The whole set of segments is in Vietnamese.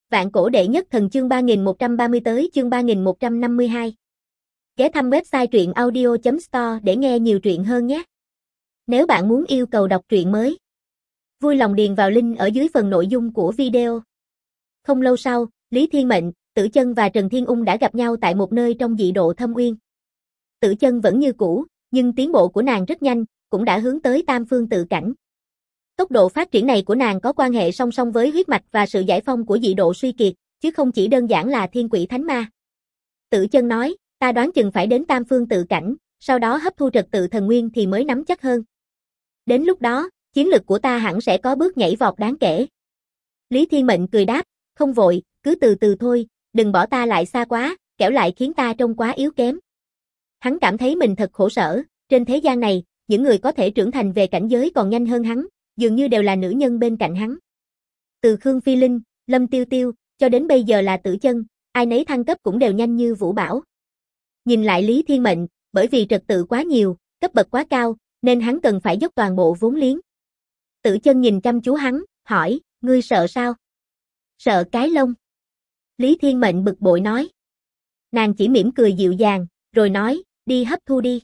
Vạn cổ đệ nhất thần chương 3130 tới chương 3152. Ghé thăm website truyện audio.store để nghe nhiều truyện hơn nhé. Nếu bạn muốn yêu cầu đọc truyện mới, vui lòng điền vào link ở dưới phần nội dung của video. Không lâu sau, Lý Thiên Mệnh, Tử Chân và Trần Thiên Ung đã gặp nhau tại một nơi trong dị độ Thâm Uyên. Tử Chân vẫn như cũ, nhưng tiến bộ của nàng rất nhanh, cũng đã hướng tới tam phương tự cảnh. Tốc độ phát triển này của nàng có quan hệ song song với huyết mạch và sự giải phong của dị độ suy kiệt, chứ không chỉ đơn giản là thiên quỷ thánh ma. Tử Chân nói, ta đoán chừng phải đến tam phương tự cảnh, sau đó hấp thu trật tự thần nguyên thì mới nắm chắc hơn. Đến lúc đó, chiến lực của ta hẳn sẽ có bước nhảy vọt đáng kể. Lý Thiên Mệnh cười đáp, không vội, cứ từ từ thôi, đừng bỏ ta lại xa quá, kẻo lại khiến ta trông quá yếu kém. Hắn cảm thấy mình thật khổ sở, trên thế gian này, những người có thể trưởng thành về cảnh giới còn nhanh hơn hắn, dường như đều là nữ nhân bên cạnh hắn. Từ Khương Phi Linh, Lâm Tiêu Tiêu, cho đến bây giờ là Tử Chân, ai nấy thăng cấp cũng đều nhanh như vũ bão. Nhìn lại Lý Thiên Mệnh, bởi vì trật tự quá nhiều, cấp bậc quá cao, nên hắn cần phải dốc toàn bộ vốn liếng. Tử Chân nhìn chăm chú hắn, hỏi, ngươi sợ sao? Sợ cái lông. Lý Thiên Mệnh bực bội nói. Nàng chỉ mỉm cười dịu dàng, rồi nói, đi hấp thu đi.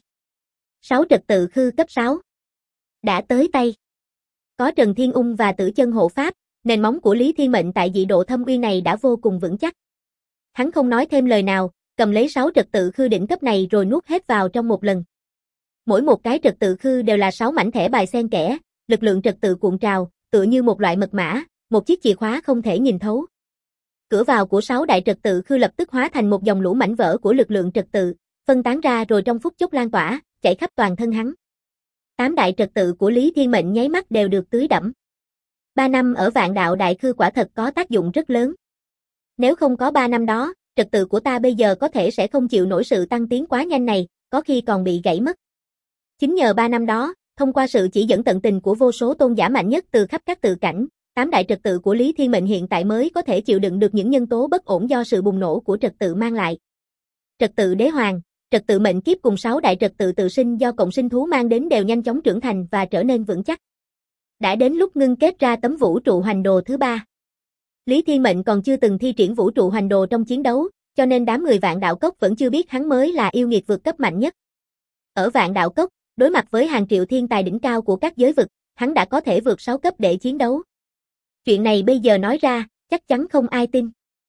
6 trật tự khư cấp 6. Đã tới tay. Có Trần Thiên Ung và Tử Chân hộ pháp, nền móng của Lý Thiên Mệnh tại dị độ Thâm Uyên này đã vô cùng vững chắc. Hắn không nói thêm lời nào, cầm lấy 6 trật tự khư đỉnh cấp này rồi nuốt hết vào trong một lần. Mỗi một cái trật tự khư đều là 6 mảnh thẻ bài xen kẽ, lực lượng trật tự cuộn trào, tựa như một loại mật mã, một chiếc chìa khóa không thể nhìn thấu. Cửa vào của 6 đại trật tự khư lập tức hóa thành một dòng lũ mảnh vỡ của lực lượng trật tự, phân tán ra rồi trong phút chốc lan tỏa, chảy khắp toàn thân hắn. 8 đại trật tự của Lý Thiên Mệnh nháy mắt đều được tưới đẫm. 3 năm ở Vạn Đạo Đại Khư quả thật có tác dụng rất lớn. Nếu không có 3 năm đó, trật tự của ta bây giờ có thể sẽ không chịu nổi sự tăng tiến quá nhanh này, có khi còn bị gãy mất. Chính nhờ 3 năm đó, thông qua sự chỉ dẫn tận tình của vô số tôn giả mạnh nhất từ khắp các tự cảnh, 8 đại trật tự của Lý Thiên Mệnh hiện tại mới có thể chịu đựng được những nhân tố bất ổn do sự bùng nổ của trật tự mang lại. Trật tự đế hoàng, trật tự mệnh kiếp cùng 6 đại trật tự tự sinh do cộng sinh thú mang đến đều nhanh chóng trưởng thành và trở nên vững chắc. Đã đến lúc ngưng kết ra tấm vũ trụ hoành đồ thứ 3. Lý Thiên Mệnh còn chưa từng thi triển vũ trụ hoành đồ trong chiến đấu, cho nên đám người Vạn Đạo Cốc vẫn chưa biết hắn mới là yêu nghiệt vượt cấp mạnh nhất. Ở Vạn Đạo Cốc, đối mặt với hàng triệu thiên tài đỉnh cao của các giới vực, hắn đã có thể vượt 6 cấp để chiến đấu. Chuyện này bây giờ nói ra, chắc chắn không ai tin.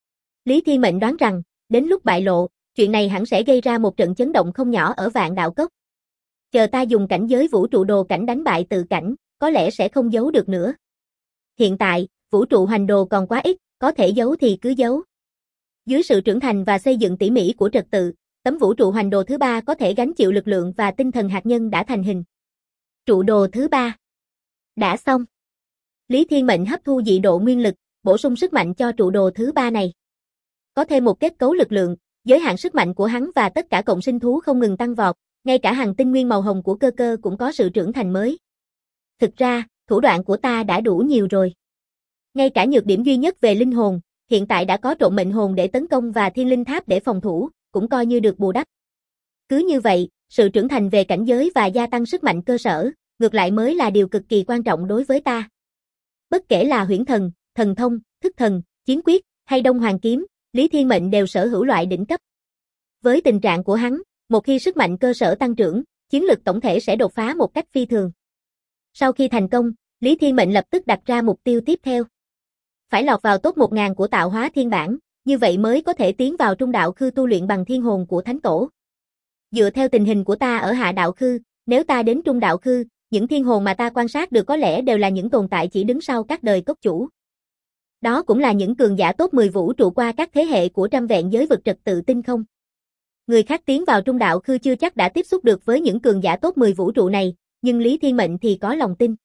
Lý Thiên Mệnh đoán rằng, đến lúc bại lộ, chuyện này hẳn sẽ gây ra một trận chấn động không nhỏ ở Vạn Đạo Cốc. Chờ ta dùng cảnh giới vũ trụ đồ cảnh đánh bại tự cảnh, có lẽ sẽ không giấu được nữa. Hiện tại, vũ trụ hoành đồ còn quá ít, có thể giấu thì cứ giấu. Dưới sự trưởng thành và xây dựng tỉ mỉ của trật tự, tấm vũ trụ hoành đồ thứ 3 có thể gánh chịu lực lượng và tinh thần hạt nhân đã thành hình. Trụ đồ thứ 3. Đã xong. Lý Thiên Mệnh hấp thu dị độ nguyên lực, bổ sung sức mạnh cho trụ đồ thứ 3 này. Có thêm một kết cấu lực lượng, giới hạn sức mạnh của hắn và tất cả cộng sinh thú không ngừng tăng vọt, ngay cả hành tinh nguyên màu hồng của cơ cơ cũng có sự trưởng thành mới. Thực ra, thủ đoạn của ta đã đủ nhiều rồi. Ngay cả nhược điểm duy nhất về linh hồn, hiện tại đã có trộm mệnh hồn để tấn công và thiên linh tháp để phòng thủ, cũng coi như được bù đắp. Cứ như vậy, sự trưởng thành về cảnh giới và gia tăng sức mạnh cơ sở, ngược lại mới là điều cực kỳ quan trọng đối với ta. Bất kể là huyễn thần, thần thông, thức thần, chiến quyết, hay Đông Hoàng kiếm, Lý Thiên Mệnh đều sở hữu loại đỉnh cấp. Với tình trạng của hắn, một khi sức mạnh cơ sở tăng trưởng, chiến lực tổng thể sẽ đột phá một cách phi thường. Sau khi thành công, Lý Thiên Mệnh lập tức đặt ra mục tiêu tiếp theo. Phải lọt vào top 1000 của tạo hóa thiên bản, như vậy mới có thể tiến vào trung đạo khư tu luyện bằng thiên hồn của thánh tổ. Dựa theo tình hình của ta ở hạ đạo khư, nếu ta đến trung đạo khư, những thiên hồn mà ta quan sát được có lẽ đều là những tồn tại chỉ đứng sau các đời cốc chủ. Đó cũng là những cường giả top 10 vũ trụ qua các thế hệ của trăm vẹn giới vực trật tự tinh không. Người khác tiến vào trung đạo khư chưa chắc đã tiếp xúc được với những cường giả top 10 vũ trụ này, nhưng Lý Thiên Mệnh thì có lòng tin.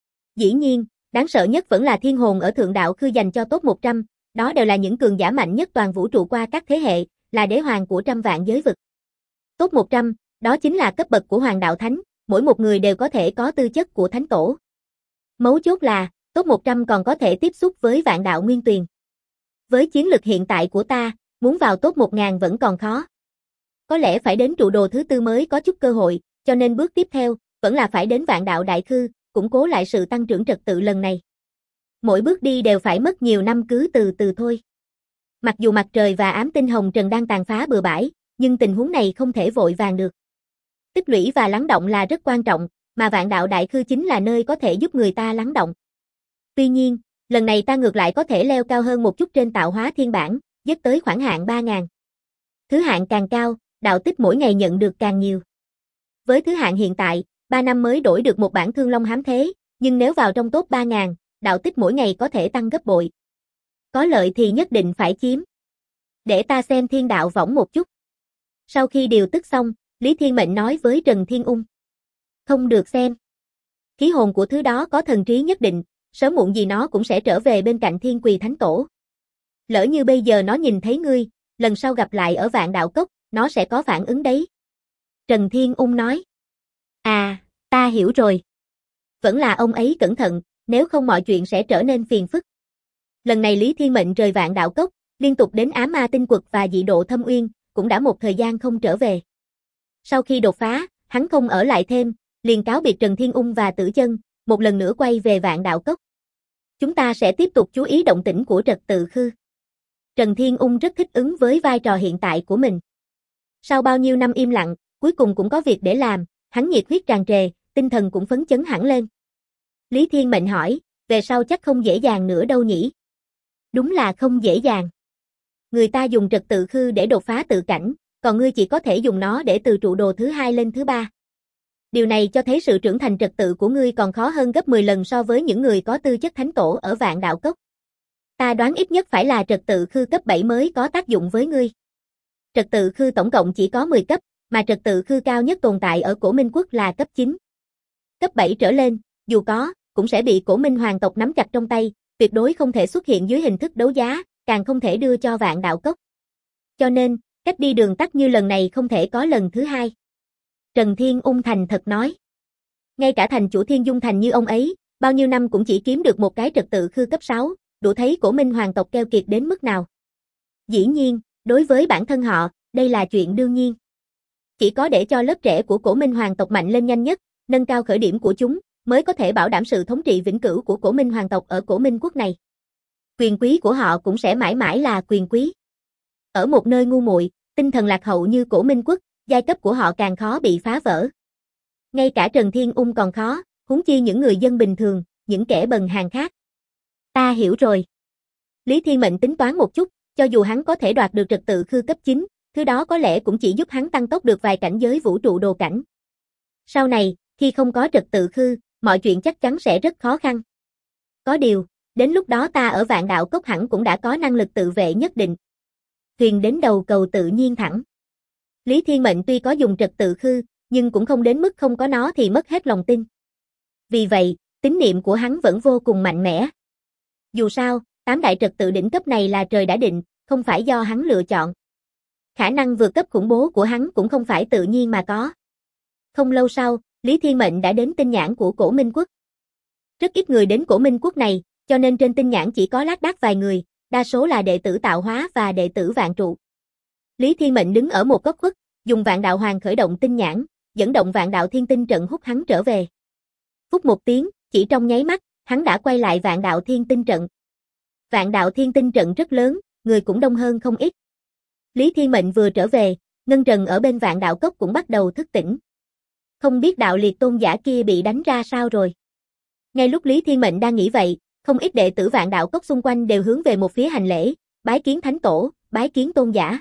Dĩ nhiên, đáng sợ nhất vẫn là thiên hồn ở thượng đạo khư dành cho top 100, đó đều là những cường giả mạnh nhất toàn vũ trụ qua các thế hệ, là đế hoàng của trăm vạn giới vực. Top 100, đó chính là cấp bậc của hoàng đạo thánh, mỗi một người đều có thể có tư chất của thánh tổ. Mấu chốt là, top 100 còn có thể tiếp xúc với vạn đạo nguyên tuyền. Với chiến lực hiện tại của ta, muốn vào top 1000 vẫn còn khó. Có lẽ phải đến trụ đồ thứ 4 mới có chút cơ hội, cho nên bước tiếp theo, vẫn là phải đến Vạn Đạo Đại Khư, củng cố lại sự tăng trưởng trật tự lần này. Mỗi bước đi đều phải mất nhiều năm, cứ từ từ thôi. Mặc dù mặt trời và ám tinh hồng trần đang tàn phá bừa bãi, nhưng tình huống này không thể vội vàng được. Tích lũy và lắng động là rất quan trọng, mà Vạn Đạo Đại Khư chính là nơi có thể giúp người ta lắng động. Tuy nhiên, lần này ta ngược lại có thể leo cao hơn một chút trên tạo hóa thiên bản, dứt tới khoảng hạng 3.000. Thứ hạng càng cao, đạo tích mỗi ngày nhận được càng nhiều. Với thứ hạng hiện tại, 3 năm mới đổi được một bản Thương Long Hám Thế, nhưng nếu vào trong top 3.000, đạo tích mỗi ngày có thể tăng gấp bội. Có lợi thì nhất định phải chiếm. Để ta xem thiên đạo võng một chút. Sau khi điều tức xong, Lý Thiên Mệnh nói với Trần Thiên Ung. Không được xem. Khí hồn của thứ đó có thần trí nhất định, sớm muộn gì nó cũng sẽ trở về bên cạnh Thiên Quỳ Thánh Tổ. Lỡ như bây giờ nó nhìn thấy ngươi, lần sau gặp lại ở Vạn Đạo Cốc, nó sẽ có phản ứng đấy. Trần Thiên Ung nói. À, ta hiểu rồi. Vẫn là ông ấy cẩn thận, nếu không mọi chuyện sẽ trở nên phiền phức. Lần này Lý Thiên Mệnh rời Vạn Đạo Cốc, liên tục đến Ám Ma Tinh Quật và Dị Độ Thâm Uyên, cũng đã một thời gian không trở về. Sau khi đột phá, hắn không ở lại thêm, liền cáo biệt Trần Thiên Ung và Tử Chân, một lần nữa quay về Vạn Đạo Cốc. Chúng ta sẽ tiếp tục chú ý động tĩnh của trật tự khư. Trần Thiên Ung rất thích ứng với vai trò hiện tại của mình. Sau bao nhiêu năm im lặng, cuối cùng cũng có việc để làm, hắn nhiệt huyết tràn trề, tinh thần cũng phấn chấn hẳn lên. Lý Thiên Mệnh hỏi, về sau chắc không dễ dàng nữa đâu nhỉ? Đúng là không dễ dàng. Người ta dùng trật tự khư để đột phá tự cảnh, còn ngươi chỉ có thể dùng nó để từ trụ đồ thứ 2 lên thứ 3. Điều này cho thấy sự trưởng thành trật tự của ngươi còn khó hơn gấp 10 lần so với những người có tư chất thánh tổ ở Vạn Đạo Cốc. Ta đoán ít nhất phải là trật tự khư cấp 7 mới có tác dụng với ngươi. Trật tự khư tổng cộng chỉ có 10 cấp, mà trật tự khư cao nhất tồn tại ở Cổ Minh Quốc là cấp 9. Cấp 7 trở lên, dù có, cũng sẽ bị Cổ Minh hoàng tộc nắm chặt trong tay, tuyệt đối không thể xuất hiện dưới hình thức đấu giá, càng không thể đưa cho Vạn Đạo Cốc. Cho nên, cách đi đường tắt như lần này không thể có lần thứ 2. Trần Thiên Ung thành thật nói. Ngay cả thành chủ Thiên Dung Thành như ông ấy, bao nhiêu năm cũng chỉ kiếm được một cái trật tự khư cấp 6, đủ thấy Cổ Minh hoàng tộc keo kiệt đến mức nào. Dĩ nhiên, đối với bản thân họ, đây là chuyện đương nhiên. Chỉ có để cho lớp trẻ của Cổ Minh hoàng tộc mạnh lên nhanh nhất, nâng cao khởi điểm của chúng, mới có thể bảo đảm sự thống trị vĩnh cửu của Cổ Minh hoàng tộc ở Cổ Minh Quốc này. Quyền quý của họ cũng sẽ mãi mãi là quyền quý. Ở một nơi ngu muội, tinh thần lạc hậu như Cổ Minh Quốc, giai cấp của họ càng khó bị phá vỡ. Ngay cả Trần Thiên Ung còn khó, huống chi những người dân bình thường, những kẻ bần hàn khác. Ta hiểu rồi. Lý Thiên Mệnh tính toán một chút, cho dù hắn có thể đoạt được trật tự khư cấp 9, thứ đó có lẽ cũng chỉ giúp hắn tăng tốc được vài cảnh giới vũ trụ đồ cảnh. Sau này, khi không có trật tự khư, mọi chuyện chắc chắn sẽ rất khó khăn. Có điều, đến lúc đó ta ở Vạn Đạo Cốc hẳn cũng đã có năng lực tự vệ nhất định. Thuyền đến đầu cầu tự nhiên thẳng. Lý Thiên Mệnh tuy có dùng trật tự khư, nhưng cũng không đến mức không có nó thì mất hết lòng tin. Vì vậy, tín niệm của hắn vẫn vô cùng mạnh mẽ. Dù sao, 8 đại trật tự đỉnh cấp này là trời đã định, không phải do hắn lựa chọn. Khả năng vượt cấp khủng bố của hắn cũng không phải tự nhiên mà có. Không lâu sau, Lý Thiên Mệnh đã đến tinh nhãn của Cổ Minh Quốc. Rất ít người đến Cổ Minh Quốc này, cho nên trên tinh nhãn chỉ có lác đác vài người, đa số là đệ tử tạo hóa và đệ tử vạn trụ. Lý Thiên Mệnh đứng ở một góc khuất, dùng Vạn Đạo Hoàng khởi động tinh nhãn, dẫn động Vạn Đạo Thiên Tinh trận hút hắn trở về. Phút một tiếng, chỉ trong nháy mắt, hắn đã quay lại Vạn Đạo Thiên Tinh trận. Vạn Đạo Thiên Tinh trận rất lớn, người cũng đông hơn không ít. Lý Thiên Mệnh vừa trở về, Ngân Trần ở bên Vạn Đạo Cốc cũng bắt đầu thức tỉnh. Không biết đạo liệt tôn giả kia bị đánh ra sao rồi. Ngay lúc Lý Thiên Mệnh đang nghĩ vậy, không ít đệ tử Vạn Đạo Cốc xung quanh đều hướng về một phía hành lễ, bái kiến thánh tổ, bái kiến tôn giả.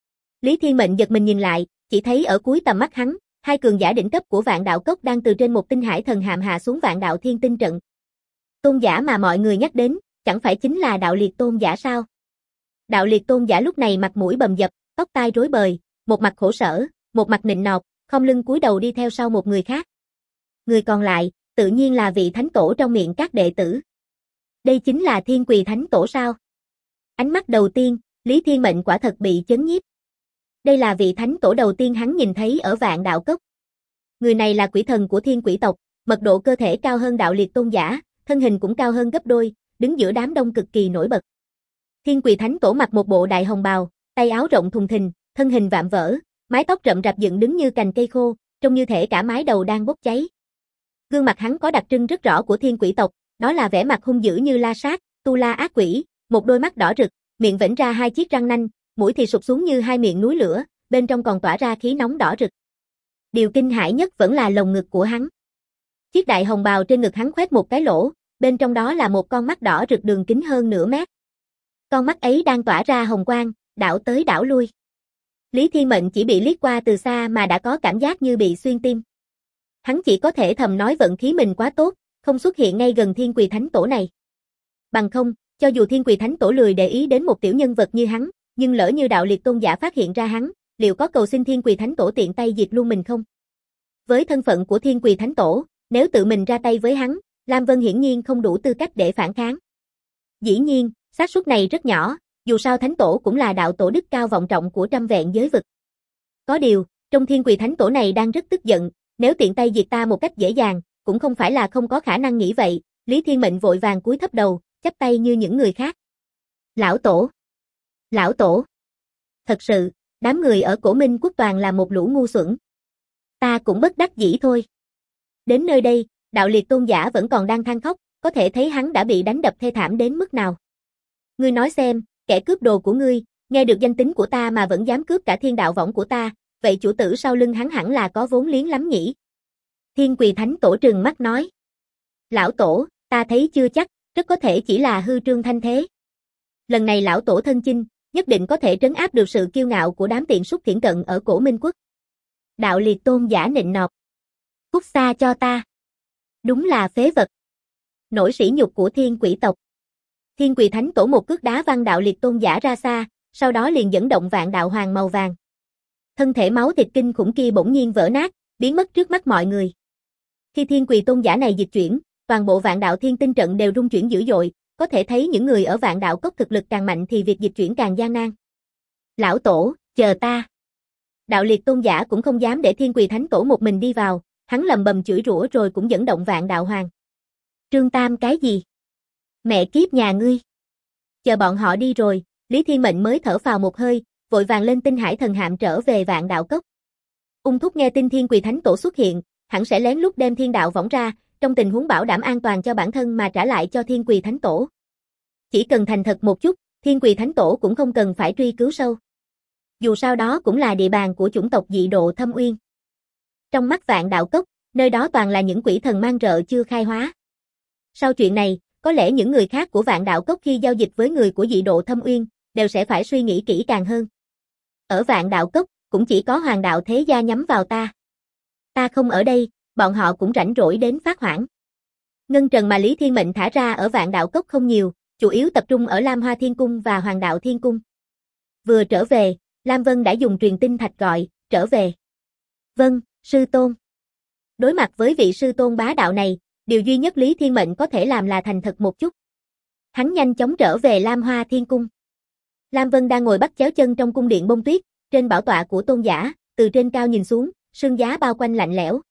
Lý Thiên Mệnh giật mình nhìn lại, chỉ thấy ở cuối tầm mắt hắn, hai cường giả đỉnh cấp của Vạn Đạo Cốc đang từ trên một tinh hải thần hạm hạ xuống Vạn Đạo Thiên Tinh trận. Tôn giả mà mọi người nhắc đến, chẳng phải chính là đạo liệt tôn giả sao? Đạo liệt tôn giả lúc này mặt mũi bầm dập, tóc tai rối bời, một mặt khổ sở, một mặt nịnh nọt, khom lưng cúi đầu đi theo sau một người khác. Người còn lại, tự nhiên là vị thánh tổ trong miệng các đệ tử. Đây chính là Thiên Quỳ Thánh Tổ sao? Ánh mắt đầu tiên, Lý Thiên Mệnh quả thật bị chấn nhiếp. Đây là vị thánh tổ đầu tiên hắn nhìn thấy ở Vạn Đạo Cốc. Người này là quỷ thần của Thiên Quỷ tộc, mật độ cơ thể cao hơn đạo liệt tôn giả, thân hình cũng cao hơn gấp đôi, đứng giữa đám đông cực kỳ nổi bật. Thiên Quỳ Thánh Tổ mặc một bộ đại hồng bào, tay áo rộng thùng thình, thân hình vạm vỡ, mái tóc rậm rạp dựng đứng như cành cây khô, trông như thể cả mái đầu đang bốc cháy. Gương mặt hắn có đặc trưng rất rõ của Thiên Quỷ tộc, đó là vẻ mặt hung dữ như la sát, tu la ác quỷ, một đôi mắt đỏ rực, miệng vểnh ra hai chiếc răng nanh, mũi thì sụp xuống như hai miệng núi lửa, bên trong còn tỏa ra khí nóng đỏ rực. Điều kinh hãi nhất vẫn là lồng ngực của hắn. Chiếc đại hồng bào trên ngực hắn khoét một cái lỗ, bên trong đó là một con mắt đỏ rực đường kính hơn nửa mét. Con mắt ấy đang tỏa ra hồng quang, đảo tới đảo lui. Lý Thiên Mệnh chỉ bị liếc qua từ xa mà đã có cảm giác như bị xuyên tim. Hắn chỉ có thể thầm nói vận khí mình quá tốt, không xuất hiện ngay gần Thiên Quỳ Thánh Tổ này. Bằng không, cho dù Thiên Quỳ Thánh Tổ lười để ý đến một tiểu nhân vật như hắn, nhưng lỡ như Đạo Liệt Tôn giả phát hiện ra hắn, liệu có cầu xin Thiên Quỳ Thánh Tổ tiện tay diệt luôn mình không? Với thân phận của Thiên Quỳ Thánh Tổ, nếu tự mình ra tay với hắn, Lam Vân hiển nhiên không đủ tư cách để phản kháng. Dĩ nhiên, xác suất này rất nhỏ, dù sao Thánh Tổ cũng là đạo tổ đức cao vọng trọng của trăm vẹn giới vực. Có điều, trong Thiên Quỳ Thánh Tổ này đang rất tức giận, nếu tiện tay diệt ta một cách dễ dàng, cũng không phải là không có khả năng nghĩ vậy. Lý Thiên Mệnh vội vàng cúi thấp đầu, chắp tay như những người khác. Lão Tổ! Lão Tổ! Thật sự, đám người ở Cổ Minh Quốc toàn là một lũ ngu xuẩn. Ta cũng bất đắc dĩ thôi. Đến nơi đây, Đạo Liệt Tôn giả vẫn còn đang than khóc, có thể thấy hắn đã bị đánh đập thê thảm đến mức nào. Ngươi nói xem, kẻ cướp đồ của ngươi, nghe được danh tính của ta mà vẫn dám cướp cả thiên đạo võng của ta, vậy chủ tử sau lưng hắn hẳn là có vốn liếng lắm nhỉ? Thiên Quỳ Thánh Tổ trừng mắt nói. Lão Tổ, ta thấy chưa chắc, rất có thể chỉ là hư trương thanh thế. Lần này Lão Tổ thân chinh, nhất định có thể trấn áp được sự kiêu ngạo của đám tiện súc thiển cận ở Cổ Minh Quốc. Đạo Liệt Tôn giả nịnh nọt. Cút xa cho ta. Đúng là phế vật. Nỗi sỉ nhục của Thiên Quỷ tộc. Thiên Quỳ Thánh Tổ một cước đá văng Đạo Liệt Tôn giả ra xa, sau đó liền dẫn động vạn đạo hoàng màu vàng. Thân thể máu thịt kinh khủng kia bỗng nhiên vỡ nát, biến mất trước mắt mọi người. Khi Thiên Quỳ Tôn giả này dịch chuyển, toàn bộ vạn đạo thiên tinh trận đều rung chuyển dữ dội, có thể thấy những người ở vạn đạo cốc thực lực càng mạnh thì việc dịch chuyển càng gian nan. Lão Tổ, chờ ta. Đạo Liệt Tôn giả cũng không dám để Thiên Quỳ Thánh Tổ một mình đi vào, hắn lầm bầm chửi rủa rồi cũng dẫn động vạn đạo hoàng. Trương Tam cái gì? Mẹ kiếp nhà ngươi. Chờ bọn họ đi rồi, Lý Thiên Mệnh mới thở phào một hơi, vội vàng lên tinh hải thần hạm trở về vạn đạo cốc. Ung Thúc nghe tin Thiên Quỳ Thánh Tổ xuất hiện, hẳn sẽ lén lút đem thiên đạo võng ra, trong tình huống bảo đảm an toàn cho bản thân mà trả lại cho Thiên Quỳ Thánh Tổ. Chỉ cần thành thật một chút, Thiên Quỳ Thánh Tổ cũng không cần phải truy cứu sâu. Dù sao đó cũng là địa bàn của chủng tộc dị độ Thâm Uyên. Trong mắt vạn đạo cốc, nơi đó toàn là những quỷ thần mang rợ chưa khai hóa. Sau chuyện này, có lẽ những người khác của vạn đạo cốc khi giao dịch với người của dị độ Thâm Uyên, đều sẽ phải suy nghĩ kỹ càng hơn. Ở vạn đạo cốc, cũng chỉ có hoàng đạo thế gia nhắm vào ta. Ta không ở đây, bọn họ cũng rảnh rỗi đến phát hoảng. Ngân trần mà Lý Thiên Mệnh thả ra ở vạn đạo cốc không nhiều, chủ yếu tập trung ở Lam Hoa Thiên Cung và Hoàng Đạo Thiên Cung. Vừa trở về, Lam Vân đã dùng truyền tin thạch gọi, trở về. Vâng, sư tôn. Đối mặt với vị sư tôn bá đạo này, điều duy nhất Lý Thiên Mệnh có thể làm là thành thật một chút. Hắn nhanh chóng trở về Lam Hoa Thiên Cung. Lam Vân đang ngồi bắt chéo chân trong cung điện bông tuyết, trên bảo tọa của tôn giả, từ trên cao nhìn xuống, sương giá bao quanh lạnh lẽo.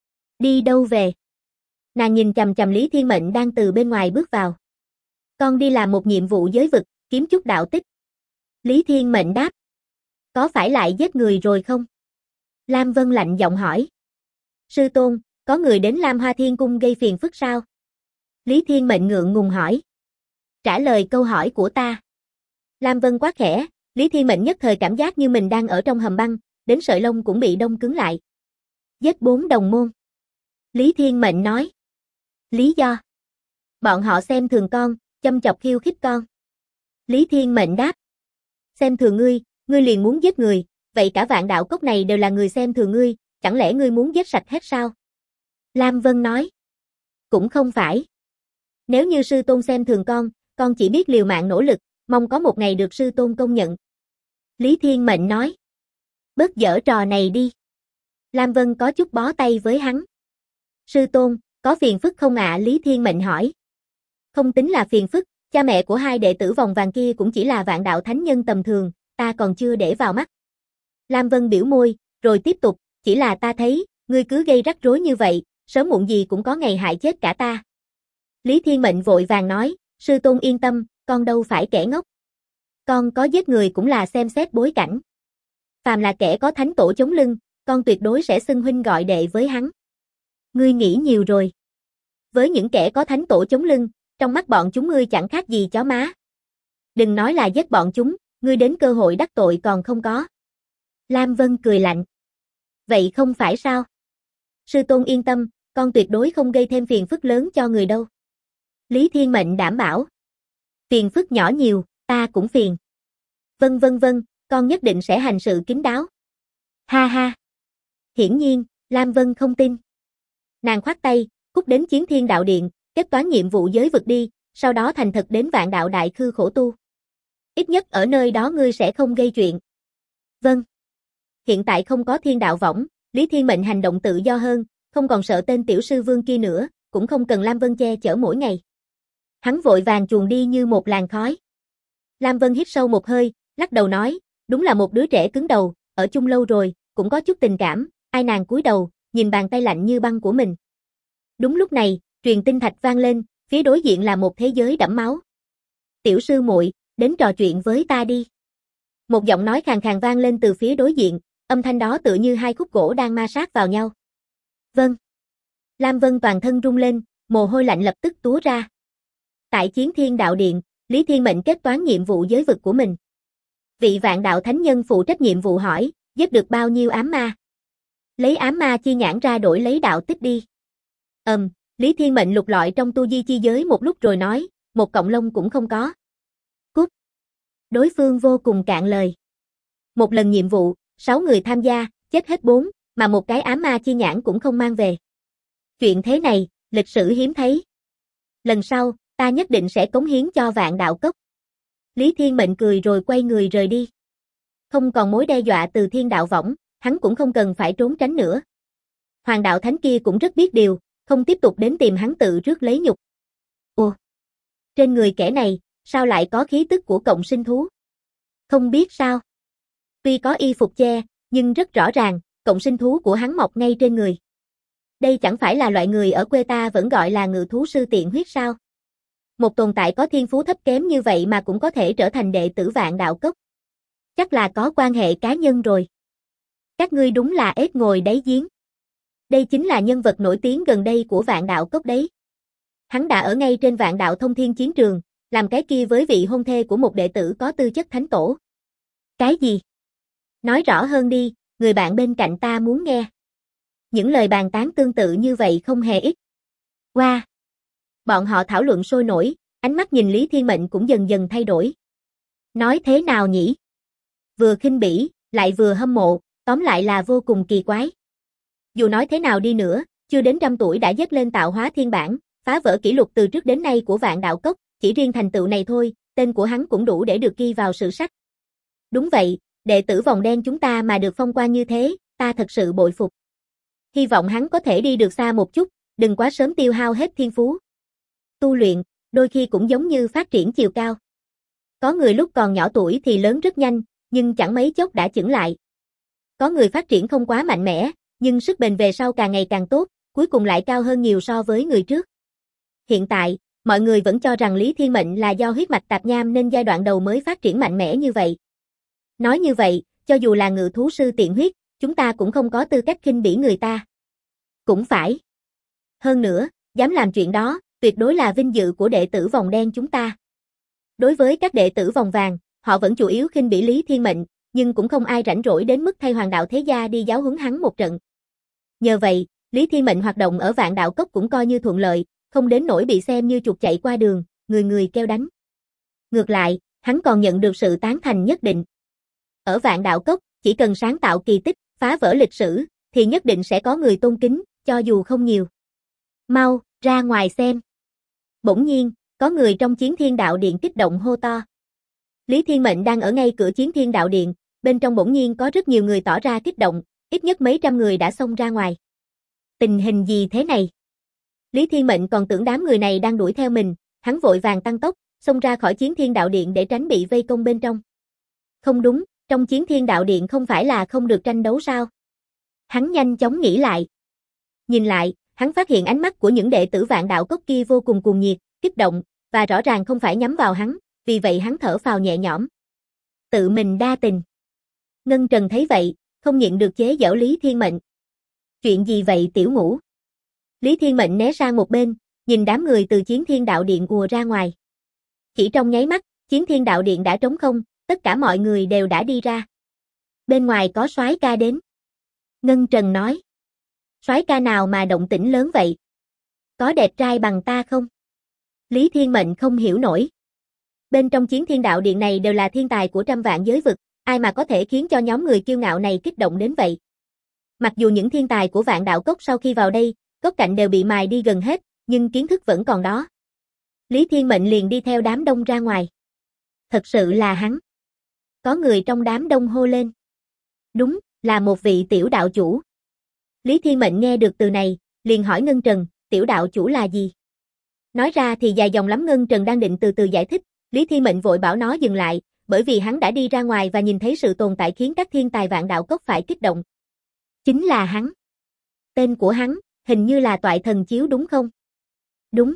Đi đâu về? Nàng nhìn chằm chằm Lý Thiên Mệnh đang từ bên ngoài bước vào. Con đi làm một nhiệm vụ giới vực, kiếm chút đạo tích. Lý Thiên Mệnh đáp. Có phải lại giết người rồi không? Lam Vân lạnh giọng hỏi. Sư tôn, có người đến Lam Hoa Thiên Cung gây phiền phức sao? Lý Thiên Mệnh ngượng ngùng hỏi. Trả lời câu hỏi của ta. Lam Vân quá khẽ, Lý Thiên Mệnh nhất thời cảm giác như mình đang ở trong hầm băng, đến sợi lông cũng bị đông cứng lại. Giết 4 đồng môn. Lý Thiên Mệnh nói. Lý do? Bọn họ xem thường con, châm chọc khiêu khích con. Lý Thiên Mệnh đáp. Xem thường ngươi, ngươi liền muốn giết người, vậy cả vạn đạo cốc này đều là người xem thường ngươi, chẳng lẽ ngươi muốn giết sạch hết sao? Lam Vân nói. Cũng không phải. Nếu như sư tôn xem thường con chỉ biết liều mạng nỗ lực, mong có một ngày được sư tôn công nhận. Lý Thiên Mệnh nói. Bớt giở trò này đi. Lam Vân có chút bó tay với hắn. Sư tôn, có phiền phức không ạ? Lý Thiên Mệnh hỏi. Không tính là phiền phức, cha mẹ của hai đệ tử vòng vàng kia cũng chỉ là vạn đạo thánh nhân tầm thường, ta còn chưa để vào mắt. Lam Vân biểu môi, rồi tiếp tục, chỉ là ta thấy, ngươi cứ gây rắc rối như vậy, sớm muộn gì cũng có ngày hại chết cả ta. Lý Thiên Mệnh vội vàng nói, sư tôn yên tâm, con đâu phải kẻ ngốc. Con có giết người cũng là xem xét bối cảnh. Phàm là kẻ có thánh tổ chống lưng, con tuyệt đối sẽ xưng huynh gọi đệ với hắn. Ngươi nghĩ nhiều rồi. Với những kẻ có thánh tổ chống lưng, trong mắt bọn chúng ngươi chẳng khác gì chó má. Đừng nói là giết bọn chúng, ngươi đến cơ hội đắc tội còn không có. Lam Vân cười lạnh. Vậy không phải sao? Sư tôn yên tâm, con tuyệt đối không gây thêm phiền phức lớn cho người đâu. Lý Thiên Mệnh đảm bảo. Phiền phức nhỏ nhiều, ta cũng phiền. Vâng, con nhất định sẽ hành sự kín đáo. Ha ha. Hiển nhiên, Lam Vân không tin. Nàng khoát tay, cút đến Chiến Thiên Đạo Điện, kết toán nhiệm vụ giới vực đi, sau đó thành thật đến Vạn Đạo Đại Khư khổ tu. Ít nhất ở nơi đó ngươi sẽ không gây chuyện. Vâng. Hiện tại không có thiên đạo võng, Lý Thiên Mệnh hành động tự do hơn, không còn sợ tên tiểu sư vương kia nữa, cũng không cần Lam Vân che chở mỗi ngày. Hắn vội vàng chuồn đi như một làn khói. Lam Vân hít sâu một hơi, lắc đầu nói, đúng là một đứa trẻ cứng đầu, ở chung lâu rồi, cũng có chút tình cảm, ai nàng cúi đầu, nhìn bàn tay lạnh như băng của mình. Đúng lúc này, truyền tinh thạch vang lên, phía đối diện là một thế giới đẫm máu. Tiểu sư muội, đến trò chuyện với ta đi. Một giọng nói khàn khàn vang lên từ phía đối diện, âm thanh đó tựa như hai khúc gỗ đang ma sát vào nhau. Vâng. Lam Vân toàn thân rung lên, mồ hôi lạnh lập tức túa ra. Tại Chiến Thiên Đạo Điện, Lý Thiên Mệnh kết toán nhiệm vụ giới vực của mình. Vị Vạn Đạo Thánh Nhân phụ trách nhiệm vụ hỏi, giết được bao nhiêu ám ma? Lấy ám ma chi nhãn ra đổi lấy đạo tích đi. Lý Thiên Mệnh lục lọi trong tu di chi giới một lúc rồi nói, một cọng lông cũng không có. Cút. Đối phương vô cùng cạn lời. Một lần nhiệm vụ, 6 người tham gia, chết hết 4, mà một cái ám ma chi nhãn cũng không mang về. Chuyện thế này, lịch sử hiếm thấy. Lần sau, ta nhất định sẽ cống hiến cho Vạn Đạo Cốc. Lý Thiên Mệnh cười rồi quay người rời đi. Không còn mối đe dọa từ thiên đạo võng, hắn cũng không cần phải trốn tránh nữa. Hoàng đạo thánh kia cũng rất biết điều, không tiếp tục đến tìm hắn tự rước lấy nhục. Ồ, trên người kẻ này, sao lại có khí tức của cộng sinh thú? Không biết sao. Tuy có y phục che, nhưng rất rõ ràng, cộng sinh thú của hắn mọc ngay trên người. Đây chẳng phải là loại người ở quê ta vẫn gọi là ngự thú sư tiện huyết sao? Một tồn tại có thiên phú thấp kém như vậy mà cũng có thể trở thành đệ tử Vạn Đạo Cốc. Chắc là có quan hệ cá nhân rồi. Các ngươi đúng là ếch ngồi đáy giếng. Đây chính là nhân vật nổi tiếng gần đây của Vạn Đạo Cốc đấy. Hắn đã ở ngay trên Vạn Đạo Thông Thiên chiến trường, làm cái kia với vị hôn thê của một đệ tử có tư chất thánh tổ. Cái gì? Nói rõ hơn đi, người bạn bên cạnh ta muốn nghe. Những lời bàn tán tương tự như vậy không hề ít. Wow! Bọn họ thảo luận sôi nổi, ánh mắt nhìn Lý Thiên Mệnh cũng dần dần thay đổi. Nói thế nào nhỉ? Vừa khinh bỉ, lại vừa hâm mộ, tóm lại là vô cùng kỳ quái. Dù nói thế nào đi nữa, chưa đến 100 tuổi đã dứt lên tạo hóa thiên bản, phá vỡ kỷ lục từ trước đến nay của Vạn Đạo Cốc, chỉ riêng thành tựu này thôi, tên của hắn cũng đủ để được ghi vào sử sách. Đúng vậy, đệ tử vòng đen chúng ta mà được phong quan như thế, ta thật sự bội phục. Hy vọng hắn có thể đi được xa một chút, đừng quá sớm tiêu hao hết thiên phú. Tu luyện, đôi khi cũng giống như phát triển chiều cao. Có người lúc còn nhỏ tuổi thì lớn rất nhanh, nhưng chẳng mấy chốc đã chững lại. Có người phát triển không quá mạnh mẽ, nhưng sức bền về sau càng ngày càng tốt, cuối cùng lại cao hơn nhiều so với người trước. Hiện tại, mọi người vẫn cho rằng Lý Thiên Mệnh là do huyết mạch tạp nham nên giai đoạn đầu mới phát triển mạnh mẽ như vậy. Nói như vậy, cho dù là ngự thú sư tiện huyết, chúng ta cũng không có tư cách khinh bỉ người ta. Cũng phải. Hơn nữa, dám làm chuyện đó, tuyệt đối là vinh dự của đệ tử vòng đen chúng ta. Đối với các đệ tử vòng vàng, họ vẫn chủ yếu khinh bỉ Lý Thiên Mệnh, nhưng cũng không ai rảnh rỗi đến mức thay Hoàng đạo thế gia đi giáo huấn hắn một trận. Nhờ vậy, Lý Thiên Mệnh hoạt động ở Vạn Đạo Cốc cũng coi như thuận lợi, không đến nỗi bị xem như chuột chạy qua đường, người người kêu đánh. Ngược lại, hắn còn nhận được sự tán thành nhất định. Ở Vạn Đạo Cốc, chỉ cần sáng tạo kỳ tích, phá vỡ lịch sử, thì nhất định sẽ có người tôn kính, cho dù không nhiều. Mau, ra ngoài xem. Bỗng nhiên, có người trong Chiến Thiên Đạo Điện kích động hô to. Lý Thiên Mệnh đang ở ngay cửa Chiến Thiên Đạo Điện, bên trong bỗng nhiên có rất nhiều người tỏ ra kích động, ít nhất mấy trăm người đã xông ra ngoài. Tình hình gì thế này? Lý Thiên Mệnh còn tưởng đám người này đang đuổi theo mình, hắn vội vàng tăng tốc, xông ra khỏi Chiến Thiên Đạo Điện để tránh bị vây công bên trong. Không đúng, trong Chiến Thiên Đạo Điện không phải là không được tranh đấu sao? Hắn nhanh chóng nghĩ lại. Nhìn lại, hắn phát hiện ánh mắt của những đệ tử Vạn Đạo Cốc kia vô cùng cuồng nhiệt, kích động, và rõ ràng không phải nhắm vào hắn, vì vậy hắn thở phào nhẹ nhõm. Tự mình đa tình. Ngân Trần thấy vậy, không nhịn được chế giễu Lý Thiên Mệnh. Chuyện gì vậy tiểu ngũ? Lý Thiên Mệnh né sang một bên, nhìn đám người từ Chiến Thiên Đạo Điện ùa ra ngoài. Chỉ trong nháy mắt, Chiến Thiên Đạo Điện đã trống không, tất cả mọi người đều đã đi ra. Bên ngoài có soái ca đến. Ngân Trần nói. Soái ca nào mà động tĩnh lớn vậy? Có đẹp trai bằng ta không? Lý Thiên Mệnh không hiểu nổi. Bên trong Chiến Thiên Đạo Điện này đều là thiên tài của trăm vạn giới vực, ai mà có thể khiến cho nhóm người kiêu ngạo này kích động đến vậy? Mặc dù những thiên tài của Vạn Đạo Cốc sau khi vào đây, cốc cạnh đều bị mài đi gần hết, nhưng kiến thức vẫn còn đó. Lý Thiên Mệnh liền đi theo đám đông ra ngoài. Thật sự là hắn. Có người trong đám đông hô lên. Đúng, là một vị tiểu đạo chủ. Lý Thiên Mệnh nghe được từ này, liền hỏi Ngân Trần, tiểu đạo chủ là gì? Nói ra thì dài dòng lắm. Ngân Trần đang định từ từ giải thích, Lý Thiên Mệnh vội bảo nó dừng lại, bởi vì hắn đã đi ra ngoài và nhìn thấy sự tồn tại khiến các thiên tài Vạn Đạo Cốc phải kích động. Chính là hắn. Tên của hắn, hình như là Toại Thần Chiếu đúng không? Đúng.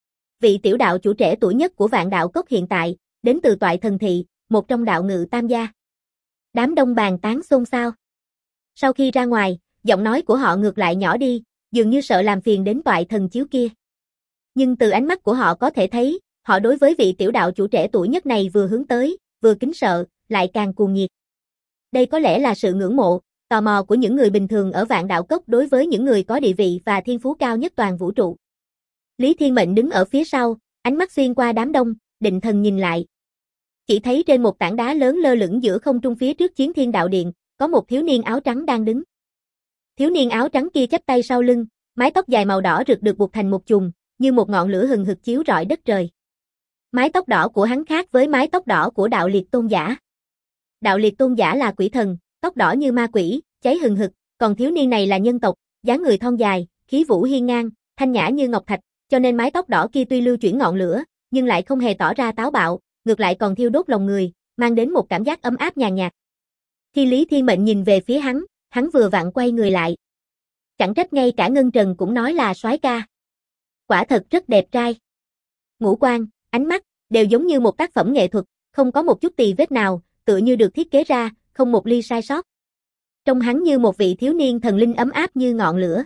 Vị tiểu đạo chủ trẻ tuổi nhất của Vạn Đạo Cốc hiện tại, đến từ Toại Thần Thị, một trong đạo ngự tam gia. Đám đông bàn tán xôn xao. Sau khi ra ngoài, giọng nói của họ ngược lại nhỏ đi, dường như sợ làm phiền đến Toại Thần Chiếu kia. Nhưng từ ánh mắt của họ có thể thấy, họ đối với vị tiểu đạo chủ trẻ tuổi nhất này vừa hướng tới, vừa kính sợ, lại càng cuồng nhiệt. Đây có lẽ là sự ngưỡng mộ, tò mò của những người bình thường ở Vạn Đạo Cốc đối với những người có địa vị và thiên phú cao nhất toàn vũ trụ. Lý Thiên Mệnh đứng ở phía sau, ánh mắt xuyên qua đám đông, định thần nhìn lại. Chỉ thấy trên một tảng đá lớn lơ lửng giữa không trung phía trước Chiến Thiên Đạo Điện, có một thiếu niên áo trắng đang đứng. Thiếu niên áo trắng kia chắp tay sau lưng, mái tóc dài màu đỏ rực được buộc thành một chùm, như một ngọn lửa hừng hực chiếu rọi đất trời. Mái tóc đỏ của hắn khác với mái tóc đỏ của Đạo Liệt Tôn giả. Đạo Liệt Tôn giả là quỷ thần, tóc đỏ như ma quỷ, cháy hừng hực, còn thiếu niên này là nhân tộc, dáng người thon dài, khí vũ hiên ngang, thanh nhã như ngọc thạch, cho nên mái tóc đỏ kia tuy lưu chuyển ngọn lửa, nhưng lại không hề tỏ ra táo bạo, ngược lại còn thiêu đốt lòng người, mang đến một cảm giác ấm áp nhàn nhạt. Khi Lý Thiên Mệnh nhìn về phía hắn vừa vặn quay người lại. Chẳng trách ngay cả Ngân Trần cũng nói là soái ca. Quả thật rất đẹp trai. Ngũ quan, ánh mắt, đều giống như một tác phẩm nghệ thuật, không có một chút tì vết nào, tựa như được thiết kế ra, không một ly sai sót. Trông hắn như một vị thiếu niên thần linh ấm áp như ngọn lửa.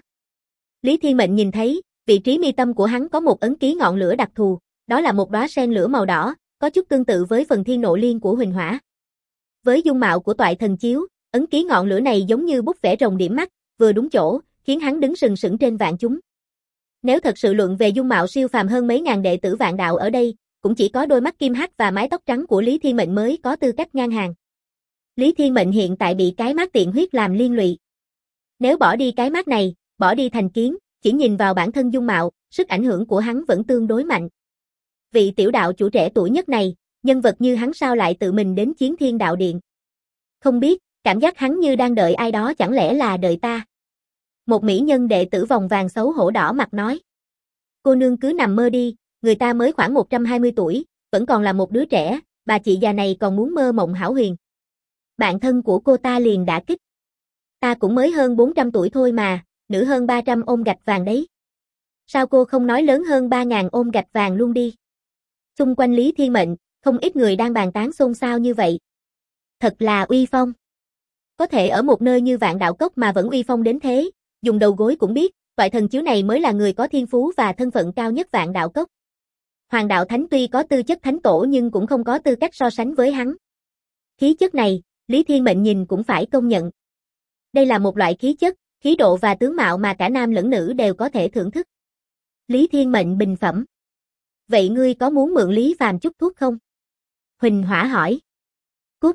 Lý Thiên Mệnh nhìn thấy, vị trí mi tâm của hắn có một ấn ký ngọn lửa đặc thù, đó là một đóa sen lửa màu đỏ, có chút tương tự với phần thiên nộ liên của Huỳnh Hỏa. Với dung mạo của Toại Thần Chiếu, ấn ký ngọn lửa này giống như bút vẽ rồng điểm mắt, vừa đúng chỗ, khiến hắn đứng sừng sững trên vạn chúng. Nếu thật sự luận về dung mạo siêu phàm hơn mấy ngàn đệ tử Vạn Đạo ở đây, cũng chỉ có đôi mắt kim hắc và mái tóc trắng của Lý Thiên Mệnh mới có tư cách ngang hàng. Lý Thiên Mệnh hiện tại bị cái mác tiện huyết làm liên lụy. Nếu bỏ đi cái mác này, bỏ đi thành kiến, chỉ nhìn vào bản thân dung mạo, sức ảnh hưởng của hắn vẫn tương đối mạnh. Vị tiểu đạo chủ trẻ tuổi nhất này, nhân vật như hắn sao lại tự mình đến Chiến Thiên Đạo Điện? Không biết, cảm giác hắn như đang đợi ai đó, chẳng lẽ là đợi ta? Một mỹ nhân đệ tử vòng vàng xấu hổ đỏ mặt nói. Cô nương cứ nằm mơ đi, người ta mới khoảng 120 tuổi, vẫn còn là một đứa trẻ, bà chị già này còn muốn mơ mộng hão huyền. Bạn thân của cô ta liền đả kích. Ta cũng mới hơn 400 tuổi thôi mà, nữ hơn 300 ôm gạch vàng đấy. Sao cô không nói lớn hơn 3.000 ôm gạch vàng luôn đi? Xung quanh Lý Thiên Mệnh, không ít người đang bàn tán xôn xao như vậy. Thật là uy phong. Có thể ở một nơi như Vạn Đạo Cốc mà vẫn uy phong đến thế, dùng đầu gối cũng biết, Toại Thần Chiếu này mới là người có thiên phú và thân phận cao nhất Vạn Đạo Cốc. Hoàng Đạo Thánh tuy có tư chất thánh tổ nhưng cũng không có tư cách so sánh với hắn. Khí chất này, Lý Thiên Mệnh nhìn cũng phải công nhận. Đây là một loại khí chất, khí độ và tướng mạo mà cả nam lẫn nữ đều có thể thưởng thức. Lý Thiên Mệnh bình phẩm. Vậy ngươi có muốn mượn Lý Phàm chút thuốc không? Huỳnh Hỏa hỏi. Cút.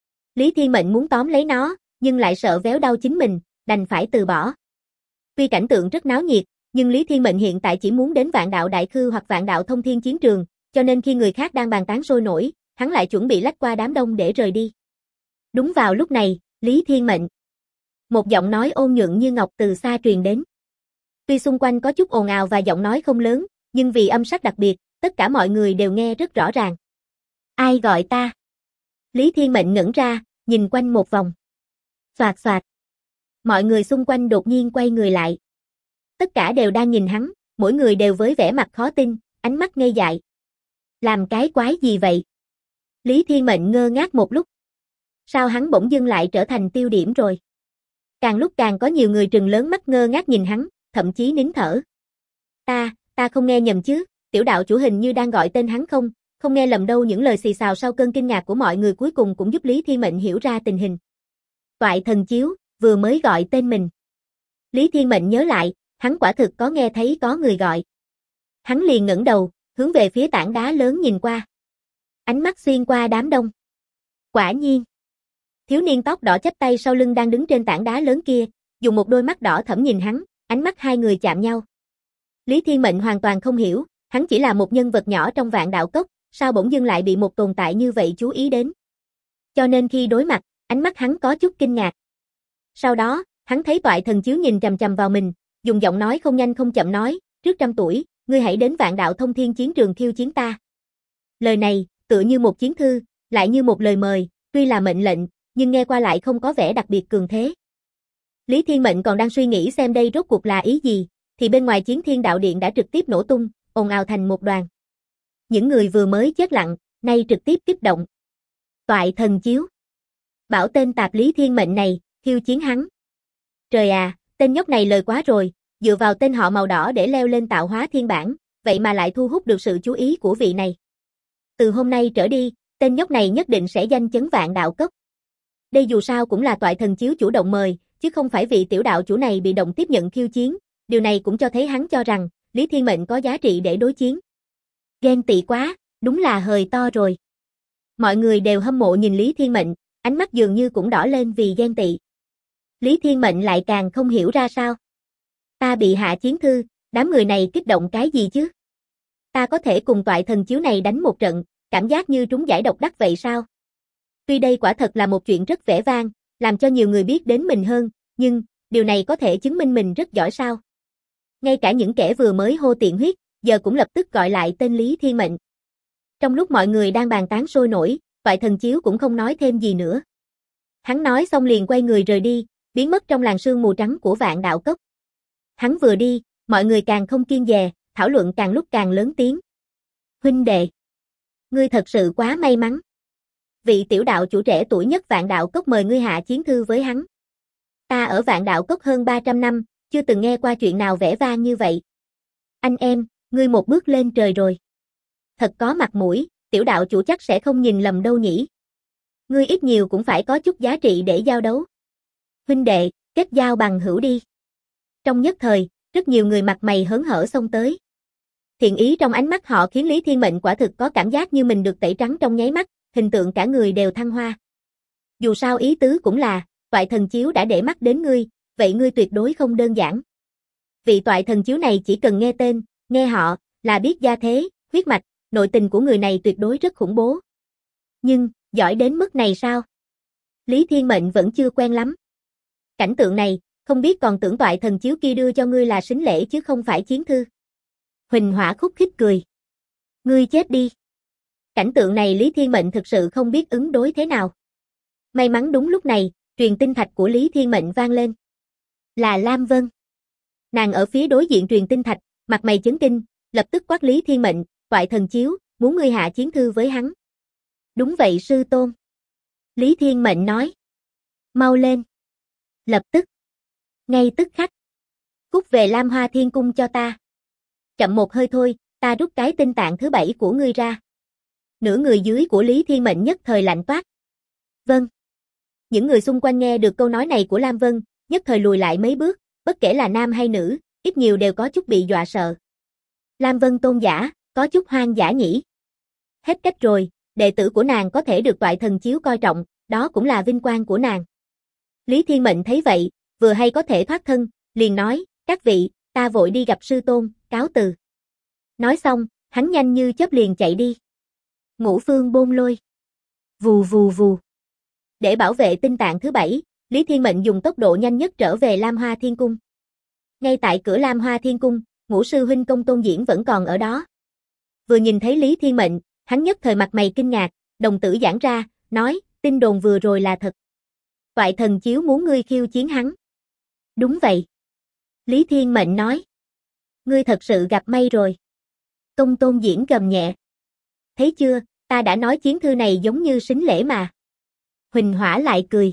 Lý Thiên Mệnh muốn tóm lấy nó, nhưng lại sợ véo đau chính mình, đành phải từ bỏ. Tuy cảnh tượng rất náo nhiệt, nhưng Lý Thiên Mệnh hiện tại chỉ muốn đến Vạn Đạo Đại Khư hoặc Vạn Đạo Thông Thiên Chiến Trường, cho nên khi người khác đang bàn tán sôi nổi, hắn lại chuẩn bị lách qua đám đông để rời đi. Đúng vào lúc này, Lý Thiên Mệnh. Một giọng nói ôn nhuận như ngọc từ xa truyền đến. Tuy xung quanh có chút ồn ào và giọng nói không lớn, nhưng vì âm sắc đặc biệt, tất cả mọi người đều nghe rất rõ ràng. Ai gọi ta? Lý Thiên Mệnh ngẩng ra, nhìn quanh một vòng. Xoạt xoạt. Mọi người xung quanh đột nhiên quay người lại. Tất cả đều đang nhìn hắn, mỗi người đều với vẻ mặt khó tin, ánh mắt ngây dại. Làm cái quái gì vậy? Lý Thiên Mệnh ngơ ngác một lúc. Sao hắn bỗng dưng lại trở thành tiêu điểm rồi? Càng lúc càng có nhiều người trừng lớn mắt ngơ ngác nhìn hắn, thậm chí nín thở. Ta không nghe nhầm chứ, tiểu đạo chủ hình như đang gọi tên hắn không, không nghe lầm đâu, những lời xì xào sau cơn kinh ngạc của mọi người cuối cùng cũng giúp Lý Thiên Mệnh hiểu ra tình hình. Toại thần chiếu, vừa mới gọi tên mình. Lý Thiên Mệnh nhớ lại, hắn quả thực có nghe thấy có người gọi. Hắn liền ngẩng đầu, hướng về phía tảng đá lớn nhìn qua. Ánh mắt xuyên qua đám đông. Quả nhiên. Thiếu niên tóc đỏ chắp tay sau lưng đang đứng trên tảng đá lớn kia, dùng một đôi mắt đỏ thẫm nhìn hắn, ánh mắt hai người chạm nhau. Lý Thiên Mệnh hoàn toàn không hiểu, hắn chỉ là một nhân vật nhỏ trong Vạn Đạo Cốc, sao bỗng dưng lại bị một tồn tại như vậy chú ý đến. Cho nên khi đối mặt, ánh mắt hắn có chút kinh ngạc. Sau đó, hắn thấy Toại thần chiếu nhìn chằm chằm vào mình, dùng giọng nói không nhanh không chậm nói, trước 100 tuổi, ngươi hãy đến Vạn Đạo Thông Thiên chiến trường khiêu chiến ta. Lời này, tựa như một chiến thư, lại như một lời mời, tuy là mệnh lệnh, nhưng nghe qua lại không có vẻ đặc biệt cường thế. Lý Thiên Mệnh còn đang suy nghĩ xem đây rốt cuộc là ý gì, thì bên ngoài Chiến Thiên Đạo Điện đã trực tiếp nổ tung, ồn ào thành một đoàn. Những người vừa mới chết lặng, nay trực tiếp kích động. Toại thần chiếu. Bảo tên tạp Lý Thiên Mệnh này, khiêu chiến hắn. Trời à, tên nhóc này lời quá rồi, dựa vào tên họ màu đỏ để leo lên tạo hóa thiên bảng, vậy mà lại thu hút được sự chú ý của vị này. Từ hôm nay trở đi, tên nhóc này nhất định sẽ danh chấn Vạn Đạo Cốc. Đây dù sao cũng là Toại thần chiếu chủ động mời, chứ không phải vị tiểu đạo chủ này bị động tiếp nhận khiêu chiến, điều này cũng cho thấy hắn cho rằng, Lý Thiên Mệnh có giá trị để đối chiến. Ghen tị quá, đúng là hời to rồi. Mọi người đều hâm mộ nhìn Lý Thiên Mệnh, ánh mắt dường như cũng đỏ lên vì ghen tị. Lý Thiên Mệnh lại càng không hiểu ra sao. Ta bị hạ chiến thư, đám người này kích động cái gì chứ? Ta có thể cùng Toại thần chiếu này đánh một trận, cảm giác như trúng giải độc đắc vậy sao? Tuy đây quả thật là một chuyện rất vẻ vang, làm cho nhiều người biết đến mình hơn, nhưng, điều này có thể chứng minh mình rất giỏi sao? Ngay cả những kẻ vừa mới hô tiện huyết, giờ cũng lập tức gọi lại tên Lý Thiên Mệnh. Trong lúc mọi người đang bàn tán sôi nổi, Toại thần chiếu cũng không nói thêm gì nữa. Hắn nói xong liền quay người rời đi, biến mất trong làn sương mù trắng của Vạn Đạo Cốc. Hắn vừa đi, mọi người càng không kiêng dè, thảo luận càng lúc càng lớn tiếng. Huynh đệ, ngươi thật sự quá may mắn. Vị tiểu đạo chủ trẻ tuổi nhất Vạn Đạo Cốc mời ngươi hạ chiến thư với hắn. Ta ở Vạn Đạo Cốc hơn 300 năm, chưa từng nghe qua chuyện nào vẻ vang như vậy. Anh em, ngươi một bước lên trời rồi. Thật có mặt mũi, tiểu đạo chủ chắc sẽ không nhìn lầm đâu nhỉ. Ngươi ít nhiều cũng phải có chút giá trị để giao đấu. Huynh đệ, kết giao bằng hữu đi. Trong nhất thời, rất nhiều người mặt mày hớn hở xông tới. Thiện ý trong ánh mắt họ khiến Lý Thiên Mệnh quả thực có cảm giác như mình được tẩy trắng trong nháy mắt, hình tượng cả người đều thăng hoa. Dù sao ý tứ cũng là, Toại thần chiếu đã để mắt đến ngươi, vậy ngươi tuyệt đối không đơn giản. Vị Toại thần chiếu này chỉ cần nghe tên, nghe họ, là biết gia thế, huyết mạch, nội tình của người này tuyệt đối rất khủng bố. Nhưng, giỏi đến mức này sao? Lý Thiên Mệnh vẫn chưa quen lắm. Cảnh tượng này, không biết còn tưởng Toại thần chiếu kia đưa cho ngươi là sính lễ chứ không phải chiến thư. Huỳnh Hỏa khúc khích cười. Ngươi chết đi. Cảnh tượng này Lý Thiên Mệnh thực sự không biết ứng đối thế nào. May mắn đúng lúc này, truyền tinh thạch của Lý Thiên Mệnh vang lên. Là Lam Vân. Nàng ở phía đối diện truyền tinh thạch, mặt mày chấn kinh, lập tức quát Lý Thiên Mệnh, Toại thần chiếu, muốn ngươi hạ chiến thư với hắn. Đúng vậy sư tôn. Lý Thiên Mệnh nói. Mau lên. Lập tức. Ngay tức khắc. Cút về Lam Hoa Thiên Cung cho ta. Chậm một hơi thôi, ta rút cái tinh tạng thứ 7 của ngươi ra. Nửa người dưới của Lý Thiên Mệnh nhất thời lạnh toát. Vâng. Những người xung quanh nghe được câu nói này của Lam Vân, nhất thời lùi lại mấy bước, bất kể là nam hay nữ, ít nhiều đều có chút bị dọa sợ. Lam Vân tôn giả, có chút hoang dã nhỉ. Hết cách rồi, đệ tử của nàng có thể được Toại thần chiếu coi trọng, đó cũng là vinh quang của nàng. Lý Thiên Mệnh thấy vậy, vừa hay có thể thoát thân, liền nói, các vị, ta vội đi gặp sư tôn, cáo từ. Nói xong, hắn nhanh như chớp liền chạy đi. Ngũ phương bôn lôi. Vù vù vù. Để bảo vệ tinh tạng thứ 7, Lý Thiên Mệnh dùng tốc độ nhanh nhất trở về Lam Hoa Thiên Cung. Ngay tại cửa Lam Hoa Thiên Cung, Ngũ sư huynh Công Tôn Diễn vẫn còn ở đó. Vừa nhìn thấy Lý Thiên Mệnh, hắn nhất thời mặt mày kinh ngạc, đồng tử giãn ra, nói, tin đồn vừa rồi là thật. Toại thần chiếu muốn ngươi khiêu chiến hắn. Đúng vậy. Lý Thiên Mệnh nói. Ngươi thật sự gặp may rồi. Công Tôn Diễn gầm nhẹ. Thấy chưa, ta đã nói chiến thư này giống như sính lễ mà. Huỳnh Hỏa lại cười.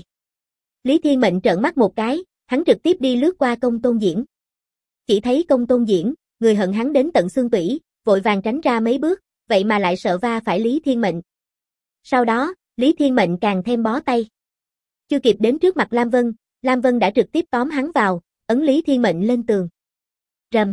Lý Thiên Mệnh trợn mắt một cái, hắn trực tiếp đi lướt qua Công Tôn Diễn. Chỉ thấy Công Tôn Diễn, người hận hắn đến tận xương tủy, vội vàng tránh ra mấy bước, vậy mà lại sợ va phải Lý Thiên Mệnh. Sau đó, Lý Thiên Mệnh càng thêm bó tay. Chưa kịp đến trước mặt Lam Vân đã trực tiếp tóm hắn vào, ấn Lý Thiên Mệnh lên tường. Rầm.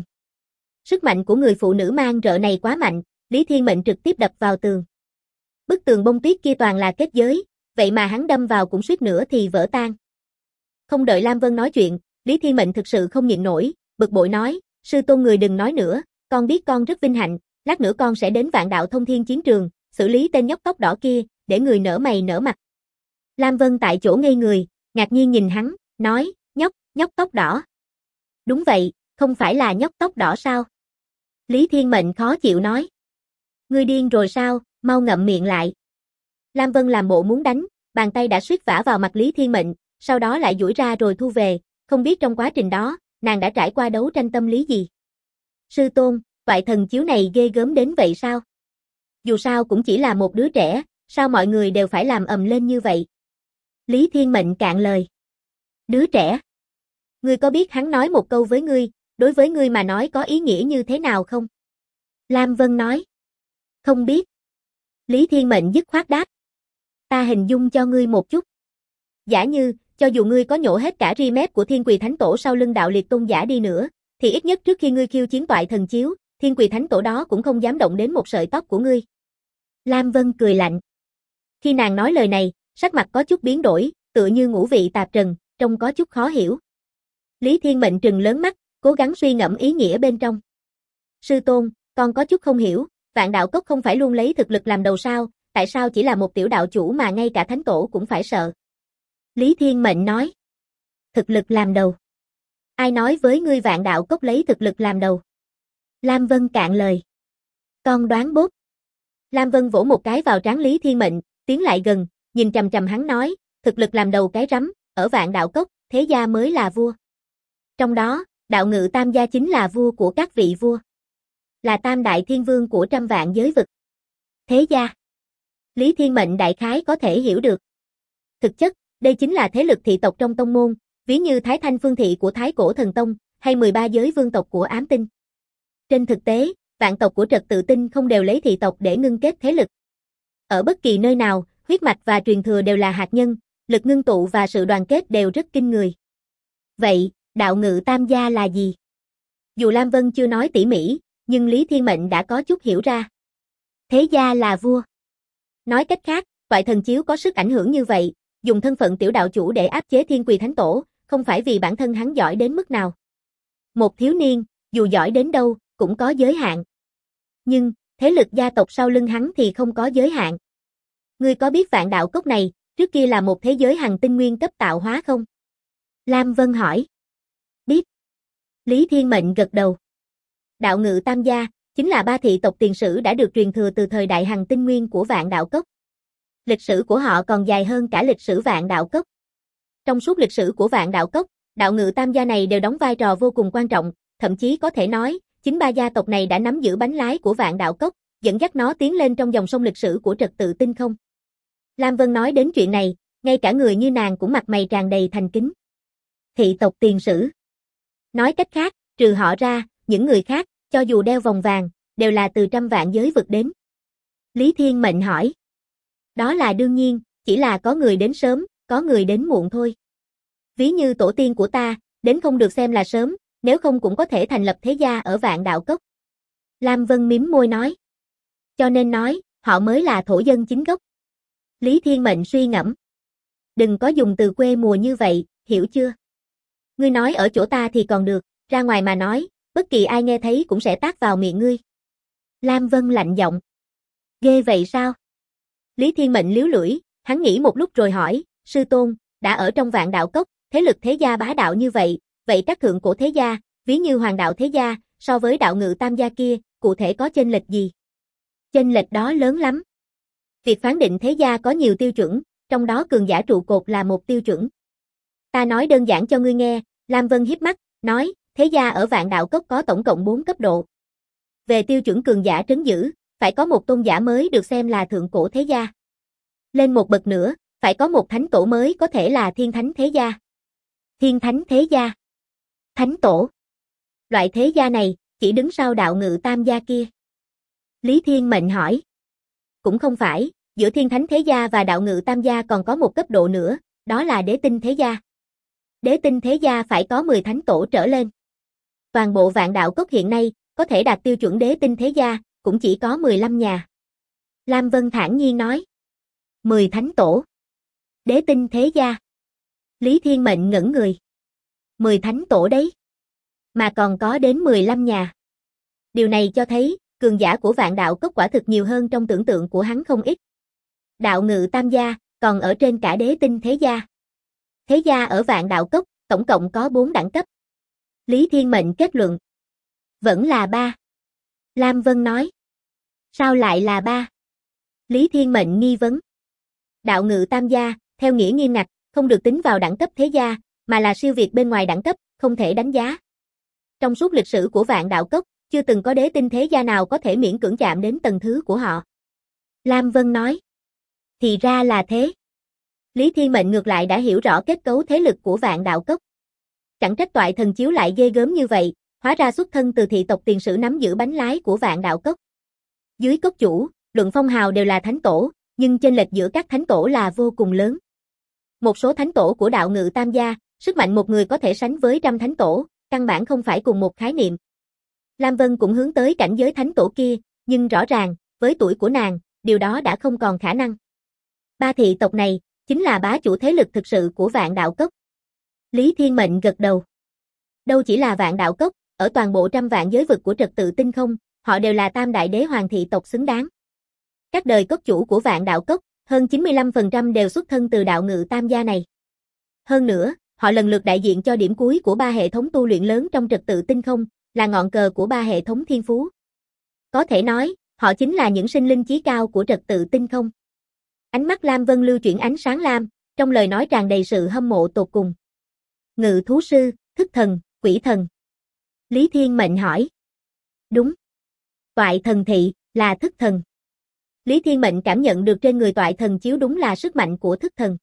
Sức mạnh của người phụ nữ mang rợ này quá mạnh, Lý Thiên Mệnh trực tiếp đập vào tường. Bức tường bông tuyết kia toàn là kết giới, vậy mà hắn đâm vào cũng suýt nữa thì vỡ tan. Không đợi Lam Vân nói chuyện, Lý Thiên Mệnh thực sự không nhịn nổi, bực bội nói, sư tôn người đừng nói nữa, con biết con rất vinh hạnh, lát nữa con sẽ đến Vạn Đạo Thông Thiên chiến trường, xử lý tên nhóc tóc đỏ kia, để người nở mày nở mặt. Lam Vân tại chỗ ngây người, ngạc nhiên nhìn hắn, nói, nhóc tóc đỏ. Đúng vậy, không phải là nhóc tóc đỏ sao? Lý Thiên Mệnh khó chịu nói. Ngươi điên rồi sao, mau ngậm miệng lại. Lam Vân làm bộ muốn đánh, bàn tay đã suýt vả vào mặt Lý Thiên Mệnh, sau đó lại duỗi ra rồi thu về, không biết trong quá trình đó, nàng đã trải qua đấu tranh tâm lý gì. Sư tôn, toại thần chiếu này ghê gớm đến vậy sao? Dù sao cũng chỉ là một đứa trẻ, sao mọi người đều phải làm ầm lên như vậy? Lý Thiên Mệnh cạn lời. Đứa trẻ? Ngươi có biết hắn nói một câu với ngươi, đối với ngươi mà nói có ý nghĩa như thế nào không? Lam Vân nói. Không biết. Lý Thiên Mệnh dứt khoát đáp. Ta hình dung cho ngươi một chút. Giả như, cho dù ngươi có nhổ hết cả ri mép của Thiên Quỳ Thánh Tổ sau lưng Đạo Liệt Tôn giả đi nữa, thì ít nhất trước khi ngươi khiêu chiến toại thần chiếu, Thiên Quỳ Thánh Tổ đó cũng không dám động đến một sợi tóc của ngươi. Lam Vân cười lạnh. Khi nàng nói lời này, sắc mặt có chút biến đổi, tựa như ngũ vị tạp trần, trông có chút khó hiểu. Lý Thiên Mệnh trừng lớn mắt, cố gắng suy ngẫm ý nghĩa bên trong. Sư tôn, con có chút không hiểu, Vạn Đạo Cốc không phải luôn lấy thực lực làm đầu sao, tại sao chỉ là một tiểu đạo chủ mà ngay cả Thánh Tổ cũng phải sợ? Lý Thiên Mệnh nói. Thực lực làm đầu. Ai nói với ngươi Vạn Đạo Cốc lấy thực lực làm đầu? Lam Vân cạn lời. Con đoán bốt. Lam Vân vỗ một cái vào trán Lý Thiên Mệnh, tiến lại gần, nhìn chằm chằm hắn nói, thực lực làm đầu cái rắm, ở Vạn Đạo Cốc, thế gia mới là vua. Trong đó, Đạo Ngự Tam gia chính là vua của các vị vua. Là tam đại thiên vương của trăm vạn giới vực. Thế gia. Lý Thiên Mệnh đại khái có thể hiểu được. Thực chất, đây chính là thế lực thị tộc trong tông môn, ví như Thái Thanh Phương Thị của Thái Cổ Thần Tông, hay 13 giới vương tộc của Ám Tinh. Trên thực tế, vạn tộc của Trật Tự Tinh không đều lấy thị tộc để ngưng kết thế lực. Ở bất kỳ nơi nào, huyết mạch và truyền thừa đều là hạt nhân, lực ngưng tụ và sự đoàn kết đều rất kinh người. Vậy, Đạo Ngự Tam gia là gì? Dù Lam Vân chưa nói tỉ mỉ, nhưng Lý Thiên Mệnh đã có chút hiểu ra. Thế gia là vua. Nói cách khác, toại thần chiếu có sức ảnh hưởng như vậy, dùng thân phận tiểu đạo chủ để áp chế Thiên Quỳ Thánh Tổ, không phải vì bản thân hắn giỏi đến mức nào. Một thiếu niên, dù giỏi đến đâu, cũng có giới hạn. Nhưng, thế lực gia tộc sau lưng hắn thì không có giới hạn. Ngươi có biết Vạn Đạo Cốc này, trước kia là một thế giới hành tinh nguyên cấp tạo hóa không? Lam Vân hỏi. Biết. Lý Thiên Mệnh gật đầu. Đạo Ngự Tam gia, chính là ba thị tộc tiền sử đã được truyền thừa từ thời đại hành tinh nguyên của Vạn Đạo Cốc. Lịch sử của họ còn dài hơn cả lịch sử Vạn Đạo Cốc. Trong suốt lịch sử của Vạn Đạo Cốc, Đạo Ngự Tam gia này đều đóng vai trò vô cùng quan trọng, thậm chí có thể nói, chính ba gia tộc này đã nắm giữ bánh lái của Vạn Đạo Cốc, dẫn dắt nó tiến lên trong dòng sông lịch sử của Trật Tự Tinh không. Lam Vân nói đến chuyện này, ngay cả người như nàng cũng mặt mày tràn đầy thành kính. Thị tộc tiền sử. Nói cách khác, trừ họ ra, những người khác, cho dù đeo vòng vàng, đều là từ trăm vạn giới vực đến. Lý Thiên Mệnh hỏi. Đó là đương nhiên, chỉ là có người đến sớm, có người đến muộn thôi. Ví như tổ tiên của ta, đến không được xem là sớm, nếu không cũng có thể thành lập thế gia ở Vạn Đạo Cốc. Lam Vân mím môi nói. Cho nên nói, họ mới là thổ dân chính gốc. Lý Thiên Mệnh suy ngẫm. Đừng có dùng từ quê mùa như vậy, hiểu chưa? Ngươi nói ở chỗ ta thì còn được, ra ngoài mà nói, bất kỳ ai nghe thấy cũng sẽ tát vào miệng ngươi. Lam Vân lạnh giọng. Ghê vậy sao? Lý Thiên Mệnh liếu lưỡi, hắn nghĩ một lúc rồi hỏi, sư tôn, đã ở trong Vạn Đạo Cốc, thế lực thế gia bá đạo như vậy, vậy các thượng cổ thế gia, ví như Hoàng Đạo thế gia, so với Đạo Ngự Tam gia kia, cụ thể có chênh lệch gì? Chênh lệch đó lớn lắm. Việc phán định thế gia có nhiều tiêu chuẩn, trong đó cường giả trụ cột là một tiêu chuẩn. Ta nói đơn giản cho ngươi nghe, Lam Vân hiếp mắt, nói, thế gia ở Vạn Đạo Cốc có tổng cộng 4 cấp độ. Về tiêu chuẩn cường giả trấn giữ, phải có một tôn giả mới được xem là thượng cổ thế gia. Lên một bậc nữa, phải có một thánh tổ mới có thể là thiên thánh thế gia. Thiên thánh thế gia. Thánh tổ. Loại thế gia này, chỉ đứng sau Đạo Ngự Tam gia kia. Lý Thiên Mệnh hỏi. Cũng không phải, giữa Thiên Thánh Thế Gia và Đạo Ngự Tam Gia còn có một cấp độ nữa, đó là Đế Tinh Thế Gia. Đế Tinh Thế Gia phải có 10 thánh tổ trở lên. Toàn bộ Vạn Đạo Cốc hiện nay, có thể đạt tiêu chuẩn Đế Tinh Thế Gia, cũng chỉ có 15 nhà. Lam Vân thản nhiên nói. 10 thánh tổ. Đế Tinh Thế Gia. Lý Thiên Mệnh ngẩn người. 10 thánh tổ đấy. Mà còn có đến 15 nhà. Điều này cho thấy, cường giả của Vạn Đạo Cốc quả thực nhiều hơn trong tưởng tượng của hắn không ít. Đạo Ngự Tam Gia, còn ở trên cả Đế Tinh Thế Gia. Thế gia ở Vạn Đạo Cốc, tổng cộng có 4 đẳng cấp. Lý Thiên Mệnh kết luận. Vẫn là 3. Lam Vân nói. Sao lại là 3? Lý Thiên Mệnh nghi vấn. Đạo Ngự Tam Gia, theo nghĩa nghiêm ngặt, không được tính vào đẳng cấp thế gia, mà là siêu việt bên ngoài đẳng cấp, không thể đánh giá. Trong suốt lịch sử của Vạn Đạo Cốc, chưa từng có đế tinh thế gia nào có thể miễn cưỡng chạm đến tầng thứ của họ. Lam Vân nói. Thì ra là thế. Lý Thiên Mệnh ngược lại đã hiểu rõ kết cấu thế lực của Vạn Đạo Cốc. Chẳng trách Toại Thần Chiếu lại ghê gớm như vậy, hóa ra xuất thân từ thị tộc tiền sử nắm giữ bánh lái của Vạn Đạo Cốc. Dưới cốc chủ, luận phong hào đều là thánh tổ, nhưng chênh lệch giữa các thánh tổ là vô cùng lớn. Một số thánh tổ của Đạo Ngự Tam Gia, sức mạnh một người có thể sánh với trăm thánh tổ, căn bản không phải cùng một khái niệm. Lam Vân cũng hướng tới cảnh giới thánh tổ kia, nhưng rõ ràng, với tuổi của nàng, điều đó đã không còn khả năng. 3 thị tộc này, chính là bá chủ thế lực thực sự của Vạn Đạo Cốc. Lý Thiên Mệnh gật đầu. Đâu chỉ là Vạn Đạo Cốc, ở toàn bộ trăm vạn giới vực của trật tự tinh không, họ đều là tam đại đế hoàng thị tộc xứng đáng. Các đời cốc chủ của Vạn Đạo Cốc, hơn 95% đều xuất thân từ Đạo Ngự Tam Gia này. Hơn nữa, họ lần lượt đại diện cho điểm cuối của 3 hệ thống tu luyện lớn trong trật tự tinh không, là ngọn cờ của 3 hệ thống thiên phú. Có thể nói, họ chính là những sinh linh chí cao của trật tự tinh không. Ánh mắt Lam Vân lưu chuyển ánh sáng lam, trong lời nói tràn đầy sự hâm mộ tột cùng. Ngự thú sư, thức thần, quỷ thần. Lý Thiên Mệnh hỏi. Đúng. Toại thần thị, là thức thần. Lý Thiên Mệnh cảm nhận được trên người Toại Thần Chiếu đúng là sức mạnh của thức thần.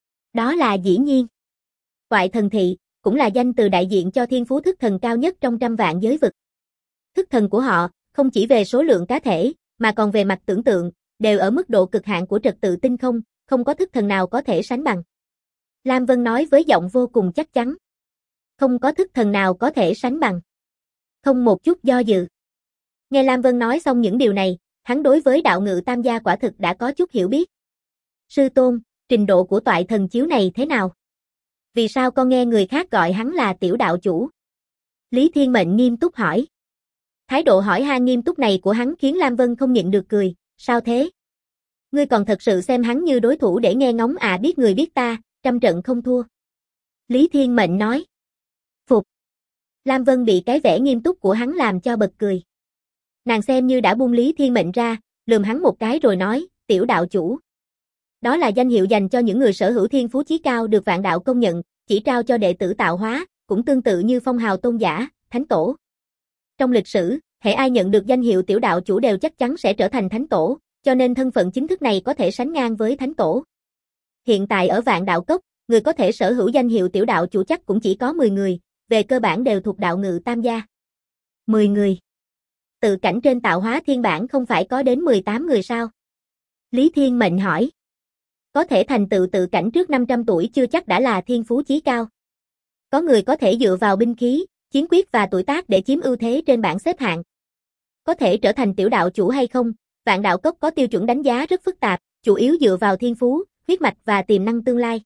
Đó là dĩ nhiên. Toại thần thị, cũng là danh từ đại diện cho thiên phú thức thần cao nhất trong trăm vạn giới vực. Thức thần của họ, không chỉ về số lượng cá thể, mà còn về mặt tưởng tượng, đều ở mức độ cực hạn của trật tự tinh không, không có thức thần nào có thể sánh bằng. Lam Vân nói với giọng vô cùng chắc chắn. Không có thức thần nào có thể sánh bằng. Không một chút do dự. Nghe Lam Vân nói xong những điều này, hắn đối với Đạo Ngự Tam Gia quả thực đã có chút hiểu biết. Sư tôn, trình độ của Toại Thần Chiếu này thế nào? Vì sao con nghe người khác gọi hắn là tiểu đạo chủ? Lý Thiên Mệnh nghiêm túc hỏi. Thái độ hỏi han nghiêm túc này của hắn khiến Lam Vân không nhịn được cười, sao thế? Ngươi còn thật sự xem hắn như đối thủ để nghe ngóng à, biết người biết ta, trăm trận không thua. Lý Thiên Mệnh nói. Phục. Lam Vân bị cái vẻ nghiêm túc của hắn làm cho bật cười. Nàng xem như đã buông Lý Thiên Mệnh ra, lườm hắn một cái rồi nói, tiểu đạo chủ. Đó là danh hiệu dành cho những người sở hữu thiên phú chí cao được Vạn Đạo công nhận, chỉ trao cho đệ tử tạo hóa, cũng tương tự như phong hào tôn giả, thánh tổ. Trong lịch sử, hễ ai nhận được danh hiệu tiểu đạo chủ đều chắc chắn sẽ trở thành thánh tổ, cho nên thân phận chính thức này có thể sánh ngang với thánh tổ. Hiện tại ở Vạn Đạo Cốc, người có thể sở hữu danh hiệu tiểu đạo chủ chắc cũng chỉ có 10 người, về cơ bản đều thuộc Đạo Ngự Tam Gia. 10 người. Tự cảnh trên tạo hóa thiên bản không phải có đến 18 người sao? Lý Thiên Mệnh hỏi. Có thể thành tựu tự cảnh trước 500 tuổi chưa chắc đã là thiên phú chí cao. Có người có thể dựa vào binh khí, chiến quyết và tuổi tác để chiếm ưu thế trên bảng xếp hạng. Có thể trở thành tiểu đạo chủ hay không, Vạn Đạo Cốc có tiêu chuẩn đánh giá rất phức tạp, chủ yếu dựa vào thiên phú, huyết mạch và tiềm năng tương lai.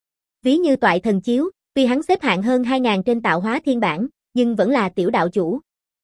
Ví như Toại Thần Chiếu, tuy hắn xếp hạng hơn 2000 trên tạo hóa thiên bản, nhưng vẫn là tiểu đạo chủ.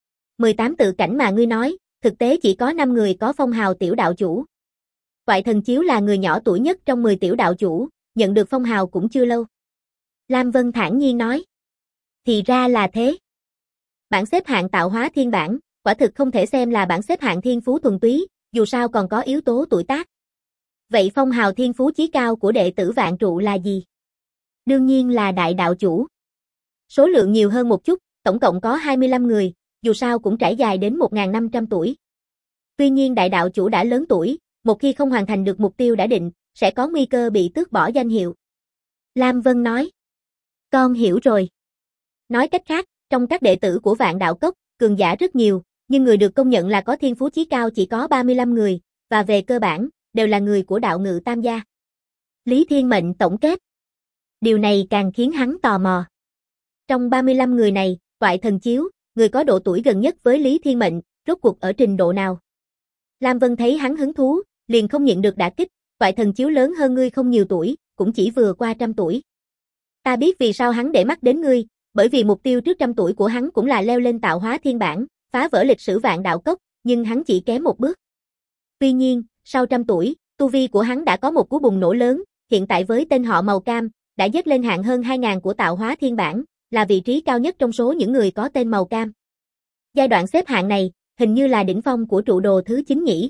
18 tự cảnh mà ngươi nói, thực tế chỉ có 5 người có phong hào tiểu đạo chủ. Toại Thần Chiếu là người nhỏ tuổi nhất trong 10 tiểu đạo chủ, nhận được phong hào cũng chưa lâu. Lam Vân thản nhiên nói. Thì ra là thế. Bảng xếp hạng tạo hóa thiên bản, quả thực không thể xem là bảng xếp hạng thiên phú thuần túy, dù sao còn có yếu tố tuổi tác. Vậy phong hào thiên phú chí cao của đệ tử Vạn Trụ là gì? Đương nhiên là đại đạo chủ. Số lượng nhiều hơn một chút, tổng cộng có 25 người, dù sao cũng trải dài đến 1500 tuổi. Tuy nhiên đại đạo chủ đã lớn tuổi, một khi không hoàn thành được mục tiêu đã định, sẽ có nguy cơ bị tước bỏ danh hiệu. Lam Vân nói. Con hiểu rồi. Nói cách khác, trong các đệ tử của Vạn Đạo Cốc, cường giả rất nhiều, Nhưng người được công nhận là có thiên phú chí cao chỉ có 35 người, và về cơ bản, đều là người của đạo ngự tam gia. Lý Thiên Mệnh tổng kết. Điều này càng khiến hắn tò mò. Trong 35 người này, Toại Thần Chiếu, người có độ tuổi gần nhất với Lý Thiên Mệnh, rốt cuộc ở trình độ nào? Lam Vân thấy hắn hứng thú, liền không nhịn được đả kích, Toại Thần Chiếu lớn hơn ngươi không nhiều tuổi, cũng chỉ vừa qua 100 tuổi. Ta biết vì sao hắn để mắt đến ngươi, bởi vì mục tiêu trước 100 tuổi của hắn cũng là leo lên tạo hóa thiên bản, phá vỡ lịch sử vạn đạo cốc, nhưng hắn chỉ kém một bước. Tuy nhiên, sau 100 tuổi, tu vi của hắn đã có một cú bùng nổ lớn, hiện tại với tên họ màu cam, đã dứt lên hạng hơn 2000 của tạo hóa thiên bản, là vị trí cao nhất trong số những người có tên màu cam. Giai đoạn xếp hạng này, hình như là đỉnh phong của trụ đồ thứ 9 nhỉ.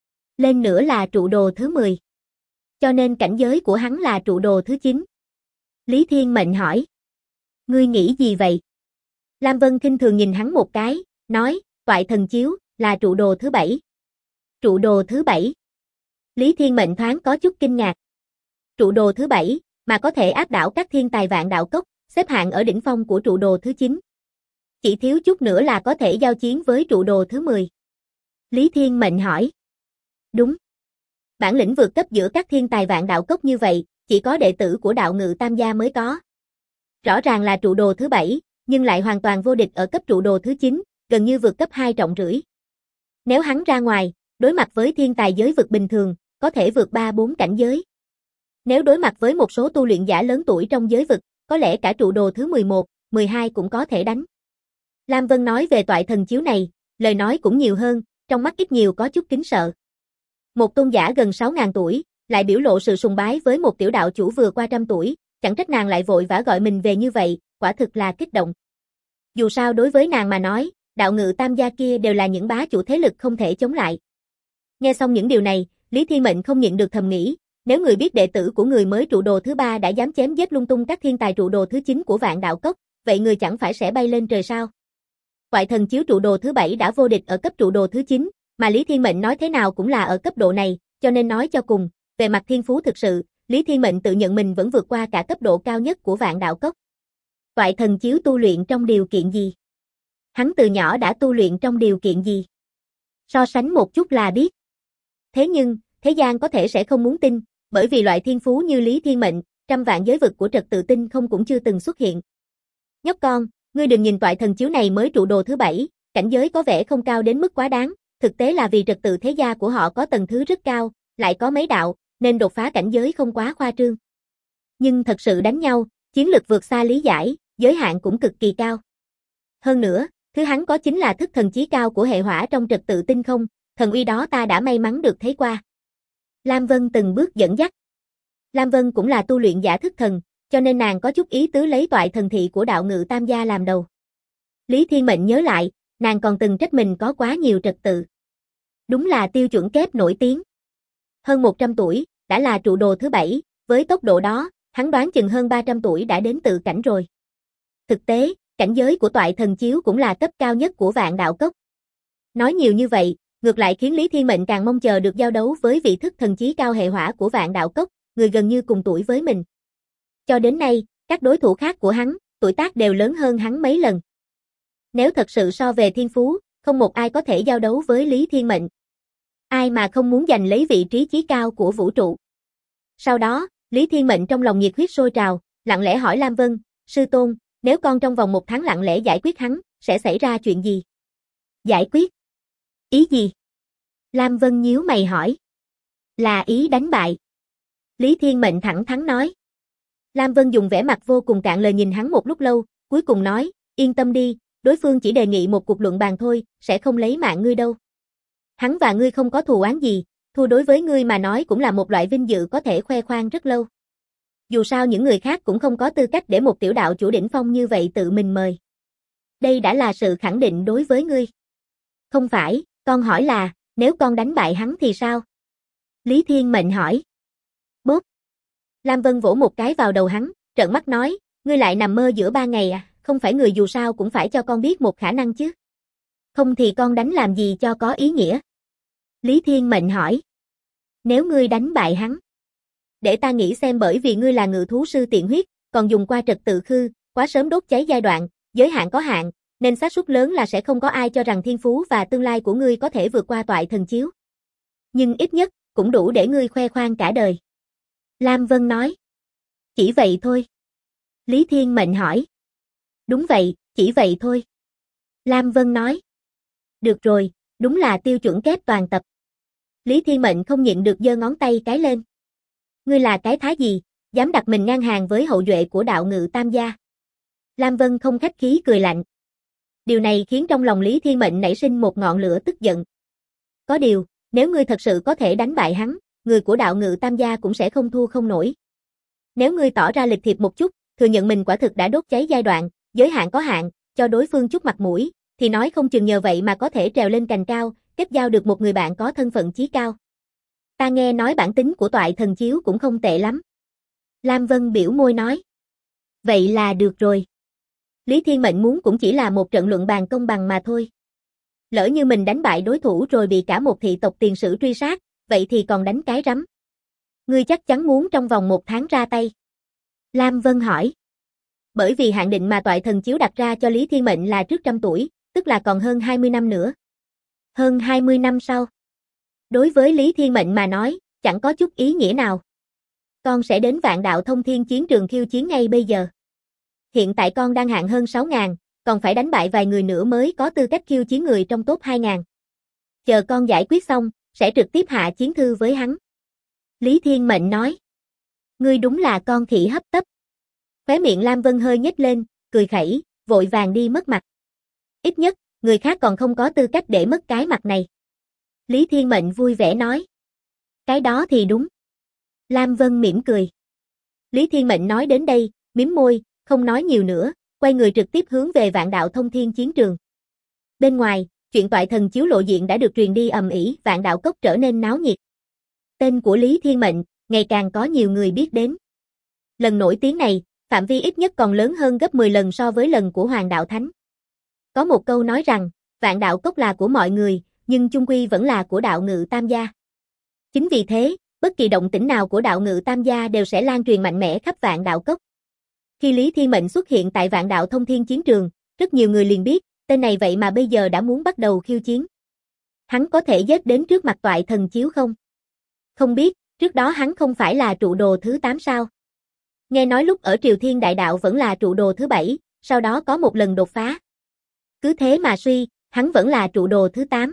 Lên nữa là trụ đồ thứ 10. Cho nên cảnh giới của hắn là trụ đồ thứ 9. Lý Thiên Mệnh hỏi. Ngươi nghĩ gì vậy? Lam Vân khinh thường nhìn hắn một cái, nói, Toại Thần Chiếu, là trụ đồ thứ 7. Trụ đồ thứ 7. Lý Thiên Mệnh thoáng có chút kinh ngạc. Trụ đồ thứ 7, mà có thể áp đảo các thiên tài vạn đạo cốc, xếp hạng ở đỉnh phong của trụ đồ thứ 9. Chỉ thiếu chút nữa là có thể giao chiến với trụ đồ thứ 10. Lý Thiên Mệnh hỏi. Đúng. Bản lĩnh vượt cấp giữa các thiên tài vạn đạo cốc như vậy, chỉ có đệ tử của đạo ngự tam gia mới có. Rõ ràng là trụ đồ thứ 7, nhưng lại hoàn toàn vô địch ở cấp trụ đồ thứ 9, gần như vượt cấp 2 trọng rưỡi. Nếu hắn ra ngoài, đối mặt với thiên tài giới vực bình thường, có thể vượt 3-4 cảnh giới. Nếu đối mặt với một số tu luyện giả lớn tuổi trong giới vực, có lẽ cả trụ đồ thứ 11, 12 cũng có thể đánh. Lam Vân nói về Toại Thần Chiếu này, lời nói cũng nhiều hơn, trong mắt ít nhiều có chút kính sợ. Một tôn giả gần 6000 tuổi, lại biểu lộ sự sùng bái với một tiểu đạo chủ vừa qua 100 tuổi, chẳng trách nàng lại vội vã gọi mình về như vậy, quả thực là kích động. Dù sao đối với nàng mà nói, đạo ngự tam gia kia đều là những bá chủ thế lực không thể chống lại. Nghe xong những điều này, Lý Thiên Mệnh không nhịn được thầm nghĩ, nếu người biết đệ tử của người mới trụ đồ thứ 3 đã dám chém giết lung tung các thiên tài trụ đồ thứ 9 của vạn đạo cốc, vậy người chẳng phải sẽ bay lên trời sao? Toại Thần Chiếu trụ đồ thứ 7 đã vô địch ở cấp trụ đồ thứ 9, mà Lý Thiên Mệnh nói thế nào cũng là ở cấp độ này, cho nên nói cho cùng, về mặt thiên phú thực sự, Lý Thiên Mệnh tự nhận mình vẫn vượt qua cả cấp độ cao nhất của vạn đạo cốc. Toại Thần Chiếu tu luyện trong điều kiện gì? Hắn từ nhỏ đã tu luyện trong điều kiện gì? So sánh một chút là biết. Thế nhưng, thế gian có thể sẽ không muốn tin, bởi vì loại thiên phú như Lý Thiên Mệnh, trăm vạn giới vực của trật tự tinh không cũng chưa từng xuất hiện. Nhóc con, ngươi đừng nhìn Toại Thần Chiếu này mới trụ đồ thứ 7, cảnh giới có vẻ không cao đến mức quá đáng, thực tế là vì trật tự thế gia của họ có tầng thứ rất cao, lại có mấy đạo, nên đột phá cảnh giới không quá khoa trương. Nhưng thật sự đánh nhau, chiến lực vượt xa lý giải, giới hạn cũng cực kỳ cao. Hơn nữa, thứ hắn có chính là thức thần chí cao của hệ hỏa trong trật tự tinh không, thần uy đó ta đã may mắn được thấy qua. Lam Vân từng bước dẫn dắt. Lam Vân cũng là tu luyện giả thức thần, cho nên nàng có chút ý tứ lấy Toại Thần Thị của đạo ngự tam gia làm đầu. Lý Thiên Mệnh nhớ lại, nàng còn từng trách mình có quá nhiều trật tự. Đúng là tiêu chuẩn kép nổi tiếng. Hơn 100 tuổi, đã là trụ đồ thứ 7, với tốc độ đó, hắn đoán chừng hơn 300 tuổi đã đến tự cảnh rồi. Thực tế, cảnh giới của Toại Thần Chiếu cũng là cấp cao nhất của vạn đạo cốc. Nói nhiều như vậy, ngược lại khiến Lý Thiên Mệnh càng mong chờ được giao đấu với vị thức thần chí cao hệ hỏa của vạn đạo cốc, người gần như cùng tuổi với mình. Cho đến nay, các đối thủ khác của hắn, tuổi tác đều lớn hơn hắn mấy lần. Nếu thật sự so về thiên phú, không một ai có thể giao đấu với Lý Thiên Mệnh. Ai mà không muốn giành lấy vị trí chí cao của vũ trụ. Sau đó, Lý Thiên Mệnh trong lòng nhiệt huyết sôi trào, lặng lẽ hỏi Lam Vân, sư tôn, nếu con trong vòng 1 tháng lặng lẽ giải quyết hắn, sẽ xảy ra chuyện gì? Giải quyết? Ý gì? Lam Vân nhíu mày hỏi. Là ý đánh bại. Lý Thiên Mệnh thẳng thắn nói. Lam Vân dùng vẻ mặt vô cùng cạn lời nhìn hắn một lúc lâu, cuối cùng nói, yên tâm đi, đối phương chỉ đề nghị một cuộc luận bàn thôi, sẽ không lấy mạng ngươi đâu. Hắn và ngươi không có thù oán gì, thua đối với ngươi mà nói cũng là một loại vinh dự có thể khoe khoang rất lâu. Dù sao những người khác cũng không có tư cách để một tiểu đạo chủ đỉnh phong như vậy tự mình mời. Đây đã là sự khẳng định đối với ngươi. Không phải, con hỏi là, nếu con đánh bại hắn thì sao? Lý Thiên Mệnh hỏi. Bốp. Lam Vân vỗ một cái vào đầu hắn, trợn mắt nói, ngươi lại nằm mơ giữa 3 ngày à, không phải người dù sao cũng phải cho con biết một khả năng chứ. Không thì con đánh làm gì cho có ý nghĩa? Lý Thiên Mệnh hỏi. Nếu ngươi đánh bại hắn. Để ta nghĩ xem, bởi vì ngươi là ngự thú sư tiện huyết, còn dùng qua trật tự khư, quá sớm đốt cháy giai đoạn, giới hạn có hạn, nên xác suất lớn là sẽ không có ai cho rằng thiên phú và tương lai của ngươi có thể vượt qua toại thần chiếu. Nhưng ít nhất, cũng đủ để ngươi khoe khoang cả đời. Lam Vân nói. Chỉ vậy thôi. Lý Thiên Mệnh hỏi. Đúng vậy, chỉ vậy thôi. Lam Vân nói. Được rồi, đúng là tiêu chuẩn kép toàn tập. Lý Thiên Mệnh không nhịn được giơ ngón tay cái lên. Ngươi là cái thá gì, dám đặt mình ngang hàng với hậu duệ của đạo ngự tam gia. Lam Vân không khách khí cười lạnh. Điều này khiến trong lòng Lý Thiên Mệnh nảy sinh một ngọn lửa tức giận. Có điều, nếu ngươi thật sự có thể đánh bại hắn, người của đạo ngự tam gia cũng sẽ không thua không nổi. Nếu ngươi tỏ ra lịch thiệp một chút, thừa nhận mình quả thực đã đốt cháy giai đoạn, giới hạn có hạn, cho đối phương chút mặt mũi, thì nói không chừng nhờ vậy mà có thể trèo lên cành cao, kết giao được một người bạn có thân phận chí cao. Ta nghe nói bản tính của toại thần chiếu cũng không tệ lắm. Lam Vân biểu môi nói. Vậy là được rồi. Lý Thiên Mệnh muốn cũng chỉ là một trận luận bàn công bằng mà thôi. Lỡ như mình đánh bại đối thủ rồi bị cả một thị tộc tiền sử truy sát, vậy thì còn đánh cái rắm. Ngươi chắc chắn muốn trong vòng 1 tháng ra tay. Lam Vân hỏi. Bởi vì hạn định mà toại thần chiếu đặt ra cho Lý Thiên Mệnh là trước 100 tuổi, tức là còn hơn 20 năm nữa. Hơn 20 năm sau. Đối với Lý Thiên Mệnh mà nói, chẳng có chút ý nghĩa nào. Con sẽ đến Vạn Đạo Thông Thiên chiến trường khiêu chiến ngay bây giờ. Hiện tại con đang hạng hơn 6.000, còn phải đánh bại vài người nữa mới có tư cách khiêu chiến người trong top 2.000. Chờ con giải quyết xong, sẽ trực tiếp hạ chiến thư với hắn. Lý Thiên Mệnh nói. Ngươi đúng là con khỉ hấp tấp. Khóe miệng Lam Vân hơi nhếch lên, cười khẩy, vội vàng đi mất mặt. Ít nhất, người khác còn không có tư cách để mất cái mặt này. Lý Thiên Mệnh vui vẻ nói. Cái đó thì đúng. Lam Vân mỉm cười. Lý Thiên Mệnh nói đến đây, mím môi, không nói nhiều nữa, quay người trực tiếp hướng về Vạn Đạo Thông Thiên chiến trường. Bên ngoài, chuyện toại thần chiếu lộ diện đã được truyền đi ầm ĩ, Vạn Đạo Cốc trở nên náo nhiệt. Tên của Lý Thiên Mệnh, ngày càng có nhiều người biết đến. Lần nổi tiếng này, phạm vi ít nhất còn lớn hơn gấp 10 lần so với lần của Hoàng Đạo Thánh. Có một câu nói rằng, Vạn Đạo Cốc là của mọi người, nhưng chung quy vẫn là của đạo ngự tam gia. Chính vì thế, bất kỳ động tĩnh nào của đạo ngự tam gia đều sẽ lan truyền mạnh mẽ khắp Vạn Đạo Cốc. Khi Lý Thiên Mệnh xuất hiện tại Vạn Đạo Thông Thiên chiến trường, rất nhiều người liền biết, tên này vậy mà bây giờ đã muốn bắt đầu khiêu chiến. Hắn có thể giết đến trước mặt toại thần chiếu không? Không biết, trước đó hắn không phải là trụ đồ thứ 8 sao? Nghe nói lúc ở Triều Thiên Đại Đạo vẫn là trụ đồ thứ 7, sau đó có một lần đột phá. Cứ thế mà suy, hắn vẫn là trụ đồ thứ 8.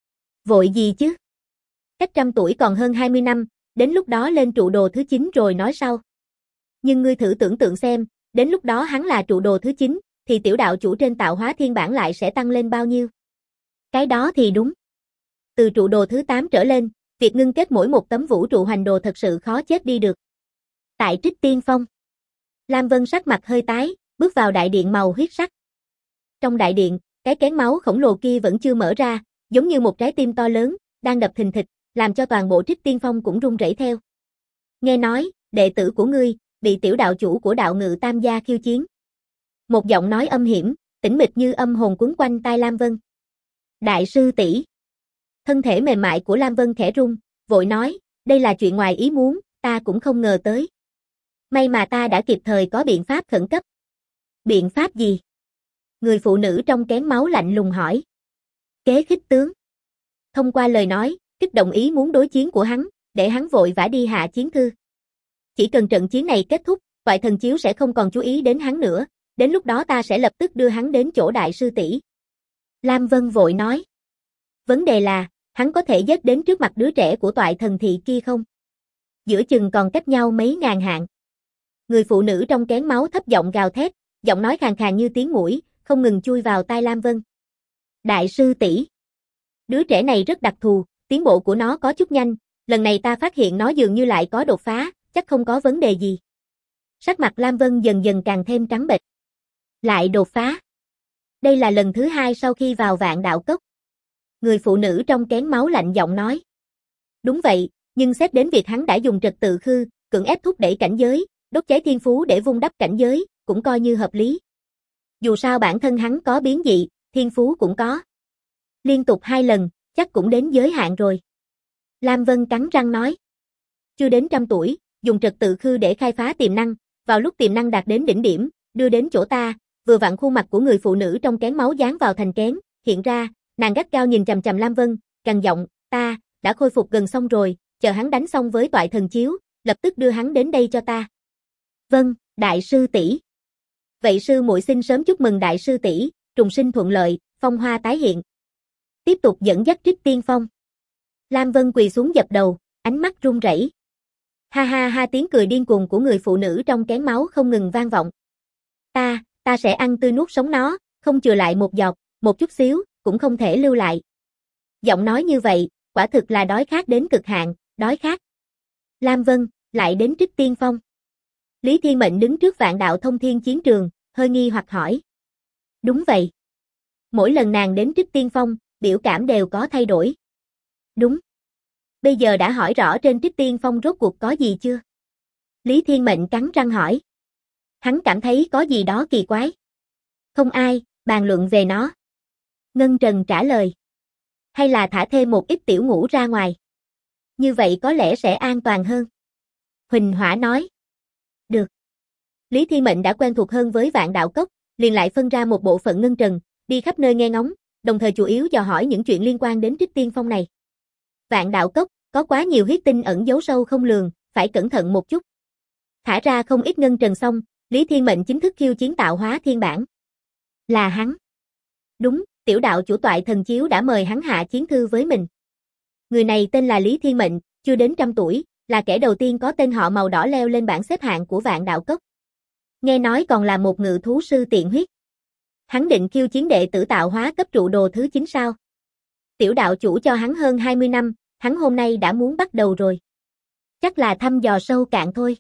Vội gì chứ? Cách 100 tuổi còn hơn 20 năm, đến lúc đó lên trụ đồ thứ 9 rồi nói sau. Nhưng ngươi thử tưởng tượng xem, đến lúc đó hắn là trụ đồ thứ 9, thì tiểu đạo chủ trên tạo hóa thiên bản lại sẽ tăng lên bao nhiêu? Cái đó thì đúng. Từ trụ đồ thứ 8 trở lên, việc ngưng kết mỗi một tấm vũ trụ hoành đồ thật sự khó chết đi được. Tại Trích Tiên Phong, Lam Vân sắc mặt hơi tái, bước vào đại điện màu huyết sắc. Trong đại điện, cái kén máu khổng lồ kia vẫn chưa mở ra, giống như một trái tim to lớn, đang đập thình thịch, làm cho toàn bộ Trích Tiên Phong cũng rung rẩy theo. Nghe nói, đệ tử của ngươi, bị tiểu đạo chủ của đạo ngự tam gia khiêu chiến. Một giọng nói âm hiểm, tĩnh mịch như âm hồn quấn quanh tai Lam Vân. Đại sư tỷ. Thân thể mềm mại của Lam Vân khẽ rung, vội nói, đây là chuyện ngoài ý muốn, ta cũng không ngờ tới. May mà ta đã kịp thời có biện pháp khẩn cấp. Biện pháp gì? Người phụ nữ trong kén máu lạnh lùng hỏi. Kế khích tướng. Thông qua lời nói, kích động ý muốn đối chiến của hắn, để hắn vội vã đi hạ chiến thư. Chỉ cần trận chiến này kết thúc, toại thần chiếu sẽ không còn chú ý đến hắn nữa, đến lúc đó ta sẽ lập tức đưa hắn đến chỗ đại sư tỷ. Lam Vân vội nói. Vấn đề là, hắn có thể giết đến trước mặt đứa trẻ của toại thần thị kia không? Giữa chừng còn cách nhau mấy ngàn hạng. Người phụ nữ trong kén máu thấp giọng gào thét, giọng nói khàn khàn như tiếng muỗi, không ngừng chui vào tai Lam Vân. Đại sư tỷ. Đứa trẻ này rất đặc thù, tiến bộ của nó có chút nhanh, lần này ta phát hiện nó dường như lại có đột phá, chắc không có vấn đề gì. Sắc mặt Lam Vân dần dần càng thêm trắng bệch. Lại đột phá. Đây là lần thứ 2 sau khi vào Vạn Đạo Cốc. Người phụ nữ trong kén máu lạnh giọng nói. Đúng vậy, nhưng xét đến việc hắn đã dùng trật tự khư, cưỡng ép thúc đẩy cảnh giới, đốt cháy thiên phú để vun đắp cảnh giới, cũng coi như hợp lý. Dù sao bản thân hắn có biến dị, thiên phú cũng có. Liên tục 2 lần, chắc cũng đến giới hạn rồi. Lam Vân cắn răng nói. Chưa đến 100 tuổi, dùng trật tự khư để khai phá tiềm năng, vào lúc tiềm năng đạt đến đỉnh điểm, đưa đến chỗ ta, vừa vặn khuôn mặt của người phụ nữ trong kén máu dán vào thành kén, hiện ra, nàng gắt gao nhìn chằm chằm Lam Vân, gằn giọng, ta, đã khôi phục gần xong rồi, chờ hắn đánh xong với toại thần chiếu, lập tức đưa hắn đến đây cho ta. Vâng, đại sư tỷ. Vậy sư muội xin sớm chúc mừng đại sư tỷ, trùng sinh thuận lợi, phong hoa tái hiện. Tiếp tục dẫn dắt Trích Tiên Phong. Lam Vân quỳ xuống dập đầu, ánh mắt run rẩy. Ha ha ha, tiếng cười điên cuồng của người phụ nữ trong kén máu không ngừng vang vọng. Ta sẽ ăn tươi nuốt sống nó, không chừa lại một giọt, một chút xíu, cũng không thể lưu lại. Giọng nói như vậy, quả thực là đói khát đến cực hạn, đói khát. Lam Vân, lại đến Trích Tiên Phong. Lý Thiên Mệnh đứng trước Vạn Đạo Thông Thiên chiến trường, hơi nghi hoặc hỏi. Đúng vậy. Mỗi lần nàng đến Trích Tiên Phong, biểu cảm đều có thay đổi. Đúng. Bây giờ đã hỏi rõ trên Trích Tiên Phong rốt cuộc có gì chưa? Lý Thiên Mệnh cắn răng hỏi. Hắn cảm thấy có gì đó kỳ quái. Không ai, bàn luận về nó. Ngân Trần trả lời. Hay là thả thêm một ít tiểu ngũ ra ngoài. Như vậy có lẽ sẽ an toàn hơn. Huỳnh Hỏa nói. Được. Lý Thiên Mệnh đã quen thuộc hơn với Vạn Đạo Cốc, liền lại phân ra một bộ phận Ngân Trần, đi khắp nơi nghe ngóng, đồng thời chủ yếu dò hỏi những chuyện liên quan đến Trích Tiên Phong này. Vạn Đạo Cốc, có quá nhiều huyết tinh ẩn giấu sâu không lường, phải cẩn thận một chút. Thả ra không ít Ngân Trần xong, Lý Thiên Mệnh chính thức khiêu chiến tạo hóa thiên bản. Là hắn. Đúng, tiểu đạo chủ toại thần chiếu đã mời hắn hạ chiến thư với mình. Người này tên là Lý Thiên Mệnh, chưa đến 100 tuổi, là kẻ đầu tiên có tên họ màu đỏ leo lên bảng xếp hạng của Vạn Đạo Cốc. Nghe nói còn là một ngự thú sư tiện huyết. Hắn định khiêu chiến đệ tử tạo hóa cấp trụ đồ thứ 9 sao? Tiểu đạo chủ cho hắn hơn 20 năm, hắn hôm nay đã muốn bắt đầu rồi. Chắc là thăm dò sâu cạn thôi.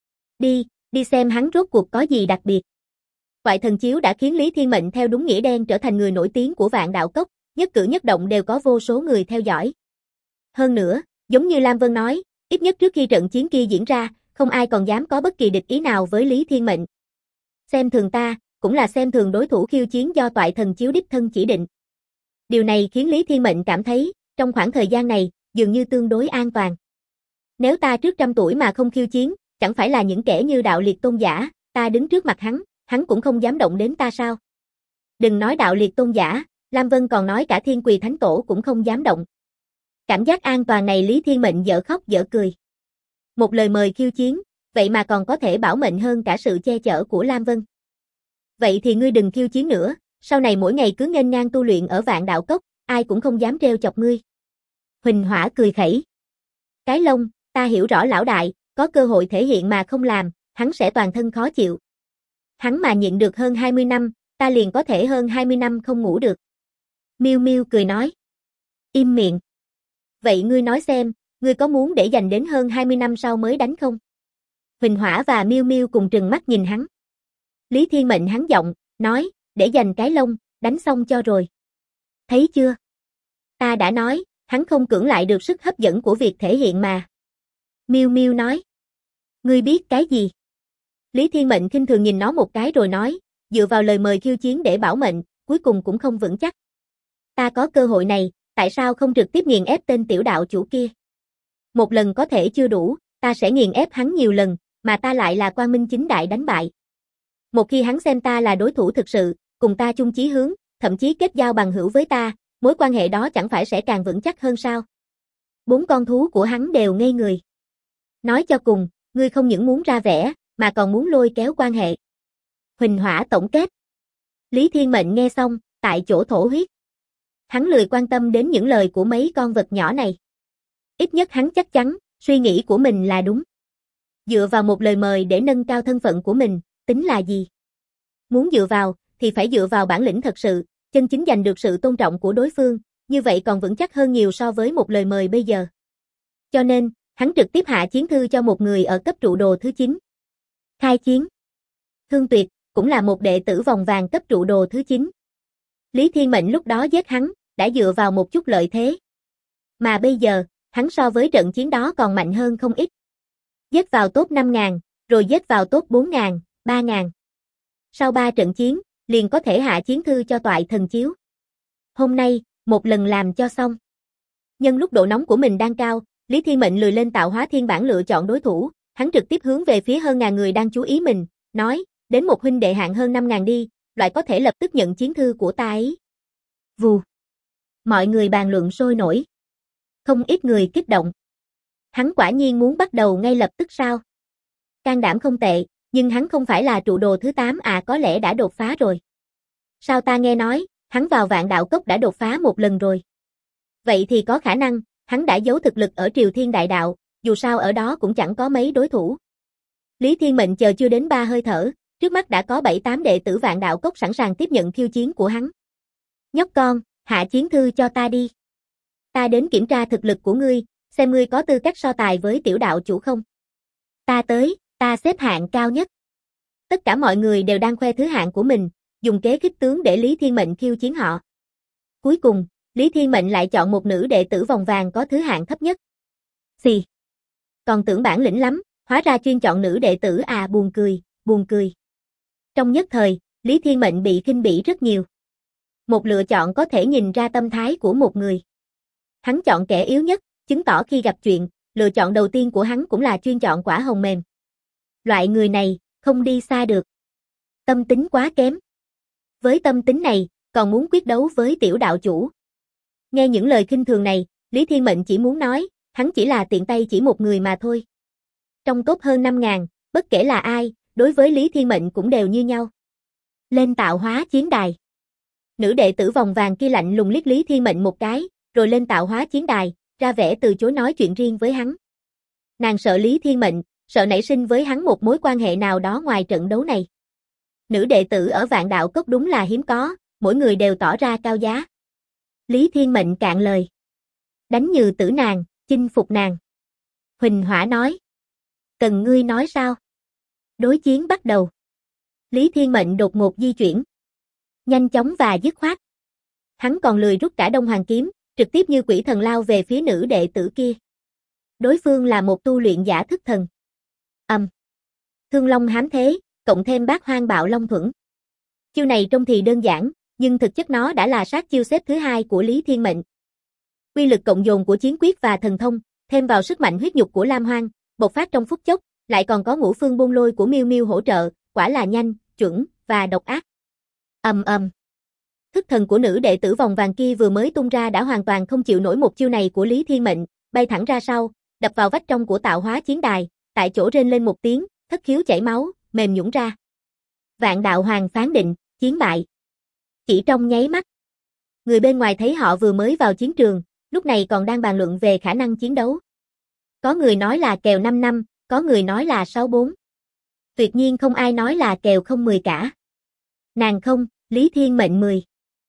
Đi xem hắn rốt cuộc có gì đặc biệt. Toại thần chiếu đã khiến Lý Thiên Mệnh theo đúng nghĩa đen trở thành người nổi tiếng của Vạn Đạo Cốc, nhất cử nhất động đều có vô số người theo dõi. Hơn nữa, giống như Lam Vân nói, ít nhất trước khi trận chiến kia diễn ra, không ai còn dám có bất kỳ địch ý nào với Lý Thiên Mệnh. Xem thường ta, cũng là xem thường đối thủ khiêu chiến do toại thần chiếu đích thân chỉ định. Điều này khiến Lý Thiên Mệnh cảm thấy, trong khoảng thời gian này, dường như tương đối an toàn. Nếu ta trước 100 tuổi mà không khiêu chiến, chẳng phải là những kẻ như đạo liệt tôn giả, ta đứng trước mặt hắn cũng không dám động đến ta sao? Đừng nói đạo liệt tôn giả, Lam Vân còn nói cả Thiên Quỳ Thánh Tổ cũng không dám động. Cảm giác an toàn này Lý Thiên Mệnh dở khóc dở cười. Một lời mời khiêu chiến, vậy mà còn có thể bảo mệnh hơn cả sự che chở của Lam Vân. Vậy thì ngươi đừng khiêu chiến nữa, sau này mỗi ngày cứ nghênh ngang tu luyện ở Vạn Đạo Cốc, ai cũng không dám trêu chọc ngươi. Huỳnh Hỏa cười khẩy. Cái lông, ta hiểu rõ lão đại, có cơ hội thể hiện mà không làm, hắn sẽ toàn thân khó chịu. Hắn mà nhịn được hơn 20 năm, ta liền có thể hơn 20 năm không ngủ được. Miu Miu cười nói. Im miệng. Vậy ngươi nói xem, ngươi có muốn để dành đến hơn 20 năm sau mới đánh không? Huỳnh Hỏa và Miu Miu cùng trừng mắt nhìn hắn. Lý Thiên Mệnh hắn giọng, nói, để dành cái lông, đánh xong cho rồi. Thấy chưa? Ta đã nói, hắn không cưỡng lại được sức hấp dẫn của việc thể hiện mà. Miu Miu nói. Ngươi biết cái gì? Lý Thiên Mệnh khinh thường nhìn nó một cái rồi nói, dựa vào lời mời khiêu chiến để bảo mệnh, cuối cùng cũng không vững chắc. Ta có cơ hội này, tại sao không trực tiếp nghiền ép tên tiểu đạo chủ kia? Một lần có thể chưa đủ, ta sẽ nghiền ép hắn nhiều lần, mà ta lại là quang minh chính đại đánh bại. Một khi hắn xem ta là đối thủ thực sự, cùng ta chung chí hướng, thậm chí kết giao bằng hữu với ta, mối quan hệ đó chẳng phải sẽ càng vững chắc hơn sao? 4 con thú của hắn đều ngây người. Nói cho cùng, ngươi không những muốn ra vẻ, mà còn muốn lôi kéo quan hệ. Huỳnh Hỏa tổng kết. Lý Thiên Mệnh nghe xong, tại chỗ thổ huyết. Hắn lười quan tâm đến những lời của mấy con vật nhỏ này. Ít nhất hắn chắc chắn, suy nghĩ của mình là đúng. Dựa vào một lời mời để nâng cao thân phận của mình, tính là gì? Muốn dựa vào, thì phải dựa vào bản lĩnh thật sự, chân chính giành được sự tôn trọng của đối phương, như vậy còn vững chắc hơn nhiều so với một lời mời bây giờ. Cho nên, hắn trực tiếp hạ chiến thư cho một người ở cấp trụ đồ thứ 9. Khai chiến. Thương Tuyệt, cũng là một đệ tử vòng vàng cấp trụ đồ thứ 9. Lý Thiên Mệnh lúc đó giết hắn, đã dựa vào một chút lợi thế. Mà bây giờ, hắn so với trận chiến đó còn mạnh hơn không ít. Giết vào top 5.000, rồi giết vào top 4.000, 3.000. Sau 3 trận chiến, liền có thể hạ chiến thư cho toại thần chiếu. Hôm nay, một lần làm cho xong. Nhân lúc độ nóng của mình đang cao, Lý Thiên Mệnh lười lên tạo hóa thiên bản lựa chọn đối thủ, hắn trực tiếp hướng về phía hơn ngàn người đang chú ý mình, nói, đến một huynh đệ hạng hơn 5.000 đi, loại có thể lập tức nhận chiến thư của ta ấy. Vù. Mọi người bàn luận sôi nổi. Không ít người kích động. Hắn quả nhiên muốn bắt đầu ngay lập tức sao? Can đảm không tệ, nhưng hắn không phải là trụ đồ thứ 8 à, có lẽ đã đột phá rồi. Sao ta nghe nói, hắn vào Vạn Đạo Cốc đã đột phá một lần rồi. Vậy thì có khả năng, hắn đã giấu thực lực ở Triều Thiên Đại Đạo, dù sao ở đó cũng chẳng có mấy đối thủ. Lý Thiên Mệnh chờ chưa đến 3 hơi thở, trước mắt đã có 7-8 đệ tử Vạn Đạo Cốc sẵn sàng tiếp nhận khiêu chiến của hắn. Nhóc con, hạ chiến thư cho ta đi. Ta đến kiểm tra thực lực của ngươi, xem ngươi có tư cách so tài với tiểu đạo chủ không. Ta tới, ta xếp hạng cao nhất. Tất cả mọi người đều đang khoe thứ hạng của mình, dùng kế khích tướng để Lý Thiên Mệnh khiêu chiến họ. Cuối cùng, Lý Thiên Mệnh lại chọn một nữ đệ tử vòng vàng có thứ hạng thấp nhất. Xì. Còn tưởng bản lĩnh lắm, hóa ra chuyên chọn nữ đệ tử à, buồn cười, buồn cười. Trong nhất thời, Lý Thiên Mệnh bị khinh bỉ rất nhiều. Một lựa chọn có thể nhìn ra tâm thái của một người. Hắn chọn kẻ yếu nhất, chứng tỏ khi gặp chuyện, lựa chọn đầu tiên của hắn cũng là chuyên chọn quả hồng mềm. Loại người này, không đi xa được. Tâm tính quá kém. Với tâm tính này, còn muốn quyết đấu với tiểu đạo chủ. Nghe những lời khinh thường này, Lý Thiên Mệnh chỉ muốn nói, hắn chỉ là tiện tay chỉ một người mà thôi. Trong top hơn 5.000, bất kể là ai, đối với Lý Thiên Mệnh cũng đều như nhau. Lên tạo hóa chiến đài. Nữ đệ tử vòng vàng kia lạnh lùng liếc Lý Thiên Mệnh một cái, rồi lên tạo hóa chiến đài, ra vẻ từ chối nói chuyện riêng với hắn. Nàng sợ Lý Thiên Mệnh, sợ nảy sinh với hắn một mối quan hệ nào đó ngoài trận đấu này. Nữ đệ tử ở Vạn Đạo Cốc đúng là hiếm có, mỗi người đều tỏ ra cao giá. Lý Thiên Mệnh cạn lời. Đánh nhừ tử nàng, chinh phục nàng. Huỳnh Hỏa nói. Cần ngươi nói sao? Đối chiến bắt đầu. Lý Thiên Mệnh đột ngột di chuyển. Nhanh chóng và dứt khoát. Hắn còn lười rút cả Đông Hoàng kiếm, trực tiếp như quỷ thần lao về phía nữ đệ tử kia. Đối phương là một tu luyện giả thức thần. Thương Long hám thế, cộng thêm Bát Hoang Bạo Long thuẫn. Chiêu này trông thì đơn giản, nhưng thực chất nó đã là sát chiêu xếp thứ 2 của Lý Thiên Mệnh. Quy lực cộng dồn của chiến quyết và thần thông, thêm vào sức mạnh huyết nhục của Lam Hoang, bộc phát trong phút chốc, lại còn có ngũ phương bôn lôi của Miêu Miêu hỗ trợ, quả là nhanh, chuẩn và độc ác. Thức thần của nữ đệ tử vòng vàng kia vừa mới tung ra đã hoàn toàn không chịu nổi một chiêu này của Lý Thiên Mệnh, bay thẳng ra sau, đập vào vách trong của tạo hóa chiến đài, tại chỗ rên lên một tiếng, thất khiếu chảy máu, mềm nhũn ra. Vạn Đạo Hoàng phán định, chiến bại. Chỉ trong nháy mắt. Người bên ngoài thấy họ vừa mới vào chiến trường, lúc này còn đang bàn luận về khả năng chiến đấu. Có người nói là kèo 5 năm, có người nói là 6-4. Tuyệt nhiên không ai nói là kèo không 10 cả. Nàng không, Lý Thiên Mệnh 10.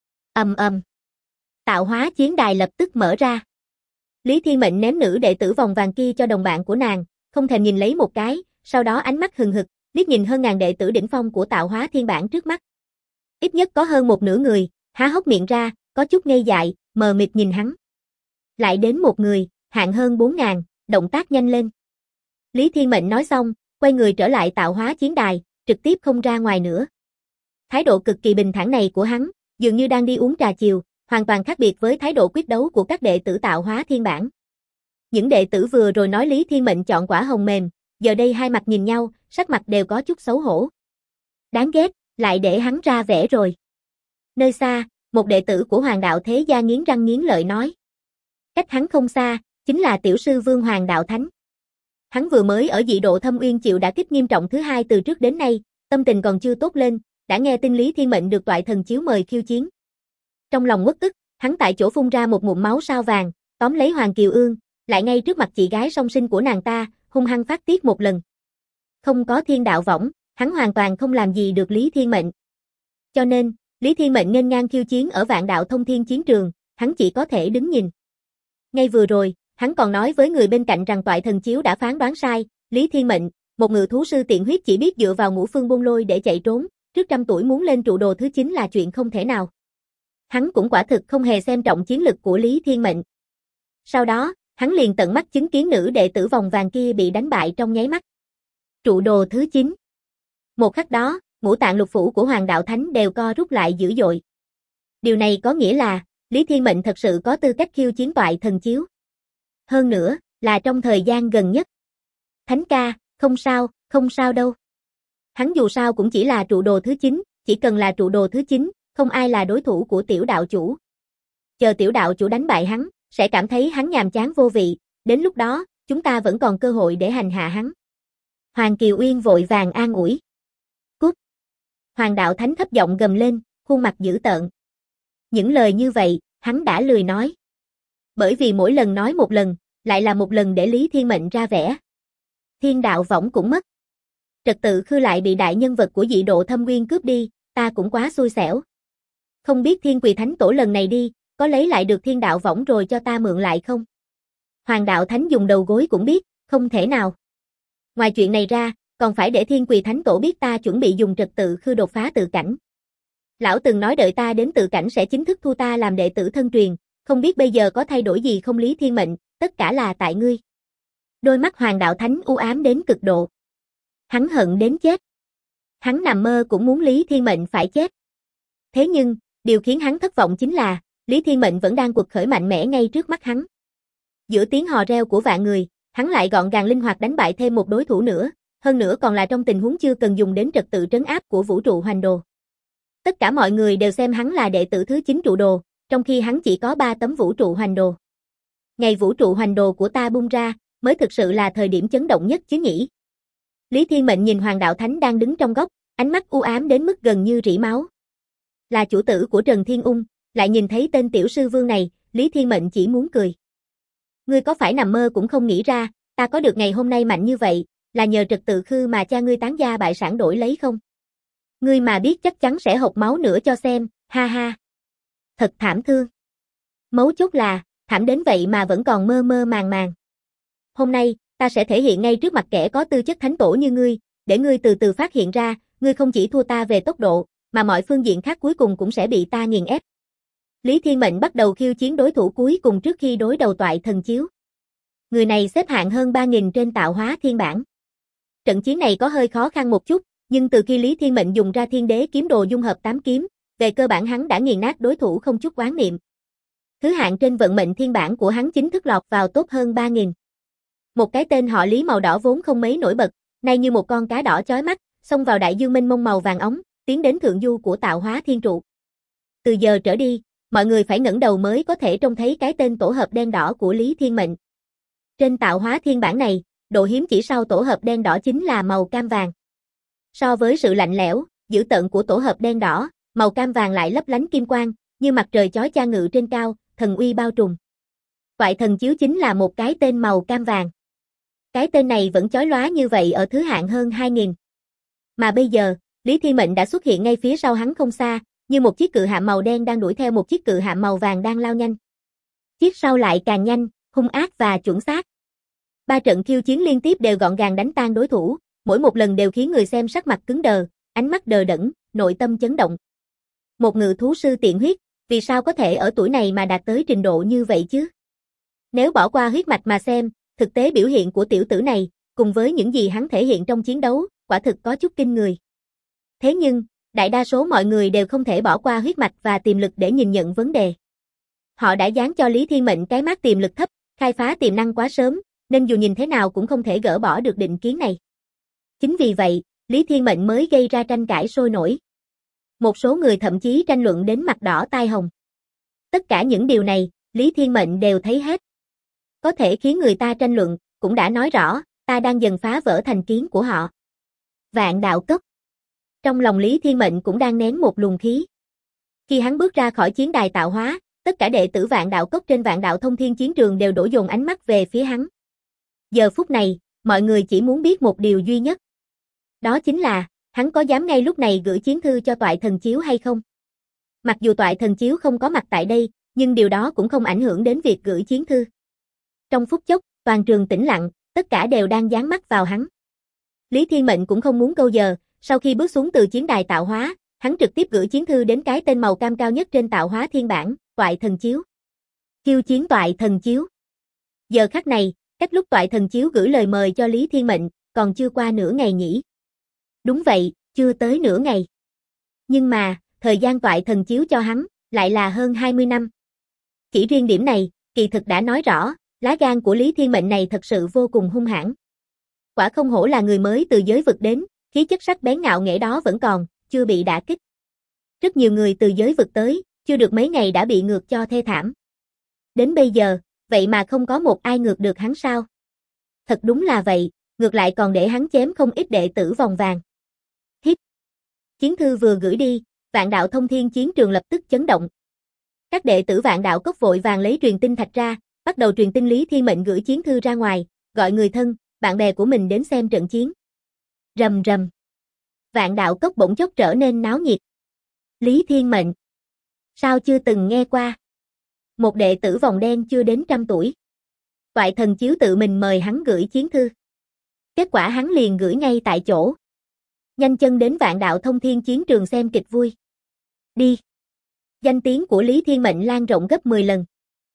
Tạo hóa chiến đài lập tức mở ra. Lý Thiên Mệnh ném nữ đệ tử vòng vàng kia cho đồng bạn của nàng, không thèm nhìn lấy một cái, sau đó ánh mắt hừng hực, liếc nhìn hơn ngàn đệ tử đỉnh phong của tạo hóa thiên bản trước mắt. Ít nhất có hơn một nửa người, há hốc miệng ra, có chút ngây dại, mờ mịt nhìn hắn. Lại đến một người, hạng hơn 4.000, động tác nhanh lên. Lý Thiên Mệnh nói xong, quay người trở lại tạo hóa chiến đài, trực tiếp không ra ngoài nữa. Thái độ cực kỳ bình thản này của hắn, dường như đang đi uống trà chiều, hoàn toàn khác biệt với thái độ quyết đấu của các đệ tử tạo hóa thiên bản. Những đệ tử vừa rồi nói Lý Thiên Mệnh chọn quả hồng mềm, giờ đây hai mặt nhìn nhau, sắc mặt đều có chút xấu hổ. Đáng ghét, lại để hắn ra vẻ rồi. Nơi xa, một đệ tử của Hoàng Đạo Thế Gia nghiến răng nghiến lợi nói. Cách hắn không xa, chính là tiểu sư Vương Hoàng Đạo Thánh. Hắn vừa mới ở dị độ Thâm Uyên chịu đả kích nghiêm trọng thứ 2 từ trước đến nay, tâm tình còn chưa tốt lên, đã nghe tin Lý Thiên Mệnh được toại thần chiếu mời khiêu chiến. Trong lòng uất ức, hắn tại chỗ phun ra một ngụm máu sao vàng, tóm lấy Hoàng Kiều Ương, lại ngay trước mặt chị gái song sinh của nàng ta, hung hăng phát tiết một lần. Không có thiên đạo võng, hắn hoàn toàn không làm gì được Lý Thiên Mệnh. Cho nên, Lý Thiên Mệnh nghênh ngang khiêu chiến ở Vạn Đạo Thông Thiên chiến trường, hắn chỉ có thể đứng nhìn. Ngay vừa rồi, hắn còn nói với người bên cạnh rằng toại thần chiếu đã phán đoán sai, Lý Thiên Mệnh, một ngự thú sư tiện huyết chỉ biết dựa vào ngũ phương bôn lôi để chạy trốn, trước 100 tuổi muốn lên trụ đồ thứ 9 là chuyện không thể nào. Hắn cũng quả thực không hề xem trọng chiến lực của Lý Thiên Mệnh. Sau đó, hắn liền tận mắt chứng kiến nữ đệ tử vòng vàng kia bị đánh bại trong nháy mắt. Trụ đồ thứ 9. Một khắc đó, ngũ tạng lục phủ của Hoàng Đạo Thánh đều co rút lại dữ dội. Điều này có nghĩa là, Lý Thiên Mệnh thật sự có tư cách khiêu chiến toại thần chiếu. Hơn nữa, là trong thời gian gần nhất. Thánh ca, không sao đâu. Hắn dù sao cũng chỉ là trụ đồ thứ 9, chỉ cần là trụ đồ thứ 9, không ai là đối thủ của tiểu đạo chủ. Chờ tiểu đạo chủ đánh bại hắn, sẽ cảm thấy hắn nhàm chán vô vị, đến lúc đó, chúng ta vẫn còn cơ hội để hành hạ hắn. Hoàng Kiều Uyên vội vàng an ủi. Cút! Hoàng đạo thánh thấp giọng gầm lên, khuôn mặt dữ tợn. Những lời như vậy, hắn đã lười nói. Bởi vì mỗi lần nói một lần, lại là một lần để Lý Thiên Mệnh ra vẻ. Thiên đạo võng cũng mất. Trật tự khư lại bị đại nhân vật của dị độ thâm nguyên cướp đi, ta cũng quá xui xẻo. Không biết Thiên Quỳ Thánh Tổ lần này đi, có lấy lại được thiên đạo võng rồi cho ta mượn lại không? Hoàng đạo thánh dùng đầu gối cũng biết, không thể nào. Ngoài chuyện này ra, còn phải để Thiên Quỳ Thánh Tổ biết ta chuẩn bị dùng trật tự khư đột phá tự cảnh. Lão từng nói đợi ta đến tự cảnh sẽ chính thức thu ta làm đệ tử thân truyền, không biết bây giờ có thay đổi gì không Lý Thiên Mệnh, tất cả là tại ngươi. Đôi mắt Hoàng đạo thánh u ám đến cực độ. Hắn hận đến chết. Hắn nằm mơ cũng muốn Lý Thiên Mệnh phải chết. Thế nhưng, điều khiến hắn thất vọng chính là, Lý Thiên Mệnh vẫn đang quật khởi mạnh mẽ ngay trước mắt hắn. Giữa tiếng hò reo của vạn người, hắn lại gọn gàng linh hoạt đánh bại thêm một đối thủ nữa, hơn nữa còn là trong tình huống chưa cần dùng đến trật tự trấn áp của vũ trụ hoành đồ. Tất cả mọi người đều xem hắn là đệ tử thứ 9 trụ đồ, trong khi hắn chỉ có 3 tấm vũ trụ hoành đồ. Ngày vũ trụ hoành đồ của ta bung ra, mới thực sự là thời điểm chấn động nhất chứ nhỉ. Lý Thiên Mệnh nhìn Hoàng đạo thánh đang đứng trong góc, ánh mắt u ám đến mức gần như rỉ máu. Là chủ tử của Trần Thiên Ung, lại nhìn thấy tên tiểu sư vương này, Lý Thiên Mệnh chỉ muốn cười. Ngươi có phải nằm mơ cũng không nghĩ ra, ta có được ngày hôm nay mạnh như vậy, là nhờ trật tự khư mà cha ngươi tán gia bại sản đổi lấy không? Ngươi mà biết chắc chắn sẽ hộc máu nữa cho xem, ha ha. Thật thảm thương. Mấu chốt là, thảm đến vậy mà vẫn còn mơ mơ màng màng. Hôm nay, ta sẽ thể hiện ngay trước mặt kẻ có tư chất thánh tổ như ngươi, để ngươi từ từ phát hiện ra, ngươi không chỉ thua ta về tốc độ, mà mọi phương diện khác cuối cùng cũng sẽ bị ta nghiền ép. Lý Thiên Mệnh bắt đầu khiêu chiến đối thủ cuối cùng trước khi đối đầu toại thần chiếu. Người này xếp hạng hơn 3.000 trên tạo hóa thiên bảng. Trận chiến này có hơi khó khăn một chút, nhưng từ khi Lý Thiên Mệnh dùng ra thiên đế kiếm đồ dung hợp 8 kiếm, về cơ bản hắn đã nghiền nát đối thủ không chút oán niệm. Thứ hạng trên vận mệnh thiên bảng của hắn chính thức lọt vào top hơn 3.000. Một cái tên họ Lý màu đỏ vốn không mấy nổi bật, nay như một con cá đỏ chói mắt, xông vào đại dương mênh mông màu vàng óng, tiến đến thượng du của tạo hóa thiên trụ. Từ giờ trở đi, mọi người phải ngẩng đầu mới có thể trông thấy cái tên tổ hợp đen đỏ của Lý Thiên Mệnh. Trên tạo hóa thiên bản này, độ hiếm chỉ sau tổ hợp đen đỏ chính là màu cam vàng. So với sự lạnh lẽo, dữ tợn của tổ hợp đen đỏ, màu cam vàng lại lấp lánh kim quang, như mặt trời chói chang ngự trên cao, thần uy bao trùm. Toại thần chiếu chính là một cái tên màu cam vàng. Cái tên này vẫn chói lóa như vậy ở thứ hạng hơn 2.000. Mà bây giờ, Lý Thiên Mệnh đã xuất hiện ngay phía sau hắn không xa, như một chiếc cự hạm màu đen đang đuổi theo một chiếc cự hạm màu vàng đang lao nhanh. Chiếc sau lại càng nhanh, hung ác và chuẩn xác. 3 trận khiêu chiến liên tiếp đều gọn gàng đánh tan đối thủ, mỗi một lần đều khiến người xem sắc mặt cứng đờ, ánh mắt đờ đẫn, nội tâm chấn động. Một ngự thú sư tiện huyết, vì sao có thể ở tuổi này mà đạt tới trình độ như vậy chứ? Nếu bỏ qua huyết mạch mà xem, thực tế biểu hiện của tiểu tử này, cùng với những gì hắn thể hiện trong chiến đấu, quả thực có chút kinh người. Thế nhưng, đại đa số mọi người đều không thể bỏ qua huyết mạch và tiềm lực để nhìn nhận vấn đề. Họ đã dán cho Lý Thiên Mệnh cái mác tiềm lực thấp, khai phá tiềm năng quá sớm, nên dù nhìn thế nào cũng không thể gỡ bỏ được định kiến này. Chính vì vậy, Lý Thiên Mệnh mới gây ra tranh cãi sôi nổi. Một số người thậm chí tranh luận đến mặt đỏ tai hồng. Tất cả những điều này, Lý Thiên Mệnh đều thấy hết. Có thể khiến người ta tranh luận, cũng đã nói rõ, ta đang dần phá vỡ thành kiến của họ. Vạn đạo cốc. Trong lòng Lý Thiên Mệnh cũng đang nén một luồng khí. Khi hắn bước ra khỏi chiến đài tạo hóa, tất cả đệ tử Vạn Đạo Cốc trên Vạn Đạo Thông Thiên chiến trường đều đổ dồn ánh mắt về phía hắn. Giờ phút này, mọi người chỉ muốn biết một điều duy nhất. Đó chính là, hắn có dám ngay lúc này gửi chiến thư cho Toại Thần Chiếu hay không? Mặc dù Toại Thần Chiếu không có mặt tại đây, nhưng điều đó cũng không ảnh hưởng đến việc gửi chiến thư. Trong phút chốc, toàn trường tĩnh lặng, tất cả đều đang dán mắt vào hắn. Lý Thiên Mệnh cũng không muốn câu giờ, sau khi bước xuống từ chiến đài tạo hóa, hắn trực tiếp gửi chiến thư đến cái tên màu cam cao nhất trên tạo hóa thiên bản, Toại Thần Chiếu. Khiêu chiến Toại Thần Chiếu. Giờ khắc này, cách lúc Toại Thần Chiếu gửi lời mời cho Lý Thiên Mệnh, còn chưa qua nửa ngày nhỉ? Đúng vậy, chưa tới nửa ngày. Nhưng mà, thời gian Toại Thần Chiếu cho hắn, lại là hơn 20 năm. Chỉ riêng điểm này, kỳ thực đã nói rõ, lá gan của Lý Thiên Mệnh này thật sự vô cùng hung hãn. Quả không hổ là người mới từ giới vực đến, khí chất sắc bén ngạo nghễ đó vẫn còn, chưa bị đả kích. Rất nhiều người từ giới vực tới, chưa được mấy ngày đã bị ngược cho thê thảm. Đến bây giờ, vậy mà không có một ai ngược được hắn sao? Thật đúng là vậy, ngược lại còn để hắn chém không ít đệ tử vòng vàng. Hít. Chiến thư vừa gửi đi, Vạn Đạo Thông Thiên chiến trường lập tức chấn động. Các đệ tử Vạn Đạo Cốc vội vàng lấy truyền tin thạch ra, bắt đầu truyền tin Lý Thiên Mệnh gửi chiến thư ra ngoài, gọi người thân, bạn bè của mình đến xem trận chiến. Rầm rầm. Vạn Đạo Cốc bỗng chốc trở nên náo nhiệt. Lý Thiên Mệnh. Sao chưa từng nghe qua? Một đệ tử vòng đen chưa đến 100 tuổi. Toại Thần Chiếu tự mình mời hắn gửi chiến thư. Kết quả hắn liền gửi ngay tại chỗ. Nhanh chân đến Vạn Đạo Thông Thiên chiến trường xem kịch vui. Đi. Danh tiếng của Lý Thiên Mệnh lan rộng gấp 10 lần.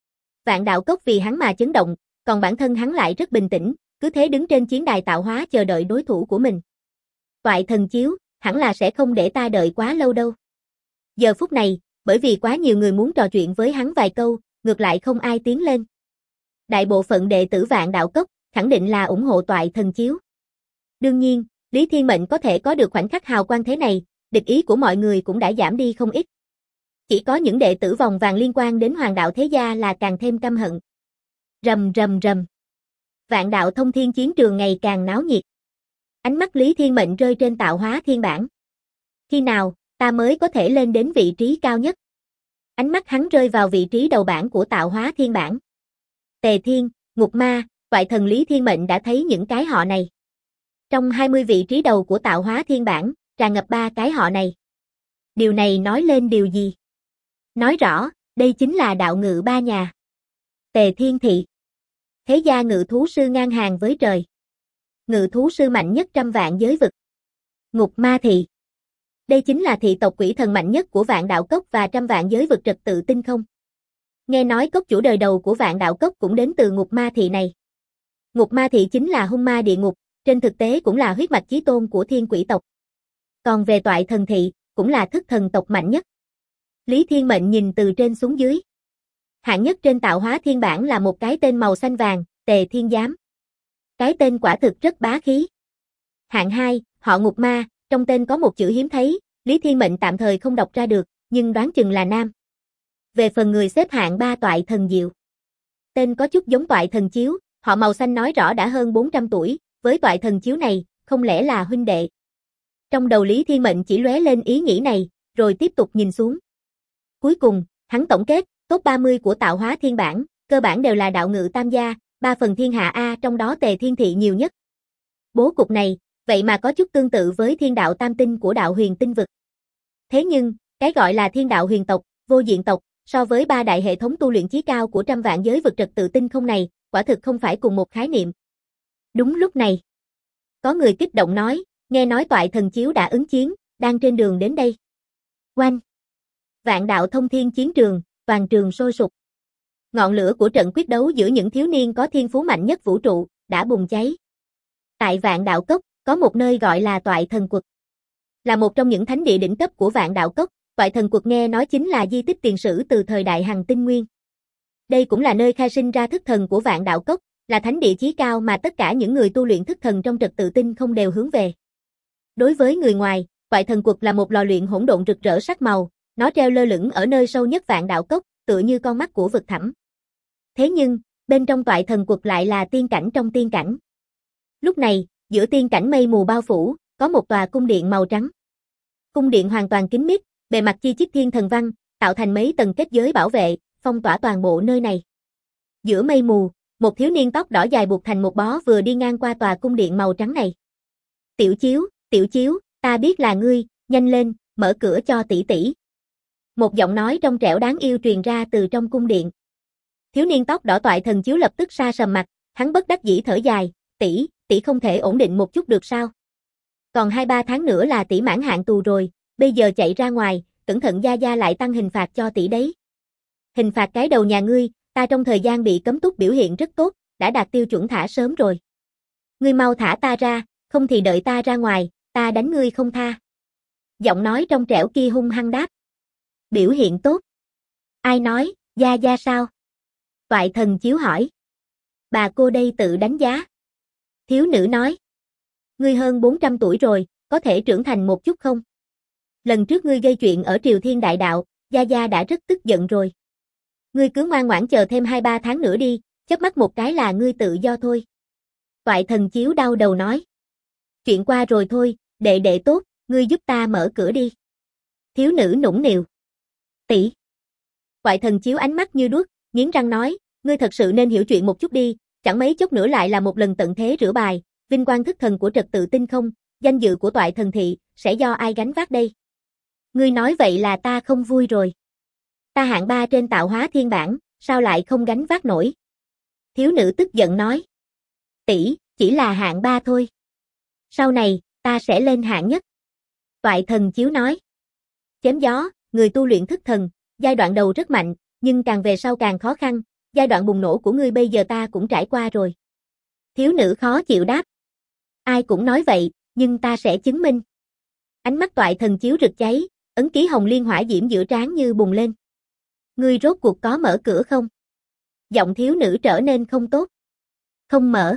Vạn Đạo Cốc vì hắn mà chấn động, còn bản thân hắn lại rất bình tĩnh, cứ thế đứng trên chiến đài tạo hóa chờ đợi đối thủ của mình. Toại Thần Chiếu, hẳn là sẽ không để ta đợi quá lâu đâu. Giờ phút này, bởi vì quá nhiều người muốn trò chuyện với hắn vài câu, ngược lại không ai tiến lên. Đại bộ phận đệ tử Vạn Đạo Cốc khẳng định là ủng hộ Toại Thần Chiếu. Đương nhiên, Lý Thiên Mệnh có thể có được khoảnh khắc hào quang thế này, địch ý của mọi người cũng đã giảm đi không ít. Chỉ có những đệ tử vòng vàng liên quan đến Hoàng đạo thế gia là càng thêm căm hận. Rầm rầm rầm. Vạn Đạo Thông Thiên chiến trường ngày càng náo nhiệt. Ánh mắt Lý Thiên Mệnh rơi trên tạo hóa thiên bản. Khi nào, ta mới có thể lên đến vị trí cao nhất? Ánh mắt hắn rơi vào vị trí đầu bảng của tạo hóa thiên bản. Tề Thiên, Ngục Ma, Toại Thần Lý Thiên Mệnh đã thấy những cái họ này. Trong 20 vị trí đầu của tạo hóa thiên bản, tràn ngập 3 cái họ này. Điều này nói lên điều gì? Nói rõ, đây chính là đạo ngự ba nhà. Tề Thiên Thị. Thế gia ngự thú sư ngang hàng với trời. Ngự thú sư mạnh nhất 100 vạn giới vực. Ngục Ma Thị. Đây chính là thị tộc quỷ thần mạnh nhất của Vạn Đạo Cốc và 100 vạn giới vực trật tự tinh không. Nghe nói cốc chủ đời đầu của Vạn Đạo Cốc cũng đến từ Ngục Ma Thị này. Ngục Ma Thị chính là hung ma địa ngục, trên thực tế cũng là huyết mạch chí tôn của thiên quỷ tộc. Còn về Toại Thần Thị, cũng là thức thần tộc mạnh nhất. Lý Thiên Mệnh nhìn từ trên xuống dưới. Hạng nhất trên tạo hóa thiên bản là một cái tên màu xanh vàng, Tề Thiên Giám. Cái tên quả thực rất bá khí. Hạng 2, họ Ngục Ma, trong tên có một chữ hiếm thấy, Lý Thiên Mệnh tạm thời không đọc ra được, nhưng đoán chừng là nam. Về phần người xếp hạng 3 Toại Thần Diệu. Tên có chút giống Toại Thần Chiếu, họ màu xanh nói rõ đã hơn 400 tuổi, với Toại Thần Chiếu này, không lẽ là huynh đệ. Trong đầu Lý Thiên Mệnh chỉ lóe lên ý nghĩ này, rồi tiếp tục nhìn xuống. Cuối cùng, hắn tổng kết, top 30 của tạo hóa thiên bản, cơ bản đều là đạo ngự tam gia, 3 phần thiên hạ A, trong đó Tề Thiên Thị nhiều nhất. Bố cục này, vậy mà có chút tương tự với thiên đạo tam tinh của đạo huyền tinh vực. Thế nhưng, cái gọi là thiên đạo huyền tộc, vô diện tộc, so với 3 đại hệ thống tu luyện chí cao của 100 vạn giới vực trật tự tinh không này, quả thực không phải cùng một khái niệm. Đúng lúc này, có người kích động nói, nghe nói Toại Thần Chiếu đã ứng chiến, đang trên đường đến đây. Oanh! Vạn Đạo Thông Thiên chiến trường, toàn trường sôi sục. Ngọn lửa của trận quyết đấu giữa những thiếu niên có thiên phú mạnh nhất vũ trụ, đã bùng cháy. Tại Vạn Đạo Cốc, có một nơi gọi là Toại Thần Quật. Là một trong những thánh địa đỉnh cấp của Vạn Đạo Cốc, Toại Thần Quật nghe nói chính là di tích tiền sử từ thời đại Hằng Tinh Nguyên. Đây cũng là nơi khai sinh ra thức thần của Vạn Đạo Cốc, là thánh địa chí cao mà tất cả những người tu luyện thức thần trong trật tự tinh không đều hướng về. Đối với người ngoài, Toại Thần Quật là một lò luyện hỗn độn rực rỡ sắc màu, nó treo lơ lửng ở nơi sâu nhất Vạn Đạo Cốc, tựa như con mắt của vực thẳm. Thế nhưng, bên trong Toại Thần Quật lại là tiên cảnh trong tiên cảnh. Lúc này, giữa tiên cảnh mây mù bao phủ, có một tòa cung điện màu trắng. Cung điện hoàn toàn kín mít, bề mặt chi chít thiên thần văn, tạo thành mấy tầng kết giới bảo vệ, phong tỏa toàn bộ nơi này. Giữa mây mù, một thiếu niên tóc đỏ dài buộc thành một bó vừa đi ngang qua tòa cung điện màu trắng này. Tiểu Chiếu, ta biết là ngươi, nhanh lên, mở cửa cho tỷ tỷ. Một giọng nói trong trẻo đáng yêu truyền ra từ trong cung điện. Thiếu niên tóc đỏ Toại Thần Chiếu lập tức sa sầm mặt, hắn bất đắc dĩ thở dài, tỷ không thể ổn định một chút được sao? Còn 2-3 tháng nữa là tỷ mãn hạn tù rồi, bây giờ chạy ra ngoài, cẩn thận gia gia lại tăng hình phạt cho tỷ đấy. Hình phạt cái đầu nhà ngươi, ta trong thời gian bị cấm túc biểu hiện rất tốt, đã đạt tiêu chuẩn thả sớm rồi. Ngươi mau thả ta ra, không thì đợi ta ra ngoài, ta đánh ngươi không tha. Giọng nói trong trẻo kia hung hăng đáp. Biểu hiện tốt. Ai nói, gia gia sao? Toại Thần Chiếu hỏi. Bà cô đây tự đánh giá. Thiếu nữ nói. Ngươi hơn 400 tuổi rồi, có thể trưởng thành một chút không? Lần trước ngươi gây chuyện ở Triều Thiên Đại Đạo, Gia Gia đã rất tức giận rồi. Ngươi cứ ngoan ngoãn chờ thêm 2-3 tháng nữa đi, chớp mắt một cái là ngươi tự do thôi. Toại Thần Chiếu đau đầu nói. Chuyện qua rồi thôi, đệ đệ tốt, ngươi giúp ta mở cửa đi. Thiếu nữ nũng nịu. Tỷ. Toại Thần Chiếu ánh mắt như đuốc, nghiến răng nói, ngươi thật sự nên hiểu chuyện một chút đi, chẳng mấy chốc nữa lại là một lần tận thế rửa bài, vinh quang thức thần của trật tự tinh không, danh dự của Toại Thần thị, sẽ do ai gánh vác đây? Ngươi nói vậy là ta không vui rồi. Ta hạng 3 trên tạo hóa thiên bảng, sao lại không gánh vác nổi? Thiếu nữ tức giận nói. Tỷ, chỉ là hạng 3 thôi. Sau này, ta sẽ lên hạng nhất. Toại Thần Chiếu nói. Chém gió, người tu luyện thức thần, giai đoạn đầu rất mạnh, nhưng càng về sau càng khó khăn, giai đoạn bùng nổ của ngươi bây giờ ta cũng trải qua rồi. Thiếu nữ khó chịu đáp. Ai cũng nói vậy, nhưng ta sẽ chứng minh. Ánh mắt Toại Thần Chiếu rực cháy, ấn ký hồng liên hỏa diễm giữa trán như bùng lên. Ngươi rốt cuộc có mở cửa không? Giọng thiếu nữ trở nên không tốt. Không mở.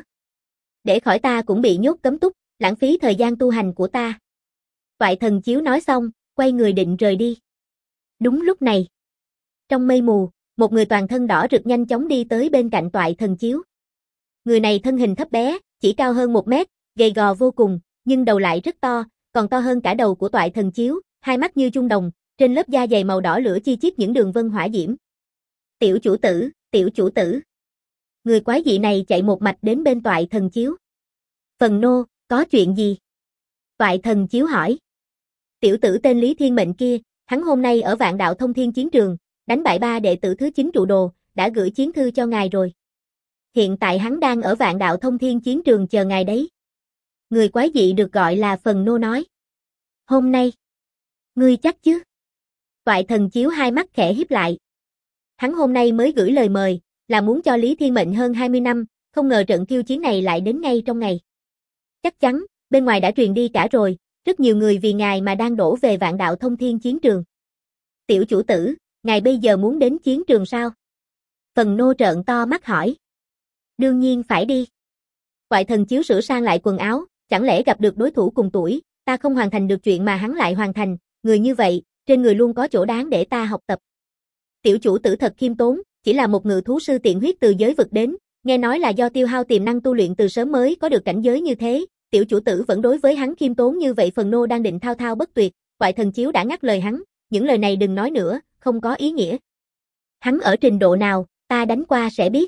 Để khỏi ta cũng bị nhốt cấm túc, lãng phí thời gian tu hành của ta. Toại Thần Chiếu nói xong, quay người định rời đi. Đúng lúc này. Trong mây mù, một người toàn thân đỏ rực nhanh chóng đi tới bên cạnh Toại Thần Chiếu. Người này thân hình thấp bé, chỉ cao hơn 1 mét, gầy gò vô cùng, nhưng đầu lại rất to, còn to hơn cả đầu của Toại Thần Chiếu, hai mắt như trung đồng, trên lớp da dày màu đỏ lửa chi chít những đường vân hỏa diễm. Tiểu chủ tử, tiểu chủ tử. Người quái dị này chạy một mạch đến bên Toại Thần Chiếu. Phần nô, có chuyện gì? Toại Thần Chiếu hỏi. Tiểu tử tên Lý Thiên Mệnh kia, hắn hôm nay ở Vạn Đạo Thông Thiên chiến trường, đánh bại 3 đệ tử thứ 9 trụ đồ, đã gửi chiến thư cho ngài rồi. Hiện tại hắn đang ở Vạn Đạo Thông Thiên chiến trường chờ ngài đấy. Người quái dị được gọi là Phần nô nói. Hôm nay? Ngươi chắc chứ? Toại Thần Chiếu hai mắt khẽ híp lại. Hắn hôm nay mới gửi lời mời, là muốn cho Lý Thiên Mệnh hơn 20 năm, không ngờ trận khiêu chiến này lại đến ngay trong ngày. Chắc chắn, bên ngoài đã truyền đi cả rồi, rất nhiều người vì ngài mà đang đổ về Vạn Đạo Thông Thiên chiến trường. Tiểu chủ tử, ngài bây giờ muốn đến chiến trường sao? Phần nô trợn to mắt hỏi. Đương nhiên phải đi. Toại Thần Chiếu sửa sang lại quần áo, chẳng lẽ gặp được đối thủ cùng tuổi, ta không hoàn thành được chuyện mà hắn lại hoàn thành, người như vậy, trên người luôn có chỗ đáng để ta học tập. Tiểu chủ tử thật khiêm tốn, chỉ là một ngự thú sư tiện huyết từ giới vực đến, nghe nói là do tiêu hao tiềm năng tu luyện từ sớm mới có được cảnh giới như thế, tiểu chủ tử vẫn đối với hắn khiêm tốn như vậy. Phần nô đang định thao thao bất tuyệt, Toại Thần Chiếu đã ngắt lời hắn, những lời này đừng nói nữa, không có ý nghĩa. Hắn ở trình độ nào, ta đánh qua sẽ biết.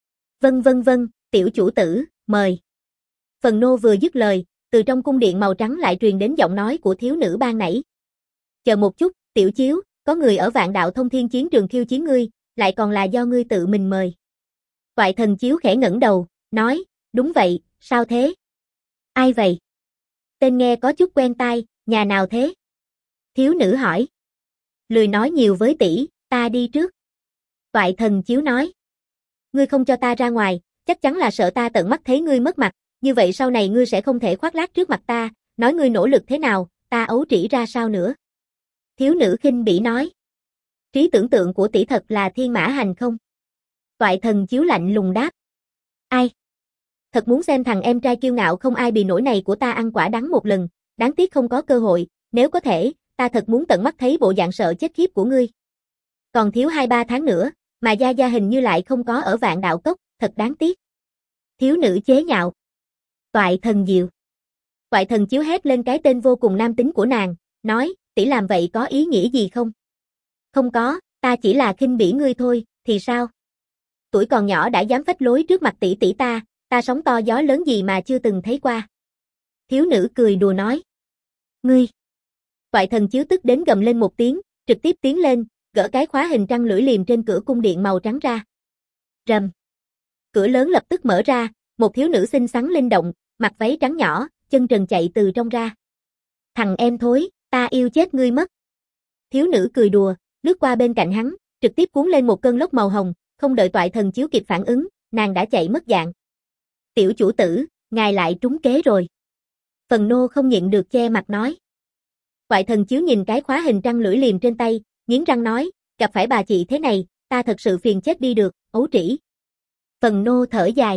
Vâng, tiểu chủ tử, mời. Phần nô vừa dứt lời, từ trong cung điện màu trắng lại truyền đến giọng nói của thiếu nữ ban nãy. Chờ một chút, tiểu chiếu, có người ở Vạn Đạo Thông Thiên chiến trường khiêu chiến ngươi, lại còn là do ngươi tự mình mời. Toại Thần Chiếu khẽ ngẩng đầu, nói, đúng vậy, sao thế? Ai vậy? Tên nghe có chút quen tai, nhà nào thế? Thiếu nữ hỏi. Lười nói nhiều với tỷ, ta đi trước. Toại Thần Chiếu nói. Ngươi không cho ta ra ngoài, chắc chắn là sợ ta tận mắt thấy ngươi mất mặt, như vậy sau này ngươi sẽ không thể khoác lác trước mặt ta, nói ngươi nỗ lực thế nào, ta ấu trĩ ra sao nữa. Thiếu nữ khinh bỉ nói. Trí tưởng tượng của tỷ thật là thiên mã hành không? Toại Thần Chiếu lạnh lùng đáp. Ai? Thật muốn xem thằng em trai kiêu ngạo không ai bì nổi này của ta ăn quả đắng một lần, đáng tiếc không có cơ hội, nếu có thể, ta thật muốn tận mắt thấy bộ dạng sợ chết khiếp của ngươi. Còn thiếu 2-3 tháng nữa, mà Gia Gia hình như lại không có ở Vạn Đạo Cốc, thật đáng tiếc. Thiếu nữ chế nhạo. Toại Thần Diệu. Toại Thần Chiếu hét lên cái tên vô cùng nam tính của nàng, nói, tỷ làm vậy có ý nghĩa gì không? Không có, ta chỉ là khinh bỉ ngươi thôi, thì sao? Tuổi còn nhỏ đã dám phách lối trước mặt tỷ tỷ ta sóng to gió lớn gì mà chưa từng thấy qua. Thiếu nữ cười đùa nói. Ngươi. Toại Thần Chiếu tức đến gầm lên một tiếng, trực tiếp tiến lên, gỡ cái khóa hình trăng lưỡi liềm trên cửa cung điện màu trắng ra. Rầm. Cửa lớn lập tức mở ra, một thiếu nữ xinh xắn linh động, mặc váy trắng nhỏ, chân trần chạy từ trong ra. Thằng em thối, ta yêu chết ngươi mất. Thiếu nữ cười đùa, lướt qua bên cạnh hắn, trực tiếp cuốn lên một cơn lốc màu hồng, không đợi Toại Thần Chiếu kịp phản ứng, nàng đã chạy mất dạng. Tiểu chủ tử, ngài lại trúng kế rồi. Phần nô không nhịn được che mặt nói. Toại Thần Chiếu nhìn cái khóa hình trăng lưỡi liềm trên tay, nghiến răng nói, gặp phải bà chị thế này, ta thật sự phiền chết đi được, ấu trĩ. Phần nô thở dài.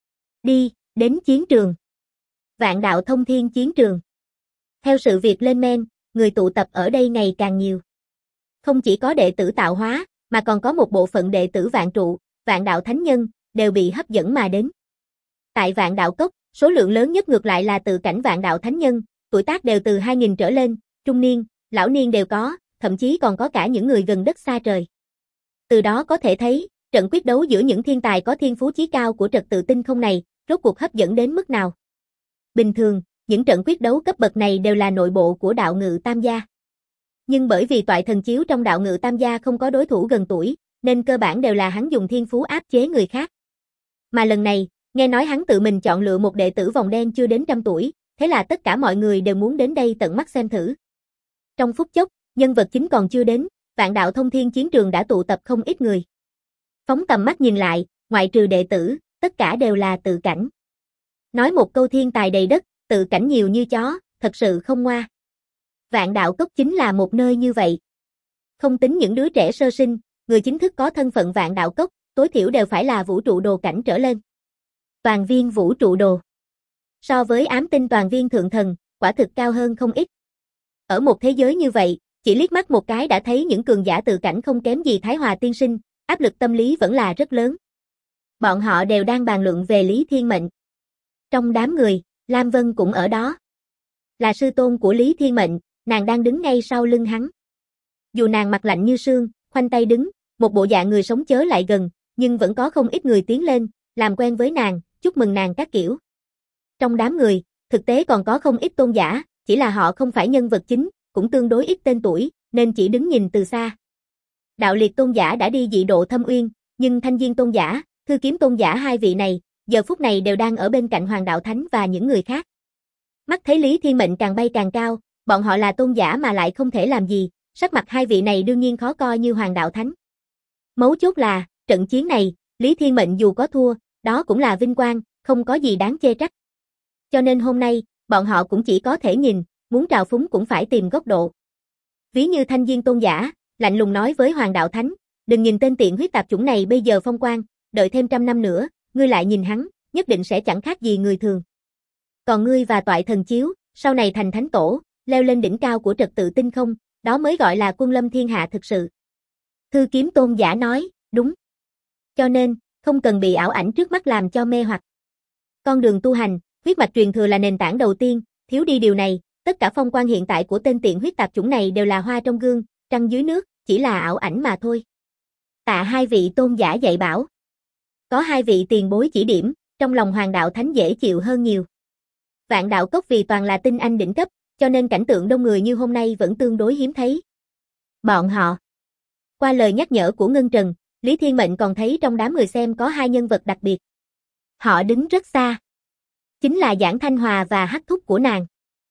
Đi, đến chiến trường. Vạn Đạo Thông Thiên chiến trường. Theo sự việc lên men, người tụ tập ở đây ngày càng nhiều. Không chỉ có đệ tử tạo hóa, mà còn có một bộ phận đệ tử vạn trụ, vạn đạo thánh nhân, đều bị hấp dẫn mà đến. Tại vạn đạo cốc, số lượng lớn nhất ngược lại là tự cảnh vạn đạo thánh nhân, tuổi tác đều từ 2000 trở lên, trung niên, lão niên đều có, thậm chí còn có cả những người gần đất xa trời. Từ đó có thể thấy, trận quyết đấu giữa những thiên tài có thiên phú chí cao của trật tự tinh không này, rốt cuộc hấp dẫn đến mức nào. Bình thường, những trận quyết đấu cấp bậc này đều là nội bộ của đạo ngự tam gia. Nhưng bởi vì toại thần chiếu trong đạo ngự tam gia không có đối thủ gần tuổi, nên cơ bản đều là hắn dùng thiên phú áp chế người khác. Mà lần này, nghe nói hắn tự mình chọn lựa một đệ tử vòng đen chưa đến 100 tuổi, thế là tất cả mọi người đều muốn đến đây tận mắt xem thử. Trong phút chốc, nhân vật chính còn chưa đến, vạn đạo thông thiên chiến trường đã tụ tập không ít người. Phóng tầm mắt nhìn lại, ngoại trừ đệ tử, tất cả đều là tự cảnh. Nói một câu thiên tài đầy đất, tự cảnh nhiều như chó, thật sự không ngoa. Vạn đạo cốc chính là một nơi như vậy. Không tính những đứa trẻ sơ sinh, người chính thức có thân phận vạn đạo cốc, tối thiểu đều phải là vũ trụ đồ cảnh trở lên. Toàn viên vũ trụ đồ. So với ám tinh toàn viên thượng thần, quả thực cao hơn không ít. Ở một thế giới như vậy, chỉ liếc mắt một cái đã thấy những cường giả tự cảnh không kém gì Thái Hòa tiên sinh, áp lực tâm lý vẫn là rất lớn. Bọn họ đều đang bàn luận về Lý Thiên Mệnh. Trong đám người, Lam Vân cũng ở đó. Là sư tôn của Lý Thiên Mệnh, nàng đang đứng ngay sau lưng hắn. Dù nàng mặt lạnh như sương, khoanh tay đứng, một bộ dạng người sống chớ lại gần, nhưng vẫn có không ít người tiến lên, làm quen với nàng, chúc mừng nàng các kiểu. Trong đám người, thực tế còn có không ít tôn giả, chỉ là họ không phải nhân vật chính, cũng tương đối ít tên tuổi, nên chỉ đứng nhìn từ xa. Đạo liệt tôn giả đã đi dị độ Thâm Uyên, nhưng Thanh Diên tôn giả, Thư Kiếm tôn giả hai vị này, giờ phút này đều đang ở bên cạnh Hoàng Đạo Thánh và những người khác. Mắt thấy Lý Thiên Mệnh càng bay càng cao, bọn họ là tôn giả mà lại không thể làm gì, sắc mặt hai vị này đương nhiên khó coi như Hoàng Đạo Thánh. Mấu chốt là, trận chiến này, Lý Thiên Mệnh dù có thua, đó cũng là vinh quang, không có gì đáng chê trách. Cho nên hôm nay, bọn họ cũng chỉ có thể nhìn, muốn trào phúng cũng phải tìm góc độ. Ví như Thanh Diên tôn giả, lạnh lùng nói với Hoàng Đạo Thánh, đừng nhìn tên tiện huyết tạp chủng này bây giờ phong quang, đợi thêm 100 năm nữa, ngươi lại nhìn hắn, nhất định sẽ chẳng khác gì người thường. Còn ngươi và toại thần chiếu, sau này thành thánh tổ, leo lên đỉnh cao của trật tự tinh không, đó mới gọi là quân lâm thiên hạ thực sự. Thư Kiếm tôn giả nói, đúng. Cho nên, không cần bị ảo ảnh trước mắt làm cho mê hoặc. Con đường tu hành, huyết mạch truyền thừa là nền tảng đầu tiên, thiếu đi điều này, tất cả phong quang hiện tại của tên tiện huyết tạp chủng này đều là hoa trong gương, trăng dưới nước, chỉ là ảo ảnh mà thôi. Tạ hai vị tôn giả dạy bảo. Có hai vị tiền bối chỉ điểm, trong lòng Hoàng Đạo Thánh dễ chịu hơn nhiều. Vạn đạo cốc vì toàn là tinh anh đỉnh cấp, cho nên cảnh tượng đông người như hôm nay vẫn tương đối hiếm thấy. Bọn họ. Qua lời nhắc nhở của Ngân Trần, Lý Thiên Mệnh còn thấy trong đám người xem có hai nhân vật đặc biệt. Họ đứng rất xa. Chính là Giảng Thanh Hòa và Hắc Thúc của nàng.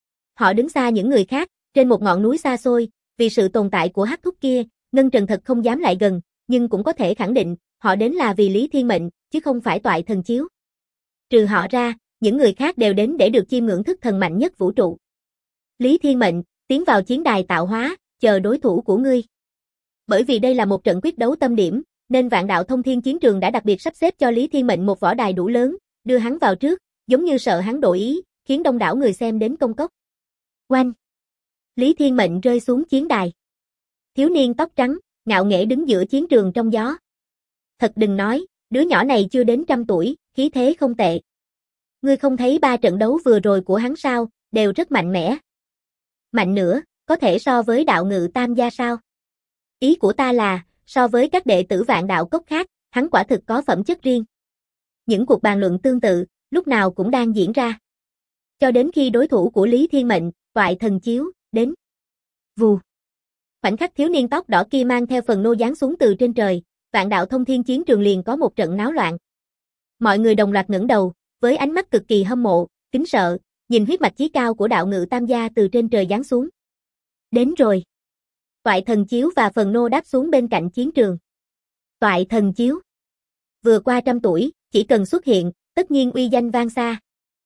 Họ đứng xa những người khác, trên một ngọn núi xa xôi, vì sự tồn tại của Hắc Thúc kia, Ngân Trần thật không dám lại gần, nhưng cũng có thể khẳng định, họ đến là vì Lý Thiên Mệnh, chứ không phải toại thần chiếu. Trừ họ ra, những người khác đều đến để được chiêm ngưỡng thức thần mạnh nhất vũ trụ. Lý Thiên Mệnh, tiến vào chiến đài tạo hóa, chờ đối thủ của ngươi. Bởi vì đây là một trận quyết đấu tâm điểm, nên Vạn Đạo Thông Thiên chiến trường đã đặc biệt sắp xếp cho Lý Thiên Mệnh một võ đài đủ lớn, đưa hắn vào trước, giống như sợ hắn đổi ý, khiến đông đảo người xem đến công cốc. Oanh! Lý Thiên Mệnh rơi xuống chiến đài. Thiếu niên tóc trắng, ngạo nghễ đứng giữa chiến trường trong gió. Thật đừng nói, đứa nhỏ này chưa đến 100 tuổi, khí thế không tệ. Ngươi không thấy 3 trận đấu vừa rồi của hắn sao, đều rất mạnh mẽ. Mạnh nữa, có thể so với đạo ngự tam gia sao? Ý của ta là, so với các đệ tử Vạn Đạo Cốc khác, hắn quả thực có phẩm chất riêng. Những cuộc bàn luận tương tự, lúc nào cũng đang diễn ra. Cho đến khi đối thủ của Lý Thiên Mệnh, toại thần chiếu, đến. Vù. Khoảnh khắc thiếu niên tóc đỏ kia mang theo phần nô giáng xuống từ trên trời, Vạn Đạo Thông Thiên chiến trường liền có một trận náo loạn. Mọi người đồng loạt ngẩng đầu, với ánh mắt cực kỳ hâm mộ, kính sợ, nhìn huyết mạch chí cao của đạo ngự tam gia từ trên trời giáng xuống. Đến rồi. Toại thần chiếu và phần nô đáp xuống bên cạnh chiến trường. Toại thần chiếu. Vừa qua 100 tuổi, chỉ cần xuất hiện, tất nhiên uy danh vang xa.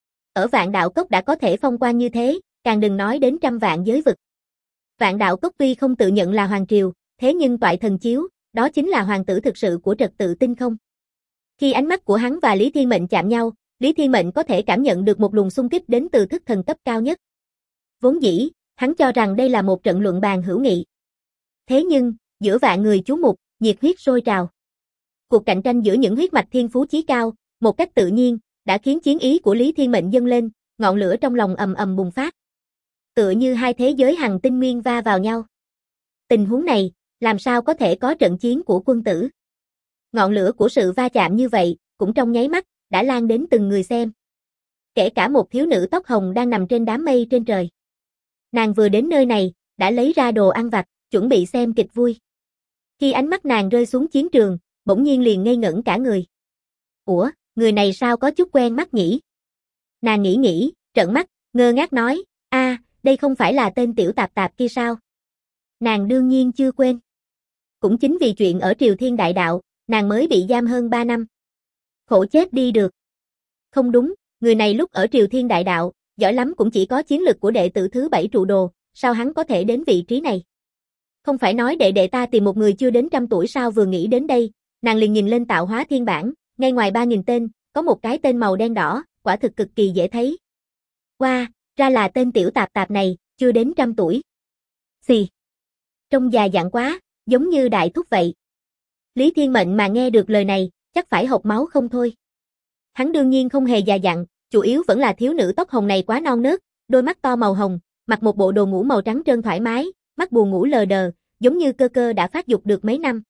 Ở Vạn Đạo Cốc đã có thể phong quang như thế, càng đừng nói đến 100 vạn giới vực. Vạn Đạo Cốc tuy không tự nhận là hoàng triều, thế nhưng toại thần chiếu, đó chính là hoàng tử thực sự của trật tự tinh không. Khi ánh mắt của hắn và Lý Thiên Mệnh chạm nhau, Lý Thiên Mệnh có thể cảm nhận được một luồng xung kích đến từ thức thần cấp cao nhất. Vốn dĩ, Hắn cho rằng đây là một trận luận bàn hữu nghị. Thế nhưng, giữa vạn người chú mục, nhiệt huyết sôi trào. Cuộc cạnh tranh giữa những huyết mạch thiên phú chí cao, một cách tự nhiên, đã khiến chiến ý của Lý Thiên Mệnh dâng lên, ngọn lửa trong lòng ầm ầm bùng phát. Tựa như hai thế giới hằng tinh nguyên va vào nhau. Tình huống này, làm sao có thể có trận chiến của quân tử? Ngọn lửa của sự va chạm như vậy, cũng trong nháy mắt, đã lan đến từng người xem. Kể cả một thiếu nữ tóc hồng đang nằm trên đám mây trên trời. Nàng vừa đến nơi này, đã lấy ra đồ ăn vặt, chuẩn bị xem kịch vui. Khi ánh mắt nàng rơi xuống chiến trường, bỗng nhiên liền ngây ngẩn cả người. Ủa, người này sao có chút quen mắt nhỉ? Nàng nghĩ, trợn mắt, ngơ ngác nói, đây không phải là tên tiểu tạp tạp kia sao? Nàng đương nhiên chưa quên. Cũng chính vì chuyện ở Triều Thiên Đại Đạo, nàng mới bị giam hơn 3 năm. Khổ chết đi được. Không đúng, người này lúc ở Triều Thiên Đại Đạo, giỏi lắm cũng chỉ có chiến lực của đệ tử thứ 7 trụ đồ, sao hắn có thể đến vị trí này? Không phải nói đệ đệ ta tìm một người chưa đến 100 tuổi sao? Vừa nghĩ đến đây, nàng liền nhìn lên tạo hóa thiên bản, ngay ngoài 3.000 tên, có một cái tên màu đen đỏ, quả thực cực kỳ dễ thấy. Wow, ra là tên tiểu tạp tạp này, chưa đến 100 tuổi. Xì. Trông già dặn quá, giống như đại thúc vậy. Lý Thiên Mệnh mà nghe được lời này, chắc phải hộc máu không thôi. Hắn đương nhiên không hề già dặn, chủ yếu vẫn là thiếu nữ tóc hồng này quá non nớt, đôi mắt to màu hồng, mặc một bộ đồ ngủ màu trắng trơn thoải mái, mắt buồn ngủ lờ đờ, giống như cơ đã phát dục được mấy năm.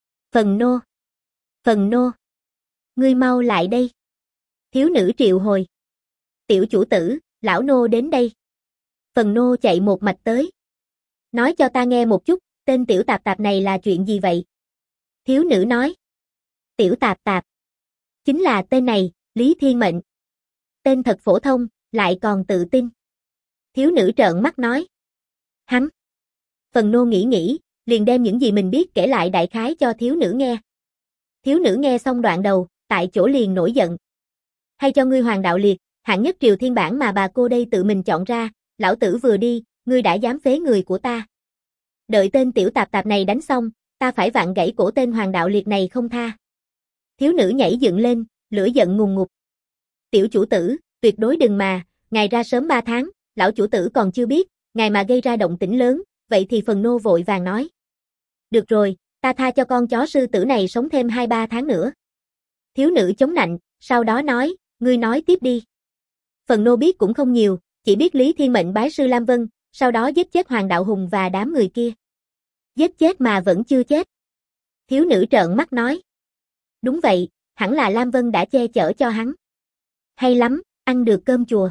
Phần nô, ngươi mau lại đây. Thiếu nữ triệu hồi. Tiểu chủ tử, lão nô đến đây. Phần nô chạy một mạch tới. Nói cho ta nghe một chút, tên tiểu tạp tạp này là chuyện gì vậy? Thiếu nữ nói. Tiểu tạp tạp. Chính là tên này, Lý Thiên Mệnh. Tên thật phổ thông, lại còn tự tin. Thiếu nữ trợn mắt nói. Hắn. Phần nô nghĩ, liền đem những gì mình biết kể lại đại khái cho thiếu nữ nghe. Thiếu nữ nghe xong đoạn đầu, tại chỗ liền nổi giận. Hay cho ngươi Hoàng Đạo Liệt, hạng nhất Triều Thiên bản mà bà cô đây tự mình chọn ra, lão tử vừa đi, ngươi đã dám phế người của ta. Đợi tên tiểu tạp tạp này đánh xong, ta phải vặn gãy cổ tên Hoàng Đạo Liệt này không tha. Thiếu nữ nhảy dựng lên, lửa giận ngùn ngụt. Tiểu chủ tử, tuyệt đối đừng mà, ngài ra sớm 3 tháng, lão chủ tử còn chưa biết, ngài mà gây ra động tĩnh lớn, vậy thì phần nô vội vàng nói. Được rồi, ta tha cho con chó sư tử này sống thêm 2-3 tháng nữa. Thiếu nữ chống nạnh, sau đó nói, ngươi nói tiếp đi. Phần nô biết cũng không nhiều, chỉ biết Lý Thiên Mệnh bái sư Lam Vân, sau đó giết chết Hoàng Đạo Hùng và đám người kia. Giết chết mà vẫn chưa chết. Thiếu nữ trợn mắt nói. Đúng vậy, hẳn là Lam Vân đã che chở cho hắn. Hay lắm, ăn được cơm chùa.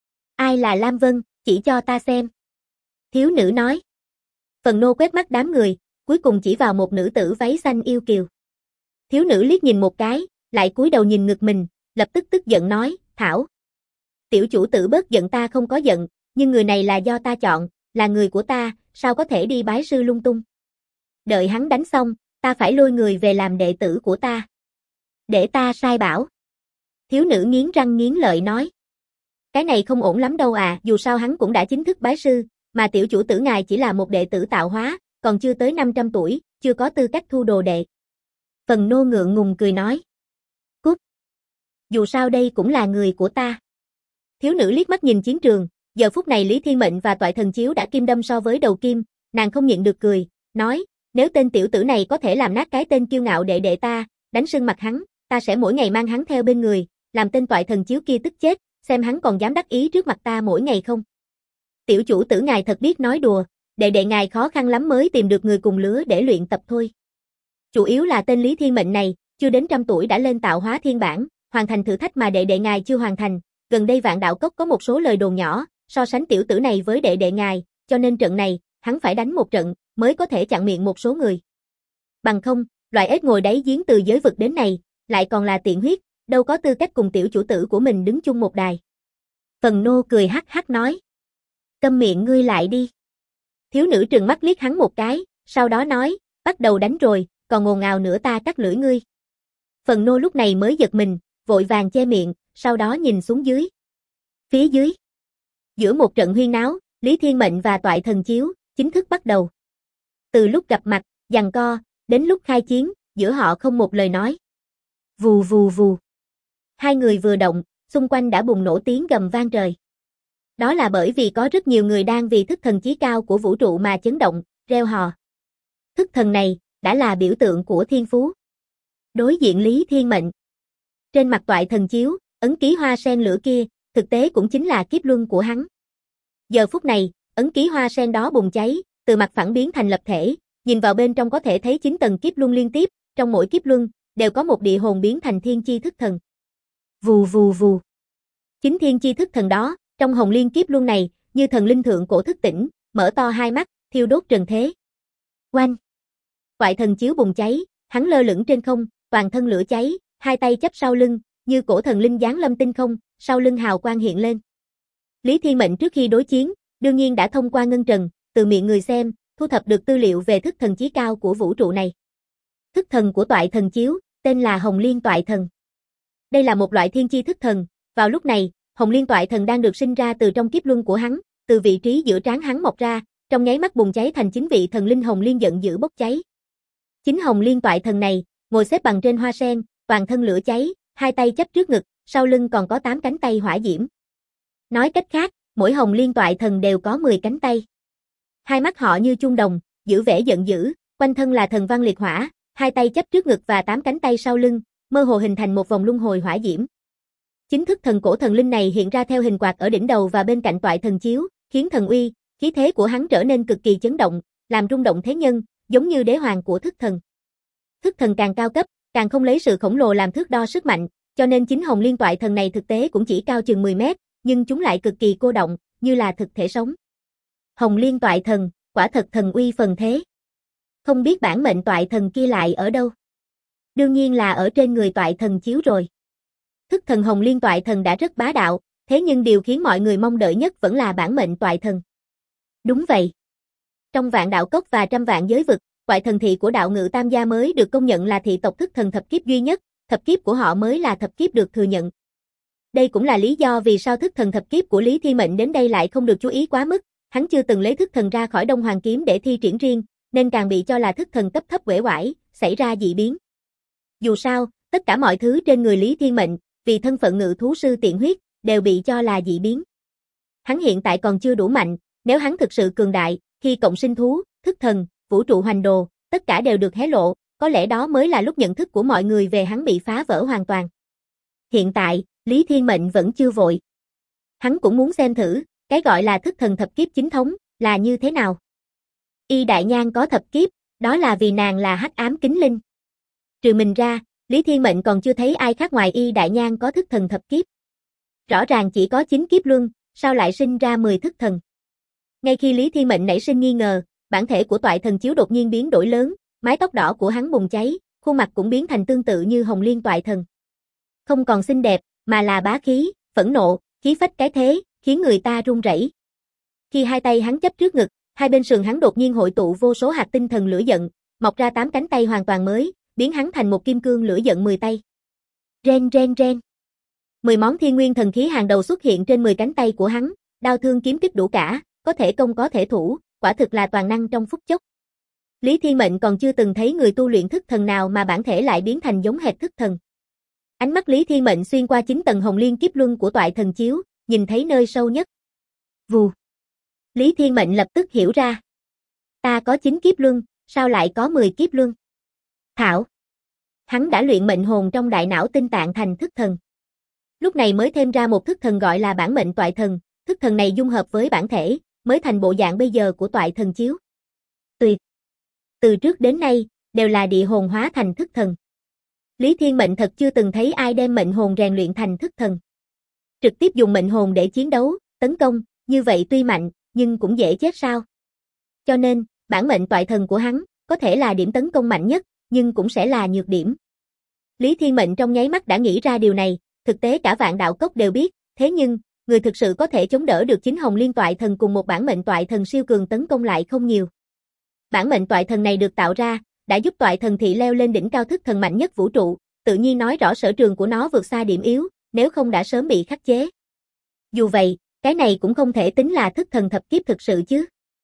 Ai là Lam Vân, chỉ cho ta xem. Thiếu nữ nói. Phần nô quét mắt đám người, cuối cùng chỉ vào một nữ tử váy xanh yêu kiều. Thiếu nữ liếc nhìn một cái, lại cúi đầu nhìn ngực mình, lập tức tức giận nói, Thảo. Tiểu chủ tử bớt giận, ta không có giận, nhưng người này là do ta chọn, là người của ta, sao có thể đi bái sư lung tung. Đợi hắn đánh xong, ta phải lôi người về làm đệ tử của ta. Để ta sai bảo. Thiếu nữ nghiến răng nghiến lợi nói. Cái này không ổn lắm đâu à, dù sao hắn cũng đã chính thức bái sư, mà tiểu chủ tử ngài chỉ là một đệ tử tạo hóa, còn chưa tới 500 tuổi, chưa có tư cách thu đồ đệ. Phần nô ngượng ngùng cười nói. Cút. Dù sao đây cũng là người của ta. Thiếu nữ liếc mắt nhìn chiến trường, giờ phút này Lý Thiên Mệnh và Toại Thần Chiếu đã kim đâm so với đầu kim, nàng không nhịn được cười, nói, nếu tên tiểu tử này có thể làm nát cái tên kiêu ngạo đệ đệ ta, đánh sưng mặt hắn, ta sẽ mỗi ngày mang hắn theo bên người, làm tên Toại Thần Chiếu kia tức chết, xem hắn còn dám đắc ý trước mặt ta mỗi ngày không. Tiểu chủ tử ngài thật biết nói đùa, đệ đệ ngài khó khăn lắm mới tìm được người cùng lứa để luyện tập thôi. Chủ yếu là tên Lý Thiên Mệnh này, chưa đến 100 tuổi đã lên tạo hóa thiên bản, hoàn thành thử thách mà đệ đệ ngài chưa hoàn thành. Gần đây Vạn Đạo Cốc có một số lời đồn nhỏ, so sánh tiểu tử này với đệ đệ ngài, cho nên trận này, hắn phải đánh một trận, mới có thể chặn miệng một số người. Bằng không, loại ếch ngồi đáy giếng từ giới vực đến này, lại còn là tiện huyết, đâu có tư cách cùng tiểu chủ tử của mình đứng chung một đài. Phần nô cười hắc hắc nói. Câm miệng ngươi lại đi. Thiếu nữ trừng mắt liếc hắn một cái, sau đó nói, bắt đầu đánh rồi, còn ồn ào nữa ta cắt lưỡi ngươi. Phần nô lúc này mới giật mình, vội vàng che miệng, sau đó nhìn xuống dưới. Phía dưới. Giữa một trận huyên náo, Lý Thiên Mệnh và Toại Thần Chiếu chính thức bắt đầu. Từ lúc gặp mặt, giằng co, đến lúc khai chiến, giữa họ không một lời nói. Vù vù vù. Hai người vừa động, xung quanh đã bùng nổ tiếng gầm vang trời. Đó là bởi vì có rất nhiều người đang vì thức thần chí cao của vũ trụ mà chấn động, reo hò. Thức thần này, đã là biểu tượng của thiên phú. Đối diện Lý Thiên Mệnh. Trên mặt toại thần chiếu, ấn ký hoa sen lửa kia, thực tế cũng chính là kiếp luân của hắn. Giờ phút này, ấn ký hoa sen đó bùng cháy, từ mặt phẳng biến thành lập thể, nhìn vào bên trong có thể thấy 9 tầng kiếp luân liên tiếp, trong mỗi kiếp luân, đều có một địa hồn biến thành thiên chi thức thần. Vù vù vù. 9 thiên chi thức thần đó, trong hồng liên kiếp luân này, như thần linh thượng cổ thức tỉnh, mở to hai mắt, thiêu đốt trần thế. Oanh! Toại thần chiếu bùng cháy, hắn lơ lửng trên không, toàn thân lửa cháy, hai tay chắp sau lưng, như cổ thần linh giáng lâm tinh không, sau lưng hào quang hiện lên. Lý Thiên Mệnh trước khi đối chiến, đương nhiên đã thông qua ngân trần, từ miệng người xem, thu thập được tư liệu về thức thần chí cao của vũ trụ này. Thức thần của toại thần chiếu, tên là Hồng Liên Toại Thần. Đây là một loại thiên chi thức thần, vào lúc này, Hồng Liên Toại Thần đang được sinh ra từ trong kiếp luân của hắn, từ vị trí giữa trán hắn mọc ra, trong nháy mắt bùng cháy thành 9 vị thần linh Hồng Liên giận dữ bốc cháy. Chính Hồng Liên Toại Thần này, ngồi xếp bằng trên hoa sen, toàn thân lửa cháy, hai tay chắp trước ngực, sau lưng còn có 8 cánh tay hỏa diễm. Nói cách khác, mỗi Hồng Liên Toại Thần đều có 10 cánh tay. Hai mắt họ như chuông đồng, giữ vẻ giận dữ, quanh thân là thần văn liệt hỏa, hai tay chắp trước ngực và 8 cánh tay sau lưng, mơ hồ hình thành một vòng luân hồi hỏa diễm. Chính thức thần cổ thần linh này hiện ra theo hình quạt ở đỉnh đầu và bên cạnh toại thần chiếu, khiến thần uy, khí thế của hắn trở nên cực kỳ chấn động, làm rung động thế nhân, giống như đế hoàng của thức thần. Thức thần càng cao cấp, càng không lấy sự khổng lồ làm thước đo sức mạnh, cho nên chính Hồng Liên Toại Thần này thực tế cũng chỉ cao chừng 10 mét, nhưng chúng lại cực kỳ cô động, như là thực thể sống. Hồng Liên Toại Thần, quả thật thần uy phần thế. Không biết bản mệnh toại thần kia lại ở đâu? Đương nhiên là ở trên người toại thần chiếu rồi. Thức thần Hồng Liên Toại Thần đã rất bá đạo, thế nhưng điều khiến mọi người mong đợi nhất vẫn là bản mệnh toại thần. Đúng vậy. Trong vạn đạo cốc và trăm vạn giới vực, toại thần thị của đạo ngự tam gia mới được công nhận là thị tộc thức thần thập kiếp duy nhất, thập kiếp của họ mới là thập kiếp được thừa nhận. Đây cũng là lý do vì sao thức thần thập kiếp của Lý Thiên Mệnh đến đây lại không được chú ý quá mức, hắn chưa từng lấy thức thần ra khỏi Đông Hoàng kiếm để thi triển riêng, nên càng bị cho là thức thần cấp thấp uể oải, xảy ra dị biến. Dù sao, tất cả mọi thứ trên người Lý Thiên Mệnh, vì thân phận ngự thú sư tiện huyết, đều bị cho là dị biến. Hắn hiện tại còn chưa đủ mạnh, nếu hắn thực sự cường đại, khi cộng sinh thú, thức thần, vũ trụ hoành đồ, tất cả đều được hé lộ, có lẽ đó mới là lúc nhận thức của mọi người về hắn bị phá vỡ hoàn toàn. Hiện tại, Lý Thiên Mệnh vẫn chưa vội. Hắn cũng muốn xem thử, cái gọi là thức thần thập kiếp chính thống, là như thế nào. Y Đại Nhan có thập kiếp, đó là vì nàng là hắc ám kính linh. Trừ mình ra, Lý Thiên Mệnh còn chưa thấy ai khác ngoài Y Đại Nhan có thức thần thập kiếp. Rõ ràng chỉ có 9 kiếp luân, sao lại sinh ra 10 thức thần. Ngay khi Lý Thiên Mệnh nảy sinh nghi ngờ, bản thể của toại thần chiếu đột nhiên biến đổi lớn, mái tóc đỏ của hắn bùng cháy, khuôn mặt cũng biến thành tương tự như Hồng Liên Toại Thần. Không còn xinh đẹp, mà là bá khí, phẫn nộ, khí phách cái thế, khiến người ta run rẩy. Khi hai tay hắn chấp trước ngực, hai bên sườn hắn đột nhiên hội tụ vô số hạt tinh thần lửa giận, mọc ra 8 cánh tay hoàn toàn mới, biến hắn thành một kim cương lửa giận 10 tay. Ren ren ren. 10 món thiên nguyên thần khí hàng đầu xuất hiện trên 10 cánh tay của hắn, đao thương kiếm kích đủ cả, có thể công có thể thủ, quả thực là toàn năng trong phút chốc. Lý Thiên Mệnh còn chưa từng thấy người tu luyện thức thần nào mà bản thể lại biến thành giống hệt thức thần. Ánh mắt Lý Thiên Mệnh xuyên qua 9 tầng Hồng Liên kiếp luân của toại thần chiếu, nhìn thấy nơi sâu nhất. Vù. Lý Thiên Mệnh lập tức hiểu ra. Ta có 9 kiếp luân, sao lại có 10 kiếp luân? Thảo. Hắn đã luyện mệnh hồn trong đại não tinh tạng thành thức thần. Lúc này mới thêm ra một thức thần gọi là bản mệnh toại thần, thức thần này dung hợp với bản thể, mới thành bộ dạng bây giờ của toại thần chiếu. Tuyệt. Từ trước đến nay, đều là địa hồn hóa thành thức thần. Lý Thiên Mệnh thật chưa từng thấy ai đem mệnh hồn rèn luyện thành thức thần. Trực tiếp dùng mệnh hồn để chiến đấu, tấn công, như vậy tuy mạnh, nhưng cũng dễ chết sao. Cho nên, bản mệnh toại thần của hắn, có thể là điểm tấn công mạnh nhất, nhưng cũng sẽ là nhược điểm. Lý Thiên Mệnh trong nháy mắt đã nghĩ ra điều này, thực tế cả vạn đạo cốc đều biết, thế nhưng, người thực sự có thể chống đỡ được chính Hồng Liên Toại Thần cùng một bản mệnh toại thần siêu cường tấn công lại không nhiều. Bản mệnh toại thần này được tạo ra, đã giúp toại thần thị leo lên đỉnh cao thức thần mạnh nhất vũ trụ, tự nhiên nói rõ sở trường của nó vượt xa điểm yếu, nếu không đã sớm bị khắc chế. Dù vậy, cái này cũng không thể tính là thức thần thập kiếp thực sự chứ.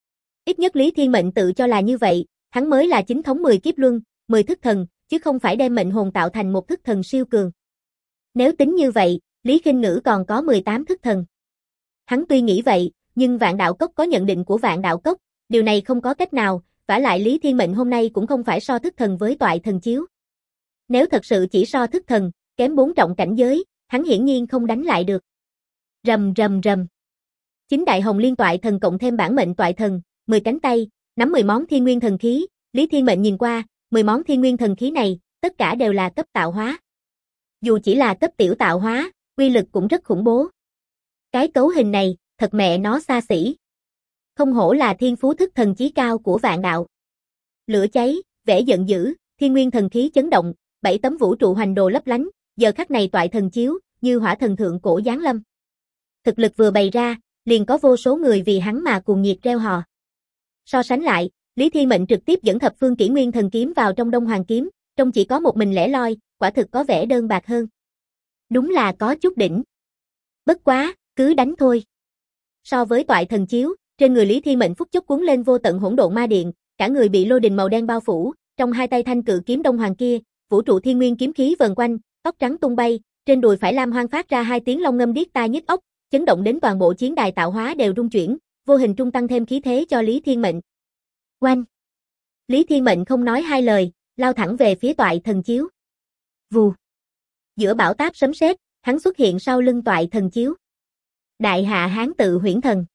Ít nhất Lý Thiên Mệnh tự cho là như vậy, hắn mới là chính thống 10 kiếp luân, 10 thức thần, chứ không phải đem mệnh hồn tạo thành một thức thần siêu cường. Nếu tính như vậy, Lý Khinh Ngữ còn có 18 thức thần. Hắn tuy nghĩ vậy, nhưng Vạn Đạo Cốc có nhận định của Vạn Đạo Cốc, điều này không có cách nào, vả lại Lý Thiên Mệnh hôm nay cũng không phải so thức thần với toại thần chiếu. Nếu thật sự chỉ so thức thần, kém 4 trọng cảnh giới, hắn hiển nhiên không đánh lại được. Rầm rầm rầm. Chính đại hồng liên toại thần cộng thêm bản mệnh toại thần, 10 cánh tay, nắm 10 món thiên nguyên thần khí, Lý Thiên Mệnh nhìn qua, 10 món thiên nguyên thần khí này, tất cả đều là cấp tạo hóa. Dù chỉ là cấp tiểu tạo hóa, uy lực cũng rất khủng bố. Cái cấu hình này, thật mẹ nó xa xỉ. Không hổ là thiên phú thức thần chí cao của vạn đạo. Lửa cháy, vẻ giận dữ, thiên nguyên thần khí chấn động, 7 tấm vũ trụ hoành đồ lấp lánh, giờ khắc này toại thần chiếu, như hỏa thần thượng cổ giáng lâm. Thực lực vừa bày ra, liền có vô số người vì hắn mà cuồng nhiệt reo hò. So sánh lại, Lý Thiên Mệnh trực tiếp dẫn thập phương kỷ nguyên thần kiếm vào trong Đông Hoàng kiếm, trông chỉ có một mình lẻ loi, quả thực có vẻ đơn bạc hơn. Đúng là có chút đỉnh. Bất quá, cứ đánh thôi. So với toại thần chiếu, trên người Lý Thiên Mệnh phút chốc cuốn lên vô tận hỗn độn ma điện, cả người bị lôi đình màu đen bao phủ, trong hai tay thanh cự kiếm Đông Hoàng kia, vũ trụ thiên nguyên kiếm khí vần quanh, tóc trắng tung bay, trên đùi phải lam hoang phát ra hai tiếng long ngâm điếc tai nhức óc, chấn động đến toàn bộ chiến đài tạo hóa đều rung chuyển, vô hình trung tăng thêm khí thế cho Lý Thiên Mệnh. Oanh! Lý Thiên Mệnh không nói hai lời, lao thẳng về phía toại thần chiếu. Vù! Giữa bão táp sấm sét, hắn xuất hiện sau lưng toại thần chiếu. Đại hạ hán tự huyễn thần.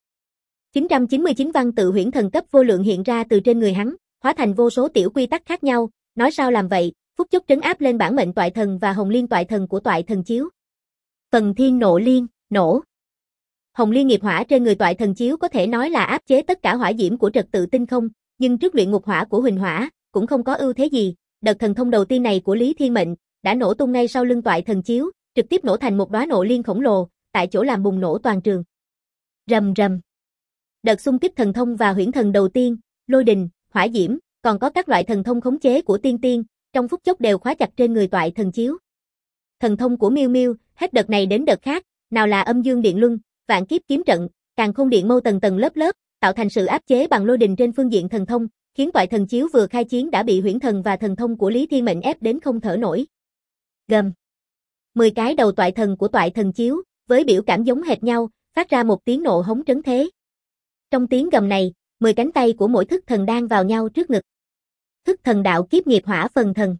999 văn tự huyễn thần cấp vô lượng hiện ra từ trên người hắn, hóa thành vô số tiểu quy tắc khác nhau, nói sao làm vậy, phút chốc trấn áp lên bản mệnh toại thần và hồng liên toại thần của toại thần chiếu. Phần thiên nộ liên, nổ. Hồng liên nghiệp hỏa trên người toại thần chiếu có thể nói là áp chế tất cả hỏa diễm của trật tự tinh không, nhưng trước luyện ngục hỏa của Huỳnh Hỏa, cũng không có ưu thế gì, đợt thần thông đầu tiên này của Lý Thiên Mệnh, đã nổ tung ngay sau lưng toại thần chiếu, trực tiếp nổ thành một đóa nộ liên khổng lồ, tại chỗ làm bùng nổ toàn trường. Rầm rầm. Đợt xung kích thần thông và huyễn thần đầu tiên, lôi đình, hỏa diễm, còn có các loại thần thông khống chế của tiên tiên, trong phút chốc đều khóa chặt trên người toại thần chiếu. Thần thông của Miêu Miêu, hết đợt này đến đợt khác, nào là âm dương điện luân, vạn kiếp kiếm trận, càn khôn điện mâu tầng tầng lớp lớp, tạo thành sự áp chế bằng lôi đình trên phương diện thần thông, khiến toại thần chiếu vừa khai chiến đã bị huyễn thần và thần thông của Lý Thiên Mệnh ép đến không thở nổi. Gầm. 10 cái đầu toại thần của toại thần chiếu, với biểu cảm giống hệt nhau, phát ra một tiếng nộ hống trấn thế. Trong tiếng gầm này, 10 cánh tay của mỗi thức thần đang vào nhau trước ngực. Thức thần đạo kiếp nghiệp hỏa phần thần.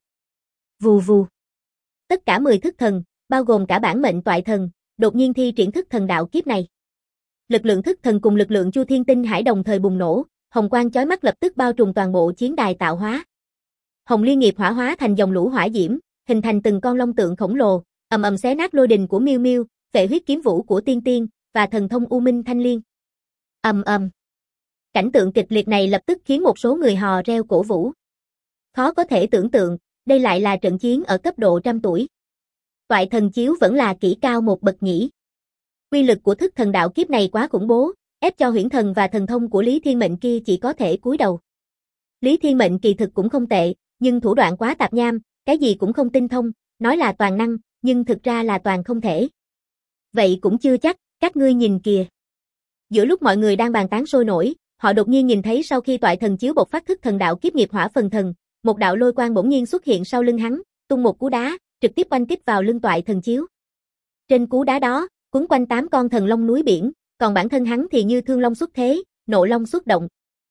Vù vù. Tất cả 10 thức thần, bao gồm cả bản mệnh toại thần, đột nhiên thi triển thức thần đạo kiếp này. Lực lượng thức thần cùng lực lượng Chu Thiên Tinh Hải đồng thời bùng nổ, hồng quang chói mắt lập tức bao trùm toàn bộ chiến đài tạo hóa. Hồng liên nghiệp hỏa hóa thành dòng lũ hỏa diễm, hình thành từng con long tượng khổng lồ, ầm ầm xé nát lôi đình của Miêu Miêu, vệ huyết kiếm vũ của Tiên Tiên và thần thông U Minh Thanh Liên. Ầm ầm. Cảnh tượng kịch liệt này lập tức khiến một số người hò reo cổ vũ. Khó có thể tưởng tượng, đây lại là trận chiến ở cấp độ trăm tuổi. Toại thần chiếu vẫn là kỹ cao một bậc nhỉ. Uy lực của thức thần đạo kiếp này quá khủng bố, ép cho huyễn thần và thần thông của Lý Thiên Mệnh kia chỉ có thể cúi đầu. Lý Thiên Mệnh kỳ thực cũng không tệ, nhưng thủ đoạn quá tạp nham, cái gì cũng không tinh thông, nói là toàn năng, nhưng thực ra là toàn không thể. Vậy cũng chưa chắc, các ngươi nhìn kìa. Giữa lúc mọi người đang bàn tán sôi nổi, họ đột nhiên nhìn thấy sau khi toại thần chiếu bộc phát thức thần đạo kiếp nghiệp hỏa phần thần, một đạo lôi quang bỗng nhiên xuất hiện sau lưng hắn, tung một cú đá, trực tiếp oanh kích vào lưng toại thần chiếu. Trên cú đá đó, quấn quanh 8 con thần long núi biển, còn bản thân hắn thì như thương long xuất thế, nộ long xuất động.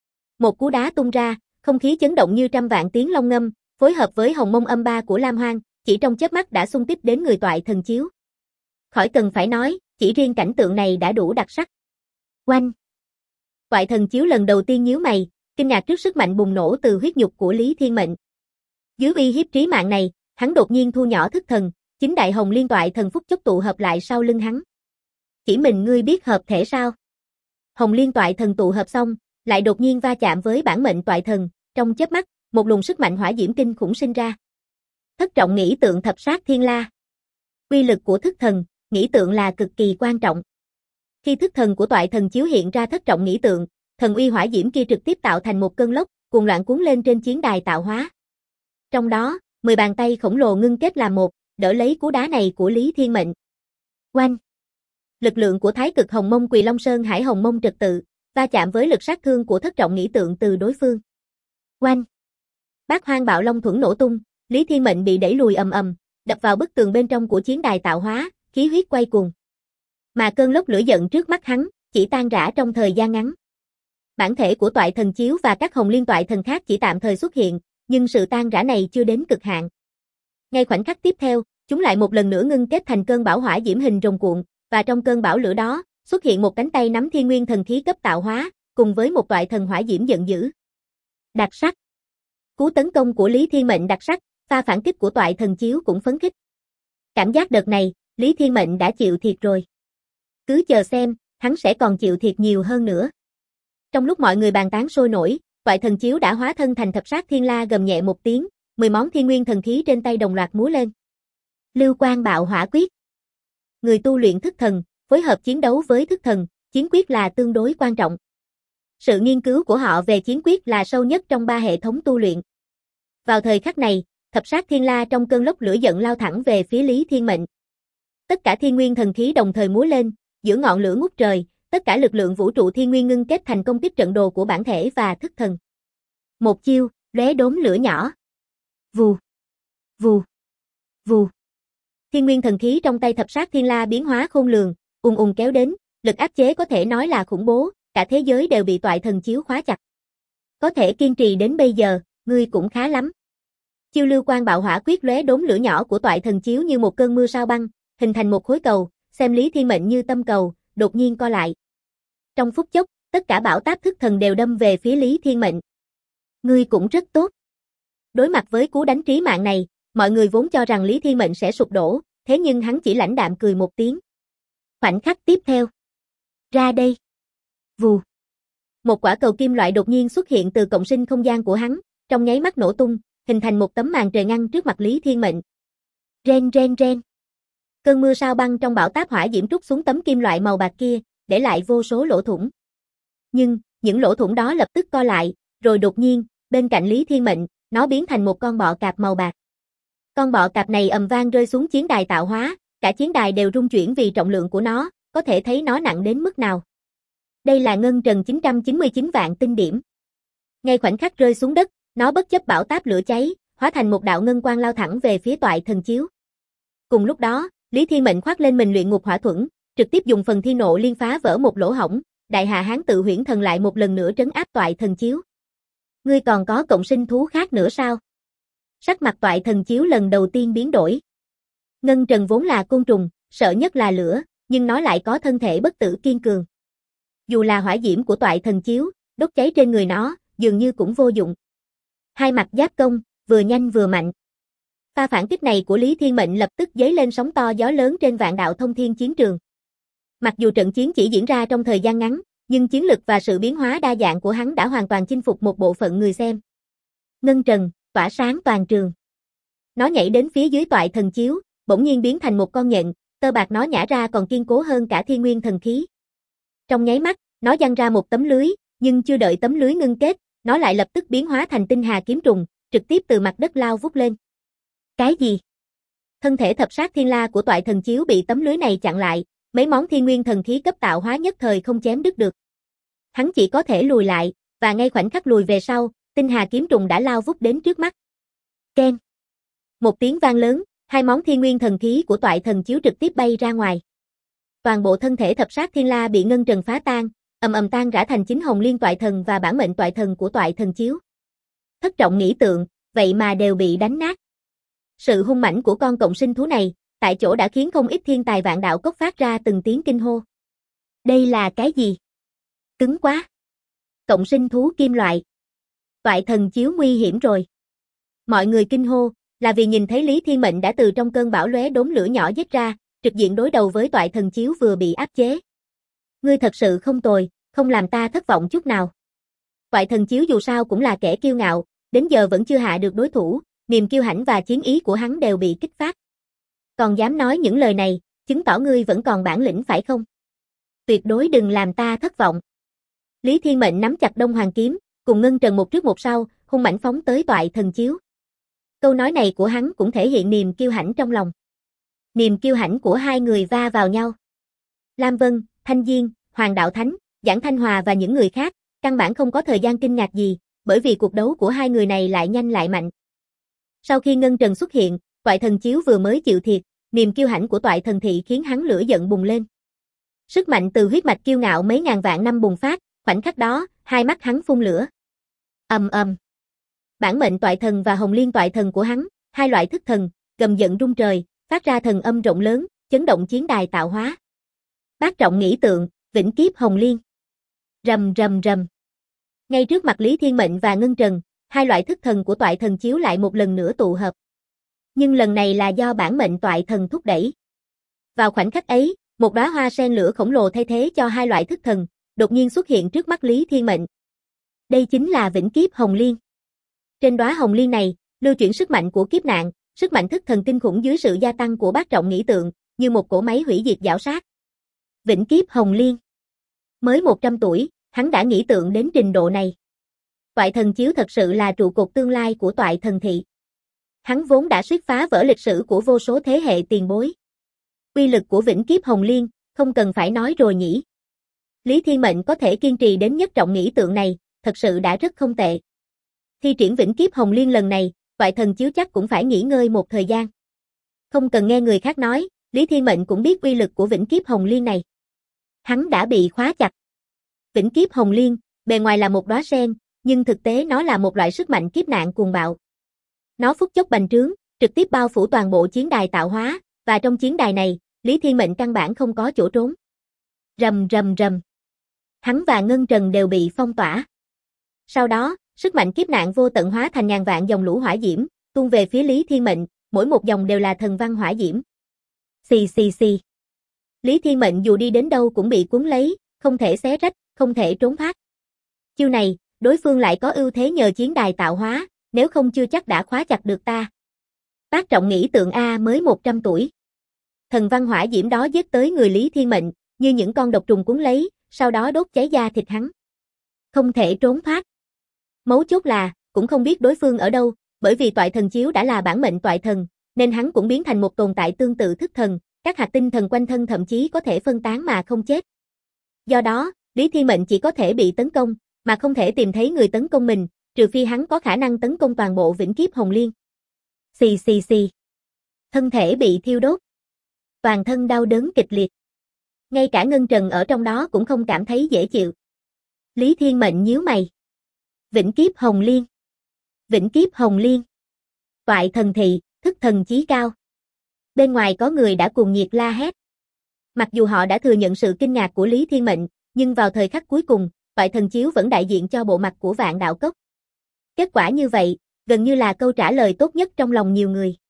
Một cú đá tung ra, không khí chấn động như trăm vạn tiếng long ngâm, phối hợp với hồng mông âm ba của Lam Hoang, chỉ trong chớp mắt đã xung kích đến người toại thần chiếu. Khỏi cần phải nói, chỉ riêng cảnh tượng này đã đủ đặc sắc. Oanh! Toại thần chiếu lần đầu tiên nhíu mày, kinh ngạc trước sức mạnh bùng nổ từ huyết nhục của Lý Thiên Mệnh. Dưới uy hiếp trí mạng này, hắn đột nhiên thu nhỏ thức thần, chính đại hồng liên toại thần phúc chốc tụ hợp lại sau lưng hắn. Chỉ mình ngươi biết hợp thể sao? Hồng liên toại thần tụ hợp xong, lại đột nhiên va chạm với bản mệnh toại thần, trong chớp mắt, một luồng sức mạnh hỏa diễm kinh khủng sinh ra. Thất trọng nghĩ tượng thập sát thiên la. Uy lực của thức thần, nghĩ tượng là cực kỳ quan trọng. Khi thức thần của toại thần chiếu hiện ra thất trọng nghĩ tượng, thần uy hỏa diễm kia trực tiếp tạo thành một cơn lốc, cuồng loạn cuốn lên trên chiến đài tạo hóa. Trong đó, 10 bàn tay khổng lồ ngưng kết làm một, đỡ lấy cú đá này của Lý Thiên Mệnh. Oanh! Lực lượng của Thái Cực Hồng Mông Quỳ Long Sơn Hải Hồng Mông trật tự, va chạm với lực sát thương của thất trọng nghĩ tượng từ đối phương. Oanh! Bát Hoang Bạo Long thuẫn nổ tung, Lý Thiên Mệnh bị đẩy lùi ầm ầm, đập vào bức tường bên trong của chiến đài tạo hóa, khí huyết quay cuồng. Mà cơn lốc lửa giận trước mắt hắn, chỉ tan rã trong thời gian ngắn. Bản thể của toại thần chiếu và các hồng liên toại thần khác chỉ tạm thời xuất hiện, nhưng sự tan rã này chưa đến cực hạn. Ngay khoảnh khắc tiếp theo, chúng lại một lần nữa ngưng kết thành cơn bão hỏa diễm hình rồng cuộn, và trong cơn bão lửa đó, xuất hiện một cánh tay nắm thiên nguyên thần khí cấp tạo hóa, cùng với một toại thần hỏa diễm giận dữ. Đặc sắc. Cú tấn công của Lý Thiên Mệnh đặc sắc, pha phản kích của toại thần chiếu cũng phấn khích. Cảm giác đợt này, Lý Thiên Mệnh đã chịu thiệt rồi. Cứ chờ xem, hắn sẽ còn chịu thiệt nhiều hơn nữa. Trong lúc mọi người bàn tán sôi nổi, toại thần chiếu đã hóa thân thành thập sát thiên la gầm nhẹ một tiếng, 10 món thiên nguyên thần khí trên tay đồng loạt múa lên. Lưu Quang Bạo Hỏa Quyết. Người tu luyện thức thần, phối hợp chiến đấu với thức thần, chiến quyết là tương đối quan trọng. Sự nghiên cứu của họ về chiến quyết là sâu nhất trong 3 hệ thống tu luyện. Vào thời khắc này, thập sát thiên la trong cơn lốc lửa giận lao thẳng về phía Lý Thiên Mệnh. Tất cả thiên nguyên thần khí đồng thời múa lên, giữa ngọn lửa ngút trời, tất cả lực lượng vũ trụ thiên nguyên ngưng kết thành công kích trận đồ của bản thể và thức thần. Một chiêu, lóe đốm lửa nhỏ. Vù, vù, vù. Thiên nguyên thần khí trong tay thập sát thiên la biến hóa khôn lường, ùn ùn kéo đến, lực áp chế có thể nói là khủng bố, cả thế giới đều bị toại thần chiếu khóa chặt. Có thể kiên trì đến bây giờ, ngươi cũng khá lắm. Chiêu Lưu Quang Bạo Hỏa Quyết lóe đốm lửa nhỏ của toại thần chiếu như một cơn mưa sao băng, hình thành một khối cầu, xem Lý Thiên Mệnh như tâm cầu, đột nhiên co lại. Trong phút chốc, tất cả bảo táp thức thần đều đâm về phía Lý Thiên Mệnh. Ngươi cũng rất tốt. Đối mặt với cú đánh trí mạng này, mọi người vốn cho rằng Lý Thiên Mệnh sẽ sụp đổ, thế nhưng hắn chỉ lãnh đạm cười một tiếng. Khoảnh khắc tiếp theo. Ra đây. Vù. Một quả cầu kim loại đột nhiên xuất hiện từ cộng sinh không gian của hắn, trong nháy mắt nổ tung, hình thành một tấm màn trời ngăn trước mặt Lý Thiên Mệnh. Ren ren ren. Cơn mưa sao băng trong bão táp hỏa diễm trút xuống tấm kim loại màu bạc kia, để lại vô số lỗ thủng. Nhưng, những lỗ thủng đó lập tức co lại, rồi đột nhiên, bên cạnh Lý Thiên Mệnh, nó biến thành một con bọ cạp màu bạc. Con bọ cạp này ầm vang rơi xuống chiến đài tạo hóa, cả chiến đài đều rung chuyển vì trọng lượng của nó, có thể thấy nó nặng đến mức nào. Đây là ngân trần 999 vạn tinh điểm. Ngay khoảnh khắc rơi xuống đất, nó bất chấp bão táp lửa cháy, hóa thành một đạo ngân quang lao thẳng về phía toại thần chiếu. Cùng lúc đó, Lý Thiên Mệnh khoác lên mình luyện ngục hỏa thuẫn, trực tiếp dùng phần thiên nộ liên phá vỡ một lỗ hổng, đại hạ hán tự huyễn thần lại một lần nữa trấn áp toại thần chiếu. Ngươi còn có cộng sinh thú khác nữa sao? Sắc mặt toại thần chiếu lần đầu tiên biến đổi. Ngân trần vốn là côn trùng, sợ nhất là lửa, nhưng nó lại có thân thể bất tử kiên cường. Dù là hỏa diễm của toại thần chiếu, đốt cháy trên người nó, dường như cũng vô dụng. Hai mặt giáp công, vừa nhanh vừa mạnh. Pha phản kích này của Lý Thiên Mệnh lập tức dấy lên sóng to gió lớn trên vạn đạo thông thiên chiến trường. Mặc dù trận chiến chỉ diễn ra trong thời gian ngắn, nhưng chiến lực và sự biến hóa đa dạng của hắn đã hoàn toàn chinh phục một bộ phận người xem. Ngân trần, tỏa sáng toàn trường. Nó nhảy đến phía dưới toại thần chiếu, bỗng nhiên biến thành một con nhện, tơ bạc nó nhả ra còn kiên cố hơn cả thiên nguyên thần khí. Trong nháy mắt, nó giăng ra một tấm lưới, nhưng chưa đợi tấm lưới ngưng kết, nó lại lập tức biến hóa thành tinh hà kiếm trùng, trực tiếp từ mặt đất lao vút lên. Cái gì? Thân thể thập sát thiên la của toại thần chiếu bị tấm lưới này chặn lại, mấy món thiên nguyên thần khí cấp tạo hóa nhất thời không chém đứt được. Hắn chỉ có thể lùi lại, và ngay khoảnh khắc lùi về sau, tinh hà kiếm trùng đã lao vút đến trước mắt. Keng. Một tiếng vang lớn, hai món thiên nguyên thần khí của toại thần chiếu trực tiếp bay ra ngoài. Toàn bộ thân thể thập sát thiên la bị ngân trần phá tan, ầm ầm tan rã thành 9 hồng liên toại thần và bản mệnh toại thần của toại thần chiếu. Thất trọng nghĩ tượng, vậy mà đều bị đánh nát. Sự hung mãnh của con cộng sinh thú này, tại chỗ đã khiến không ít thiên tài vạn đạo cốc phát ra từng tiếng kinh hô. Đây là cái gì? Cứng quá. Cộng sinh thú kim loại. Toại thần chiếu nguy hiểm rồi. Mọi người kinh hô, là vì nhìn thấy Lý Thiên Mệnh đã từ trong cơn bão lóe đốm lửa nhỏ giết ra, trực diện đối đầu với toại thần chiếu vừa bị áp chế. Ngươi thật sự không tồi, không làm ta thất vọng chút nào. Toại thần chiếu dù sao cũng là kẻ kiêu ngạo, đến giờ vẫn chưa hạ được đối thủ, niềm kiêu hãnh và chiến ý của hắn đều bị kích phát. Còn dám nói những lời này, chứng tỏ ngươi vẫn còn bản lĩnh phải không? Tuyệt đối đừng làm ta thất vọng. Lý Thiên Mệnh nắm chặt Đông Hoàng kiếm, cùng ngân trần một trước một sau, hung mãnh phóng tới toại thần chiếu. Câu nói này của hắn cũng thể hiện niềm kiêu hãnh trong lòng. Niềm kiêu hãnh của hai người va vào nhau. Lam Vân, Thanh Diên, Hoàng Đạo Thánh, Giảng Thanh Hòa và những người khác, căn bản không có thời gian kinh ngạc gì, bởi vì cuộc đấu của hai người này lại nhanh lại mạnh. Sau khi ngân trần xuất hiện, toại thần chiếu vừa mới chịu thiệt, niềm kiêu hãnh của toại thần thị khiến hắn lửa giận bùng lên. Sức mạnh từ huyết mạch kiêu ngạo mấy ngàn vạn năm bùng phát, khoảnh khắc đó, hai mắt hắn phun lửa. Ầm ầm. Bản mệnh toại thần và hồng liên toại thần của hắn, hai loại thức thần, gầm giận rung trời, phát ra thần âm rộng lớn, chấn động chiến đài tạo hóa. Bát trọng nghĩ tượng, vĩnh kiếp hồng liên. Rầm rầm rầm. Ngay trước mặt Lý Thiên Mệnh và Ngân Trần, hai loại thức thần của toại thần chiếu lại một lần nữa tụ hợp. Nhưng lần này là do bản mệnh toại thần thúc đẩy. Vào khoảnh khắc ấy, một đóa hoa sen lửa khổng lồ thay thế cho hai loại thức thần, đột nhiên xuất hiện trước mắt Lý Thiên Mệnh. Đây chính là vĩnh kiếp hồng liên. Trên đóa hồng liên này, lưu chuyển sức mạnh của kiếp nạn, sức mạnh thức thần kinh khủng dưới sự gia tăng của bát trọng nghĩ tượng, như một cỗ máy hủy diệt giảo sát. Vĩnh kiếp hồng liên. Mới 100 tuổi, hắn đã nghĩ tượng đến trình độ này. Toại thần chiếu thật sự là trụ cột tương lai của toại thần thị. Hắn vốn đã suýt phá vỡ lịch sử của vô số thế hệ tiền bối. Uy lực của vĩnh kiếp hồng liên, không cần phải nói rồi nhỉ. Lý Thiên Mệnh có thể kiên trì đến nhất trọng nghĩ tượng này, thật sự đã rất không tệ. Thi triển vĩnh kiếp hồng liên lần này, toại thần chiếu chắc cũng phải nghỉ ngơi một thời gian. Không cần nghe người khác nói, Lý Thiên Mệnh cũng biết uy lực của vĩnh kiếp hồng liên này. Hắn đã bị khóa chặt. Vĩnh kiếp hồng liên, bề ngoài là một đóa sen, nhưng thực tế nó là một loại sức mạnh kiếp nạn cuồng bạo. Nó phút chốc bành trướng, trực tiếp bao phủ toàn bộ chiến đài tạo hóa, và trong chiến đài này, Lý Thiên Mệnh căn bản không có chỗ trốn. Rầm rầm rầm. Hắn và Ngân Trần đều bị phong tỏa. Sau đó, sức mạnh kiếp nạn vô tận hóa thành ngàn vạn dòng lũ hỏa diễm, tuôn về phía Lý Thiên Mệnh, mỗi một dòng đều là thần văn hỏa diễm. Xì xì xì. Lý Thiên Mệnh dù đi đến đâu cũng bị cuốn lấy, không thể xé rách, không thể trốn thoát. Chiêu này, đối phương lại có ưu thế nhờ chiến đài tạo hóa, nếu không chưa chắc đã khóa chặt được ta. Bát trọng nghĩ tượng A mới 100 tuổi. Thần văn hỏa diễm đó giết tới người Lý Thiên Mệnh, như những con độc trùng cuốn lấy, sau đó đốt cháy da thịt hắn. Không thể trốn thoát. Mấu chốt là, cũng không biết đối phương ở đâu, bởi vì toại thần chiếu đã là bản mệnh toại thần, nên hắn cũng biến thành một tồn tại tương tự thức thần, các hạt tinh thần quanh thân thậm chí có thể phân tán mà không chết. Do đó, Lý Thiên Mệnh chỉ có thể bị tấn công, mà không thể tìm thấy người tấn công mình, trừ phi hắn có khả năng tấn công toàn bộ vĩnh kiếp hồng liên. Xì xì xì. Thân thể bị thiêu đốt. Toàn thân đau đớn kịch liệt. Ngay cả Ngân Trần ở trong đó cũng không cảm thấy dễ chịu. Lý Thiên Mệnh nhíu mày. Vĩnh kiếp hồng liên. Vĩnh kiếp hồng liên. Toại thần thị, thức thần chí cao. Bên ngoài có người đã cuồng nhiệt la hét. Mặc dù họ đã thừa nhận sự kinh ngạc của Lý Thiên Mệnh, nhưng vào thời khắc cuối cùng, toại thần chiếu vẫn đại diện cho bộ mặt của Vạn Đạo Cốc. Kết quả như vậy, gần như là câu trả lời tốt nhất trong lòng nhiều người.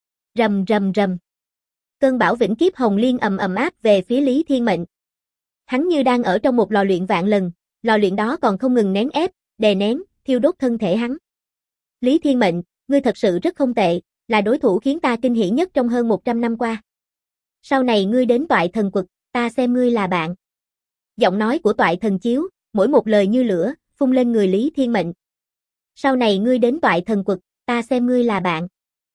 Rầm rầm rầm. Cơn bão vĩnh kiếp hồng liên ầm ầm áp về phía Lý Thiên Mệnh. Hắn như đang ở trong một lò luyện vạn lần, lò luyện đó còn không ngừng nén ép, đè nén, thiêu đốt thân thể hắn. Lý Thiên Mệnh, ngươi thật sự rất không tệ, là đối thủ khiến ta kinh hỉ nhất trong hơn 100 năm qua. Sau này ngươi đến toại thần quật, ta xem ngươi là bạn. Giọng nói của toại thần chiếu, mỗi một lời như lửa, phun lên người Lý Thiên Mệnh. Sau này ngươi đến toại thần quật, ta xem ngươi là bạn.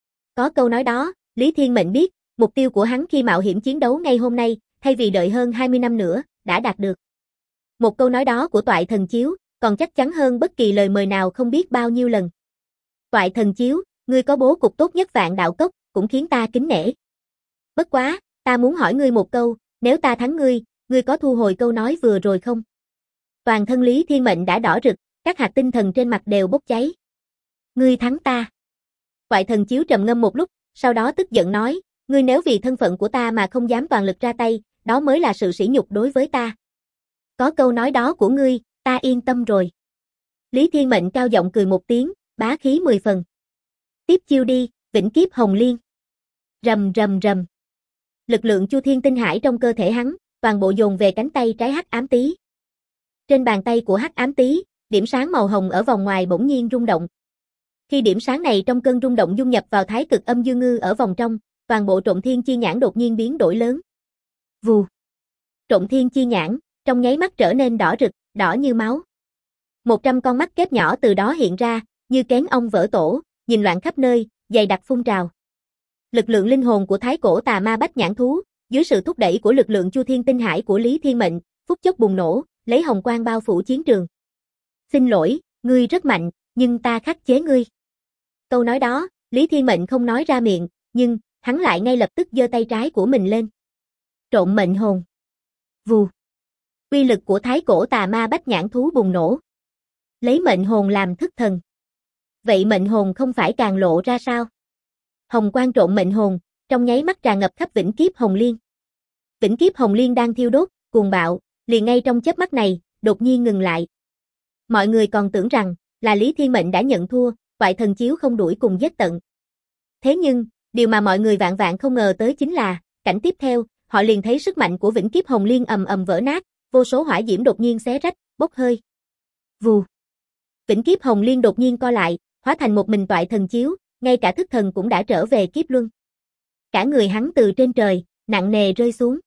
Có câu nói đó, Lý Thiên Mệnh biết, mục tiêu của hắn khi mạo hiểm chiến đấu ngay hôm nay, thay vì đợi hơn 20 năm nữa, đã đạt được. Một câu nói đó của toại thần chiếu, còn chắc chắn hơn bất kỳ lời mời nào không biết bao nhiêu lần. Toại thần chiếu, ngươi có bố cục tốt nhất Vạn Đạo Cốc, cũng khiến ta kính nể. Bất quá, ta muốn hỏi ngươi một câu, nếu ta thắng ngươi có thu hồi câu nói vừa rồi không? Toàn thân Lý Thiên Mệnh đã đỏ rực, các hạt tinh thần trên mặt đều bốc cháy. Ngươi thắng ta. Toại thần chiếu trầm ngâm một lúc, sau đó tức giận nói, ngươi nếu vì thân phận của ta mà không dám toàn lực ra tay, đó mới là sự sỉ nhục đối với ta. Có câu nói đó của ngươi, ta yên tâm rồi. Lý Thiên Mệnh cao giọng cười một tiếng, bá khí 10 phần. Tiếp chiêu đi, vĩnh kiếp hồng liên. Rầm rầm rầm. Lực lượng Chu Thiên Tinh Hải trong cơ thể hắn, toàn bộ dồn về cánh tay trái Hắc Ám Tý. Trên bàn tay của Hắc Ám Tý, điểm sáng màu hồng ở vòng ngoài bỗng nhiên rung động. Khi điểm sáng này trong cơn rung động dung nhập vào Thái Cực Âm Dương Ngư ở vòng trong, toàn bộ Trộm Thiên Chi Nhãn đột nhiên biến đổi lớn. Vù. Trộm Thiên Chi Nhãn, trong nháy mắt trở nên đỏ rực, đỏ như máu. 100 con mắt kép nhỏ từ đó hiện ra, như kén ong vỡ tổ, nhìn loạn khắp nơi, dày đặc phun trào. Lực lượng linh hồn của Thái Cổ Tà Ma Bách Nhãn Thú, dưới sự thúc đẩy của lực lượng Chu Thiên Tinh Hải của Lý Thiên Mệnh, phút chốc bùng nổ, lấy hồng quang bao phủ chiến trường. Xin lỗi, ngươi rất mạnh, nhưng ta khắc chế ngươi. Câu nói đó, Lý Thiên Mệnh không nói ra miệng, nhưng hắn lại ngay lập tức giơ tay trái của mình lên. Trộm mệnh hồn. Vù. Uy lực của thái cổ tà ma bách nhãn thú bùng nổ. Lấy mệnh hồn làm thức thần. Vậy mệnh hồn không phải càng lộ ra sao? Hồng quang trộn mệnh hồn, trong nháy mắt tràn ngập khắp vĩnh kiếp hồng liên. Vĩnh kiếp hồng liên đang thiêu đốt, cuồng bạo, liền ngay trong chớp mắt này, đột nhiên ngừng lại. Mọi người còn tưởng rằng là Lý Thiên Mệnh đã nhận thua, Toại Thần Chiếu không đuổi cùng giết tận. Thế nhưng, điều mà mọi người vạn vạn không ngờ tới chính là, cảnh tiếp theo, họ liền thấy sức mạnh của vĩnh kiếp hồng liên ầm ầm vỡ nát, vô số hỏa diễm đột nhiên xé rách, bốc hơi. Vù. Vĩnh kiếp hồng liên đột nhiên co lại, hóa thành một mình Toại Thần Chiếu, ngay cả thức thần cũng đã trở về kiếp luân. Cả người hắn từ trên trời, nặng nề rơi xuống.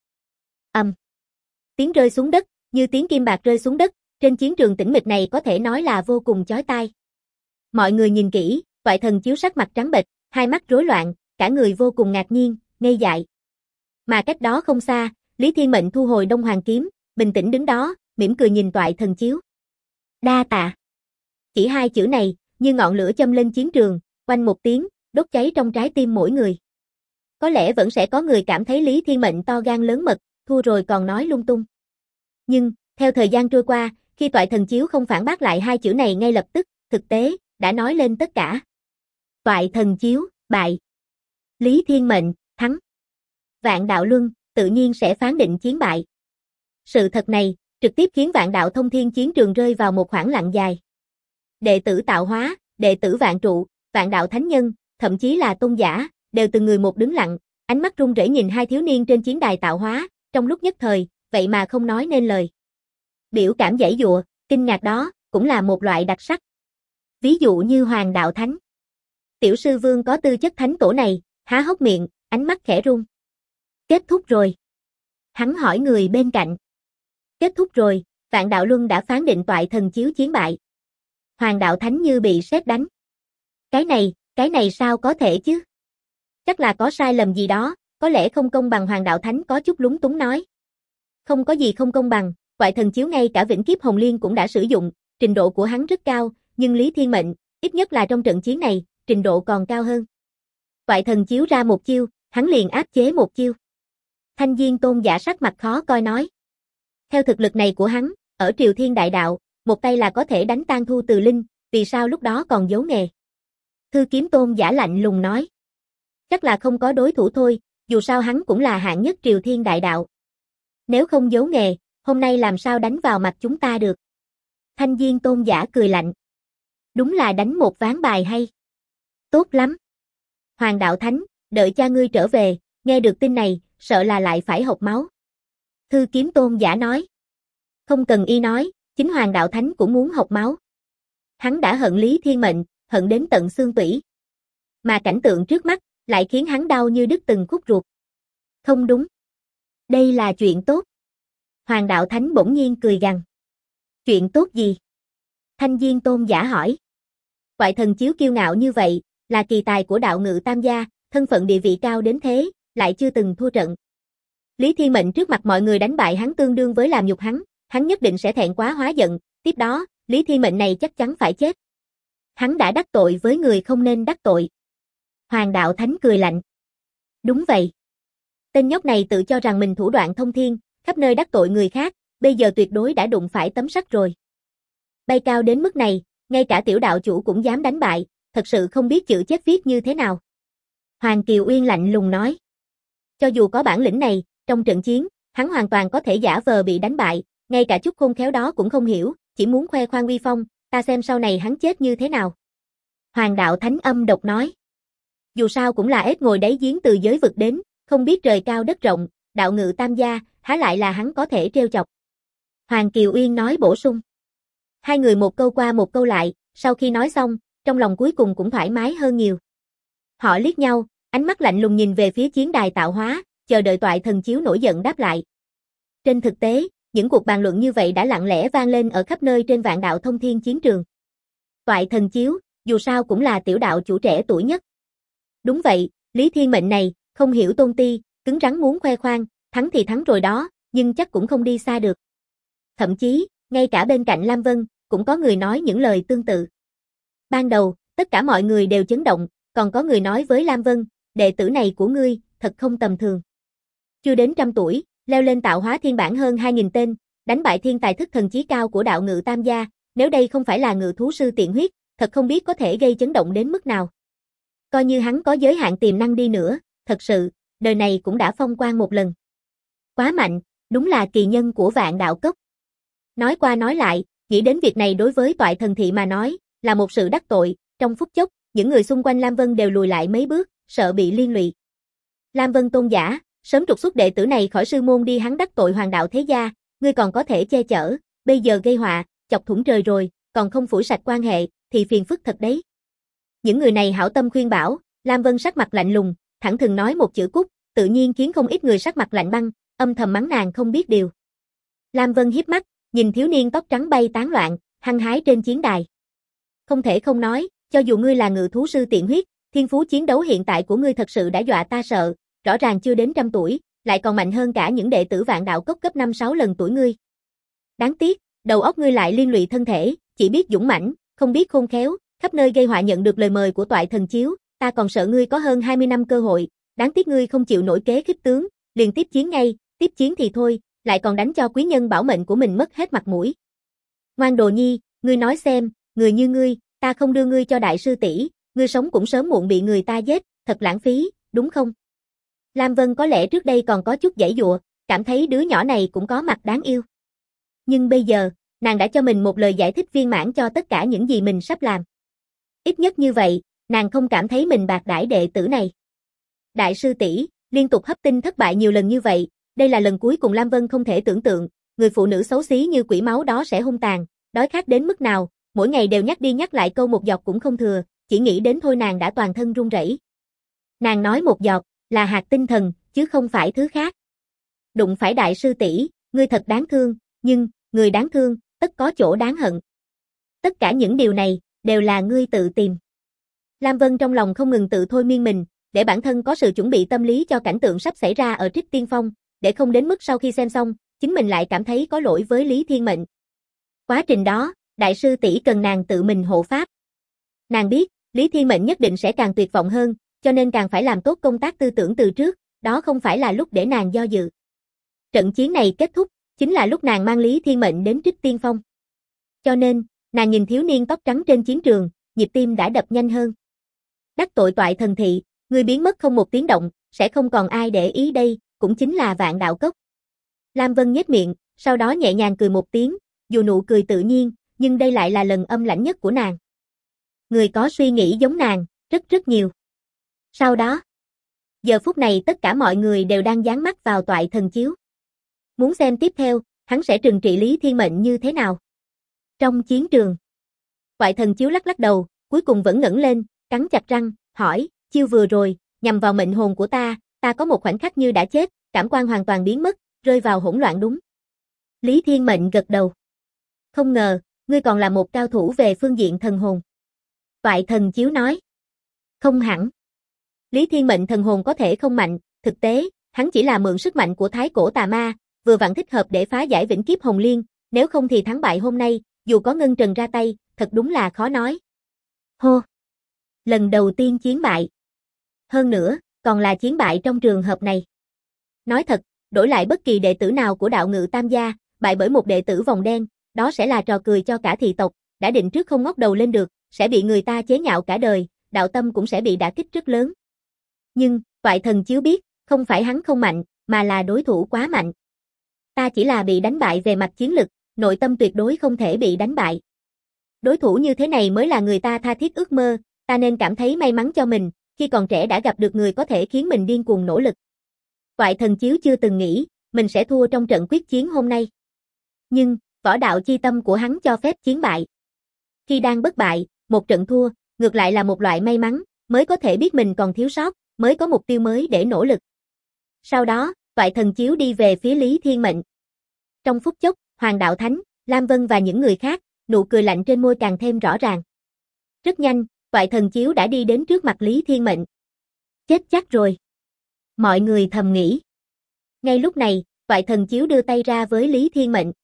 Tiếng rơi xuống đất, như tiếng kim bạc rơi xuống đất, trên chiến trường tĩnh mịch này có thể nói là vô cùng chói tai. Mọi người nhìn kỹ, Toại Thần Chiếu sắc mặt trắng bệch, hai mắt rối loạn, cả người vô cùng ngạc nhiên, ngây dại. Mà cách đó không xa, Lý Thiên Mệnh thu hồi Đông Hoàng kiếm, bình tĩnh đứng đó, mỉm cười nhìn Toại Thần Chiếu. Đa tạ. Chỉ hai chữ này, như ngọn lửa châm lên chiến trường, oanh một tiếng, đốt cháy trong trái tim mỗi người. Có lẽ vẫn sẽ có người cảm thấy Lý Thiên Mệnh to gan lớn mật, thua rồi còn nói lung tung. Nhưng, theo thời gian trôi qua, khi Toại Thần Chiếu không phản bác lại hai chữ này ngay lập tức, thực tế, đã nói lên tất cả. Toại Thần Chiếu, bại. Lý Thiên Mệnh, thắng. Vạn Đạo Luân, tự nhiên sẽ phán định chiến bại. Sự thật này, trực tiếp khiến Vạn Đạo Thông Thiên chiến trường rơi vào một khoảng lặng dài. Đệ tử Tạo Hóa, đệ tử Vạn Trụ, Vạn Đạo Thánh Nhân, thậm chí là tôn giả, đều từng người một đứng lặng, ánh mắt run rẩy nhìn hai thiếu niên trên chiến đài tạo hóa, trong lúc nhất thời, vậy mà không nói nên lời. Biểu cảm giãy giụa, kinh ngạc đó, cũng là một loại đặc sắc. Ví dụ như Hoàng Đạo Thánh. Tiểu sư vương có tư chất thánh tổ này, há hốc miệng, ánh mắt khẽ run. Kết thúc rồi. Hắn hỏi người bên cạnh. Kết thúc rồi, Vạn Đạo Luân đã phán định Toại Thần Chiếu chiến bại. Hoàng Đạo Thánh như bị sét đánh. Cái này sao có thể chứ? Chắc là có sai lầm gì đó, có lẽ không công bằng. Hoàng Đạo Thánh có chút lúng túng nói. Không có gì không công bằng, Toại Thần Chiếu ngay cả vĩnh kiếp hồng liên cũng đã sử dụng, trình độ của hắn rất cao, nhưng Lý Thiên Mệnh, ít nhất là trong trận chiến này, trình độ còn cao hơn. Toại Thần Chiếu ra một chiêu, hắn liền áp chế một chiêu. Thanh Diên tôn giả sắc mặt khó coi nói. Theo thực lực này của hắn, ở Triều Thiên Đại Đạo, một tay là có thể đánh tan Thu Từ Linh, vì sao lúc đó còn giấu nghề? Thư Kiếm tôn giả lạnh lùng nói. Chắc là không có đối thủ thôi, dù sao hắn cũng là hạng nhất Triều Thiên Đại Đạo. Nếu không giấu nghề, hôm nay làm sao đánh vào mặt chúng ta được? Thanh Diên tôn giả cười lạnh. Đúng là đánh một ván bài hay. Tốt lắm. Hoàng Đạo Thánh, đợi cha ngươi trở về, nghe được tin này, sợ là lại phải hộc máu. Thư Kiếm tôn giả nói. Không cần y nói, chính Hoàng Đạo Thánh cũng muốn hộc máu. Hắn đã hận Lý Thiên Mệnh, hận đến tận xương tủy. Mà cảnh tượng trước mắt, lại khiến hắn đau như đứt từng khúc ruột. Không đúng. Đây là chuyện tốt. Hoàng Đạo Thánh bỗng nhiên cười gằn. Chuyện tốt gì? Thanh Diên tôn giả hỏi. Toại Thần Chiếu kiêu ngạo như vậy, là kỳ tài của đạo ngự tam gia, thân phận địa vị cao đến thế, lại chưa từng thua trận. Lý Thiên Mệnh trước mặt mọi người đánh bại hắn tương đương với làm nhục hắn nhất định sẽ thẹn quá hóa giận, tiếp đó, Lý Thiên Mệnh này chắc chắn phải chết. Hắn đã đắc tội với người không nên đắc tội. Hoàng Đạo Thánh cười lạnh. Đúng vậy. Tên nhóc này tự cho rằng mình thủ đoạn thông thiên, khắp nơi đắc tội người khác, bây giờ tuyệt đối đã đụng phải tấm sắt rồi. Bay cao đến mức này, ngay cả tiểu đạo chủ cũng dám đánh bại, thật sự không biết chữ chết viết như thế nào. Hoàng Kiều Uyên lạnh lùng nói. Cho dù có bản lĩnh này, trong trận chiến, hắn hoàn toàn có thể giả vờ bị đánh bại, ngay cả chút khôn khéo đó cũng không hiểu, chỉ muốn khoe khoang uy phong, ta xem sau này hắn chết như thế nào. Hoàng Đạo Thánh âm độc nói. Dù sao cũng là ếch ngồi đáy giếng từ giới vực đến, không biết trời cao đất rộng, đạo ngự tam gia, há lại là hắn có thể trêu chọc. Hoàng Kiều Uyên nói bổ sung. Hai người một câu qua một câu lại, sau khi nói xong, trong lòng cuối cùng cũng thoải mái hơn nhiều. Họ liếc nhau, ánh mắt lạnh lùng nhìn về phía chiến đài tạo hóa, chờ đợi Toại Thần Chiếu nổi giận đáp lại. Trên thực tế, những cuộc bàn luận như vậy đã lặng lẽ vang lên ở khắp nơi trên Vạn Đạo Thông Thiên chiến trường. Toại Thần Chiếu, dù sao cũng là tiểu đạo chủ trẻ tuổi nhất. Đúng vậy, Lý Thiên Mệnh này, không hiểu tôn ti, cứng rắn muốn khoe khoang, thắng thì thắng rồi đó, nhưng chắc cũng không đi xa được. Thậm chí, ngay cả bên cạnh Lam Vân, cũng có người nói những lời tương tự. Ban đầu, tất cả mọi người đều chấn động, còn có người nói với Lam Vân, đệ tử này của ngươi, thật không tầm thường. Chưa đến 100 tuổi, leo lên tạo hóa thiên bảng hơn 2.000 tên, đánh bại thiên tài thức thần chí cao của đạo ngự tam gia, nếu đây không phải là ngự thú sư tiện huyết, thật không biết có thể gây chấn động đến mức nào. Coi như hắn có giới hạn tiềm năng đi nữa, thật sự, đời này cũng đã phong quang một lần. Quá mạnh, đúng là kỳ nhân của Vạn Đạo Cốc. Nói qua nói lại, nghĩ đến việc này đối với Toại Thần Thị mà nói, là một sự đắc tội, trong phút chốc, những người xung quanh Lam Vân đều lùi lại mấy bước, sợ bị liên lụy. Lam Vân tôn giả, sớm trục xuất đệ tử này khỏi sư môn đi, hắn đắc tội hoàng đạo thế gia, ngươi còn có thể che chở, bây giờ gây họa, chọc thủng trời rồi, còn không phủi sạch quan hệ, thì phiền phức thật đấy. Những người này hảo tâm khuyên bảo, Lam Vân sắc mặt lạnh lùng, thẳng thừng nói một chữ cút, tự nhiên khiến không ít người sắc mặt lạnh băng, âm thầm mắng nàng không biết điều. Lam Vân hiếp mắt, nhìn thiếu niên tóc trắng bay tán loạn, hăng hái trên chiến đài. Không thể không nói, cho dù ngươi là ngự thú sư tiện huyết, thiên phú chiến đấu hiện tại của ngươi thật sự đã dọa ta sợ, rõ ràng chưa đến 100 tuổi, lại còn mạnh hơn cả những đệ tử Vạn Đạo Cốc cấp 5-6 lần tuổi ngươi. Đáng tiếc, đầu óc ngươi lại liên lụy thân thể, chỉ biết dũng mãnh, không biết khôn khéo, khắp nơi gây họa. Nhận được lời mời của Toại Thần Chiếu, ta còn sợ ngươi có hơn 20 năm cơ hội, đáng tiếc ngươi không chịu nổi kế khích tướng, liền tiếp chiến ngay, tiếp chiến thì thôi, lại còn đánh cho quý nhân bảo mệnh của mình mất hết mặt mũi. Ngoan đồ nhi, ngươi nói xem, người như ngươi, ta không đưa ngươi cho đại sư tỷ, ngươi sống cũng sớm muộn bị người ta giết, thật lãng phí, đúng không? Lam Vân có lẽ trước đây còn có chút giãy giụa, cảm thấy đứa nhỏ này cũng có mặt đáng yêu. Nhưng bây giờ, nàng đã cho mình một lời giải thích viên mãn cho tất cả những gì mình sắp làm. Ít nhất như vậy, nàng không cảm thấy mình bạc đãi đệ tử này. Đại sư tỷ, liên tục hấp tinh thất bại nhiều lần như vậy, đây là lần cuối cùng. Lam Vân không thể tưởng tượng, người phụ nữ xấu xí như quỷ máu đó sẽ hung tàn, đói khát đến mức nào, mỗi ngày đều nhắc đi nhắc lại câu một giọt cũng không thừa, chỉ nghĩ đến thôi nàng đã toàn thân run rẩy. Nàng nói một giọt, là hạt tinh thần, chứ không phải thứ khác. Đụng phải đại sư tỷ, ngươi thật đáng thương, nhưng, người đáng thương, tất có chỗ đáng hận. Tất cả những điều này, đều là ngươi tự tìm. Lam Vân trong lòng không ngừng tự thôi miên mình, để bản thân có sự chuẩn bị tâm lý cho cảnh tượng sắp xảy ra ở Trích Tiên Phong, để không đến mức sau khi xem xong, chính mình lại cảm thấy có lỗi với Lý Thiên Mệnh. Quá trình đó, đại sư tỷ cần nàng tự mình hộ pháp. Nàng biết, Lý Thiên Mệnh nhất định sẽ càng tuyệt vọng hơn, cho nên càng phải làm tốt công tác tư tưởng từ trước, đó không phải là lúc để nàng do dự. Trận chiến này kết thúc, chính là lúc nàng mang Lý Thiên Mệnh đến Trích Tiên Phong. Cho nên, nàng nhìn thiếu niên tóc trắng trên chiến trường, nhịp tim đã đập nhanh hơn. Đắc tội Toại Thần Thị, người biến mất không một tiếng động, sẽ không còn ai để ý đây, cũng chính là Vạn Đạo Cốc. Lam Vân nhếch miệng, sau đó nhẹ nhàng cười một tiếng, dù nụ cười tự nhiên, nhưng đây lại là lần âm lãnh nhất của nàng. Người có suy nghĩ giống nàng, rất nhiều. Sau đó, giờ phút này tất cả mọi người đều đang dán mắt vào Toại Thần Chiếu. Muốn xem tiếp theo, hắn sẽ trừng trị Lý Thiên Mệnh như thế nào. Trong chiến trường, Toại Thần Chiếu lắc lắc đầu, cuối cùng vẫn ngẩng lên, cắn chặt răng, hỏi, chiêu vừa rồi, nhằm vào mệnh hồn của ta có một khoảnh khắc như đã chết, cảm quan hoàn toàn biến mất, rơi vào hỗn loạn đúng. Lý Thiên Mệnh gật đầu. Không ngờ, ngươi còn là một cao thủ về phương diện thần hồn. Toại Thần Chiếu nói. Không hẳn. Lý Thiên Mệnh thần hồn có thể không mạnh, thực tế, hắn chỉ là mượn sức mạnh của thái cổ tà ma, vừa vặn thích hợp để phá giải vĩnh kiếp hồn liên, nếu không thì thắng bại hôm nay, dù có Ngân Trần ra tay, thật đúng là khó nói. Hô! Lần đầu tiên chiến bại. Hơn nữa, còn là chiến bại trong trường hợp này. Nói thật, đổi lại bất kỳ đệ tử nào của đạo ngự tam gia, bại bởi một đệ tử vòng đen, đó sẽ là trò cười cho cả thị tộc, đã định trước không ngóc đầu lên được, sẽ bị người ta chế nhạo cả đời, đạo tâm cũng sẽ bị đả kích rất lớn. Nhưng, Toại Thần Chiếu biết, không phải hắn không mạnh, mà là đối thủ quá mạnh. Ta chỉ là bị đánh bại về mặt chiến lực, nội tâm tuyệt đối không thể bị đánh bại. Đối thủ như thế này mới là người ta tha thiết ước mơ, ta nên cảm thấy may mắn cho mình, khi còn trẻ đã gặp được người có thể khiến mình điên cuồng nỗ lực. Toại Thần Chiếu chưa từng nghĩ, mình sẽ thua trong trận quyết chiến hôm nay. Nhưng, võ đạo chi tâm của hắn cho phép chiến bại. Khi đang bất bại, một trận thua, ngược lại là một loại may mắn, mới có thể biết mình còn thiếu sót, mới có mục tiêu mới để nỗ lực. Sau đó, Toại Thần Chiếu đi về phía Lý Thiên Mệnh. Trong phút chốc, Hoàng Đạo Thánh, Lam Vân và những người khác, nụ cười lạnh trên môi càng thêm rõ ràng. Rất nhanh, Toại Thần Chiếu đã đi đến trước mặt Lý Thiên Mệnh. Chết chắc rồi. Mọi người thầm nghĩ. Ngay lúc này, Toại Thần Chiếu đưa tay ra với Lý Thiên Mệnh.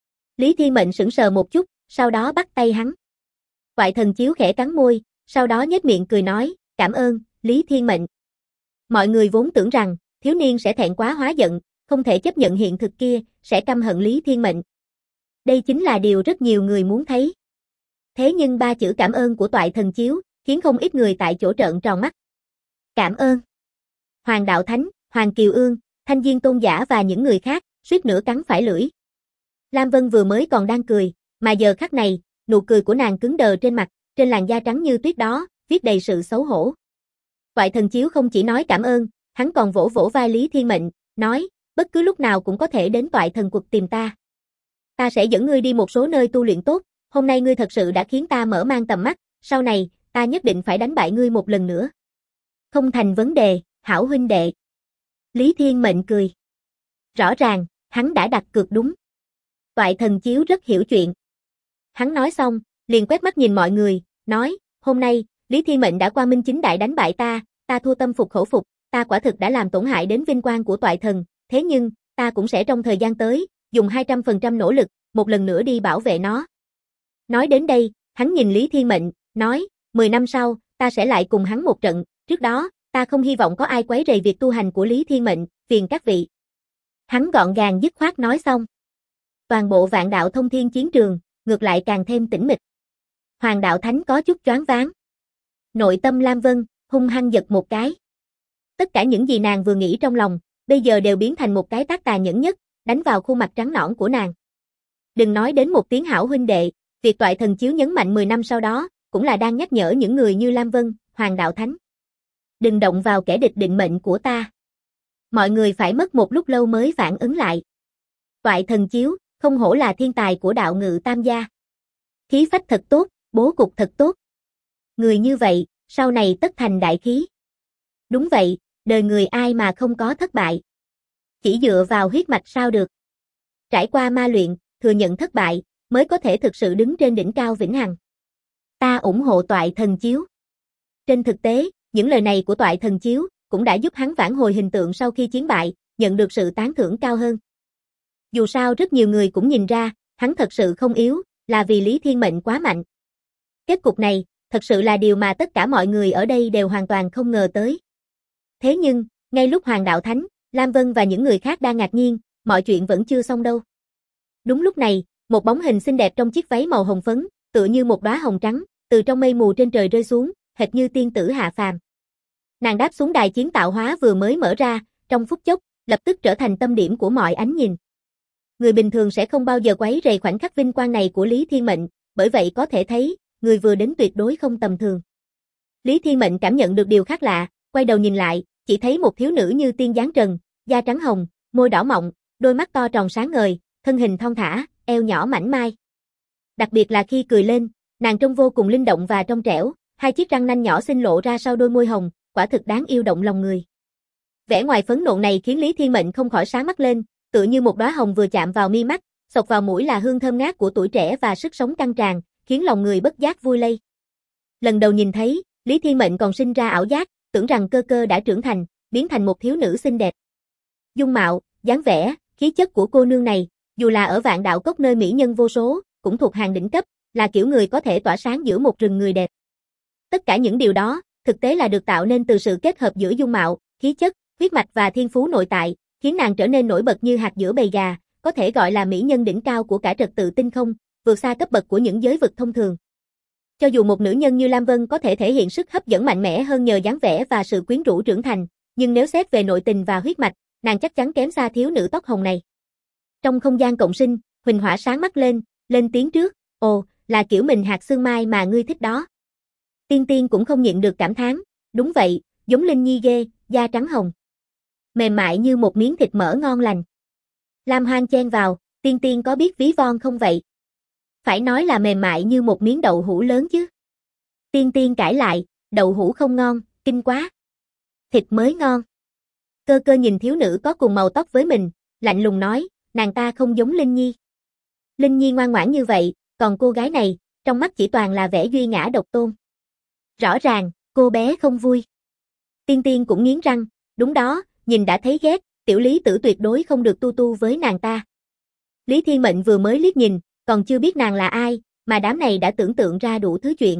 Lý Thiên Mệnh sững sờ một chút, sau đó bắt tay hắn. Toại Thần Chiếu khẽ cắn môi, sau đó nhếch miệng cười nói, cảm ơn, Lý Thiên Mệnh. Mọi người vốn tưởng rằng, thiếu niên sẽ thẹn quá hóa giận, không thể chấp nhận hiện thực kia, sẽ căm hận Lý Thiên Mệnh. Đây chính là điều rất nhiều người muốn thấy. Thế nhưng ba chữ cảm ơn của Toại Thần Chiếu, khiến không ít người tại chỗ trợn tròn mắt. Cảm ơn. Hoàng Đạo Thánh, Hoàng Kiều Ương, Thanh Diên Tôn Giả và những người khác, suýt nữa cắn phải lưỡi. Lam Vân vừa mới còn đang cười, mà giờ khắc này, nụ cười của nàng cứng đờ trên mặt, trên làn da trắng như tuyết đó, viết đầy sự xấu hổ. Toại Thần Chiếu không chỉ nói cảm ơn, hắn còn vỗ vỗ vai Lý Thiên Mệnh, nói, bất cứ lúc nào cũng có thể đến Toại Thần Quật tìm ta. Ta sẽ dẫn ngươi đi một số nơi tu luyện tốt, hôm nay ngươi thật sự đã khiến ta mở mang tầm mắt, sau này, ta nhất định phải đánh bại ngươi một lần nữa. Không thành vấn đề, hảo huynh đệ. Lý Thiên Mệnh cười. Rõ ràng, hắn đã đặt cược đúng. Toại Thần Chiếu rất hiểu chuyện. Hắn nói xong, liền quét mắt nhìn mọi người, nói, hôm nay, Lý Thiên Mệnh đã qua minh chính đại đánh bại ta thua tâm phục khẩu phục, ta quả thực đã làm tổn hại đến vinh quang của Toại Thần, thế nhưng, ta cũng sẽ trong thời gian tới, dùng 200% nỗ lực, một lần nữa đi bảo vệ nó. Nói đến đây, hắn nhìn Lý Thiên Mệnh, nói, 10 năm sau, ta sẽ lại cùng hắn một trận, trước đó, ta không hy vọng có ai quấy rầy việc tu hành của Lý Thiên Mệnh, phiền các vị. Hắn gọn gàng dứt khoát nói xong. Toàn bộ Vạn Đạo Thông Thiên chiến trường, ngược lại càng thêm tĩnh mịch. Hoàng Đạo Thánh có chút choáng váng. Nội tâm Lam Vân, hung hăng giật một cái. Tất cả những gì nàng vừa nghĩ trong lòng, bây giờ đều biến thành một cái tát tàn nhẫn nhất, đánh vào khuôn mặt trắng nõn của nàng. Đừng nói đến một tiếng hảo huynh đệ, việc Toại Thần Chiếu nhấn mạnh 10 năm sau đó, cũng là đang nhắc nhở những người như Lam Vân, Hoàng Đạo Thánh. Đừng động vào kẻ địch định mệnh của ta. Mọi người phải mất một lúc lâu mới phản ứng lại. Toại Thần Chiếu, không hổ là thiên tài của đạo ngự tam gia. Khí phách thật tốt, bố cục thật tốt. Người như vậy, sau này tất thành đại khí. Đúng vậy, đời người ai mà không có thất bại. Chỉ dựa vào huyết mạch sao được. Trải qua ma luyện, thừa nhận thất bại, mới có thể thực sự đứng trên đỉnh cao vĩnh hằng. Ta ủng hộ Toại Thần Chiếu. Trên thực tế, những lời này của Toại Thần Chiếu cũng đã giúp hắn vãn hồi hình tượng sau khi chiến bại, nhận được sự tán thưởng cao hơn. Dù sao rất nhiều người cũng nhìn ra, hắn thật sự không yếu, là vì Lý Thiên Mệnh quá mạnh. Kết cục này, thật sự là điều mà tất cả mọi người ở đây đều hoàn toàn không ngờ tới. Thế nhưng, ngay lúc Hoàng Đạo Thánh, Lam Vân và những người khác đang ngạc nhiên, mọi chuyện vẫn chưa xong đâu. Đúng lúc này, một bóng hình xinh đẹp trong chiếc váy màu hồng phấn, tựa như một đóa hồng trắng, từ trong mây mù trên trời rơi xuống, hệt như tiên tử hạ phàm. Nàng đáp xuống đài chiến tạo hóa vừa mới mở ra, trong phút chốc, lập tức trở thành tâm điểm của mọi ánh nhìn. Người bình thường sẽ không bao giờ quấy rầy khoảnh khắc vinh quang này của Lý Thiên Mệnh, bởi vậy có thể thấy, người vừa đến tuyệt đối không tầm thường. Lý Thiên Mệnh cảm nhận được điều khác lạ, quay đầu nhìn lại, chỉ thấy một thiếu nữ như tiên dáng trần, da trắng hồng, môi đỏ mọng, đôi mắt to tròn sáng ngời, thân hình thon thả, eo nhỏ mảnh mai. Đặc biệt là khi cười lên, nàng trông vô cùng linh động và trong trẻo, hai chiếc răng nanh nhỏ xinh lộ ra sau đôi môi hồng, quả thực đáng yêu động lòng người. Vẻ ngoài phấn nộn này khiến Lý Thiên Mệnh không khỏi sáng mắt lên, tựa như một đóa hồng vừa chạm vào mi mắt, xộc vào mũi là hương thơm ngát của tuổi trẻ và sức sống căng tràn, khiến lòng người bất giác vui lây. Lần đầu nhìn thấy, Lý Thiên Mệnh còn sinh ra ảo giác, tưởng rằng cơ cơ đã trưởng thành, biến thành một thiếu nữ xinh đẹp. Dung mạo, dáng vẻ, khí chất của cô nương này, dù là ở Vạn Đạo Cốc nơi mỹ nhân vô số, cũng thuộc hàng đỉnh cấp, là kiểu người có thể tỏa sáng giữa một rừng người đẹp. Tất cả những điều đó, thực tế là được tạo nên từ sự kết hợp giữa dung mạo, khí chất, huyết mạch và thiên phú nội tại, khiến nàng trở nên nổi bật như hạt giữa bầy gà, có thể gọi là mỹ nhân đỉnh cao của cả trật tự tinh không, vượt xa cấp bậc của những giới vực thông thường. Cho dù một nữ nhân như Lam Vân có thể thể hiện sức hấp dẫn mạnh mẽ hơn nhờ dáng vẻ và sự quyến rũ trưởng thành, nhưng nếu xét về nội tình và huyết mạch, nàng chắc chắn kém xa thiếu nữ tóc hồng này. Trong không gian cộng sinh, Huỳnh Hỏa sáng mắt lên tiếng trước, ồ, là kiểu mình hạt xương mai mà ngươi thích đó. Tiên Tiên cũng không nhịn được cảm thán, đúng vậy, giống Linh Nhi ghê, da trắng hồng. Mềm mại như một miếng thịt mỡ ngon lành. Lam Hoang chen vào, Tiên Tiên có biết ví von không vậy? Phải nói là mềm mại như một miếng đậu hũ lớn chứ. Tiên Tiên cãi lại, đậu hũ không ngon, kinh quá. Thịt mới ngon. Cơ cơ nhìn thiếu nữ có cùng màu tóc với mình, lạnh lùng nói, nàng ta không giống Linh Nhi. Linh Nhi ngoan ngoãn như vậy, còn cô gái này, trong mắt chỉ toàn là vẻ duy ngã độc tôn. Rõ ràng, cô bé không vui. Tiên Tiên cũng nghiến răng, đúng đó, nhìn đã thấy ghét, tiểu Lý Tử tuyệt đối không được tu với nàng ta. Lý Thiên Mệnh vừa mới liếc nhìn, còn chưa biết nàng là ai, mà đám này đã tưởng tượng ra đủ thứ chuyện.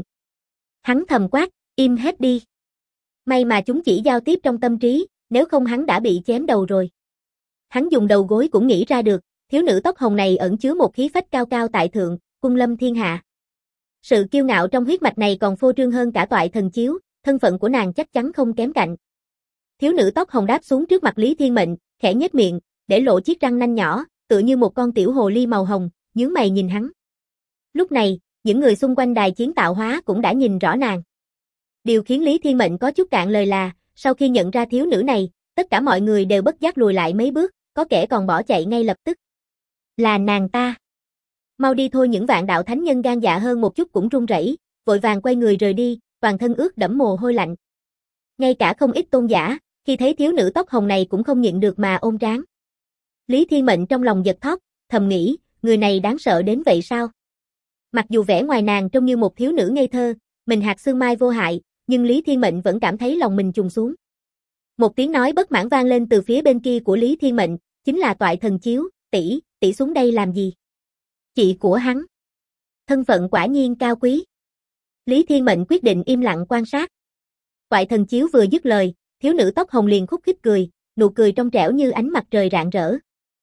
Hắn thầm quát, im hết đi. May mà chúng chỉ giao tiếp trong tâm trí, nếu không hắn đã bị chém đầu rồi. Hắn dùng đầu gối cũng nghĩ ra được, thiếu nữ tóc hồng này ẩn chứa một khí phách cao cao tại thượng, cung lâm thiên hạ. Sự kiêu ngạo trong huyết mạch này còn phô trương hơn cả Toại Thần Chiếu, thân phận của nàng chắc chắn không kém cạnh. Thiếu nữ tóc hồng đáp xuống trước mặt Lý Thiên Mệnh, khẽ nhếch miệng, để lộ chiếc răng nanh nhỏ, tựa như một con tiểu hồ ly màu hồng, nhướng mày nhìn hắn. Lúc này, những người xung quanh đài chiến tạo hóa cũng đã nhìn rõ nàng. Điều khiến Lý Thiên Mệnh có chút cạn lời là, sau khi nhận ra thiếu nữ này, tất cả mọi người đều bất giác lùi lại mấy bước, có kẻ còn bỏ chạy ngay lập tức. Là nàng ta. Mau đi thôi. Những vạn đạo thánh nhân gan dạ hơn một chút cũng run rẩy, vội vàng quay người rời đi, toàn thân ướt đẫm mồ hôi lạnh. Ngay cả không ít tôn giả, khi thấy thiếu nữ tóc hồng này cũng không nhịn được mà ôm trán. Lý Thiên Mệnh trong lòng giật thót, thầm nghĩ, người này đáng sợ đến vậy sao? Mặc dù vẻ ngoài nàng trông như một thiếu nữ ngây thơ, mình hạt xương mai vô hại, nhưng Lý Thiên Mệnh vẫn cảm thấy lòng mình trùng xuống. Một tiếng nói bất mãn vang lên từ phía bên kia của Lý Thiên Mệnh, chính là Toại Thần Chiếu, tỷ xuống đây làm gì? Chị của hắn. Thân phận quả nhiên cao quý. Lý Thiên Mệnh quyết định im lặng quan sát. Toại Thần Chiếu vừa dứt lời, thiếu nữ tóc hồng liền khúc khích cười, nụ cười trong trẻo như ánh mặt trời rạng rỡ.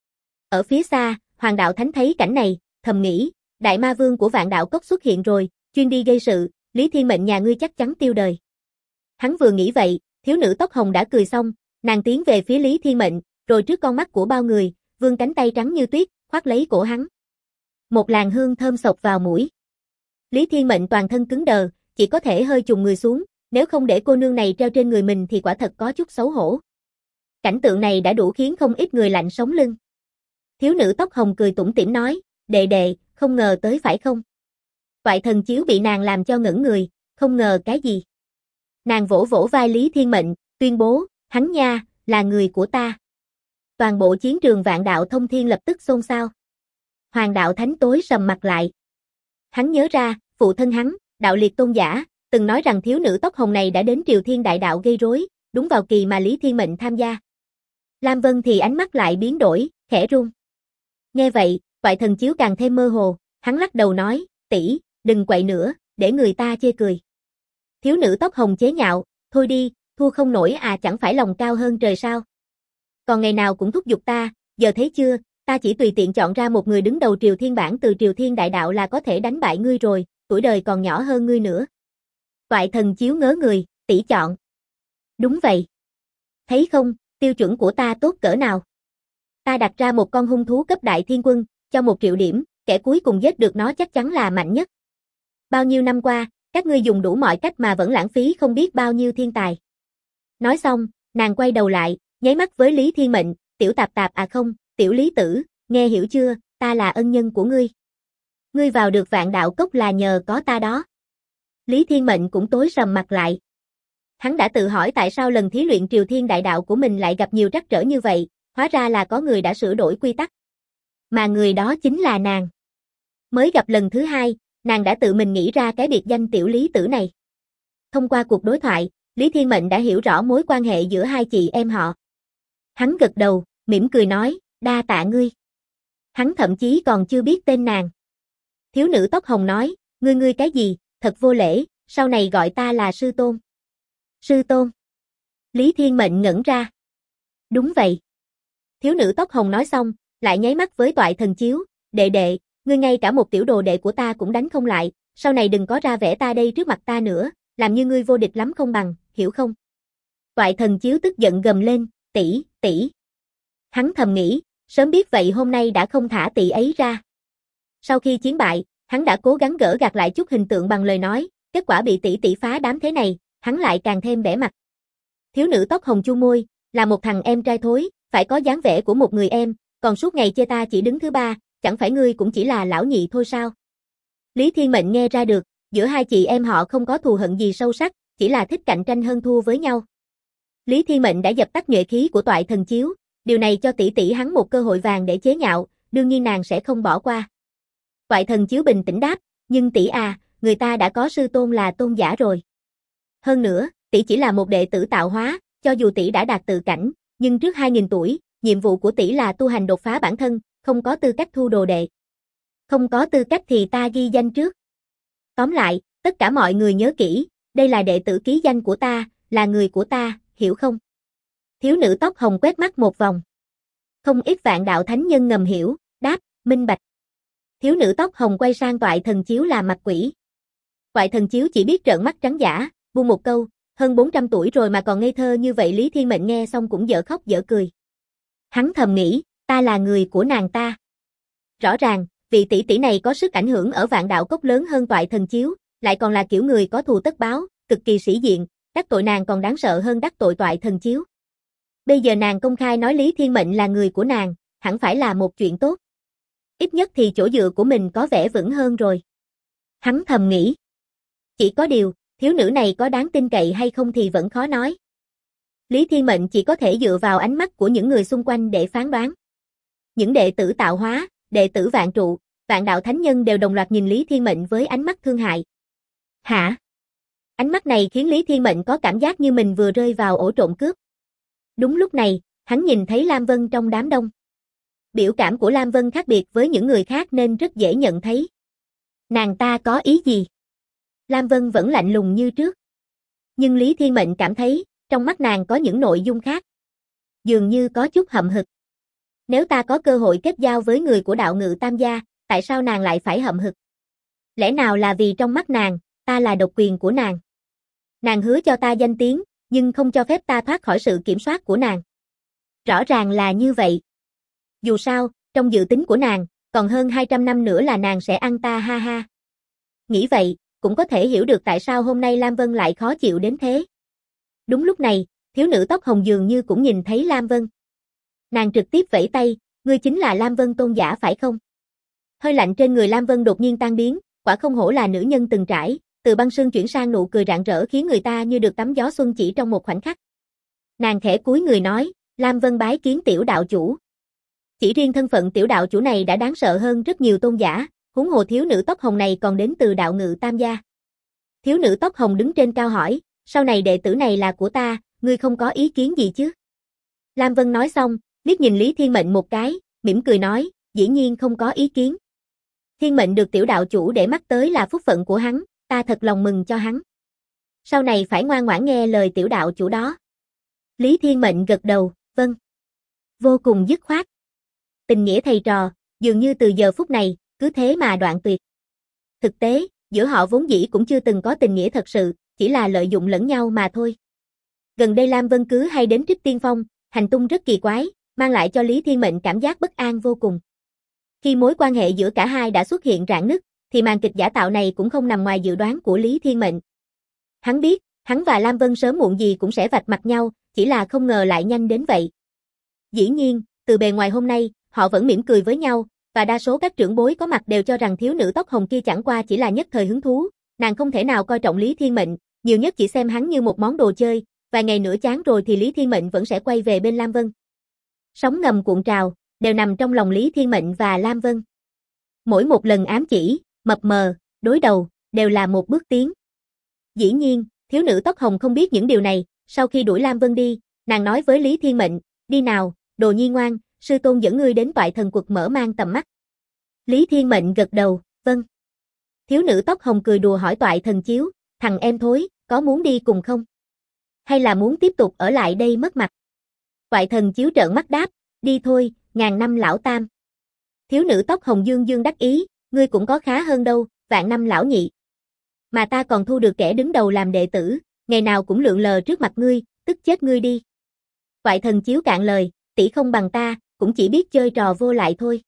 Ở phía xa, Hoàng Đạo Thánh thấy cảnh này, thầm nghĩ, Đại Ma Vương của Vạn Đạo Cốc xuất hiện rồi, chuyên đi gây sự, Lý Thiên Mệnh nhà ngươi chắc chắn tiêu đời. Hắn vừa nghĩ vậy, thiếu nữ tóc hồng đã cười xong, nàng tiến về phía Lý Thiên Mệnh, rồi trước con mắt của bao người, vươn cánh tay trắng như tuyết, khoác lấy cổ hắn. Một làn hương thơm xộc vào mũi. Lý Thiên Mệnh toàn thân cứng đờ, chỉ có thể hơi chùng người xuống, nếu không để cô nương này treo trên người mình thì quả thật có chút xấu hổ. Cảnh tượng này đã đủ khiến không ít người lạnh sống lưng. Thiếu nữ tóc hồng cười tủm tỉm nói, đệ đệ, không ngờ tới phải không? Toại Thần Chiếu bị nàng làm cho ngẩn người, không ngờ cái gì? Nàng vỗ vỗ vai Lý Thiên Mệnh, tuyên bố, hắn nha, là người của ta. Toàn bộ chiến trường Vạn Đạo Thông Thiên lập tức xôn xao. Hoàng Đạo Thánh tối sầm mặt lại. Hắn nhớ ra, phụ thân hắn, Đạo Liệt Tôn Giả, từng nói rằng thiếu nữ tóc hồng này đã đến Triều Thiên Đại Đạo gây rối, đúng vào kỳ mà Lý Thiên Mệnh tham gia. Lam Vân thì ánh mắt lại biến đổi, khẽ run. Nghe vậy, Toại Thần Chiếu càng thêm mơ hồ, hắn lắc đầu nói, tỷ, đừng quậy nữa, để người ta chê cười. Thiếu nữ tóc hồng chế nhạo, thôi đi, thua không nổi à, chẳng phải lòng cao hơn trời sao? Còn ngày nào cũng thúc giục ta, giờ thấy chưa, ta chỉ tùy tiện chọn ra một người đứng đầu Triều Thiên bản từ Triều Thiên Đại Đạo là có thể đánh bại ngươi rồi, tuổi đời còn nhỏ hơn ngươi nữa. Toại Thần Chiếu ngớ người, tỷ chọn. Đúng vậy. Thấy không, tiêu chuẩn của ta tốt cỡ nào? Ta đặt ra một con hung thú cấp Đại Thiên Quân, cho 1 triệu điểm, kẻ cuối cùng giết được nó chắc chắn là mạnh nhất. Bao nhiêu năm qua, các ngươi dùng đủ mọi cách mà vẫn lãng phí không biết bao nhiêu thiên tài. Nói xong, nàng quay đầu lại, nháy mắt với Lý Thiên Mệnh, tiểu tạp tạp à không, tiểu Lý Tử, nghe hiểu chưa, ta là ân nhân của ngươi. Ngươi vào được Vạn Đạo Cốc là nhờ có ta đó. Lý Thiên Mệnh cũng tối sầm mặt lại. Hắn đã tự hỏi tại sao lần thí luyện Triều Thiên Đại Đạo của mình lại gặp nhiều trắc trở như vậy, hóa ra là có người đã sửa đổi quy tắc. Mà người đó chính là nàng. Mới gặp lần thứ 2, nàng đã tự mình nghĩ ra cái biệt danh tiểu Lý Tử này. Thông qua cuộc đối thoại, Lý Thiên Mệnh đã hiểu rõ mối quan hệ giữa hai chị em họ. Hắn gật đầu, mỉm cười nói, đa tạ ngươi. Hắn thậm chí còn chưa biết tên nàng. Thiếu nữ tóc hồng nói, ngươi cái gì, thật vô lễ, sau này gọi ta là sư tôn. Sư tôn. Lý Thiên Mệnh ngẩn ra. Đúng vậy. Thiếu nữ tóc hồng nói xong, lại nháy mắt với Toại Thần Chiếu, đệ đệ, ngươi ngay cả một tiểu đồ đệ của ta cũng đánh không lại, sau này đừng có ra vẻ ta đây trước mặt ta nữa, làm như ngươi vô địch lắm không bằng, hiểu không? Toại Thần Chiếu tức giận gầm lên, tỷ. Hắn thầm nghĩ, sớm biết vậy hôm nay đã không thả tỷ ấy ra. Sau khi chiến bại, hắn đã cố gắng gỡ gạc lại chút hình tượng bằng lời nói, kết quả bị tỷ phá đám thế này, hắn lại càng thêm bẽ mặt. Thiếu nữ tóc hồng chu môi, là một thằng em trai thối, phải có dáng vẻ của một người em, còn suốt ngày chê ta chỉ đứng thứ 3, chẳng phải ngươi cũng chỉ là lão nhị thôi sao? Lý Thiên Mệnh nghe ra được, giữa hai chị em họ không có thù hận gì sâu sắc, chỉ là thích cạnh tranh hơn thua với nhau. Lý Thiên Mệnh đã dập tắt nhuệ khí của Toại Thần Chiếu, điều này cho tỷ hắn một cơ hội vàng để chế nhạo, đương nhiên nàng sẽ không bỏ qua. Toại Thần Chiếu bình tĩnh đáp, nhưng tỷ à, người ta đã có sư tôn là tôn giả rồi. Hơn nữa, tỷ chỉ là một đệ tử tạo hóa, cho dù tỷ đã đạt tự cảnh, nhưng trước 2000 tuổi, nhiệm vụ của tỷ là tu hành đột phá bản thân, không có tư cách thu đồ đệ. Không có tư cách thì ta ghi danh trước. Tóm lại, tất cả mọi người nhớ kỹ, đây là đệ tử ký danh của ta, là người của ta, hiểu không? Thiếu nữ tóc hồng quét mắt một vòng. Không ít vạn đạo thánh nhân ngầm hiểu, đáp, minh bạch. Thiếu nữ tóc hồng quay sang Toại Thần Chiếu làm mặt quỷ. Toại Thần Chiếu chỉ biết trợn mắt trắng dã, buông một câu, hơn 400 tuổi rồi mà còn ngây thơ như vậy. Lý Thiên Mệnh nghe xong cũng dở khóc dở cười. Hắn thầm nghĩ, ta là người của nàng ta. Rõ ràng, vị tỷ tỷ này có sức ảnh hưởng ở vạn đạo cốc lớn hơn Toại Thần Chiếu, lại còn là kiểu người có thù tất báo, cực kỳ sĩ diện, đắc tội nàng còn đáng sợ hơn đắc tội Toại Thần Chiếu. Bây giờ nàng công khai nói Lý Thiên Mệnh là người của nàng, hẳn phải là một chuyện tốt. Ít nhất thì chỗ dựa của mình có vẻ vững hơn rồi. Hắn thầm nghĩ. Chỉ có điều, thiếu nữ này có đáng tin cậy hay không thì vẫn khó nói. Lý Thiên Mệnh chỉ có thể dựa vào ánh mắt của những người xung quanh để phán đoán. Những đệ tử tạo hóa, đệ tử vạn trụ, vạn đạo thánh nhân đều đồng loạt nhìn Lý Thiên Mệnh với ánh mắt thương hại. Hả? Ánh mắt này khiến Lý Thiên Mệnh có cảm giác như mình vừa rơi vào ổ trộm cướp. Đúng lúc này, hắn nhìn thấy Lam Vân trong đám đông. Biểu cảm của Lam Vân khác biệt với những người khác nên rất dễ nhận thấy. Nàng ta có ý gì? Lam Vân vẫn lạnh lùng như trước. Nhưng Lý Thiên Mệnh cảm thấy, trong mắt nàng có những nội dung khác. Dường như có chút hậm hực. Nếu ta có cơ hội kết giao với người của đạo ngự tam gia, tại sao nàng lại phải hậm hực? Lẽ nào là vì trong mắt nàng, ta là độc quyền của nàng? Nàng hứa cho ta danh tiếng, nhưng không cho phép ta thoát khỏi sự kiểm soát của nàng. Rõ ràng là như vậy. Dù sao, trong dự tính của nàng, còn hơn 200 năm nữa là nàng sẽ ăn ta ha ha. Nghĩ vậy, cũng có thể hiểu được tại sao hôm nay Lam Vân lại khó chịu đến thế. Đúng lúc này, thiếu nữ tóc hồng dường như cũng nhìn thấy Lam Vân. Nàng trực tiếp vẫy tay, ngươi chính là Lam Vân tôn giả phải không? Hơi lạnh trên người Lam Vân đột nhiên tan biến, quả không hổ là nữ nhân từng trải, từ băng sương chuyển sang nụ cười rạng rỡ khiến người ta như được tắm gió xuân chỉ trong một khoảnh khắc. Nàng khẽ cúi người nói, Lam Vân bái kiến tiểu đạo chủ. Chỉ riêng thân phận tiểu đạo chủ này đã đáng sợ hơn rất nhiều tôn giả, huống hồ thiếu nữ tóc hồng này còn đến từ đạo ngự tam gia. Thiếu nữ tóc hồng đứng trên cao hỏi, sau này đệ tử này là của ta, ngươi không có ý kiến gì chứ? Lam Vân nói xong, liếc nhìn Lý Thiên Mệnh một cái, mỉm cười nói, dĩ nhiên không có ý kiến. Thiên Mệnh được tiểu đạo chủ để mắt tới là phúc phận của hắn, ta thật lòng mừng cho hắn. Sau này phải ngoan ngoãn nghe lời tiểu đạo chủ đó. Lý Thiên Mệnh gật đầu, vâng. Vô cùng dứt khoát. Tình nghĩa thầy trò, dường như từ giờ phút này, cứ thế mà đoạn tuyệt. Thực tế, giữa họ vốn dĩ cũng chưa từng có tình nghĩa thật sự, chỉ là lợi dụng lẫn nhau mà thôi. Gần đây Lam Vân cứ hay đến Trích Tiên Phong, hành tung rất kỳ quái, mang lại cho Lý Thiên Mệnh cảm giác bất an vô cùng. Khi mối quan hệ giữa cả hai đã xuất hiện rạn nứt, thì màn kịch giả tạo này cũng không nằm ngoài dự đoán của Lý Thiên Mệnh. Hắn biết, hắn và Lam Vân sớm muộn gì cũng sẽ vạch mặt nhau, chỉ là không ngờ lại nhanh đến vậy. Dĩ nhiên, từ bề ngoài hôm nay, họ vẫn mỉm cười với nhau, và đa số các trưởng bối có mặt đều cho rằng thiếu nữ tóc hồng kia chẳng qua chỉ là nhất thời hứng thú, nàng không thể nào coi trọng Lý Thiên Mệnh, nhiều nhất chỉ xem hắn như một món đồ chơi, vài ngày nữa chán rồi thì Lý Thiên Mệnh vẫn sẽ quay về bên Lam Vân. Sóng ngầm cuộn trào, đều nằm trong lòng Lý Thiên Mệnh và Lam Vân. Mỗi một lần ám chỉ, mập mờ, đối đầu, đều là một bước tiến. Dĩ nhiên, thiếu nữ tóc hồng không biết những điều này, sau khi đuổi Lam Vân đi, nàng nói với Lý Thiên Mệnh, đi nào, đồ nhi ngoan, sư tôn dẫn ngươi đến Toại Thần Quật mở mang tầm mắt. Lý Thiên Mệnh gật đầu, vâng. Thiếu nữ tóc hồng cười đùa hỏi Toại Thần Chiếu, thằng em thối, có muốn đi cùng không? Hay là muốn tiếp tục ở lại đây mất mặt? Toại Thần Chiếu trợn mắt đáp, đi thôi, ngàn năm lão tam. Thiếu nữ tóc hồng dương dương đắc ý, ngươi cũng có khá hơn đâu, vạn năm lão nhị. Mà ta còn thu được kẻ đứng đầu làm đệ tử, ngày nào cũng lượn lờ trước mặt ngươi, tức chết ngươi đi. Toại Thần Chiếu cạn lời, tỷ không bằng ta, cũng chỉ biết chơi trò vô lại thôi.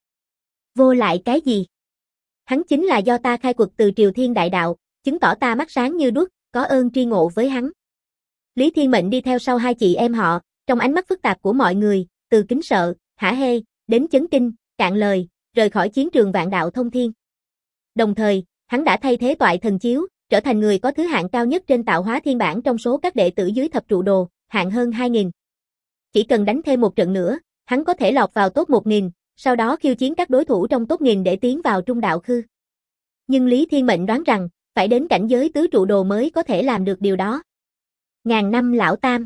Vô lại cái gì? Hắn chính là do ta khai quật từ Triều Thiên Đại Đạo, chứng tỏ ta mắt sáng như đuốc, có ơn tri ngộ với hắn. Lý Thiên Mệnh đi theo sau hai chị em họ, trong ánh mắt phức tạp của mọi người, từ kính sợ, hả hê, đến chấn kinh, cạn lời, rời khỏi chiến trường vạn đạo thông thiên. Đồng thời, hắn đã thay thế Toại Thần Chiếu, trở thành người có thứ hạng cao nhất trên tạo hóa thiên bảng trong số các đệ tử dưới thập trụ đồ, hạng hơn 2000. Chỉ cần đánh thêm một trận nữa, hắn có thể lọt vào top 1000, sau đó khiêu chiến các đối thủ trong top 1000 để tiến vào trung đạo khư. Nhưng Lý Thiên Mệnh đoán rằng, phải đến cảnh giới tứ trụ đồ mới có thể làm được điều đó. Ngàn năm lão tam.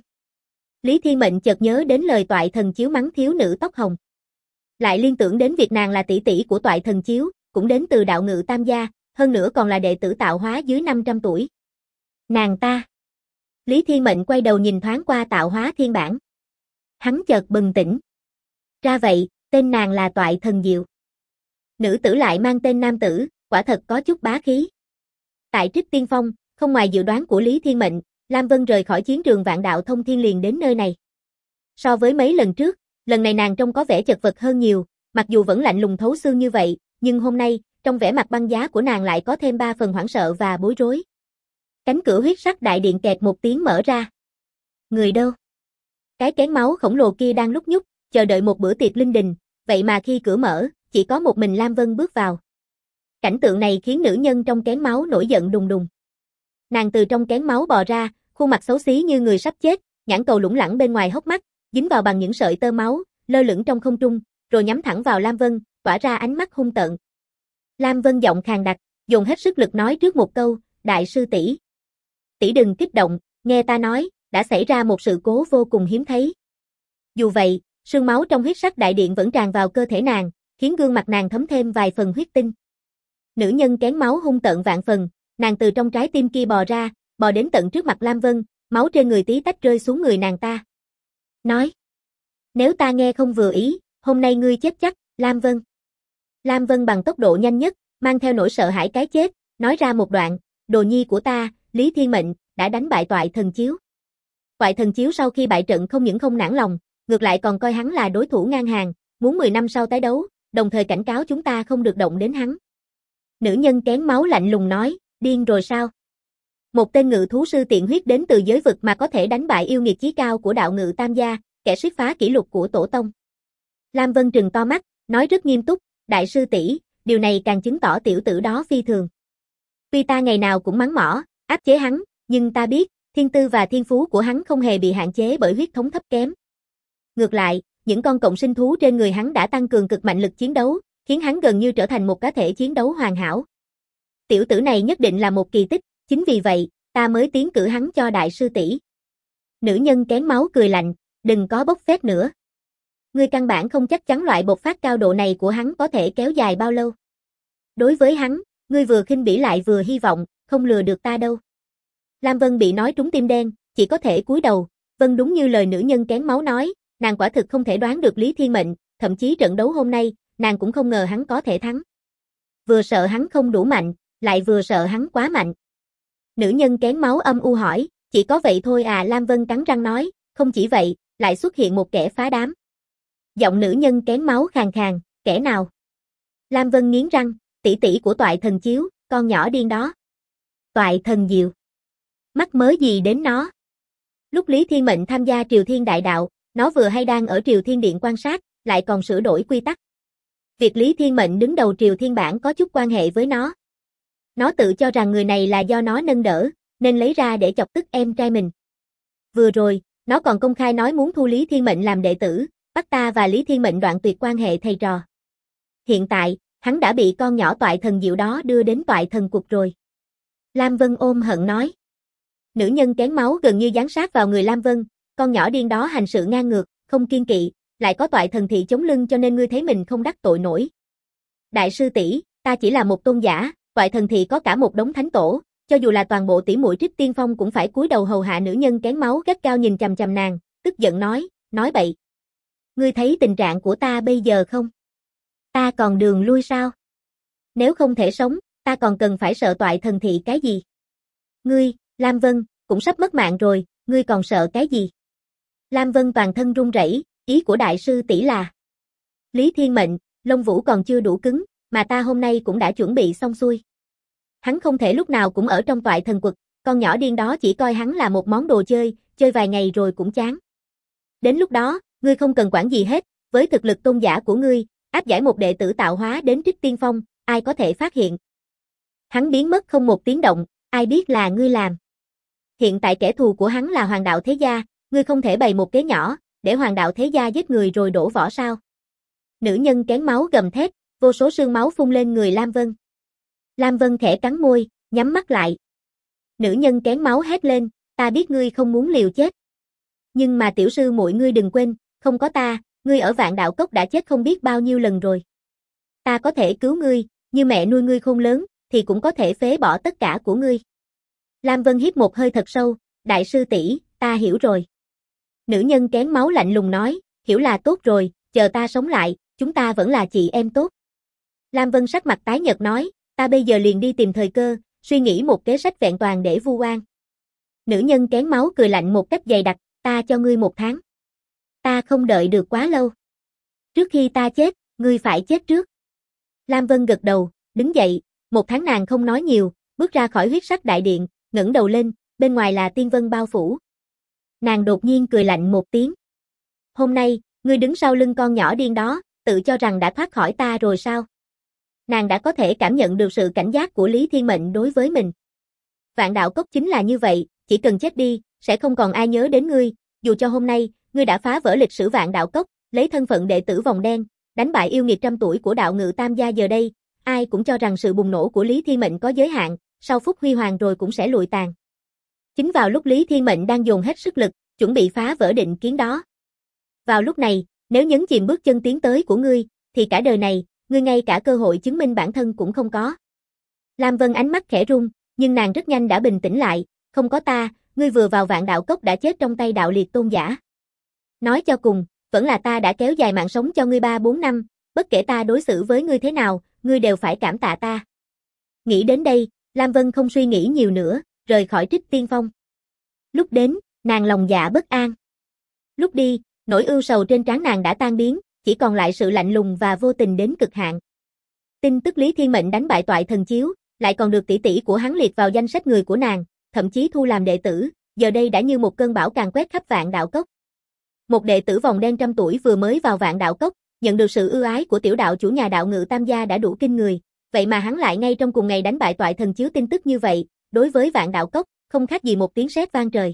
Lý Thiên Mệnh chợt nhớ đến lời Toại Thần Chiếu mắng thiếu nữ tóc hồng. Lại liên tưởng đến việc nàng là tỷ tỷ của Toại Thần Chiếu, cũng đến từ đạo ngự tam gia, hơn nữa còn là đệ tử tạo hóa dưới 500 tuổi. Nàng ta. Lý Thiên Mệnh quay đầu nhìn thoáng qua tạo hóa thiên bảng. Hắn chợt bừng tỉnh. Ra vậy, tên nàng là Toại Thần Diệu. Nữ tử lại mang tên nam tử, quả thật có chút bá khí. Tại Trích Tiên Phong, không ngoài dự đoán của Lý Thiên Mệnh, Lam Vân rời khỏi chiến trường Vạn Đạo Thông Thiên liền đến nơi này. So với mấy lần trước, lần này nàng trông có vẻ chật vật hơn nhiều, mặc dù vẫn lạnh lùng thấu xương như vậy, nhưng hôm nay, trong vẻ mặt băng giá của nàng lại có thêm 3 phần hoảng sợ và bối rối. Cánh cửa huyết sắc đại điện kẹt một tiếng mở ra. Người đâu? Cái kén máu khổng lồ kia đang lúc nhúc, chờ đợi một bữa tiệc linh đình, vậy mà khi cửa mở, chỉ có một mình Lam Vân bước vào. Cảnh tượng này khiến nữ nhân trong kén máu nổi giận đùng đùng. Nàng từ trong kén máu bò ra, khuôn mặt xấu xí như người sắp chết, nhãn cầu lủng lẳng bên ngoài hốc mắt, dính vào bằng những sợi tơ máu, lơ lửng trong không trung, rồi nhắm thẳng vào Lam Vân, tỏa ra ánh mắt hung tợn. Lam Vân giọng khàn đặc, dùng hết sức lực nói trước một câu, đại sư tỷ, tỷ đừng kích động, nghe ta nói, đã xảy ra một sự cố vô cùng hiếm thấy. Dù vậy, sương máu trong huyết sắc đại điện vẫn tràn vào cơ thể nàng, khiến gương mặt nàng thấm thêm vài phần huyết tinh. Nữ nhân kén máu hung tợn vạn phần, nàng từ trong trái tim kia bò ra, bò đến tận trước mặt Lam Vân, máu trên người tí tách rơi xuống người nàng ta. Nói, nếu ta nghe không vừa ý, hôm nay ngươi chết chắc, Lam Vân. Lam Vân bằng tốc độ nhanh nhất, mang theo nỗi sợ hãi cái chết, nói ra một đoạn, đồ nhi của ta, Lý Thiên Mệnh, đã đánh bại Toại Thần Chiếu. Toại Thần Chiếu sau khi bại trận không những không nản lòng, ngược lại còn coi hắn là đối thủ ngang hàng, muốn 10 năm sau tái đấu, đồng thời cảnh cáo chúng ta không được động đến hắn. Nữ nhân kén máu lạnh lùng nói, điên rồi sao? Một tên ngự thú sư tiện huyết đến từ giới vực mà có thể đánh bại yêu nghiệt chí cao của đạo ngự tam gia, kẻ suýt phá kỷ lục của tổ tông. Lam Vân trừng to mắt, nói rất nghiêm túc, đại sư tỷ, điều này càng chứng tỏ tiểu tử đó phi thường. Tuy ta ngày nào cũng mắng mỏ, áp chế hắn, nhưng ta biết, thiên tư và thiên phú của hắn không hề bị hạn chế bởi huyết thống thấp kém. Ngược lại, những con cộng sinh thú trên người hắn đã tăng cường cực mạnh lực chiến đấu, khiến hắn gần như trở thành một cá thể chiến đấu hoàn hảo. Tiểu tử này nhất định là một kỳ tích, chính vì vậy, ta mới tiến cử hắn cho đại sư tỷ. Nữ nhân kén máu cười lạnh, đừng có bốc phét nữa. Ngươi căn bản không chắc chắn loại bộc phát cao độ này của hắn có thể kéo dài bao lâu. Đối với hắn, ngươi vừa khinh bỉ lại vừa hy vọng, không lừa được ta đâu. Lam Vân bị nói trúng tim đen, chỉ có thể cúi đầu. Vân đúng như lời nữ nhân kén máu nói, nàng quả thực không thể đoán được Lý Thiên Mệnh, thậm chí trận đấu hôm nay, nàng cũng không ngờ hắn có thể thắng. Vừa sợ hắn không đủ mạnh, lại vừa sợ hắn quá mạnh. Nữ nhân kén máu âm u hỏi, chỉ có vậy thôi à? Lam Vân cắn răng nói, không chỉ vậy, lại xuất hiện một kẻ phá đám. Giọng nữ nhân kén máu khàn khàn, kẻ nào? Lam Vân nghiến răng, tỷ tỷ của Toại Thần Chiếu, con nhỏ điên đó. Toại Thần Diệu. Mắc mớ gì đến nó? Lúc Lý Thiên Mệnh tham gia Triều Thiên Đại Đạo, nó vừa hay đang ở Triều Thiên Điện quan sát, lại còn sửa đổi quy tắc. Việc Lý Thiên Mệnh đứng đầu Triều Thiên Bản có chút quan hệ với nó. Nó tự cho rằng người này là do nó nâng đỡ, nên lấy ra để chọc tức em trai mình. Vừa rồi, nó còn công khai nói muốn thu Lý Thiên Mệnh làm đệ tử, bắt ta và Lý Thiên Mệnh đoạn tuyệt quan hệ thầy trò. Hiện tại, hắn đã bị con nhỏ Toại Thần Diệu đó đưa đến Toại Thần Cục rồi. Lam Vân ôm hận nói. Nữ nhân kén máu gần như dán sát vào người Lam Vân, con nhỏ điên đó hành sự ngang ngược, không kiên kỵ, lại có Toại Thần Thị chống lưng cho nên ngươi thấy mình không đắc tội nổi. Đại sư tỷ, ta chỉ là một tôn giả, Toại Thần Thị có cả một đống thánh tổ, cho dù là toàn bộ tỷ muội Trích Tiên Phong cũng phải cúi đầu hầu hạ. Nữ nhân kén máu gắt cao nhìn chằm chằm nàng, tức giận nói bậy. Ngươi thấy tình trạng của ta bây giờ không? Ta còn đường lui sao? Nếu không thể sống, ta còn cần phải sợ Toại Thần Thị cái gì? Ngươi, Lam Vân, cũng sắp mất mạng rồi, ngươi còn sợ cái gì? Lam Vân toàn thân run rẩy, ý của đại sư tỷ là Lý Thiên Mệnh, lông vũ còn chưa đủ cứng, mà ta hôm nay cũng đã chuẩn bị xong xuôi. Hắn không thể lúc nào cũng ở trong Toại Thần Quật, con nhỏ điên đó chỉ coi hắn là một món đồ chơi, chơi vài ngày rồi cũng chán. Đến lúc đó, ngươi không cần quản gì hết, với thực lực tôn giả của ngươi, áp giải một đệ tử tạo hóa đến Trích Tiên Phong, ai có thể phát hiện. Hắn biến mất không một tiếng động, ai biết là ngươi làm. Hiện tại kẻ thù của hắn là Hoàng Đạo Thế Gia, ngươi không thể bày một kế nhỏ, để Hoàng Đạo Thế Gia giết người rồi đổ vỏ sao. Nữ nhân kén máu gầm thét, vô số sương máu phun lên người Lam Vân. Lam Vân khẽ cắn môi, nhắm mắt lại. Nữ nhân kén máu hét lên, ta biết ngươi không muốn liều chết. Nhưng mà tiểu sư muội ngươi đừng quên, không có ta, ngươi ở Vạn Đạo Cốc đã chết không biết bao nhiêu lần rồi. Ta có thể cứu ngươi, như mẹ nuôi ngươi khôn lớn, thì cũng có thể phế bỏ tất cả của ngươi. Lam Vân hít một hơi thật sâu, đại sư tỷ, ta hiểu rồi. Nữ nhân kén máu lạnh lùng nói, hiểu là tốt rồi, chờ ta sống lại, chúng ta vẫn là chị em tốt. Lam Vân sắc mặt tái nhợt nói, ta bây giờ liền đi tìm thời cơ, suy nghĩ một kế sách vẹn toàn để vu oan. Nữ nhân kén máu cười lạnh một cách dày đặc, ta cho ngươi 1 tháng. Ta không đợi được quá lâu. Trước khi ta chết, ngươi phải chết trước. Lam Vân gật đầu, đứng dậy, 1 tháng nàng không nói nhiều, bước ra khỏi huyết sắc đại điện, ngẩng đầu lên, bên ngoài là tiên vân bao phủ. Nàng đột nhiên cười lạnh một tiếng. Hôm nay, ngươi đứng sau lưng con nhỏ điên đó, tự cho rằng đã thoát khỏi ta rồi sao? Nàng đã có thể cảm nhận được sự cảnh giác của Lý Thiên Mệnh đối với mình. Vạn Đạo Cốc chính là như vậy, chỉ cần chết đi, sẽ không còn ai nhớ đến ngươi, dù cho hôm nay, ngươi đã phá vỡ lịch sử Vạn Đạo Cốc, lấy thân phận đệ tử vòng đen, đánh bại yêu nghiệt trăm tuổi của đạo ngự tam gia giờ đây, ai cũng cho rằng sự bùng nổ của Lý Thiên Mệnh có giới hạn, sau phút huy hoàng rồi cũng sẽ lụi tàn. Chính vào lúc Lý Thiên Mệnh đang dồn hết sức lực, chuẩn bị phá vỡ định kiến đó. Vào lúc này, nếu nhấn chìm bước chân tiến tới của ngươi, thì cả đời này, ngươi ngay cả cơ hội chứng minh bản thân cũng không có. Lam Vân ánh mắt khẽ run, nhưng nàng rất nhanh đã bình tĩnh lại, không có ta, ngươi vừa vào Vạn Đạo Cốc đã chết trong tay đạo liệt tôn giả. Nói cho cùng, vẫn là ta đã kéo dài mạng sống cho ngươi 3-4 năm, bất kể ta đối xử với ngươi thế nào, ngươi đều phải cảm tạ ta. Nghĩ đến đây, Lam Vân không suy nghĩ nhiều nữa, rời khỏi Trích Tiên Phong. Lúc đến, nàng lòng dạ bất an. Lúc đi, nỗi ưu sầu trên trán nàng đã tan biến, chỉ còn lại sự lạnh lùng và vô tình đến cực hạn. Tin tức Lý Thiên Mệnh đánh bại Toại Thần Chiếu, lại còn được tỷ tỷ của hắn liệt vào danh sách người của nàng, thậm chí thu làm đệ tử, giờ đây đã như một cơn bão càn quét khắp Vạn Đạo Cốc. Một đệ tử vòng đen trăm tuổi vừa mới vào Vạn Đạo Cốc, nhận được sự ưu ái của tiểu đạo chủ nhà đạo ngự tam gia đã đủ kinh người, vậy mà hắn lại ngay trong cùng ngày đánh bại Toại Thần Chiếu. Tin tức như vậy, đối với Vạn Đạo Cốc, không khác gì một tiếng sét vang trời.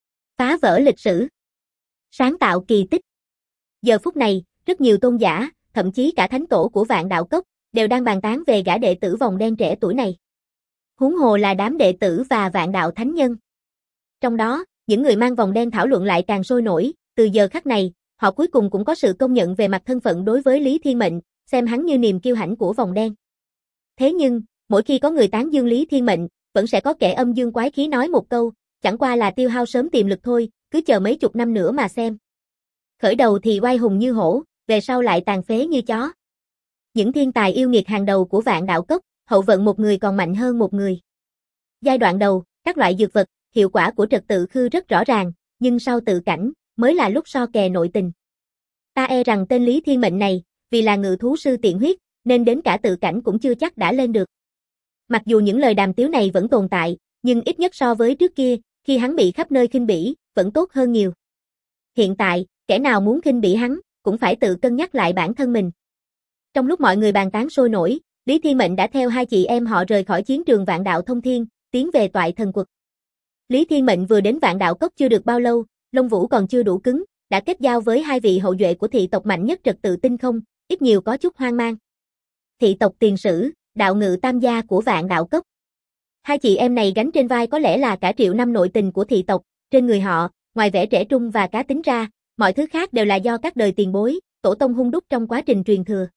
Phá vỡ lịch sử, sáng tạo kỳ tích. Giờ phút này, rất nhiều tôn giả, thậm chí cả thánh tổ của Vạn Đạo Cốc, đều đang bàn tán về gã đệ tử vòng đen trẻ tuổi này. Huống hồ là đám đệ tử và Vạn Đạo thánh nhân. Trong đó, những người mang vòng đen thảo luận lại càng sôi nổi, từ giờ khắc này, họ cuối cùng cũng có sự công nhận về mặt thân phận đối với Lý Thiên Mệnh, xem hắn như niềm kiêu hãnh của vòng đen. Thế nhưng, mỗi khi có người tán dương Lý Thiên Mệnh, vẫn sẽ có kẻ âm dương quái khí nói một câu, chẳng qua là tiêu hao sớm tiềm lực thôi, cứ chờ mấy chục năm nữa mà xem. Khởi đầu thì oai hùng như hổ, về sau lại tàn phế như chó. Những thiên tài yêu nghiệt hàng đầu của Vạn Đạo Cốc, hậu vận một người còn mạnh hơn một người. Giai đoạn đầu, các loại dược vật, hiệu quả của trật tự khư rất rõ ràng, nhưng sau tự cảnh, mới là lúc so kè nội tình. Ta e rằng tên Lý Thiên Mệnh này, vì là ngự thú sư tiện huyết, nên đến cả tự cảnh cũng chưa chắc đã lên được. Mặc dù những lời đàm tiếu này vẫn tồn tại, nhưng ít nhất so với trước kia, khi hắn bị khắp nơi khinh bỉ, vẫn tốt hơn nhiều. Hiện tại, kẻ nào muốn khinh bỉ hắn, cũng phải tự cân nhắc lại bản thân mình. Trong lúc mọi người bàn tán sôi nổi, Lý Thiên Mệnh đã theo hai chị em họ rời khỏi chiến trường Vạn Đạo Thông Thiên, tiến về Toại Thần Quật. Lý Thiên Mệnh vừa đến Vạn Đạo Cốc chưa được bao lâu, lông vũ còn chưa đủ cứng, đã kết giao với hai vị hậu duệ của thị tộc mạnh nhất trật tự tinh không, ít nhiều có chút hoang mang. Thị tộc Tiền Sử, đạo ngự tam gia của Vạn Đạo Cốc. Hai chị em này gánh trên vai có lẽ là cả triệu năm nội tình của thị tộc, trên người họ, ngoài vẻ trẻ trung và cá tính ra, mọi thứ khác đều là do các đời tiền bối, tổ tông hung đúc trong quá trình truyền thừa.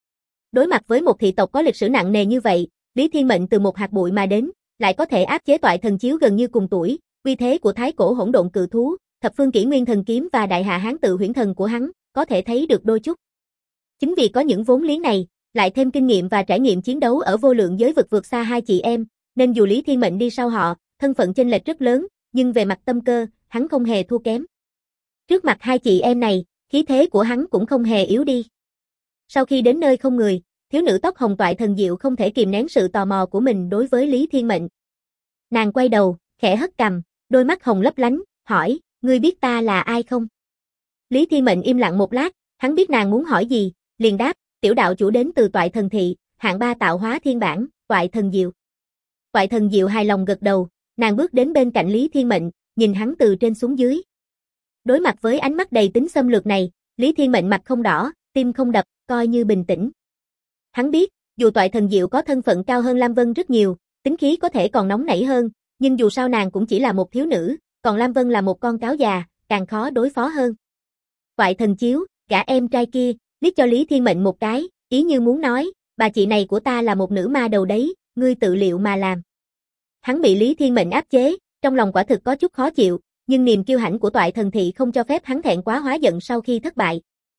Đối mặt với một thị tộc có lịch sử nặng nề như vậy, Lý Thiên Mệnh từ một hạt bụi mà đến, lại có thể áp chế Toại Thần Chiếu gần như cùng tuổi, uy thế của thái cổ hỗn độn cự thú, thập phương kỷ nguyên thần kiếm và đại hạ hán tự huyễn thần của hắn, có thể thấy được đôi chút. Chính vì có những vốn liếng này, lại thêm kinh nghiệm và trải nghiệm chiến đấu ở vô lượng giới vực vượt xa hai chị em, nên dù Lý Thiên Mệnh đi sau họ, thân phận chênh lệch rất lớn, nhưng về mặt tâm cơ, hắn không hề thua kém. Trước mặt hai chị em này, khí thế của hắn cũng không hề yếu đi. Sau khi đến nơi không người, thiếu nữ tóc hồng Toại Thần Diệu không thể kìm nén sự tò mò của mình đối với Lý Thiên Mệnh. Nàng quay đầu, khẽ hất cằm, đôi mắt hồng lấp lánh, hỏi, ngươi biết ta là ai không? Lý Thiên Mệnh im lặng một lát, hắn biết nàng muốn hỏi gì, liền đáp, tiểu đạo chủ đến từ Toại Thần Thị, hạng 3 tạo hóa thiên bản, Toại Thần Diệu. Toại Thần Diệu hài lòng gật đầu, nàng bước đến bên cạnh Lý Thiên Mệnh, nhìn hắn từ trên xuống dưới. Đối mặt với ánh mắt đầy tính xâm lược này, Lý Thiên Mệnh mặt không đỏ, tim không đập, coi như bình tĩnh. Hắn biết, dù Toại Thần Diệu có thân phận cao hơn Lam Vân rất nhiều, tính khí có thể còn nóng nảy hơn, nhưng dù sao nàng cũng chỉ là một thiếu nữ, còn Lam Vân là một con cáo già, càng khó đối phó hơn. Toại Thần Chiếu, gã em trai kia, liếc cho Lý Thiên Mệnh một cái, ý như muốn nói, bà chị này của ta là một nữ ma đầu đấy, ngươi tự liệu mà làm. Hắn bị Lý Thiên Mệnh áp chế, trong lòng quả thực có chút khó chịu, nhưng niềm kiêu hãnh của Toại Thần Thị không cho phép hắn thẹn quá hóa giận sau khi thất bại.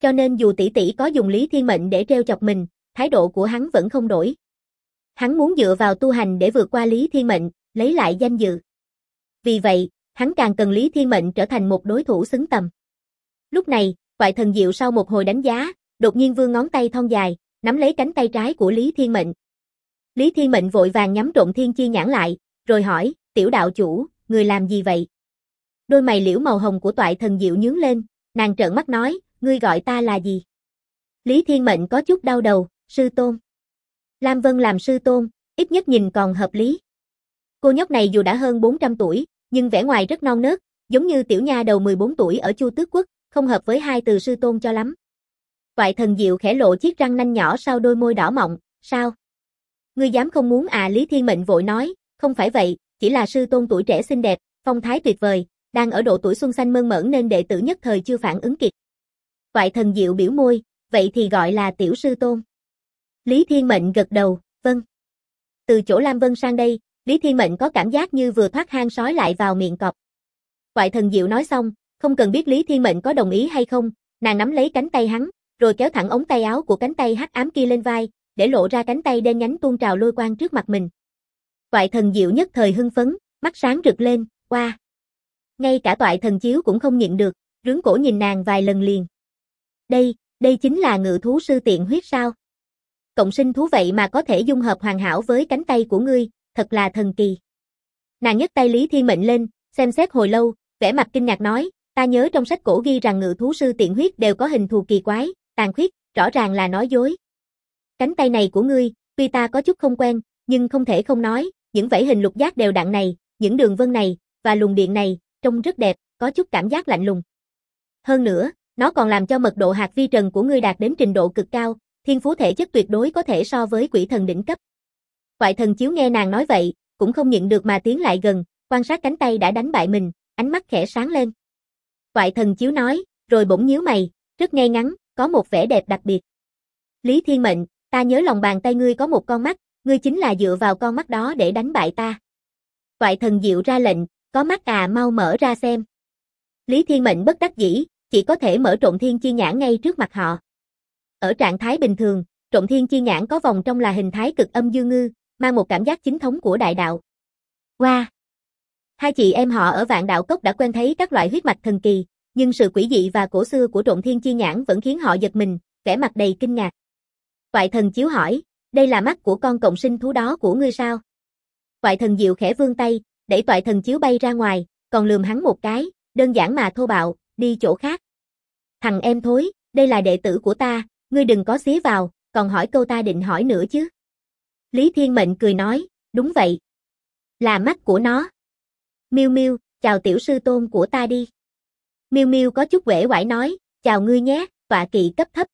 Cho nên dù tỷ tỷ có dùng Lý Thiên Mệnh để trêu chọc mình, thái độ của hắn vẫn không đổi. Hắn muốn dựa vào tu hành để vượt qua Lý Thiên Mệnh, lấy lại danh dự. Vì vậy, hắn càng cần Lý Thiên Mệnh trở thành một đối thủ xứng tầm. Lúc này, Toại Thần Diệu sau một hồi đánh giá, đột nhiên vươn ngón tay thon dài, nắm lấy cánh tay trái của Lý Thiên Mệnh. Lý Thiên Mệnh vội vàng nhắm Trộm Thiên Chi Nhãn lại, rồi hỏi, tiểu đạo chủ, người làm gì vậy? Đôi mày liễu màu hồng của Toại Thần Diệu nhướng lên, nàng trợn mắt nói, ngươi gọi ta là gì? Lý Thiên Mệnh có chút đau đầu, sư tôn. Lam Vân làm sư tôn, ít nhất nhìn còn hợp lý. Cô nhóc này dù đã hơn 400 tuổi, nhưng vẻ ngoài rất non nớt, giống như tiểu nha đầu 14 tuổi ở Chu Tước Quốc, không hợp với hai từ sư tôn cho lắm. Toại Thần Diệu khẽ lộ chiếc răng nanh nhỏ sau đôi môi đỏ mọng, sao? Ngươi dám không muốn à? Lý Thiên Mệnh vội nói, không phải vậy, chỉ là sư tôn tuổi trẻ xinh đẹp, phong thái tuyệt vời, đang ở độ tuổi xuân xanh mơn mởn nên đệ tử nhất thời chưa phản ứng kịp. Toại Thần Diệu biểu môi, vậy thì gọi là tiểu sư tôn. Lý Thiên Mệnh gật đầu, vâng. Từ chỗ Lam Vân sang đây, Lý Thiên Mệnh có cảm giác như vừa thoát hang sói lại vào miệng cọp. Toại Thần Diệu nói xong, không cần biết Lý Thiên Mệnh có đồng ý hay không, nàng nắm lấy cánh tay hắn, rồi kéo thẳng ống tay áo của cánh tay hắc ám kia lên vai, để lộ ra cánh tay đen nhánh tuôn trào lôi quang trước mặt mình. Toại Thần Diệu nhất thời hưng phấn, mắt sáng rực lên, oa. Ngay cả Toại Thần Chiếu cũng không nhịn được, rướn cổ nhìn nàng vài lần liền. Đây chính là ngự thú sư tiện huyết sao? Cộng sinh thú vậy mà có thể dung hợp hoàn hảo với cánh tay của ngươi, thật là thần kỳ. Nàng nhấc tay Lý Thiên Mệnh lên, xem xét hồi lâu, vẻ mặt kinh ngạc nói, ta nhớ trong sách cổ ghi rằng ngự thú sư tiện huyết đều có hình thù kỳ quái, tàn khuyết, rõ ràng là nói dối. Cánh tay này của ngươi, tuy ta có chút không quen, nhưng không thể không nói, những vảy hình lục giác đều đặn này, những đường vân này, và luồng điện này, trông rất đẹp, có chút cảm giác lạnh lùng. Hơn nữa, nó còn làm cho mật độ hạt vi trần của ngươi đạt đến trình độ cực cao, thiên phú thể chất tuyệt đối có thể so với quỷ thần đỉnh cấp. Toại Thần Chiếu nghe nàng nói vậy, cũng không nhịn được mà tiến lại gần, quan sát cánh tay đã đánh bại mình, ánh mắt khẽ sáng lên. Toại Thần Chiếu nói, rồi bỗng nhíu mày, rất ngay ngắn, có một vẻ đẹp đặc biệt. Lý Thiên Mệnh, ta nhớ lòng bàn tay ngươi có một con mắt, ngươi chính là dựa vào con mắt đó để đánh bại ta. Toại Thần Diệu ra lệnh, có mắt à, mau mở ra xem. Lý Thiên Mệnh bất đắc dĩ, chỉ có thể mở Trộm Thiên Chi Nhãn ngay trước mặt họ. Ở trạng thái bình thường, Trộm Thiên Chi Nhãn có vòng trong là hình thái cực âm dương ngư, mang một cảm giác chính thống của đại đạo. Wow! Hai chị em họ ở Vạn Đạo Cốc đã quen thấy các loại huyết mạch thần kỳ, nhưng sự quỷ dị và cổ xưa của Trộm Thiên Chi Nhãn vẫn khiến họ giật mình, vẻ mặt đầy kinh ngạc. Toại Thần Chiếu hỏi, đây là mắt của con cộng sinh thú đó của ngươi sao? Toại Thần Diệu khẽ vươn tay, đẩy Toại Thần Chiếu bay ra ngoài, còn lườm hắn một cái, đơn giản mà thô bạo, đi chỗ khác. Thằng em thối, đây là đệ tử của ta, ngươi đừng có xía vào, còn hỏi câu ta định hỏi nữa chứ. Lý Thiên Mệnh cười nói, đúng vậy. Là mắt của nó. Miu Miu, chào tiểu sư tôn của ta đi. Miu Miu có chút uể oải nói, chào ngươi nhé, tọa kỵ cấp thấp.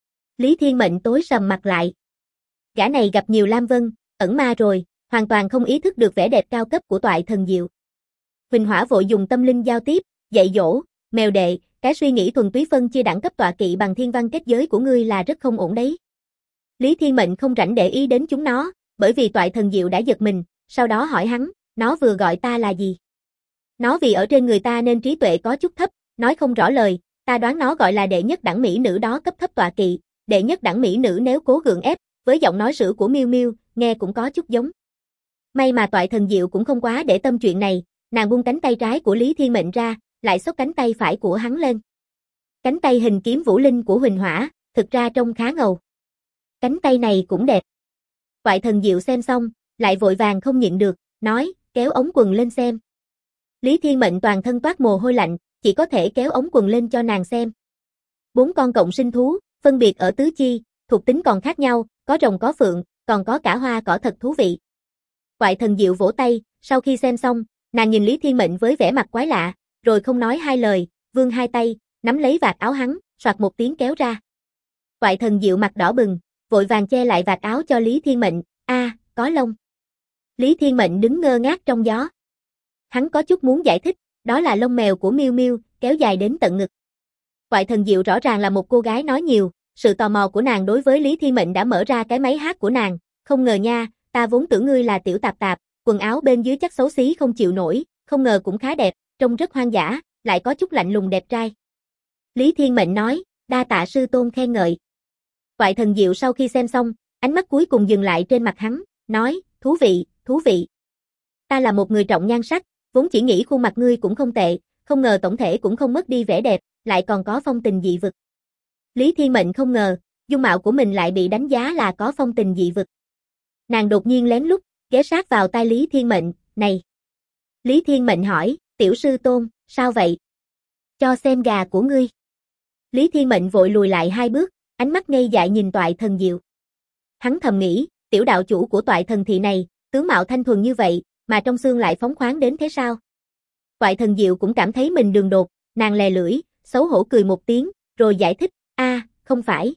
Lý Thiên Mệnh tối sầm mặt lại. Gã này gặp nhiều Lam Vân, ẩn ma rồi, hoàn toàn không ý thức được vẻ đẹp cao cấp của Toại Thần Diệu. Huỳnh Hỏa vội dùng tâm linh giao tiếp, dạy dỗ, mèo đệ, cái suy nghĩ thuần túy phân chia đẳng cấp tọa kỵ bằng thiên văn kết giới của ngươi là rất không ổn đấy. Lý Thiên Mệnh không rảnh để ý đến chúng nó, bởi vì Toại Thần Diệu đã giật mình, sau đó hỏi hắn, nó vừa gọi ta là gì? Nó vì ở trên người ta nên trí tuệ có chút thấp, nói không rõ lời, ta đoán nó gọi là đệ nhất đẳng mỹ nữ đó cấp thấp tọa kỵ, đệ nhất đẳng mỹ nữ nếu cố gượng ép, với giọng nói sữa của Miu Miu, nghe cũng có chút giống. May mà Toại Thần Diệu cũng không quá để tâm chuyện này, nàng buông cánh tay trái của Lý Thiên Mệnh ra, lại xốc cánh tay phải của hắn lên. Cánh tay hình kiếm vũ linh của Huỳnh Hỏa, thực ra trông khá ngầu. Cánh tay này cũng đẹp. Toại Thần Diệu xem xong, lại vội vàng không nhịn được, nói, kéo ống quần lên xem. Lý Thiên Mệnh toàn thân toát mồ hôi lạnh, chỉ có thể kéo ống quần lên cho nàng xem. 4 con cộng sinh thú, phân biệt ở tứ chi, thuộc tính còn khác nhau, có rồng có phượng, còn có cả hoa cỏ thật thú vị. Toại Thần Diệu vỗ tay, sau khi xem xong, nàng nhìn Lý Thiên Mệnh với vẻ mặt quái lạ, rồi không nói hai lời, vươn hai tay, nắm lấy vạt áo hắn, soạt một tiếng kéo ra. Toại Thần Diệu mặt đỏ bừng, vội vàng che lại vạt áo cho Lý Thiên Mệnh, có lông. Lý Thiên Mệnh đứng ngơ ngác trong gió. Hắn có chút muốn giải thích, đó là lông mèo của Miu Miu, kéo dài đến tận ngực. Toại Thần Diệu rõ ràng là một cô gái nói nhiều, sự tò mò của nàng đối với Lý Thiên Mệnh đã mở ra cái máy hát của nàng, không ngờ nha, ta vốn tưởng ngươi là tiểu tạp tạp, quần áo bên dưới chắc xấu xí không chịu nổi, không ngờ cũng khá đẹp, trông rất hoang dã, lại có chút lạnh lùng đẹp trai. Lý Thiên Mệnh nói, Đa tạ sư tôn khen ngợi. Toại Thần Diệu sau khi xem xong, ánh mắt cuối cùng dừng lại trên mặt hắn, nói, thú vị, thú vị. Ta là một người trọng nhan sắc, vốn chỉ nghĩ khuôn mặt ngươi cũng không tệ, không ngờ tổng thể cũng không mất đi vẻ đẹp, lại còn có phong tình dị vực. Lý Thiên Mệnh không ngờ, dung mạo của mình lại bị đánh giá là có phong tình dị vực. Nàng đột nhiên lén lút, ghé sát vào tai Lý Thiên Mệnh, này. Lý Thiên Mệnh hỏi, tiểu sư tôn, sao vậy? Cho xem gà của ngươi. Lý Thiên Mệnh vội lùi lại 2 bước, ánh mắt ngây dại nhìn Toại Thần Diệu. Hắn thầm nghĩ, tiểu đạo chủ của Toại Thần thị này, tướng mạo thanh thuần như vậy, mà trong xương lại phóng khoáng đến thế sao? Toại Thần Diệu cũng cảm thấy mình đường đột, nàng lè lưỡi, xấu hổ cười một tiếng, rồi giải thích, không phải.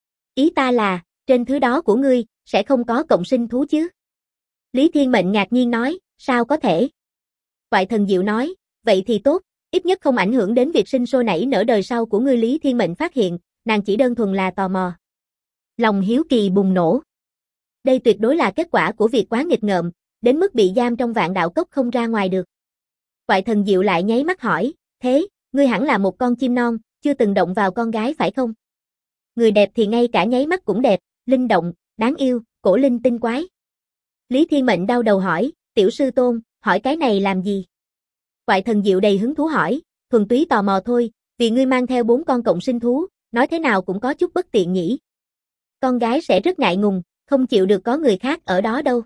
Ý ta là, trên thứ đó của ngươi, sẽ không có cộng sinh thú chứ? Lý Thiên Mệnh ngạc nhiên nói, sao có thể? Toại Thần Diệu nói, vậy thì tốt, ít nhất không ảnh hưởng đến việc sinh sôi nảy nở đời sau của ngươi. Lý Thiên Mệnh phát hiện, nàng chỉ đơn thuần là tò mò. Lòng hiếu kỳ bùng nổ. Đây tuyệt đối là kết quả của việc quá nghịch ngợm, đến mức bị giam trong Vạn Đạo Cốc không ra ngoài được. Toại Thần Diệu lại nháy mắt hỏi, thế, ngươi hẳn là một con chim non, chưa từng động vào con gái phải không? Người đẹp thì ngay cả nháy mắt cũng đẹp, linh động, đáng yêu, cổ linh tinh quái. Lý Thiên Mệnh đau đầu hỏi, tiểu sư tôn, hỏi cái này làm gì? Toại Thần Diệu đầy hứng thú hỏi, thuần túy tò mò thôi, vì ngươi mang theo 4 con cộng sinh thú, nói thế nào cũng có chút bất tiện nhỉ. Con gái sẽ rất ngại ngùng, không chịu được có người khác ở đó đâu.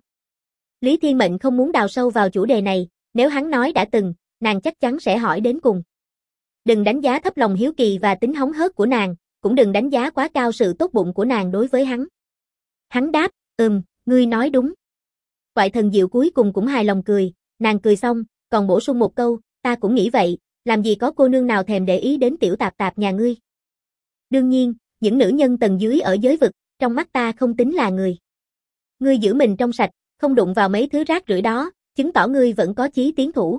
Lý Thiên Mệnh không muốn đào sâu vào chủ đề này, nếu hắn nói đã từng, nàng chắc chắn sẽ hỏi đến cùng. Đừng đánh giá thấp lòng hiếu kỳ và tính hóng hớt của nàng, cũng đừng đánh giá quá cao sự tốt bụng của nàng đối với hắn. Hắn đáp, ngươi nói đúng. Toại Thần Diệu cuối cùng cũng hài lòng cười, nàng cười xong, còn bổ sung một câu, ta cũng nghĩ vậy, làm gì có cô nương nào thèm để ý đến tiểu tạp tạp nhà ngươi. Đương nhiên, những nữ nhân tầng dưới ở giới vực, trong mắt ta không tính là người. Ngươi giữ mình trong sạch, không đụng vào mấy thứ rác rưởi đó, chứng tỏ ngươi vẫn có chí tiến thủ.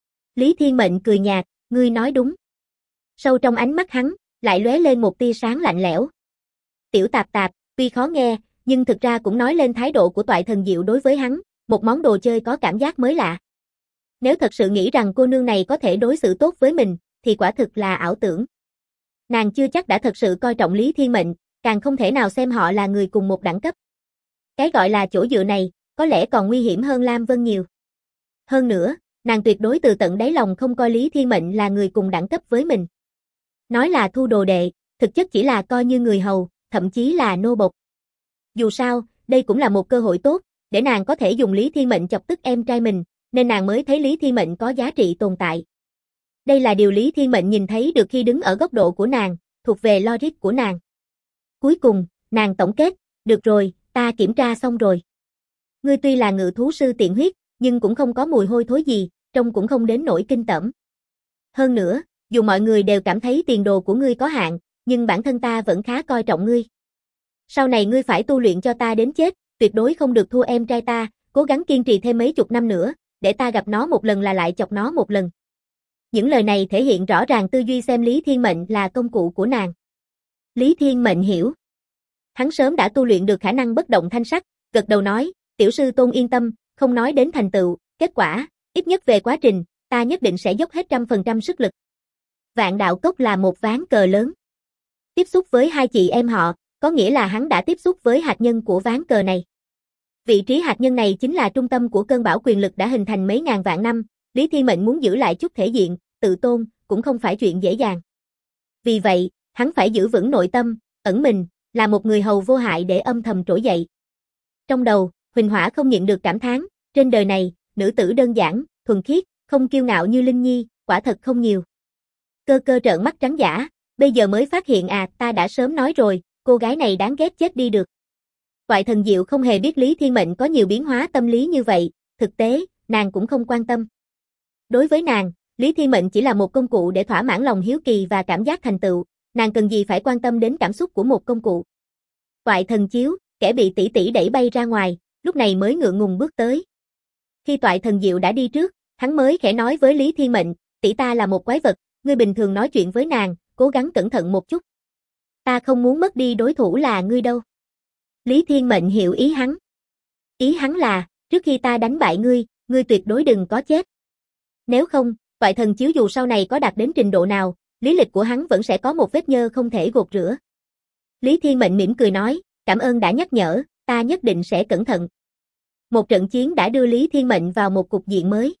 Lý Thiên Mệnh cười nhạt, ngươi nói đúng. Sâu trong ánh mắt hắn, lại lóe lên một tia sáng lạnh lẽo. Tiểu tạp tạp, tuy khó nghe, nhưng thực ra cũng nói lên thái độ của Toại Thần Diệu đối với hắn, một món đồ chơi có cảm giác mới lạ. Nếu thật sự nghĩ rằng cô nương này có thể đối xử tốt với mình, thì quả thực là ảo tưởng. Nàng chưa chắc đã thật sự coi trọng Lý Thiên Mệnh, càng không thể nào xem họ là người cùng một đẳng cấp. Cái gọi là chỗ dựa này, có lẽ còn nguy hiểm hơn Lam Vân nhiều. Hơn nữa, nàng tuyệt đối từ tận đáy lòng không coi Lý Thiên Mệnh là người cùng đẳng cấp với mình. Nói là thu đồ đệ, thực chất chỉ là coi như người hầu, thậm chí là nô bộc. Dù sao, đây cũng là một cơ hội tốt, để nàng có thể dùng Lý Thiên Mệnh chọc tức em trai mình, nên nàng mới thấy Lý Thiên Mệnh có giá trị tồn tại. Đây là điều Lý Thiên Mệnh nhìn thấy được khi đứng ở góc độ của nàng, thuộc về logic của nàng. Cuối cùng, nàng tổng kết, được rồi, ta kiểm tra xong rồi. Ngươi tuy là ngự thú sư tiện huyết, nhưng cũng không có mùi hôi thối gì, trông cũng không đến nỗi kinh tởm. Hơn nữa, dù mọi người đều cảm thấy tiền đồ của ngươi có hạn, nhưng bản thân ta vẫn khá coi trọng ngươi. Sau này ngươi phải tu luyện cho ta đến chết, tuyệt đối không được thua em trai ta, cố gắng kiên trì thêm mấy chục năm nữa, để ta gặp nó một lần là lại chọc nó một lần. Những lời này thể hiện rõ ràng tư duy xem Lý Thiên Mệnh là công cụ của nàng. Lý Thiên Mệnh hiểu. Hắn sớm đã tu luyện được khả năng bất động thanh sắc, gật đầu nói, tiểu sư tôn yên tâm, không nói đến thành tựu, kết quả, ít nhất về quá trình, ta nhất định sẽ dốc hết 100% sức lực. Vạn Đạo Cốc là một ván cờ lớn. Tiếp xúc với 2 chị em họ, có nghĩa là hắn đã tiếp xúc với hạt nhân của ván cờ này. Vị trí hạt nhân này chính là trung tâm của cơn bão quyền lực đã hình thành mấy ngàn vạn năm, Lý Thiên Mệnh muốn giữ lại chút thể diện, tự tôn, cũng không phải chuyện dễ dàng. Vì vậy, hắn phải giữ vững nội tâm, ẩn mình, là một người hầu vô hại để âm thầm trỗi dậy. Trong đầu, Huỳnh Hỏa không nhịn được cảm thán, trên đời này, nữ tử đơn giản, thuần khiết, không kiêu ngạo như Linh Nhi, quả thật không nhiều. Cơ cơ trợn mắt trắng dã, bây giờ mới phát hiện ta đã sớm nói rồi, cô gái này đáng ghét chết đi được. Toại Thần Diệu không hề biết Lý Thiên Mệnh có nhiều biến hóa tâm lý như vậy, thực tế, nàng cũng không quan tâm. Đối với nàng, Lý Thiên Mệnh chỉ là một công cụ để thỏa mãn lòng hiếu kỳ và cảm giác thành tựu, nàng cần gì phải quan tâm đến cảm xúc của một công cụ. Toại Thần Chiếu, kẻ bị tỷ tỷ đẩy bay ra ngoài, lúc này mới ngượng ngùng bước tới. Khi Toại Thần Diệu đã đi trước, hắn mới khẽ nói với Lý Thiên Mệnh, tỷ ta là một quái vật, ngươi bình thường nói chuyện với nàng, cố gắng cẩn thận một chút. Ta không muốn mất đi đối thủ là ngươi đâu. Lý Thiên Mệnh hiểu ý hắn. Ý hắn là, trước khi ta đánh bại ngươi, ngươi tuyệt đối đừng có chết. Nếu không, Toại Thần Chiếu dù sau này có đạt đến trình độ nào, lý lịch của hắn vẫn sẽ có một vết nhơ không thể gột rửa. Lý Thiên Mệnh mỉm cười nói, cảm ơn đã nhắc nhở, ta nhất định sẽ cẩn thận. Một trận chiến đã đưa Lý Thiên Mệnh vào một cục diện mới.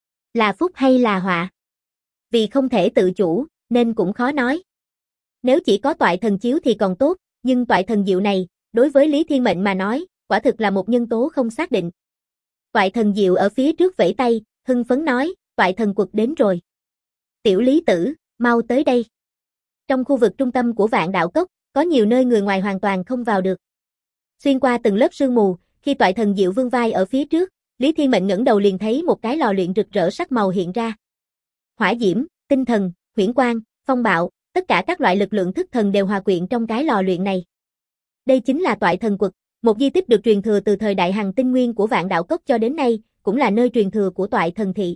Là phúc hay là họa? Vì không thể tự chủ, nên cũng khó nói. Nếu chỉ có toại thần chiếu thì còn tốt, nhưng toại thần diệu này, đối với Lý Thiên Mệnh mà nói, quả thực là một nhân tố không xác định. Toại thần diệu ở phía trước vẫy tay, hưng phấn nói, toại thần quật đến rồi. Tiểu Lý tử, mau tới đây. Trong khu vực trung tâm của Vạn Đạo Cốc, có nhiều nơi người ngoài hoàn toàn không vào được. Xuyên qua từng lớp sương mù, khi toại thần diệu vương vai ở phía trước, Lý Thiên Mệnh ngẩng đầu liền thấy một cái lò luyện rực rỡ sắc màu hiện ra. Hỏa diễm, tinh thần, huyễn quang, phong bạo, tất cả các loại lực lượng thức thần đều hòa quyện trong cái lò luyện này. Đây chính là toại thần quật, một di tích được truyền thừa từ thời đại Hằng Tinh Nguyên của Vạn Đạo Cốc cho đến nay, cũng là nơi truyền thừa của toại thần thị.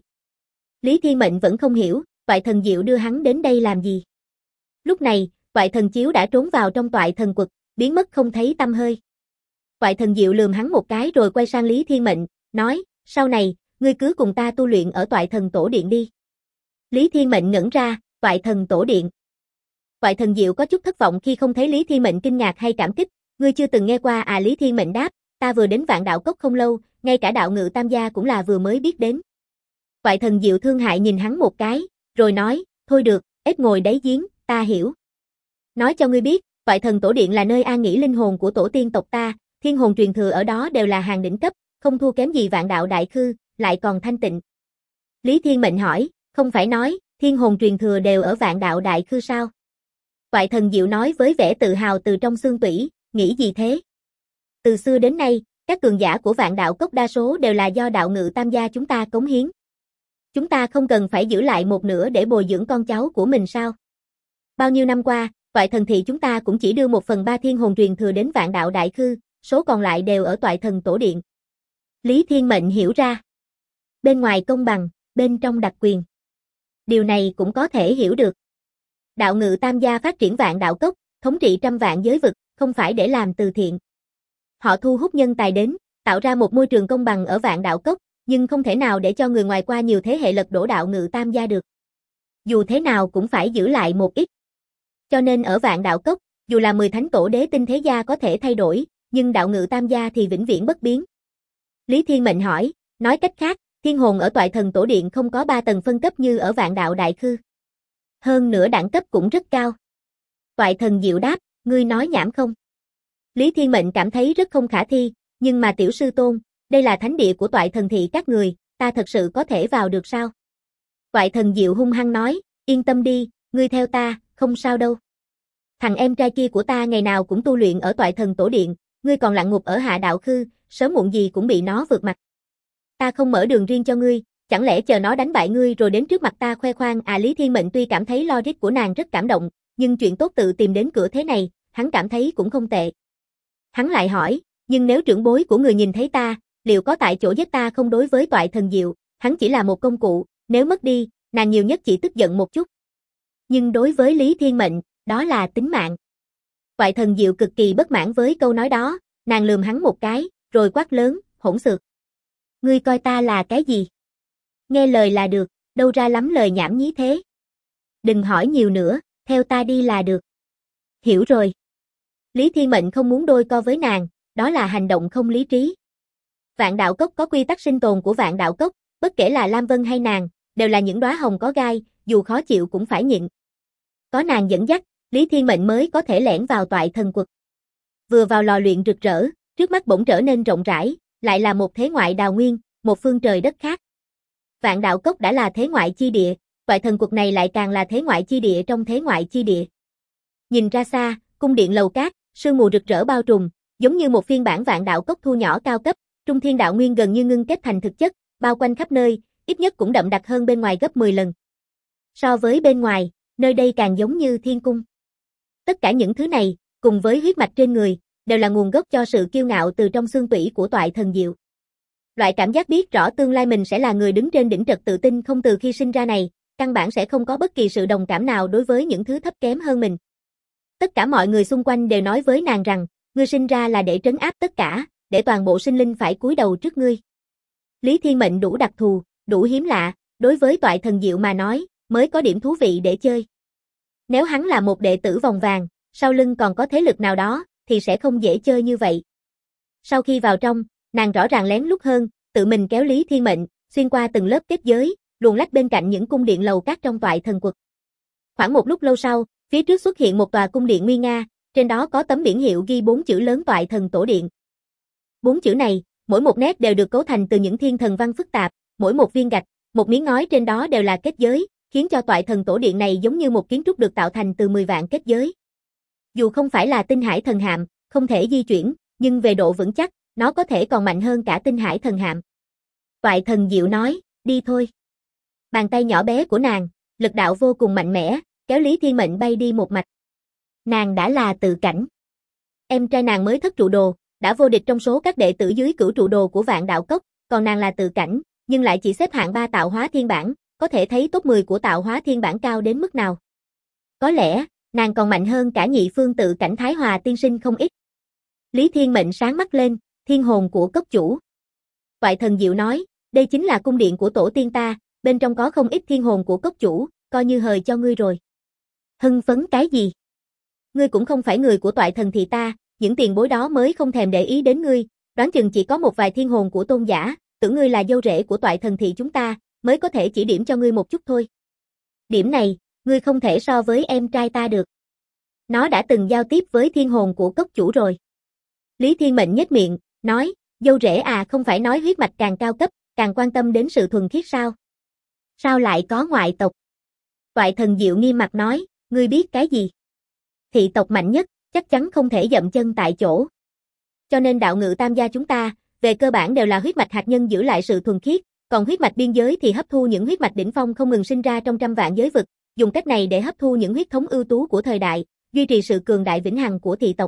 Lý Thiên Mệnh vẫn không hiểu, toại thần diệu đưa hắn đến đây làm gì. Lúc này, toại thần chiếu đã trốn vào trong toại thần quật, biến mất không thấy tăm hơi. Toại thần diệu lườm hắn một cái rồi quay sang Lý Thiên Mệnh, nói, sau này, ngươi cứ cùng ta tu luyện ở toại thần tổ điện đi. Lý Thiên Mệnh ngẩn ra, toại thần tổ điện. Toại thần diệu có chút thất vọng khi không thấy Lý Thiên Mệnh kinh ngạc hay cảm kích, ngươi chưa từng nghe qua à? Lý Thiên Mệnh đáp, ta vừa đến Vạn Đạo Cốc không lâu, ngay cả đạo ngự tam gia cũng là vừa mới biết đến. Toại thần diệu thương hại nhìn hắn một cái, rồi nói, thôi được, ếch ngồi đáy giếng, ta hiểu. Nói cho ngươi biết, toại thần tổ điện là nơi an nghỉ linh hồn của tổ tiên tộc ta, thiên hồn truyền thừa ở đó đều là hàng đỉnh cấp, không thua kém gì Vạn Đạo Đại Khư, lại còn thanh tịnh. Lý Thiên Mệnh hỏi, không phải nói, thiên hồn truyền thừa đều ở Vạn Đạo Đại Khư sao? Toại thần diệu nói với vẻ tự hào từ trong xương tủy, nghĩ gì thế? Từ xưa đến nay, các cường giả của Vạn Đạo Cốc đa số đều là do đạo ngự tam gia chúng ta cống hiến. Chúng ta không cần phải giữ lại một nửa để bồi dưỡng con cháu của mình sao? Bao nhiêu năm qua, toại thần thị chúng ta cũng chỉ đưa 1/3 thiên hồn truyền thừa đến Vạn Đạo Đại Khư, số còn lại đều ở toại thần tổ điện. Lý Thiên Mệnh hiểu ra. Bên ngoài công bằng, bên trong đặc quyền. Điều này cũng có thể hiểu được. Đạo ngự tam gia phát triển Vạn Đạo Cốc, thống trị trăm vạn giới vực, không phải để làm từ thiện. Họ thu hút nhân tài đến, tạo ra một môi trường công bằng ở Vạn Đạo Cốc, nhưng không thể nào để cho người ngoài qua nhiều thế hệ lật đổ đạo ngự tam gia được. Dù thế nào cũng phải giữ lại một ít. Cho nên ở Vạn Đạo Cốc, dù là 10 thánh tổ đế tinh thế gia có thể thay đổi, nhưng đạo ngự tam gia thì vĩnh viễn bất biến. Lý Thiên Mệnh hỏi, nói cách khác, thiên hồn ở toại thần tổ điện không có 3 tầng phân cấp như ở Vạn Đạo Đại Khư. Hơn nữa đẳng cấp cũng rất cao. Toại thần diệu đáp, ngươi nói nhảm không? Lý Thiên Mệnh cảm thấy rất không khả thi, nhưng mà tiểu sư tôn, đây là thánh địa của toại thần thị các người, ta thật sự có thể vào được sao? Toại thần diệu hung hăng nói, yên tâm đi, ngươi theo ta, không sao đâu. Thằng em trai kia của ta ngày nào cũng tu luyện ở toại thần tổ điện, ngươi còn lặn ngục ở Hạ Đạo Khư, sớm muộn gì cũng bị nó vượt mặt. Ta không mở đường riêng cho ngươi, chẳng lẽ chờ nó đánh bại ngươi rồi đến trước mặt ta khoe khoang à? Lý Thiên Mệnh tuy cảm thấy logic của nàng rất cảm động, nhưng chuyện tốt tự tìm đến cửa thế này, hắn cảm thấy cũng không tệ. Hắn lại hỏi, nhưng nếu trưởng bối của người nhìn thấy ta, liệu có tại chỗ giết ta không? Đối với toại thần diệu, hắn chỉ là một công cụ, nếu mất đi, nàng nhiều nhất chỉ tức giận một chút. Nhưng đối với Lý Thiên Mệnh, đó là tính mạng. Toại thần diệu cực kỳ bất mãn với câu nói đó, nàng lườm hắn một cái, rồi quát lớn, hỗn xược. Ngươi coi ta là cái gì? Nghe lời là được, đâu ra lắm lời nhảm nhí thế. Đừng hỏi nhiều nữa, theo ta đi là được. Hiểu rồi. Lý Thiên Mệnh không muốn đôi co với nàng, đó là hành động không lý trí. Vạn Đạo Cốc có quy tắc sinh tồn của Vạn Đạo Cốc, bất kể là Lam Vân hay nàng, đều là những đóa hồng có gai, dù khó chịu cũng phải nhịn. Có nàng dẫn dắt, Lý Thiên Mệnh mới có thể lẻn vào toại thần quật. Vừa vào lò luyện rực rỡ, trước mắt bỗng trở nên rộng rãi, lại là một thế ngoại đào nguyên, một phương trời đất khác. Vạn Đạo Cốc đã là thế ngoại chi địa, toại thần quật này lại càng là thế ngoại chi địa trong thế ngoại chi địa. Nhìn ra xa, cung điện lầu cát, sương mù rực rỡ bao trùm, giống như một phiên bản Vạn Đạo Cốc thu nhỏ cao cấp, trung thiên đạo nguyên gần như ngưng kết thành thực chất, bao quanh khắp nơi, ít nhất cũng đậm đặc hơn bên ngoài gấp 10 lần. So với bên ngoài, nơi đây càng giống như thiên cung. Tất cả những thứ này, cùng với huyết mạch trên người, đều là nguồn gốc cho sự kiêu ngạo từ trong xương tủy của toại thần diệu. Loại cảm giác biết rõ tương lai mình sẽ là người đứng trên đỉnh trật tự tin không từ khi sinh ra này, căn bản sẽ không có bất kỳ sự đồng cảm nào đối với những thứ thấp kém hơn mình. Tất cả mọi người xung quanh đều nói với nàng rằng, ngươi sinh ra là để trấn áp tất cả, để toàn bộ sinh linh phải cúi đầu trước ngươi. Lý Thiên Mệnh đủ đặc thù, đủ hiếm lạ, đối với toại thần diệu mà nói, mới có điểm thú vị để chơi. Nếu hắn là một đệ tử vòng vàng, sau lưng còn có thế lực nào đó, thì sẽ không dễ chơi như vậy. Sau khi vào trong, nàng rõ ràng lén lút hơn, tự mình kéo Lý Thiên Mệnh, xuyên qua từng lớp kết giới, luồn lách bên cạnh những cung điện lầu các trong Toại Thần Quật. Khoảng một lúc lâu sau, phía trước xuất hiện một tòa cung điện nguy nga, trên đó có tấm biển hiệu ghi 4 chữ lớn Toại Thần Tổ Điện. 4 chữ này, mỗi một nét đều được cấu thành từ những thiên thần văn phức tạp, mỗi một viên gạch, một miếng ngói trên đó đều là kết giới, khiến cho Toại Thần Tổ Điện này giống như một kiến trúc được tạo thành từ 10 vạn kết giới. Dù không phải là tinh hải thần hạm, không thể di chuyển, nhưng về độ vững chắc, nó có thể còn mạnh hơn cả tinh hải thần hạm. Toại Thần Diệu nói, đi thôi. Bàn tay nhỏ bé của nàng, lực đạo vô cùng mạnh mẽ, kéo Lý Thiên Mệnh bay đi một mạch. Nàng đã là tự cảnh. Em trai nàng mới thất trụ đồ, đã vô địch trong số các đệ tử dưới cửu trụ đồ của Vạn Đạo Cốc, còn nàng là tự cảnh, nhưng lại chỉ xếp hạng 3 tạo hóa thiên bản, có thể thấy top 10 của tạo hóa thiên bản cao đến mức nào. Có lẽ, nàng còn mạnh hơn cả nhị phương tự cảnh Thái Hòa tiên sinh không ít. Lý Thiên Mệnh sáng mắt lên, thiên hồn của cốc chủ. Toại Thần Diệu nói, đây chính là cung điện của tổ tiên ta, bên trong có không ít thiên hồn của cốc chủ, coi như hời cho ngươi rồi. Hưng phấn cái gì? Ngươi cũng không phải người của Toại Thần thì ta, những tiền bối đó mới không thèm để ý đến ngươi, đoán chừng chỉ có một vài thiên hồn của tôn giả, tưởng ngươi là dâu rể của Toại Thần thì chúng ta, mới có thể chỉ điểm cho ngươi một chút thôi. Điểm này, ngươi không thể so với em trai ta được. Nó đã từng giao tiếp với thiên hồn của cốc chủ rồi. Lý Thiên Mệnh nhếch miệng, nói, dâu rể à, không phải nói huyết mạch càng cao cấp, càng quan tâm đến sự thuần khiết sao? Sao lại có ngoại tộc? Toại Thần Diệu nghiêm mặt nói, ngươi biết cái gì? Thị tộc mạnh nhất, chắc chắn không thể dậm chân tại chỗ. Cho nên đạo ngự tam gia chúng ta, về cơ bản đều là huyết mạch hạt nhân giữ lại sự thuần khiết, còn huyết mạch biên giới thì hấp thu những huyết mạch đỉnh phong không ngừng sinh ra trong trăm vạn giới vực, dùng cách này để hấp thu những huyết thống ưu tú của thời đại, duy trì sự cường đại vĩnh hằng của thị tộc.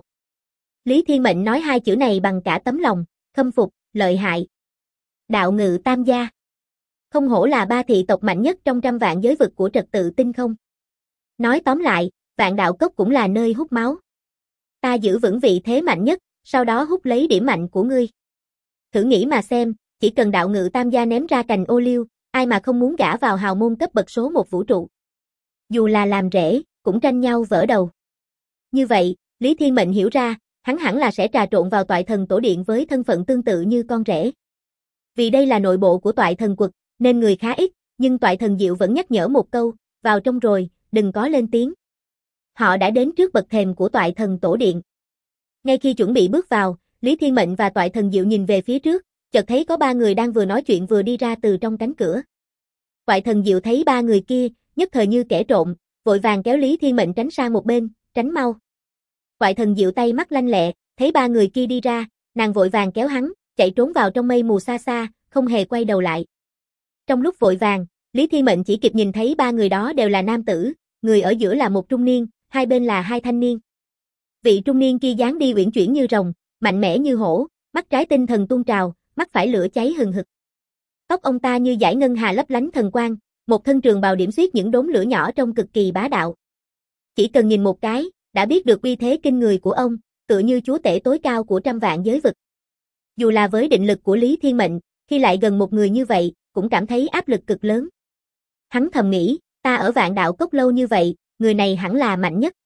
Lý Thiên Mệnh nói hai chữ này bằng cả tấm lòng, khâm phục, lợi hại. Đạo ngự tam gia. Không hổ là 3 thị tộc mạnh nhất trong trăm vạn giới vực của trật tự tinh không. Nói tóm lại, Vạn Đạo Cốc cũng là nơi hút máu. Ta giữ vững vị thế mạnh nhất, sau đó hút lấy điểm mạnh của ngươi. Thử nghĩ mà xem, chỉ cần đạo ngự tam gia ném ra cành ô liu, ai mà không muốn gả vào hào môn cấp bậc số 1 vũ trụ. Dù là làm rể, cũng tranh nhau vỡ đầu. Như vậy, Lý Thiên Mệnh hiểu ra, hắn hẳn là sẽ trà trộn vào Toại Thần Tổ Điện với thân phận tương tự như con rể. Vì đây là nội bộ của Toại Thần Quật, nên người khá ít, nhưng Toại Thần Diệu vẫn nhắc nhở một câu, vào trong rồi, đừng có lên tiếng. Họ đã đến trước bậc thềm của Toại Thần Tổ Điện. Ngay khi chuẩn bị bước vào, Lý Thiên Mệnh và Toại Thần Diệu nhìn về phía trước, chợt thấy có 3 người đang vừa nói chuyện vừa đi ra từ trong cánh cửa. Toại Thần Diệu thấy 3 người kia, nhất thời như kẻ trộm, vội vàng kéo Lý Thiên Mệnh tránh sang một bên, tránh mau. Toại Thần Diệu tay mắt lanh lẹ, thấy 3 người kia đi ra, nàng vội vàng kéo hắn, chạy trốn vào trong mây mù xa xa, không hề quay đầu lại. Trong lúc vội vàng, Lý Thiên Mệnh chỉ kịp nhìn thấy 3 người đó đều là nam tử, người ở giữa là một trung niên, hai bên là 2 thanh niên. Vị trung niên kia dáng đi uyển chuyển như rồng, mạnh mẽ như hổ, mắt trái tinh thần tuôn trào, mắt phải lửa cháy hừng hực. Tóc ông ta như dải ngân hà lấp lánh thần quang, một thân trường bào điểm xuyết những đốm lửa nhỏ trông cực kỳ bá đạo. Chỉ cần nhìn một cái, đã biết được uy thế kinh người của ông, tựa như chúa tể tối cao của trăm vạn giới vực. Dù là với định lực của Lý Thiên Mệnh, khi lại gần một người như vậy, cũng cảm thấy áp lực cực lớn. Hắn thầm nghĩ, ta ở Vạn Đạo Cốc lâu như vậy, người này hẳn là mạnh nhất.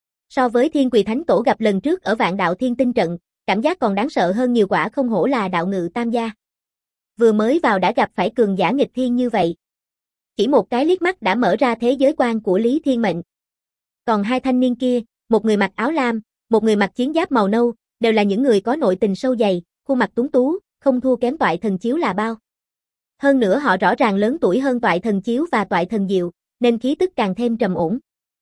So với Thiên Quỳ Thánh Tổ gặp lần trước ở Vạn Đạo Thiên Tinh Trận, cảm giác còn đáng sợ hơn nhiều, quả không hổ là đạo ngự tam gia. Vừa mới vào đã gặp phải cường giả nghịch thiên như vậy. Chỉ một cái liếc mắt đã mở ra thế giới quan của Lý Thiên Mệnh. Còn 2 thanh niên kia, một người mặc áo lam, một người mặc chiến giáp màu nâu, đều là những người có nội tình sâu dày, khuôn mặt tuấn tú, không thua kém Toại Thần Chiếu là bao. Hơn nữa họ rõ ràng lớn tuổi hơn Toại Thần Chiếu và Toại Thần Diệu, nên khí tức càng thêm trầm ổn.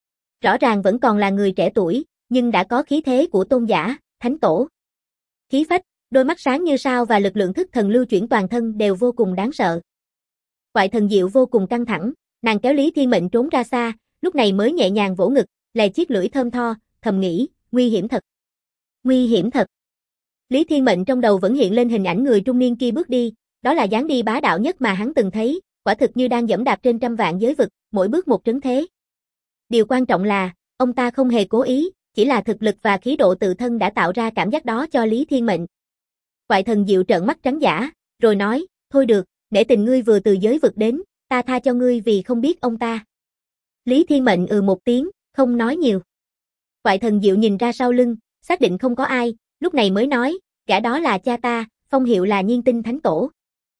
Rõ ràng vẫn còn là người trẻ tuổi, nhưng đã có khí thế của tôn giả, thánh tổ. Khí phách, đôi mắt sáng như sao và lực lượng thức thần lưu chuyển toàn thân đều vô cùng đáng sợ. Toại Thần Diệu vô cùng căng thẳng, nàng kéo Lý Thiên Mệnh trốn ra xa, lúc này mới nhẹ nhàng vỗ ngực, lè chiếc lưỡi thơm tho, thầm nghĩ, nguy hiểm thật. Nguy hiểm thật. Lý Thiên Mệnh trong đầu vẫn hiện lên hình ảnh người trung niên kia bước đi, đó là dáng đi bá đạo nhất mà hắn từng thấy, quả thực như đang dẫm đạp trên trăm vạn giới vực, mỗi bước một trấn thế. Điều quan trọng là, ông ta không hề cố ý, chỉ là thực lực và khí độ tự thân đã tạo ra cảm giác đó cho Lý Thiên Mệnh. Toại Thần Diệu trợn mắt trắng dã, rồi nói, thôi được, nể tình ngươi vừa từ giới vực đến, ta tha cho ngươi vì không biết ông ta. Lý Thiên Mệnh một tiếng, không nói nhiều. Toại Thần Diệu nhìn ra sau lưng, xác định không có ai, lúc này mới nói, gã đó là cha ta, phong hiệu là Nhiên Tinh Thánh Tổ.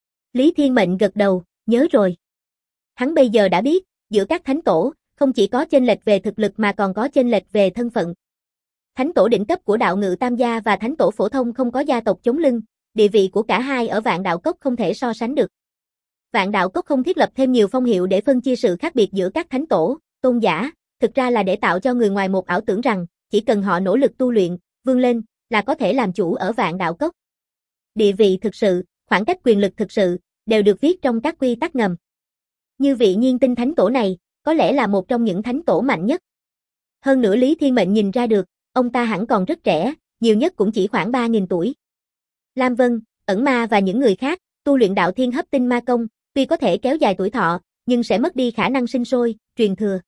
Lý Thiên Mệnh gật đầu, nhớ rồi. Hắn bây giờ đã biết, giữa các thánh tổ, không chỉ có chênh lệch về thực lực mà còn có chênh lệch về thân phận. Thánh tổ đỉnh cấp của đạo ngự tam gia và thánh tổ phổ thông không có gia tộc chống lưng, địa vị của cả hai ở Vạn Đạo Cốc không thể so sánh được. Vạn Đạo Cốc không thiết lập thêm nhiều phong hiệu để phân chia sự khác biệt giữa các thánh tổ, tôn giả, thực ra là để tạo cho người ngoài một ảo tưởng rằng, chỉ cần họ nỗ lực tu luyện, vươn lên, là có thể làm chủ ở Vạn Đạo Cốc. Địa vị thực sự, khoảng cách quyền lực thực sự, đều được viết trong các quy tắc ngầm. Như vị Nhiên Tinh Thánh Tổ này, có lẽ là một trong những thánh tổ mạnh nhất. Hơn nữa Lý Thiên Mệnh nhìn ra được, ông ta hẳn còn rất trẻ, nhiều nhất cũng chỉ khoảng 3.000 tuổi. Lam Vân, Ẩn Ma và những người khác, tu luyện đạo thiên hấp tinh ma công, tuy có thể kéo dài tuổi thọ, nhưng sẽ mất đi khả năng sinh sôi, truyền thừa.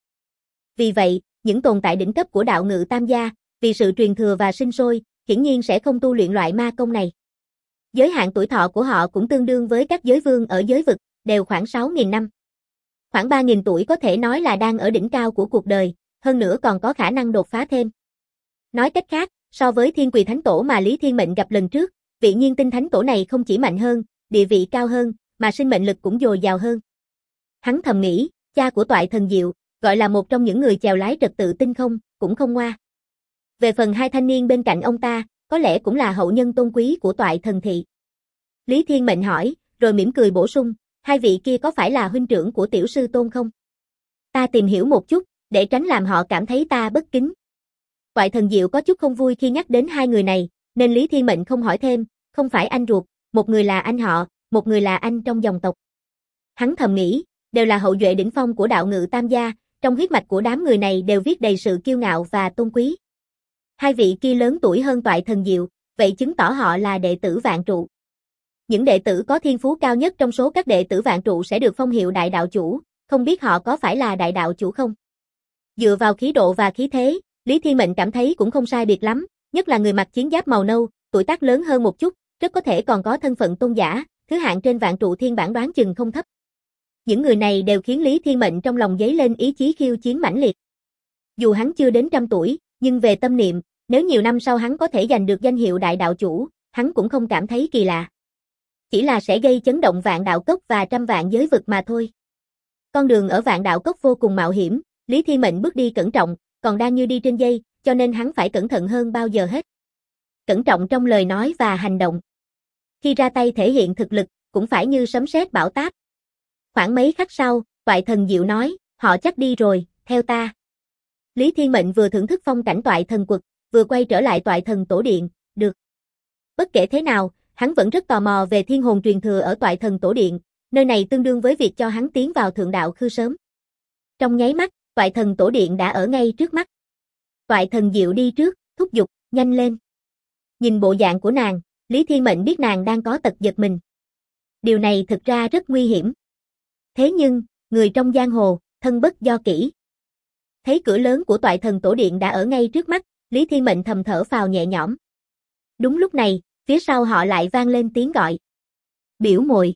Vì vậy, những tồn tại đỉnh cấp của đạo ngự tam gia, vì sự truyền thừa và sinh sôi, hiển nhiên sẽ không tu luyện loại ma công này. Giới hạn tuổi thọ của họ cũng tương đương với các giới vương ở giới vực, đều khoảng 6.000 năm. Khoảng 3.000 tuổi có thể nói là đang ở đỉnh cao của cuộc đời, hơn nữa còn có khả năng đột phá thêm. Nói cách khác, so với Thiên Quỳ Thánh Tổ mà Lý Thiên Mệnh gặp lần trước, vị Nhiên Tinh Thánh Tổ này không chỉ mạnh hơn, địa vị cao hơn, mà sinh mệnh lực cũng dồi dào hơn. Hắn thầm nghĩ, cha của Toại Thần Diệu, gọi là một trong những người chèo lái trật tự tinh không, cũng không ngoa. Về phần hai thanh niên bên cạnh ông ta, có lẽ cũng là hậu nhân tôn quý của Toại Thần Thị. Lý Thiên Mệnh hỏi, rồi mỉm cười bổ sung, hai vị kia có phải là huynh trưởng của tiểu sư Tôn không? Ta tìm hiểu một chút, để tránh làm họ cảm thấy ta bất kính. Toại Thần Diệu có chút không vui khi nhắc đến hai người này, nên Lý Thiên Mệnh không hỏi thêm, không phải anh ruột, một người là anh họ, một người là anh trong dòng tộc. Hắn thầm nghĩ, đều là hậu duệ đỉnh phong của đạo ngự tam gia, trong huyết mạch của đám người này đều viết đầy sự kiêu ngạo và tôn quý. Hai vị kia lớn tuổi hơn Toại Thần Diệu, vậy chứng tỏ họ là đệ tử Vạn Trụ. Những đệ tử có thiên phú cao nhất trong số các đệ tử Vạn Trụ sẽ được phong hiệu đại đạo chủ, không biết họ có phải là đại đạo chủ không? Dựa vào khí độ và khí thế, Lý Thiên Mệnh cảm thấy cũng không sai biệt lắm, nhất là người mặc chiến giáp màu nâu, tuổi tác lớn hơn một chút, rất có thể còn có thân phận tôn giả, thứ hạng trên Vạn Trụ thiên bản đoán chừng không thấp. Những người này đều khiến Lý Thiên Mệnh trong lòng dấy lên ý chí khiêu chiến mãnh liệt. Dù hắn chưa đến 100 tuổi, nhưng về tâm niệm, nếu nhiều năm sau hắn có thể giành được danh hiệu đại đạo chủ, hắn cũng không cảm thấy kỳ lạ. Chỉ là sẽ gây chấn động Vạn Đạo Cốc và trăm vạn giới vực mà thôi. Con đường ở Vạn Đạo Cốc vô cùng mạo hiểm, Lý Thiên Mệnh bước đi cẩn trọng, còn đang như đi trên dây, cho nên hắn phải cẩn thận hơn bao giờ hết. Cẩn trọng trong lời nói và hành động. Khi ra tay thể hiện thực lực, cũng phải như sấm sét bão táp. Khoảng mấy khắc sau, Toại Thần Diệu nói, họ chắc đi rồi, theo ta. Lý Thiên Mệnh vừa thưởng thức phong cảnh Toại Thần Quật, vừa quay trở lại Toại Thần Tổ Điện, được. Bất kể thế nào, hắn vẫn rất tò mò về thiên hồn truyền thừa ở Toại Thần Tổ Điện, nơi này tương đương với việc cho hắn tiến vào thượng đạo khư sớm. Trong nháy mắt, Toại Thần Tổ Điện đã ở ngay trước mắt. Toại Thần Diệu đi trước, thúc giục, nhanh lên. Nhìn bộ dạng của nàng, Lý Thiên Mệnh biết nàng đang có tật giật mình. Điều này thực ra rất nguy hiểm. Thế nhưng, người trong giang hồ, thân bất do kỹ. Thấy cửa lớn của Toại Thần Tổ Điện đã ở ngay trước mắt, Lý Thiên Mệnh thầm thở phào nhẹ nhõm. Đúng lúc này, phía sau họ lại vang lên tiếng gọi. Biểu muội.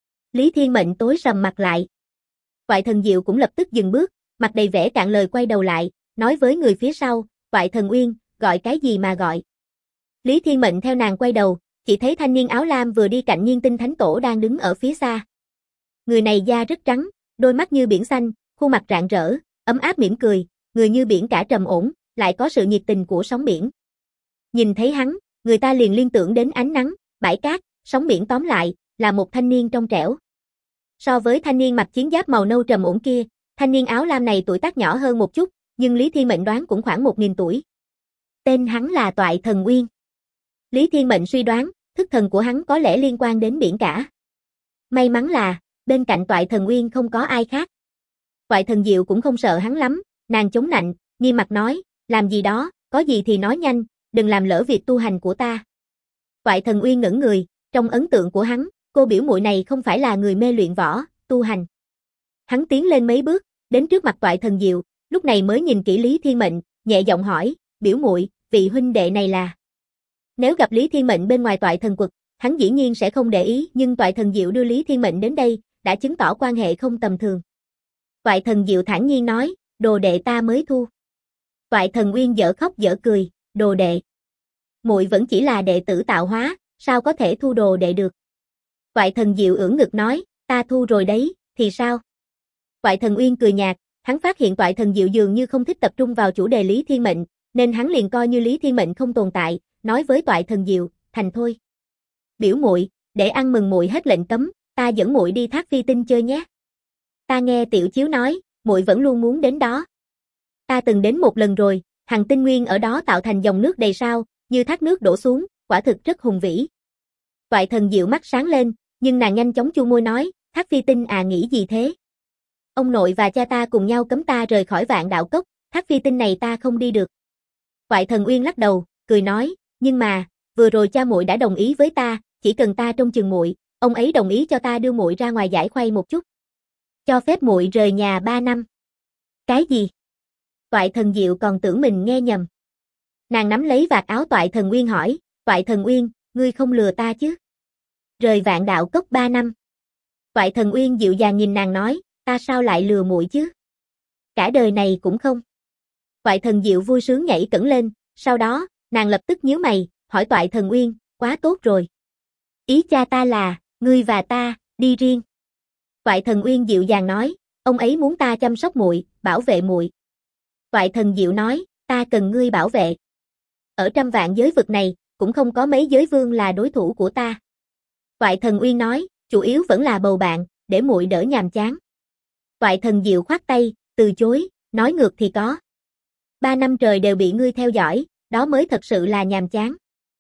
Lý Thiên Mệnh tối sầm mặt lại. Toại Thần Diệu cũng lập tức dừng bước, mặt đầy vẻ cạn lời quay đầu lại, nói với người phía sau, Toại Thần Uyên, gọi cái gì mà gọi. Lý Thiên Mệnh theo nàng quay đầu, chỉ thấy thanh niên áo lam vừa đi cạnh Nhiên Tinh Thánh Tổ đang đứng ở phía xa. Người này da rất trắng, đôi mắt như biển xanh, khuôn mặt rạng rỡ, ấm áp mỉm cười, người như biển cả trầm ổn, lại có sự nhiệt tình của sóng biển. Nhìn thấy hắn, người ta liền liên tưởng đến ánh nắng, bãi cát, sóng biển tóm lại, là một thanh niên trong trẻo. So với thanh niên mặc chiến giáp màu nâu trầm ổn kia, thanh niên áo lam này tuổi tác nhỏ hơn một chút, nhưng Lý Thiên Mệnh đoán cũng khoảng 1.000 tuổi. Tên hắn là Toại Thần Uyên. Lý Thiên Mệnh suy đoán, thức thần của hắn có lẽ liên quan đến biển cả. May mắn là, bên cạnh Toại Thần Uyên không có ai khác. Toại Thần Diệu cũng không sợ hắn lắm, nàng chống nạnh, nghiêm mặt nói, làm gì đó, có gì thì nói nhanh, đừng làm lỡ việc tu hành của ta. Toại Thần Uyên ngẩn người, trong ấn tượng của hắn, cô biểu muội này không phải là người mê luyện võ, tu hành. Hắn tiến lên mấy bước, đến trước mặt Toại Thần Diệu, lúc này mới nhìn kỹ Lý Thiên Mệnh, nhẹ giọng hỏi, biểu muội, vị huynh đệ này là. Nếu gặp Lý Thiên Mệnh bên ngoài Toại Thần Quật, hắn dĩ nhiên sẽ không để ý, nhưng Toại Thần Diệu đưa Lý Thiên Mệnh đến đây, đã chứng tỏ quan hệ không tầm thường. Toại Thần Diệu thản nhiên nói, đồ đệ ta mới thu. Toại Thần Uyên dở khóc dở cười, đồ đệ. Muội vẫn chỉ là đệ tử tạo hóa, sao có thể thu đồ đệ được. Toại Thần Diệu ưỡn ngực nói, ta thu rồi đấy, thì sao? Toại Thần Uyên cười nhạt, hắn phát hiện Toại Thần Diệu dường như không thích tập trung vào chủ đề Lý Thiên Mệnh, nên hắn liền coi như Lý Thiên Mệnh không tồn tại, nói với Toại Thần Diệu, thành thôi. Biểu muội, để ăn mừng muội hết lệnh cấm, ta dẫn muội đi Thác Phi Tinh chơi nhé. Ta nghe Tiểu Chiếu nói, muội vẫn luôn muốn đến đó. Ta từng đến một lần rồi, hằng tinh nguyên ở đó tạo thành dòng nước đầy sao, như thác nước đổ xuống, quả thực rất hùng vĩ. Toại Thần Diệu mắt sáng lên, nhưng nàng nhanh chóng chu môi nói, Thác Phi Tinh à, nghĩ gì thế? Ông nội và cha ta cùng nhau cấm ta rời khỏi Vạn Đạo Cốc, Thác Phi Tinh này ta không đi được. Toại Thần Uyên lắc đầu, cười nói, nhưng mà, vừa rồi cha muội đã đồng ý với ta, chỉ cần ta trông chừng muội, ông ấy đồng ý cho ta đưa muội ra ngoài giải khuây một chút. Cho phép muội rời nhà 3 năm. Cái gì? Toại Thần Diệu còn tưởng mình nghe nhầm. Nàng nắm lấy vạt áo Toại Thần Uyên hỏi, Toại Thần Uyên, ngươi không lừa ta chứ? Rời Vạn Đạo Cốc 3 năm. Toại Thần Uyên dịu dàng nhìn nàng nói, ta sao lại lừa muội chứ? Cả đời này cũng không. Toại Thần Diệu vui sướng nhảy cẫng lên, sau đó, nàng lập tức nhíu mày, hỏi Toại Thần Uyên, quá tốt rồi. Ý cha ta là, ngươi và ta, đi riêng. Toại Thần Uyên dịu dàng nói, ông ấy muốn ta chăm sóc muội, bảo vệ muội. Toại Thần Diệu nói, ta cần ngươi bảo vệ. Ở trăm vạn giới vực này, cũng không có mấy giới vương là đối thủ của ta. Toại Thần Uyên nói, chủ yếu vẫn là bầu bạn, để muội đỡ nhàm chán. Toại Thần Diệu khoát tay, từ chối, nói ngược thì có. 3 năm trời đều bị ngươi theo dõi, đó mới thật sự là nhàm chán.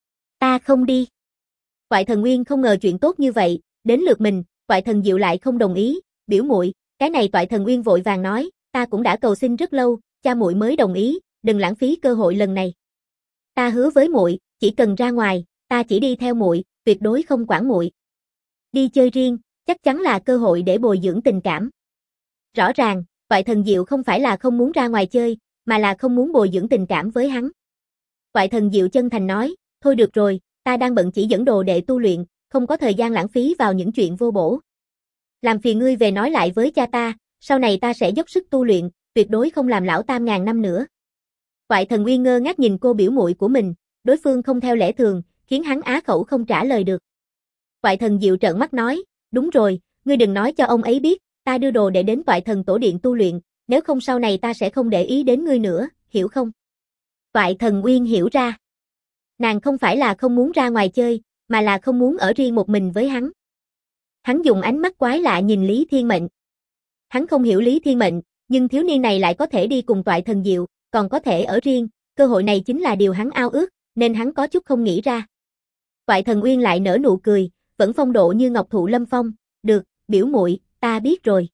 Ta không đi. Toại Thần Uyên không ngờ chuyện tốt như vậy, đến lượt mình, Toại Thần Diệu lại không đồng ý, biểu muội, cái này Toại Thần Uyên vội vàng nói, ta cũng đã cầu xin rất lâu, cha muội mới đồng ý, đừng lãng phí cơ hội lần này. Ta hứa với muội, chỉ cần ra ngoài, ta chỉ đi theo muội, tuyệt đối không quản muội. Đi chơi riêng, chắc chắn là cơ hội để bồi dưỡng tình cảm. Rõ ràng, Toại Thần Diệu không phải là không muốn ra ngoài chơi, mà là không muốn bồi dưỡng tình cảm với hắn. Toại Thần Diệu chân thành nói, thôi được rồi, ta đang bận chỉ dẫn đồ đệ tu luyện, không có thời gian lãng phí vào những chuyện vô bổ. Làm phiền ngươi về nói lại với cha ta, sau này ta sẽ dốc sức tu luyện, tuyệt đối không làm lão tam ngàn năm nữa. Toại Thần Uyên ngơ ngác nhìn cô biểu muội của mình, đối phương không theo lẽ thường, khiến hắn á khẩu không trả lời được. Toại Thần Diệu trợn mắt nói, đúng rồi, ngươi đừng nói cho ông ấy biết, ta đưa đồ để đến Toại Thần Tổ Điện tu luyện, nếu không sau này ta sẽ không để ý đến ngươi nữa, hiểu không? Toại Thần Uyên hiểu ra. Nàng không phải là không muốn ra ngoài chơi, mà là không muốn ở riêng một mình với hắn. Hắn dùng ánh mắt quái lạ nhìn Lý Thiên Mệnh. Hắn không hiểu Lý Thiên Mệnh, nhưng thiếu niên này lại có thể đi cùng Toại Thần Diệu, còn có thể ở riêng, cơ hội này chính là điều hắn ao ước, nên hắn có chút không nghĩ ra. Toại Thần Uyên lại nở nụ cười, vẫn phong độ như ngọc thụ lâm phong, được, biểu muội, ta biết rồi.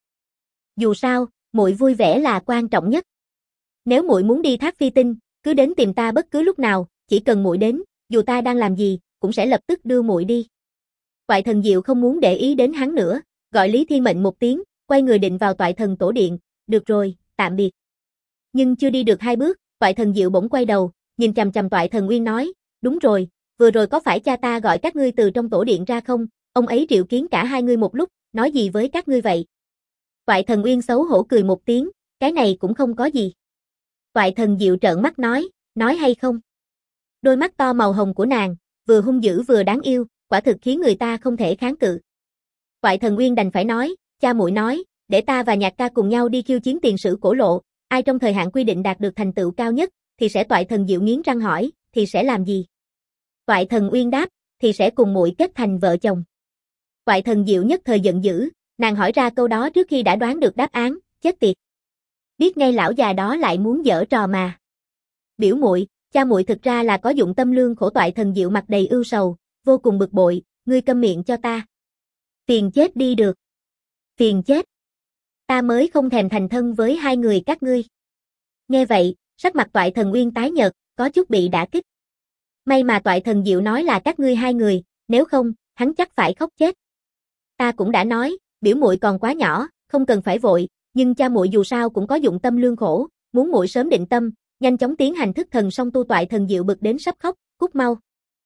Dù sao, muội vui vẻ là quan trọng nhất. Nếu muội muốn đi Thác Phi Tinh, cứ đến tìm ta bất cứ lúc nào, chỉ cần muội đến, dù ta đang làm gì, cũng sẽ lập tức đưa muội đi. Toại Thần Diệu không muốn để ý đến hắn nữa, gọi Lý Thiên Mệnh một tiếng, quay người định vào Toại Thần Tổ Điện, được rồi, tạm biệt. Nhưng chưa đi được 2 bước, Toại Thần Diệu bỗng quay đầu, nhìn chằm chằm Toại Thần Uyên nói, đúng rồi, vừa rồi có phải cha ta gọi các ngươi từ trong tổ điện ra không, ông ấy triệu kiến cả hai ngươi một lúc, nói gì với các ngươi vậy? Toại Thần Uyên xấu hổ cười một tiếng, cái này cũng không có gì. Toại Thần Diệu trợn mắt nói hay không? Đôi mắt to màu hồng của nàng, vừa hung dữ vừa đáng yêu, quả thực khiến người ta không thể kháng cự. Toại Thần Uyên đành phải nói, cha muội nói, để ta và Nhạc ca cùng nhau đi khiêu chiến tiền sử cổ lộ, ai trong thời hạn quy định đạt được thành tựu cao nhất, thì sẽ. Toại Thần Diệu nghiến răng hỏi, thì sẽ làm gì? Toại Thần Uyên đáp, thì sẽ cùng muội kết thành vợ chồng. Toại Thần Diệu nhất thời giận dữ, nàng hỏi ra câu đó trước khi đã đoán được đáp án, chết tiệt. Biết ngay lão già đó lại muốn giở trò mà. Biểu muội, cha muội thực ra là có dụng tâm lương khổ. Toại Thần Diệu mặt đầy ưu sầu, vô cùng bực bội, ngươi câm miệng cho ta. Phiền chết đi được. Phiền chết. Ta mới không thèm thành thân với hai người các ngươi. Nghe vậy, sắc mặt Toại Thần Uyên tái nhợt, có chút bị đả kích. May mà Toại Thần Diệu nói là các ngươi hai người, nếu không, hắn chắc phải khóc chết. Ta cũng đã nói, biểu muội còn quá nhỏ, không cần phải vội, nhưng cha muội dù sao cũng có dụng tâm lương khổ, muốn muội sớm định tâm, nhanh chóng tiến hành thức thần song tu. Toại Thần Diệu bực đến sắp khóc, cút mau.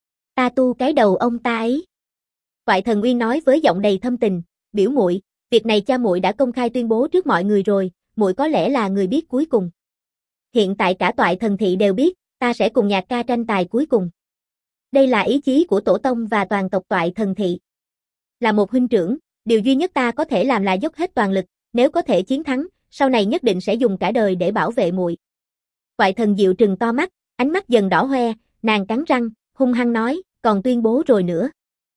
Ta tu cái đầu ông ta ấy. Toại Thần Uyên nói với giọng đầy thâm tình, biểu muội, việc này cha muội đã công khai tuyên bố trước mọi người rồi, muội có lẽ là người biết cuối cùng. Hiện tại cả toại thần thị đều biết, ta sẽ cùng Nhạc ca tranh tài cuối cùng. Đây là ý chí của tổ tông và toàn tộc toại thần thị. Là một huynh trưởng, điều duy nhất ta có thể làm là dốc hết toàn lực, nếu có thể chiến thắng, sau này nhất định sẽ dùng cả đời để bảo vệ muội. Toại thần Diệu trừng to mắt, ánh mắt dần đỏ hoe, nàng cắn răng, hung hăng nói, còn tuyên bố rồi nữa.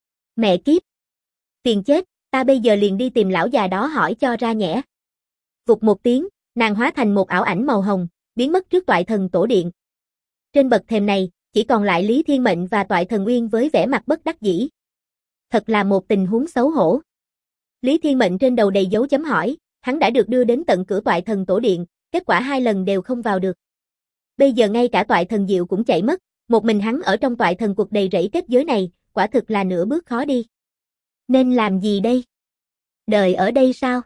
Mẹ kiếp! Tiền chết, ta bây giờ liền đi tìm lão già đó hỏi cho ra nhẽ. Vụt một tiếng, nàng hóa thành một ảo ảnh màu hồng, biến mất trước toại thần tổ điện. Trên bậc thềm này, chỉ còn lại Lý Thiên Mệnh và toại thần Uyên với vẻ mặt bất đắc dĩ. Thật là một tình huống xấu hổ. Lý Thiên Mệnh trên đầu đầy dấu chấm hỏi, hắn đã được đưa đến tận cửa toại thần tổ điện, kết quả 2 lần đều không vào được. Bây giờ ngay cả toại thần Diệu cũng chạy mất, một mình hắn ở trong toại thần cuộc đầy rẫy kết giới này, quả thực là nửa bước khó đi. Nên làm gì đây? Đợi ở đây sao?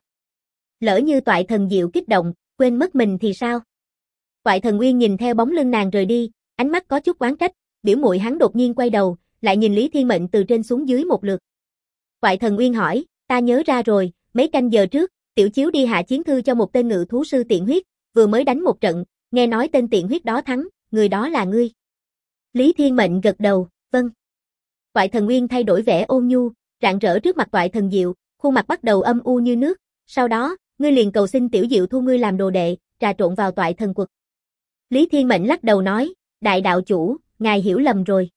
Lỡ như toại thần Diệu kích động, quên mất mình thì sao? Toại thần Uyên nhìn theo bóng lưng nàng rời đi, ánh mắt có chút oán trách, biểu muội hắn đột nhiên quay đầu, lại nhìn Lý Thiên Mệnh từ trên xuống dưới một lượt. Toại thần Uyên hỏi, ta nhớ ra rồi, mấy canh giờ trước, tiểu chiếu đi hạ chiến thư cho một tên ngự thú sư tiện huyết, vừa mới đánh một trận, nghe nói tên tiện huyết đó thắng, người đó là ngươi. Lý Thiên Mệnh gật đầu, vâng. Toại thần Uyên thay đổi vẻ ôn nhu, rạng rỡ trước mặt toại thần Diệu, khuôn mặt bắt đầu âm u như nước, sau đó, ngươi liền cầu xin tiểu Diệu thu ngươi làm đồ đệ, trà trộn vào toại thần quật. Lý Thiên Mệnh lắc đầu nói, đại đạo chủ, ngài hiểu lầm rồi.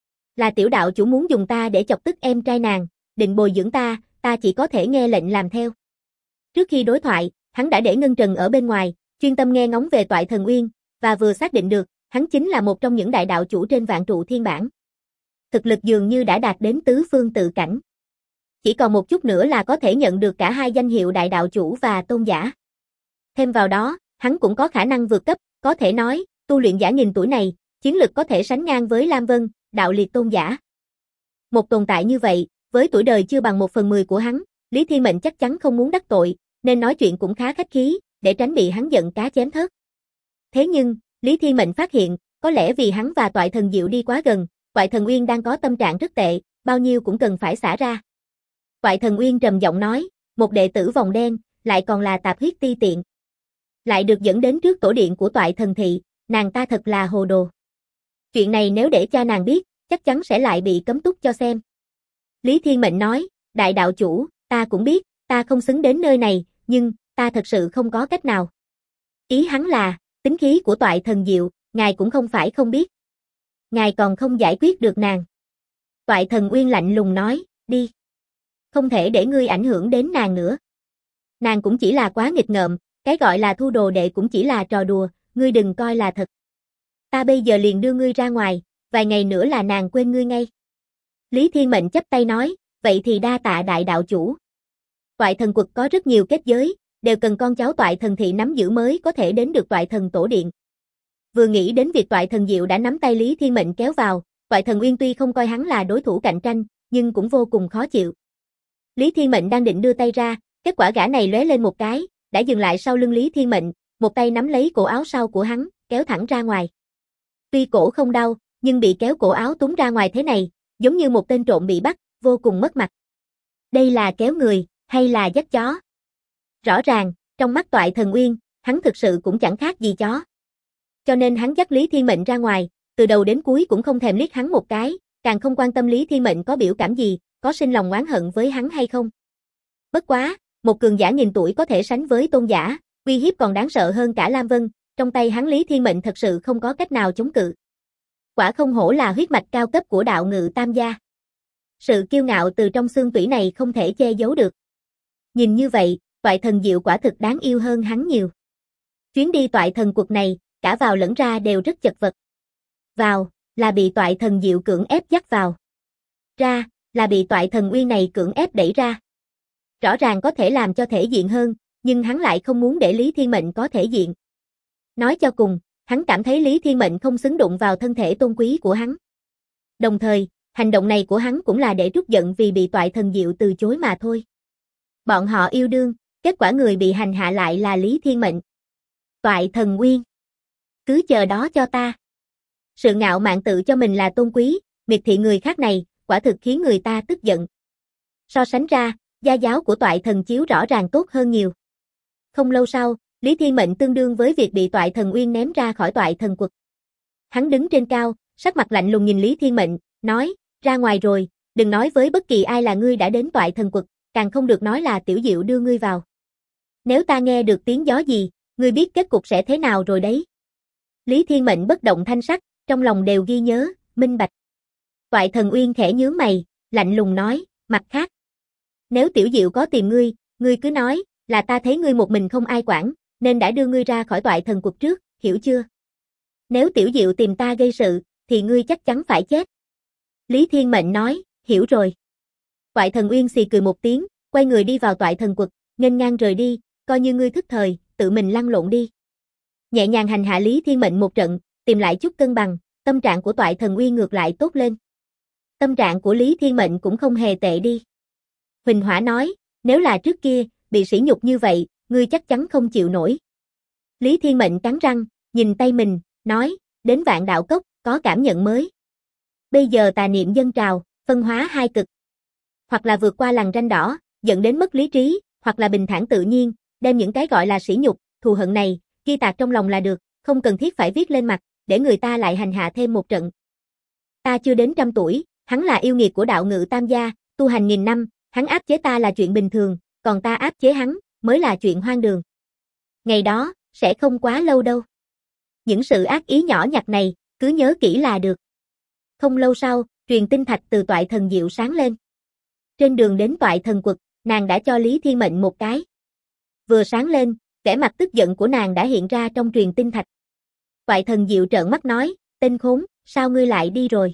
Là tiểu đạo chủ muốn dùng ta để chọc tức em trai nàng, định bồi dưỡng ta chỉ có thể nghe lệnh làm theo. Trước khi đối thoại, hắn đã để Ngân Trần ở bên ngoài, chuyên tâm nghe ngóng về toại thần Uyên, và vừa xác định được, hắn chính là một trong những đại đạo chủ trên vạn trụ thiên bản. Thực lực dường như đã đạt đến tứ phương tự cảnh. Chỉ còn một chút nữa là có thể nhận được cả 2 danh hiệu đại đạo chủ và tôn giả. Thêm vào đó, hắn cũng có khả năng vượt cấp, có thể nói, tu luyện giả nghìn tuổi này, chiến lực có thể sánh ngang với Lam Vân, đạo liệt tôn giả. Một tồn tại như vậy, với tuổi đời chưa bằng 1/10 của hắn, Lý Thiên Mệnh chắc chắn không muốn đắc tội, nên nói chuyện cũng khá khách khí, để tránh bị hắn giận cá chém thớt. Thế nhưng, Lý Thiên Mệnh phát hiện, có lẽ vì hắn và toại thần Diệu đi quá gần, toại thần Uyên đang có tâm trạng rất tệ, bao nhiêu cũng cần phải xả ra. Toại thần Uyên trầm giọng nói, một đệ tử vòng đen, lại còn là tạp huyết ti tiện. Lại được dẫn đến trước tổ điện của toại thần thị, nàng ta thật là hồ đồ. Chuyện này nếu để cha nàng biết, chắc chắn sẽ lại bị cấm túc cho xem. Lý Thiên Mệnh nói, đại đạo chủ, ta cũng biết, ta không xứng đến nơi này, nhưng, ta thật sự không có cách nào. Ý hắn là, tính khí của toại thần Diệu, ngài cũng không phải không biết. Ngài còn không giải quyết được nàng. Toại thần Uyên lạnh lùng nói, đi. Không thể để ngươi ảnh hưởng đến nàng nữa. Nàng cũng chỉ là quá nghịch ngợm, cái gọi là thu đồ đệ cũng chỉ là trò đùa, ngươi đừng coi là thật. Ta bây giờ liền đưa ngươi ra ngoài, vài ngày nữa là nàng quên ngươi ngay. Lý Thiên Mệnh chắp tay nói, vậy thì đa tạ đại đạo chủ. Toại thần quật có rất nhiều kết giới, đều cần con cháu toại thần thị nắm giữ mới có thể đến được toại thần tổ điện. Vừa nghĩ đến việc toại thần Diệu đã nắm tay Lý Thiên Mệnh kéo vào, toại thần Uyên tuy không coi hắn là đối thủ cạnh tranh, nhưng cũng vô cùng khó chịu. Lý Thiên Mệnh đang định đưa tay ra, kết quả gã này lóe lên một cái, đã dừng lại sau lưng Lý Thiên Mệnh, một tay nắm lấy cổ áo sau của hắn, kéo thẳng ra ngoài. Tuy cổ không đau, nhưng bị kéo cổ áo túm ra ngoài thế này, giống như một tên trộm bị bắt, vô cùng mất mặt. Đây là kéo người, hay là dắt chó? Rõ ràng, trong mắt toại thần Uyên, hắn thực sự cũng chẳng khác gì chó. Cho nên hắn dắt Lý Thiên Mệnh ra ngoài, từ đầu đến cuối cũng không thèm liếc hắn một cái, càng không quan tâm Lý Thiên Mệnh có biểu cảm gì, có sinh lòng oán hận với hắn hay không. Bất quá, một cường giả nghìn tuổi có thể sánh với tôn giả, uy hiếp còn đáng sợ hơn cả Lam Vân, trong tay hắn Lý Thiên Mệnh thật sự không có cách nào chống cự. Quả không hổ là huyết mạch cao cấp của đạo ngự tam gia. Sự kiêu ngạo từ trong xương tủy này không thể che giấu được. Nhìn như vậy, toại thần Diệu quả thực đáng yêu hơn hắn nhiều. Chuyến đi toại thần quật này, cả vào lẫn ra đều rất chật vật. Vào, là bị toại thần Diệu cưỡng ép dắt vào. Ra, là bị toại thần Uyên này cưỡng ép đẩy ra. Rõ ràng có thể làm cho thể diện hơn, nhưng hắn lại không muốn để Lý Thiên Mệnh có thể diện. Nói cho cùng, hắn cảm thấy Lý Thiên Mệnh không xứng đụng vào thân thể tôn quý của hắn. Đồng thời, hành động này của hắn cũng là để trút giận vì bị toại thần Diệu từ chối mà thôi. Bọn họ yêu đương, kết quả người bị hành hạ lại là Lý Thiên Mệnh. Toại thần Uyên, cứ chờ đó cho ta. Sự ngạo mạn tự cho mình là tôn quý, miệt thị người khác này, quả thực khiến người ta tức giận. So sánh ra, gia giáo của toại thần chiếu rõ ràng tốt hơn nhiều. Không lâu sau, Lý Thiên Mệnh tương đương với việc bị Toại Thần Uyên ném ra khỏi Toại Thần Quật. Hắn đứng trên cao, sắc mặt lạnh lùng nhìn Lý Thiên Mệnh, nói, ra ngoài rồi, đừng nói với bất kỳ ai là ngươi đã đến Toại Thần Quật, càng không được nói là Tiểu Diệu đưa ngươi vào. Nếu ta nghe được tiếng gió gì, ngươi biết kết cục sẽ thế nào rồi đấy. Lý Thiên Mệnh bất động thanh sắc, trong lòng đều ghi nhớ, minh bạch. Toại Thần Uyên khẽ nhướng mày, lạnh lùng nói, mặt khác. Nếu Tiểu Diệu có tìm ngươi cứ nói, là ta thấy ngươi một mình không ai quản, nên đã đưa ngươi ra khỏi Toại Thần Quật trước, hiểu chưa? Nếu Tiểu Diệu tìm ta gây sự, thì ngươi chắc chắn phải chết. Lý Thiên Mệnh nói, hiểu rồi. Toại Thần Uyên xì cười một tiếng, quay người đi vào Toại Thần Quật, nghênh ngang rời đi, coi như ngươi thức thời, tự mình lăn lộn đi. Nhẹ nhàng hành hạ Lý Thiên Mệnh một trận, tìm lại chút cân bằng, tâm trạng của Toại Thần Uyên ngược lại tốt lên. Tâm trạng của Lý Thiên Mệnh cũng không hề tệ đi. Huỳnh Hỏa nói, nếu là trước kia, bị sỉ nhục như vậy, ngươi chắc chắn không chịu nổi. Lý Thiên Mệnh cắn răng, nhìn tay mình, nói, đến Vạn Đạo Cốc, có cảm nhận mới. Bây giờ tà niệm dâng trào, phân hóa hai cực. Hoặc là vượt qua lằn ranh đỏ, dẫn đến mất lý trí, hoặc là bình thản tự nhiên, đem những cái gọi là sỉ nhục, thù hận này, ghi tạc trong lòng là được, không cần thiết phải viết lên mặt, để người ta lại hành hạ thêm một trận. Ta chưa đến 100 tuổi, hắn là yêu nghiệt của đạo ngự tam gia, tu hành 1000 năm, hắn áp chế ta là chuyện bình thường, còn ta áp chế hắn, mới là chuyện hoang đường. Ngày đó, sẽ không quá lâu đâu. Những sự ác ý nhỏ nhặt này, cứ nhớ kỹ là được. Không lâu sau, truyền tinh thạch từ Toại Thần Diệu sáng lên. Trên đường đến Toại Thần Quật, nàng đã cho Lý Thiên Mệnh một cái. Vừa sáng lên, vẻ mặt tức giận của nàng đã hiện ra trong truyền tinh thạch. Toại Thần Diệu trợn mắt nói, tên khốn, sao ngươi lại đi rồi?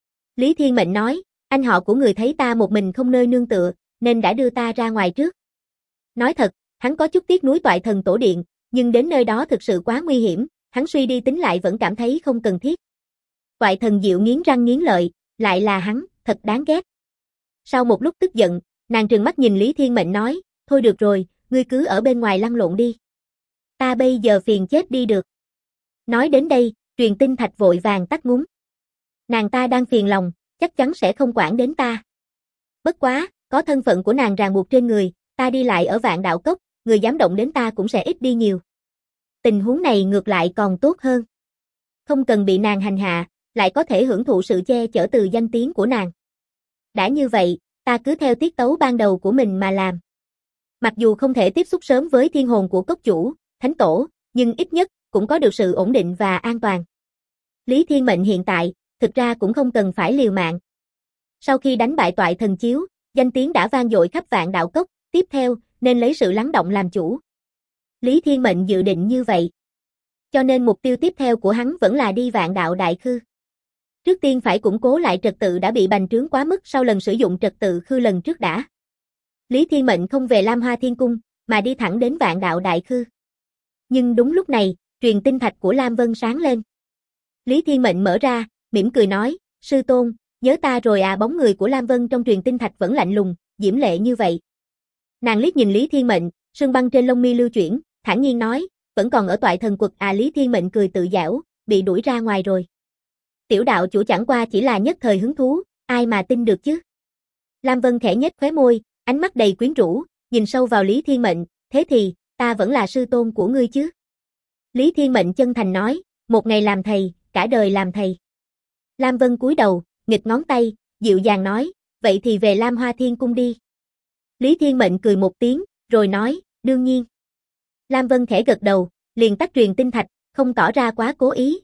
Lý Thiên Mệnh nói, anh họ của người thấy ta một mình không nơi nương tựa, nên đã đưa ta ra ngoài trước. Nói thật, hắn có chút tiếc nuối Toại Thần Tổ Điện, nhưng đến nơi đó thực sự quá nguy hiểm, hắn suy đi tính lại vẫn cảm thấy không cần thiết. Toại Thần Diệu nghiến răng nghiến lợi, lại là hắn, thật đáng ghét. Sau một lúc tức giận, nàng trừng mắt nhìn Lý Thiên Mệnh nói, thôi được rồi, ngươi cứ ở bên ngoài lăn lộn đi. Ta bây giờ phiền chết đi được. Nói đến đây, truyền tinh thạch vội vàng tắt ngúm. Nàng ta đang phiền lòng, chắc chắn sẽ không quản đến ta. Bất quá, có thân phận của nàng ràng buộc trên người, ta đi lại ở Vạn Đạo Cốc, người dám động đến ta cũng sẽ ít đi nhiều. Tình huống này ngược lại còn tốt hơn. Không cần bị nàng hành hạ, lại có thể hưởng thụ sự che chở từ danh tiếng của nàng. Đã như vậy, ta cứ theo tiết tấu ban đầu của mình mà làm. Mặc dù không thể tiếp xúc sớm với thiên hồn của cốc chủ, thánh tổ, nhưng ít nhất cũng có được sự ổn định và an toàn. Lý Thiên Mệnh hiện tại, thực ra cũng không cần phải liều mạng. Sau khi đánh bại Toại Thần Chiếu, danh tiếng đã vang dội khắp Vạn Đạo Cốc, tiếp theo, nên lấy sự lắng động làm chủ. Lý Thiên Mệnh dự định như vậy. Cho nên mục tiêu tiếp theo của hắn vẫn là đi Vạn Đạo Đại Khư. Trước tiên phải củng cố lại trật tự đã bị bành trướng quá mức sau lần sử dụng trật tự khư lần trước đã. Lý Thiên Mệnh không về Lam Hoa Thiên Cung, mà đi thẳng đến Vạn Đạo Đại Khư. Nhưng đúng lúc này, truyền tinh thạch của Lam Vân sáng lên. Lý Thiên Mệnh mở ra, mỉm cười nói, sư tôn, nhớ ta rồi à. Bóng người của Lam Vân trong truyền tinh thạch vẫn lạnh lùng, diễm lệ như vậy. Nàng liếc nhìn Lý Thiên Mệnh, sương băng trên lông mi lưu chuyển, thản nhiên nói, vẫn còn ở Toại Thần Quật à. Lý Thiên Mệnh cười tự giễu, bị đuổi ra ngoài rồi. Tiểu đạo chủ chẳng qua chỉ là nhất thời hứng thú, ai mà tin được chứ. Lam Vân khẽ nhếch khóe môi, ánh mắt đầy quyến rũ, nhìn sâu vào Lý Thiên Mệnh, thế thì, ta vẫn là sư tôn của ngươi chứ. Lý Thiên Mệnh chân thành nói, một ngày làm thầy, cả đời làm thầy. Lam Vân cúi đầu, nghịch ngón tay, dịu dàng nói, vậy thì về Lam Hoa Thiên Cung đi. Lý Thiên Mệnh cười một tiếng, rồi nói, đương nhiên. Lam Vân khẽ gật đầu, liền tắt truyền tinh thạch, không tỏ ra quá cố ý,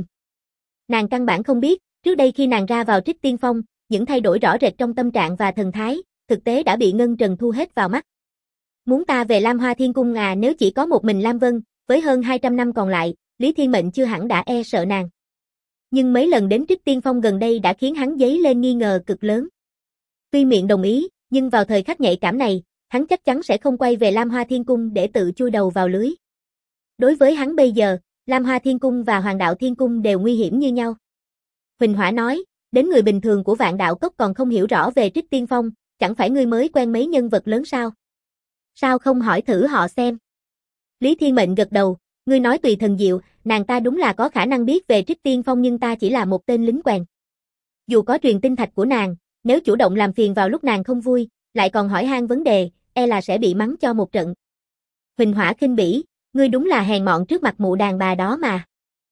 Nàng căn bản không biết, trước đây khi nàng ra vào Trích Tiên Phong, những thay đổi rõ rệt trong tâm trạng và thần thái, thực tế đã bị Ngân Trần thu hết vào mắt. Muốn ta về Lam Hoa Thiên Cung à? Nếu chỉ có một mình Lam Vân, với hơn 200 năm còn lại, Lý Thiên Mệnh chưa hẳn đã e sợ nàng. Nhưng mấy lần đến Trích Tiên Phong gần đây đã khiến hắn dấy lên nghi ngờ cực lớn. Tuy miệng đồng ý, nhưng vào thời khắc nhạy cảm này, hắn chắc chắn sẽ không quay về Lam Hoa Thiên Cung để tự chui đầu vào lưới. Đối với hắn bây giờ, Lam Hoa Thiên Cung và Hoàng Đạo Thiên Cung đều nguy hiểm như nhau. Huỳnh Hỏa nói, đến người bình thường của Vạn Đạo Cốc còn không hiểu rõ về Trích Tiên Phong, chẳng phải ngươi mới quen mấy nhân vật lớn sao? Sao không hỏi thử họ xem? Lý Thiên Mệnh gật đầu, ngươi nói tùy thần diệu, nàng ta đúng là có khả năng biết về Trích Tiên Phong nhưng ta chỉ là một tên lính quèn. Dù có truyền tinh thạch của nàng, nếu chủ động làm phiền vào lúc nàng không vui, lại còn hỏi han vấn đề, e là sẽ bị mắng cho một trận. Huỳnh Hỏa khinh bỉ, Ngươi đúng là hèn mọn trước mặt mụ đàn bà đó mà.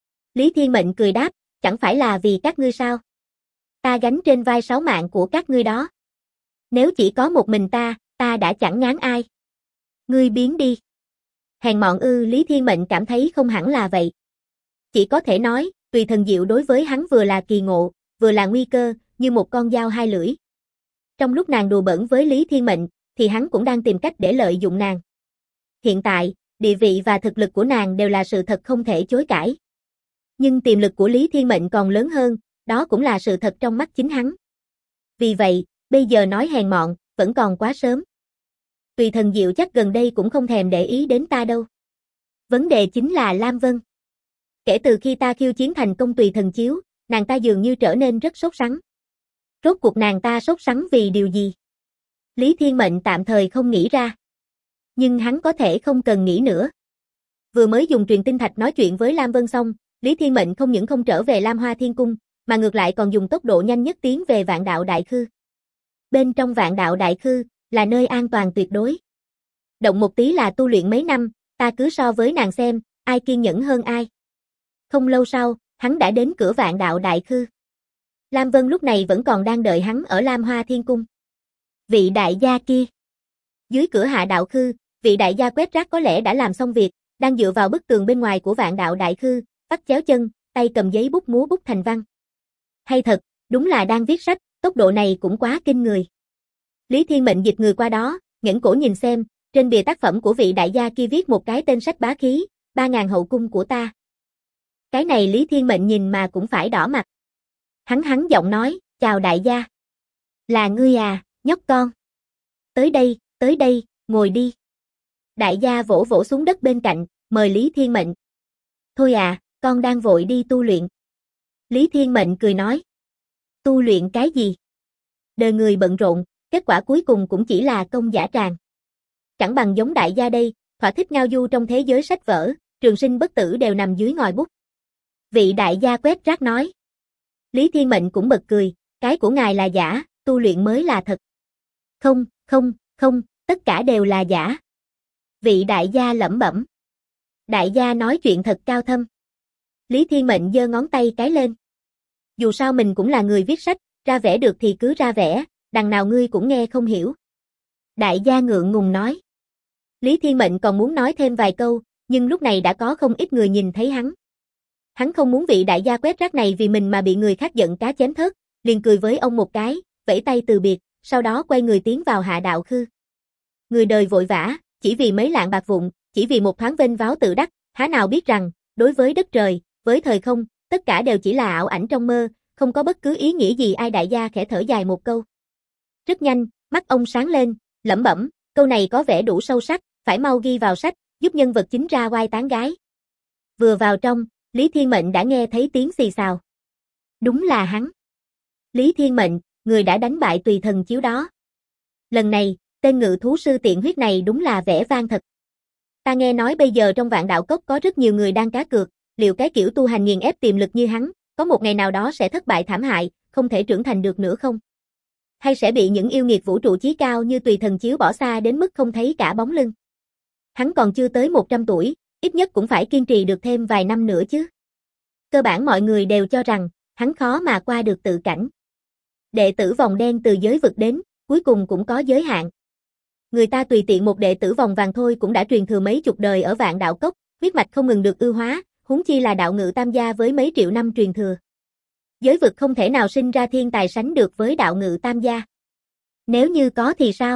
Lý Thiên Mệnh cười đáp, chẳng phải là vì các ngươi sao? Ta gánh trên vai 6 mạng của các ngươi đó. Nếu chỉ có một mình ta đã chẳng ngán ai. Ngươi biến đi. Hèn mọn ư? Lý Thiên Mệnh cảm thấy không hẳn là vậy. Chỉ có thể nói, Tùy Thần Diệu đối với hắn vừa là kỳ ngộ, vừa là nguy cơ, như một con dao hai lưỡi. Trong lúc nàng đùa bỡn với Lý Thiên Mệnh, thì hắn cũng đang tìm cách để lợi dụng nàng. Hiện tại, địa vị và thực lực của nàng đều là sự thật không thể chối cãi. Nhưng tiềm lực của Lý Thiên Mệnh còn lớn hơn, đó cũng là sự thật trong mắt chính hắn. Vì vậy, bây giờ nói hèn mọn, vẫn còn quá sớm. Tùy Thần Diệu chắc gần đây cũng không thèm để ý đến ta đâu. Vấn đề chính là Lam Vân. Kể từ khi ta khiêu chiến thành công Tùy Thần Chiếu, nàng ta dường như trở nên rất sốt sắng. Rốt cuộc nàng ta sốt sắng vì điều gì? Lý Thiên Mệnh tạm thời không nghĩ ra. Nhưng hắn có thể không cần nghĩ nữa. Vừa mới dùng truyền tinh thạch nói chuyện với Lam Vân xong, Lý Thiên Mệnh không những không trở về Lam Hoa Thiên Cung, mà ngược lại còn dùng tốc độ nhanh nhất tiến về Vạn Đạo Đại Khư. Bên trong Vạn Đạo Đại Khư, là nơi an toàn tuyệt đối. Động một tí là tu luyện mấy năm, ta cứ so với nàng xem, ai kiên nhẫn hơn ai. Không lâu sau, hắn đã đến cửa Vạn Đạo Đại Khư. Lam Vân lúc này vẫn còn đang đợi hắn ở Lam Hoa Thiên Cung. Vị đại gia kia. Dưới cửa Hạ Đạo Khư, vị đại gia quét rác có lẽ đã làm xong việc, đang dựa vào bức tường bên ngoài của Vạn Đạo Đại Khư, vắt chéo chân, tay cầm giấy bút múa bút thành văn. Hay thật, đúng là đang viết sách, tốc độ này cũng quá kinh người. Lý Thiên Mệnh dịch người qua đó, ngẩng cổ nhìn xem, trên bìa tác phẩm của vị đại gia kia viết một cái tên sách bá khí, 3000 hậu cung của ta. Cái này Lý Thiên Mệnh nhìn mà cũng phải đỏ mặt. Hắn giọng nói, chào đại gia. Là ngươi à, nhóc con. Tới đây, ngồi đi. Đại gia vỗ vỗ xuống đất bên cạnh, mời Lý Thiên Mệnh. Thôi à, con đang vội đi tu luyện. Lý Thiên Mệnh cười nói. Tu luyện cái gì? Đời người bận rộn, kết quả cuối cùng cũng chỉ là công dã tràng. Chẳng bằng giống đại gia đây, thỏa thích ngao du trong thế giới sách vở, trường sinh bất tử đều nằm dưới ngòi bút. Vị đại gia quét rác nói. Lý Thiên Mệnh cũng bật cười, cái của ngài là giả, tu luyện mới là thật. Không, tất cả đều là giả. Vị đại gia lẩm bẩm. Đại gia nói chuyện thật cao thâm. Lý Thiên Mệnh giơ ngón tay cái lên. Dù sao mình cũng là người viết sách, ra vẽ được thì cứ ra vẽ, đằng nào ngươi cũng nghe không hiểu. Đại gia ngượng ngùng nói. Lý Thiên Mệnh còn muốn nói thêm vài câu, nhưng lúc này đã có không ít người nhìn thấy hắn. Hắn không muốn vị đại gia quét rác này vì mình mà bị người khác giận cá chém thớt, liền cười với ông một cái, vẫy tay từ biệt, sau đó quay người tiến vào Hạ Đạo Khư. Người đời vội vã, chỉ vì mấy lạng bạc vụn, chỉ vì một thoáng vênh váo tự đắc, há nào biết rằng, đối với đất trời, với thời không, tất cả đều chỉ là ảo ảnh trong mơ, không có bất cứ ý nghĩa gì. Ai đại gia khẽ thở dài một câu. Rất nhanh, mắt ông sáng lên, lẩm bẩm, câu này có vẻ đủ sâu sắc, phải mau ghi vào sách, giúp nhân vật chính ra oai tán gái. Vừa vào trong, Lý Thiên Mệnh đã nghe thấy tiếng xì xào. Đúng là hắn. Lý Thiên Mệnh, người đã đánh bại Tùy Thần Chiếu đó. Lần này, tên ngự thú sư tiện huyết này đúng là vẻ vang thật. Ta nghe nói bây giờ trong Vạn Đạo Cốc có rất nhiều người đang cá cược, liệu cái kiểu tu hành nghiền ép tiềm lực như hắn, có một ngày nào đó sẽ thất bại thảm hại, không thể trưởng thành được nữa không? Hay sẽ bị những yêu nghiệt vũ trụ chí cao như Tùy Thần Chiếu bỏ xa đến mức không thấy cả bóng lưng? Hắn còn chưa tới 100 tuổi, ít nhất cũng phải kiên trì được thêm vài năm nữa chứ. Cơ bản mọi người đều cho rằng, hắn khó mà qua được tự cảnh. Đệ tử vòng đen từ giới vực đến, cuối cùng cũng có giới hạn. Người ta tùy tiện một đệ tử vòng vàng thôi cũng đã truyền thừa mấy chục đời ở Vạn Đạo Cốc, huyết mạch không ngừng được ưu hóa, huống chi là đạo ngự tam gia với mấy triệu năm truyền thừa. Giới vực không thể nào sinh ra thiên tài sánh được với đạo ngự tam gia. Nếu như có thì sao?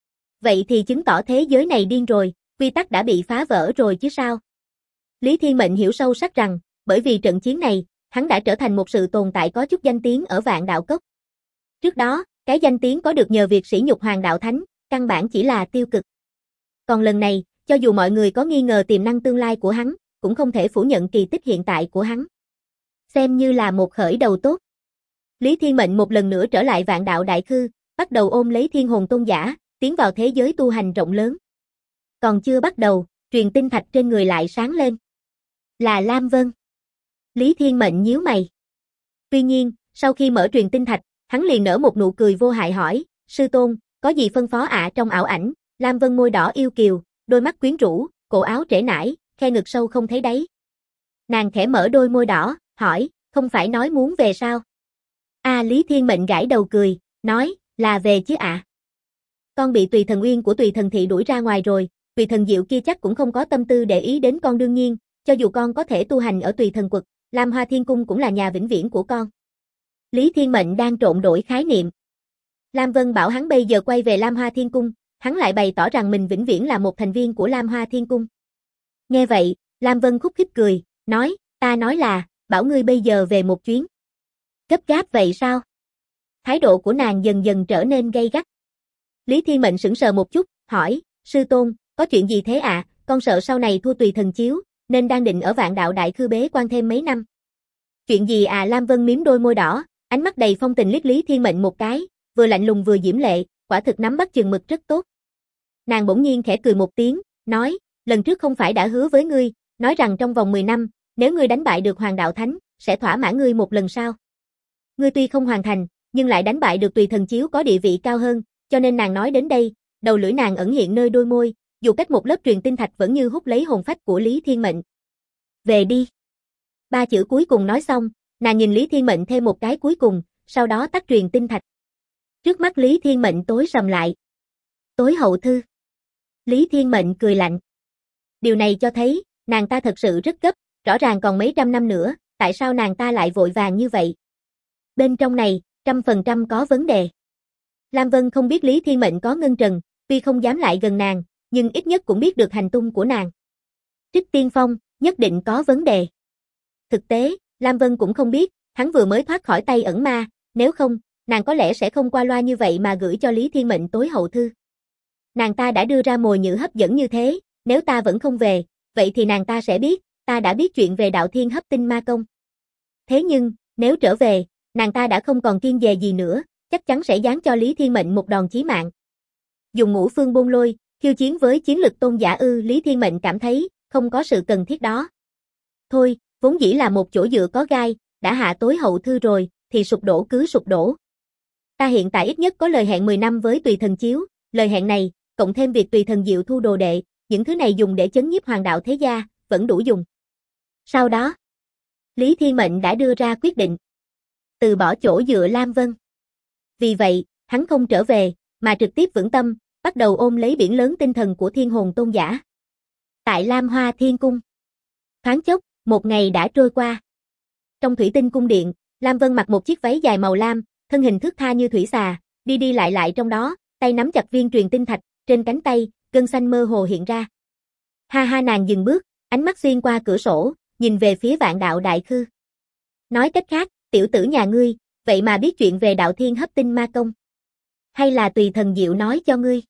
Vậy thì chứng tỏ thế giới này điên rồi, quy tắc đã bị phá vỡ rồi chứ sao? Lý Thiên Mệnh hiểu sâu sắc rằng, bởi vì trận chiến này, hắn đã trở thành một sự tồn tại có chút danh tiếng ở Vạn Đạo Cốc. Trước đó, cái danh tiếng có được nhờ việc sỉ nhục Hoàng Đạo Thánh, căn bản chỉ là tiêu cực. Còn lần này, cho dù mọi người có nghi ngờ tiềm năng tương lai của hắn, cũng không thể phủ nhận kỳ tích hiện tại của hắn. Xem như là một khởi đầu tốt. Lý Thiên Mệnh một lần nữa trở lại Vạn Đạo Đại Khư, bắt đầu ôm lấy Thiên Hồn Tôn giả, tiến vào thế giới tu hành rộng lớn. Còn chưa bắt đầu, truyền tinh thạch trên người lại sáng lên. Là Lam Vân. Lý Thiên Mệnh nhíu mày. Tuy nhiên, sau khi mở truyền tinh thạch, hắn liền nở một nụ cười vô hại hỏi, sư tôn, có gì phân phó ạ? Trong ảo ảnh, Lam Vân môi đỏ yêu kiều, đôi mắt quyến rũ, cổ áo trễ nải, khe ngực sâu không thấy đáy. Nàng khẽ mở đôi môi đỏ, hỏi, không phải nói muốn về sao? Lý Thiên Mệnh gãi đầu cười, nói, là về chứ ạ. Con bị Tùy Thần Uyên của Tùy Thần Thị đuổi ra ngoài rồi, Tùy Thần Diệu kia chắc cũng không có tâm tư để ý đến con đương nhiên, cho dù con có thể tu hành ở Tùy Thần Quật, Lam Hoa Thiên Cung cũng là nhà vĩnh viễn của con. Lý Thiên Mệnh đang trộn đổi khái niệm. Lam Vân bảo hắn bây giờ quay về Lam Hoa Thiên Cung, hắn lại bày tỏ rằng mình vĩnh viễn là một thành viên của Lam Hoa Thiên Cung. Nghe vậy, Lam Vân khúc khích cười, nói, ta nói là, bảo ngươi bây giờ về một chuyến. Gấp gáp vậy sao? Thái độ của nàng dần dần trở nên gay gắt. Lý Thiên Mệnh sững sờ một chút, hỏi, sư tôn, có chuyện gì thế ạ? Con sợ sau này thua Tùy Thần chiếu, nên đang định ở Vạn Đạo Đại Khư bế quan thêm mấy năm. Chuyện gì à? Lam Vân mím đôi môi đỏ, ánh mắt đầy phong tình liếc Lý Thiên Mệnh một cái, vừa lạnh lùng vừa diễm lệ, quả thực nắm bắt chừng mực rất tốt. Nàng bỗng nhiên khẽ cười một tiếng, nói, lần trước không phải đã hứa với ngươi, nói rằng trong vòng 10 năm, nếu ngươi đánh bại được Hoàng Đạo Thánh, sẽ thỏa mãn ngươi một lần sao? Ngươi tuy không hoàn thành, nhưng lại đánh bại được Tùy Thần chiếu có địa vị cao hơn, cho nên nàng nói đến đây, đầu lưỡi nàng ẩn hiện nơi đôi môi, dù cách một lớp truyền tinh thạch vẫn như hút lấy hồn phách của Lý Thiên Mệnh. Về đi. 3 chữ cuối cùng nói xong, nàng nhìn Lý Thiên Mệnh thêm một cái cuối cùng, sau đó tắt truyền tinh thạch. Trước mắt Lý Thiên Mệnh tối sầm lại. Tối hậu thư. Lý Thiên Mệnh cười lạnh. Điều này cho thấy, nàng ta thật sự rất gấp, rõ ràng còn mấy trăm năm nữa, tại sao nàng ta lại vội vàng như vậy? Bên trong này, 100% có vấn đề. Lam Vân không biết Lý Thiên Mệnh có ngân trần, tuy không dám lại gần nàng, nhưng ít nhất cũng biết được hành tung của nàng. Trích Tiên Phong, nhất định có vấn đề. Thực tế, Lam Vân cũng không biết, hắn vừa mới thoát khỏi tay ẩn ma, nếu không, nàng có lẽ sẽ không qua loa như vậy mà gửi cho Lý Thiên Mệnh tối hậu thư. Nàng ta đã đưa ra mồi nhử hấp dẫn như thế, nếu ta vẫn không về, vậy thì nàng ta sẽ biết, ta đã biết chuyện về Đạo Thiên Hấp Tinh Ma Công. Thế nhưng, nếu trở về, nàng ta đã không còn kiêng dè gì nữa, chắc chắn sẽ giáng cho Lý Thiên Mệnh một đòn chí mạng. Dùng Ngũ Phương Bôn Lôi, khiêu chiến với chiến lực tôn giả Lý Thiên Mệnh cảm thấy, không có sự cần thiết đó. Thôi, vốn dĩ là một chỗ dựa có gai, đã hạ tối hậu thư rồi, thì sụp đổ cứ sụp đổ. Ta hiện tại ít nhất có lời hẹn 10 năm với Tùy Thần chiếu, lời hẹn này, cộng thêm việc Tùy Thần Diệu thu đồ đệ, những thứ này dùng để chấn nhiếp Hoàng Đạo thế gia, vẫn đủ dùng. Sau đó, Lý Thiên Mệnh đã đưa ra quyết định. Từ bỏ chỗ dựa Lam Vân. Vì vậy, hắn không trở về, mà trực tiếp vững tâm, bắt đầu ôm lấy biển lớn tinh thần của Thiên Hồn Tôn giả. Tại Lam Hoa Thiên Cung. Thoáng chốc, một ngày đã trôi qua. Trong Thủy Tinh Cung điện, Lam Vân mặc một chiếc váy dài màu lam, thân hình thướt tha như thủy xà, đi đi lại trong đó, tay nắm chặt viên truyền tinh thạch, trên cánh tay, gân xanh mơ hồ hiện ra. Ha nàng dừng bước, ánh mắt xuyên qua cửa sổ, nhìn về phía Vạn Đạo Đại Khư. Nói cách khác, tiểu tử nhà ngươi, vậy mà biết chuyện về Đạo Thiên Hấp Tinh Ma Công. Hay là Tùy Thần Diệu nói cho ngươi?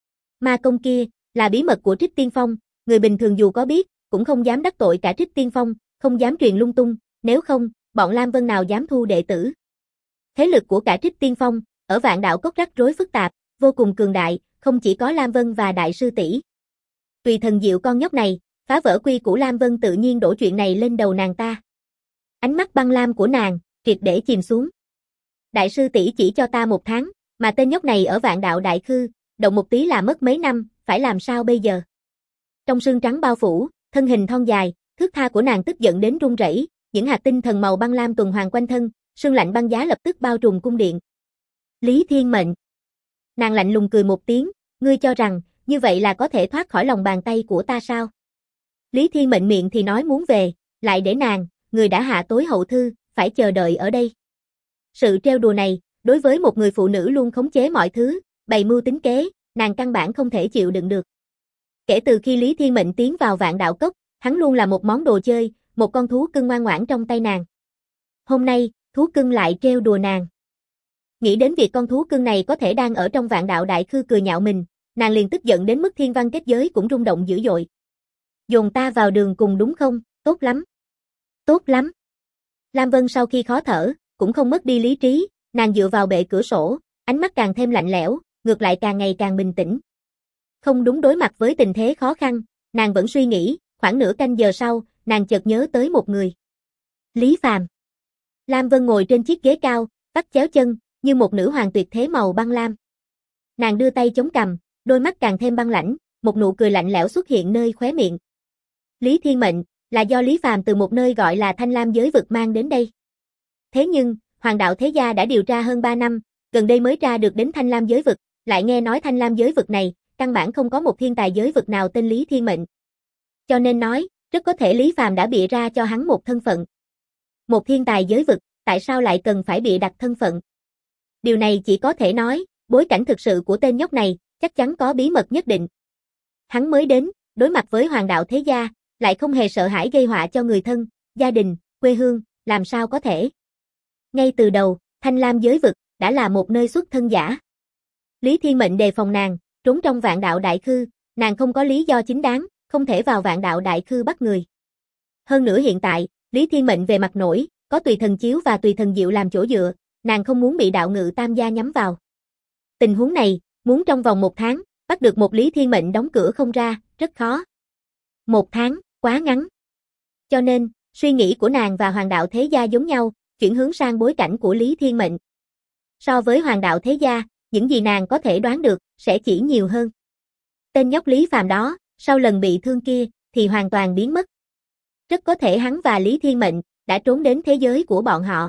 Ma công kia, là bí mật của Trích Tiên Phong, người bình thường dù có biết, cũng không dám đắc tội cả Trích Tiên Phong, không dám truyền lung tung, nếu không, bọn Lam Vân nào dám thu đệ tử. Thế lực của cả Trích Tiên Phong, ở Vạn Đạo Cốc rắc rối phức tạp, vô cùng cường đại, không chỉ có Lam Vân và Đại sư tỷ. Tùy Thần Diệu con nhóc này, phá vỡ quy củ Lam Vân tự nhiên đổ chuyện này lên đầu nàng ta. Ánh mắt băng lam của nàng, triệt để chìm xuống. Đại sư tỷ chỉ cho ta 1 tháng, mà tên nhóc này ở Vạn Đạo Đại Khư, động một tí là mất mấy năm, phải làm sao bây giờ? Trong sương trắng bao phủ, thân hình thon dài, thướt tha của nàng tức giận đến run rẩy, những hạt tinh thần màu băng lam tuần hoàn quanh thân, sương lạnh băng giá lập tức bao trùm cung điện. Lý Thiên Mệnh. Nàng lạnh lùng cười một tiếng, ngươi cho rằng, như vậy là có thể thoát khỏi lòng bàn tay của ta sao? Lý Thiên Mệnh miệng thì nói muốn về, lại để nàng, người đã hạ tối hậu thư, phải chờ đợi ở đây. Sự trêu đùa này, đối với một người phụ nữ luôn khống chế mọi thứ, bày mưu tính kế, nàng căn bản không thể chịu đựng được. Kể từ khi Lý Thiên Mệnh tiến vào Vạn Đạo Cốc, hắn luôn là một món đồ chơi, một con thú cưng ngoan ngoãn trong tay nàng. Hôm nay, thú cưng lại trêu đùa nàng. Nghĩ đến việc con thú cưng này có thể đang ở trong Vạn Đạo Đại Khư cười nhạo mình, nàng liền tức giận đến mức thiên văn kết giới cũng rung động dữ dội. Dồn ta vào đường cùng đúng không? Tốt lắm. Tốt lắm. Lam Vân sau khi khó thở, cũng không mất đi lý trí, nàng dựa vào bệ cửa sổ, ánh mắt càng thêm lạnh lẽo, ngược lại càng ngày càng bình tĩnh. Không đúng, đối mặt với tình thế khó khăn, nàng vẫn suy nghĩ, khoảng nửa canh giờ sau, nàng chợt nhớ tới một người. Lý Phàm. Lam Vân ngồi trên chiếc ghế cao, vắt chéo chân, như một nữ hoàng tuyệt thế màu băng lam. Nàng đưa tay chống cằm, đôi mắt càng thêm băng lãnh, một nụ cười lạnh lẽo xuất hiện nơi khóe miệng. Lý Thiên Mệnh, là do Lý Phàm từ một nơi gọi là Thanh Lam giới vực mang đến đây. Thế nhưng, Hoàng đạo thế gia đã điều tra hơn 3 năm, gần đây mới tra được đến Thanh Lam giới vực, lại nghe nói Thanh Lam giới vực này, căn bản không có một thiên tài giới vực nào tên Lý Thiên Mệnh. Cho nên nói, rất có thể Lý Phàm đã bịa ra cho hắn một thân phận. Một thiên tài giới vực, tại sao lại cần phải bịa đặt thân phận? Điều này chỉ có thể nói, bối cảnh thực sự của tên nhóc này, chắc chắn có bí mật nhất định. Hắn mới đến, đối mặt với Hoàng đạo thế gia, lại không hề sợ hãi gây họa cho người thân, gia đình, quê hương, làm sao có thể. Ngay từ đầu, Thanh Lam giới vực, đã là một nơi xuất thân giả. Lý Thiên Mệnh đề phòng nàng, trốn trong Vạn đạo đại khư, nàng không có lý do chính đáng, không thể vào Vạn đạo đại khư bắt người. Hơn nữa hiện tại, Lý Thiên Mệnh về mặt nổi, có tùy thần chiếu và tùy thần diệu làm chỗ dựa, nàng không muốn bị đạo ngự tam gia nhắm vào. Tình huống này, muốn trong vòng 1 tháng, bắt được một Lý Thiên Mệnh đóng cửa không ra, rất khó. 1 tháng, quá ngắn. Cho nên, suy nghĩ của nàng và Hoàng đạo thế gia giống nhau, chuyển hướng sang bối cảnh của Lý Thiên Mệnh. So với Hoàng đạo thế gia, những gì nàng có thể đoán được, sẽ chỉ nhiều hơn. Tên nhóc Lý Phàm đó, sau lần bị thương kia, thì hoàn toàn biến mất. Rất có thể hắn và Lý Thiên Mệnh, đã trốn đến thế giới của bọn họ.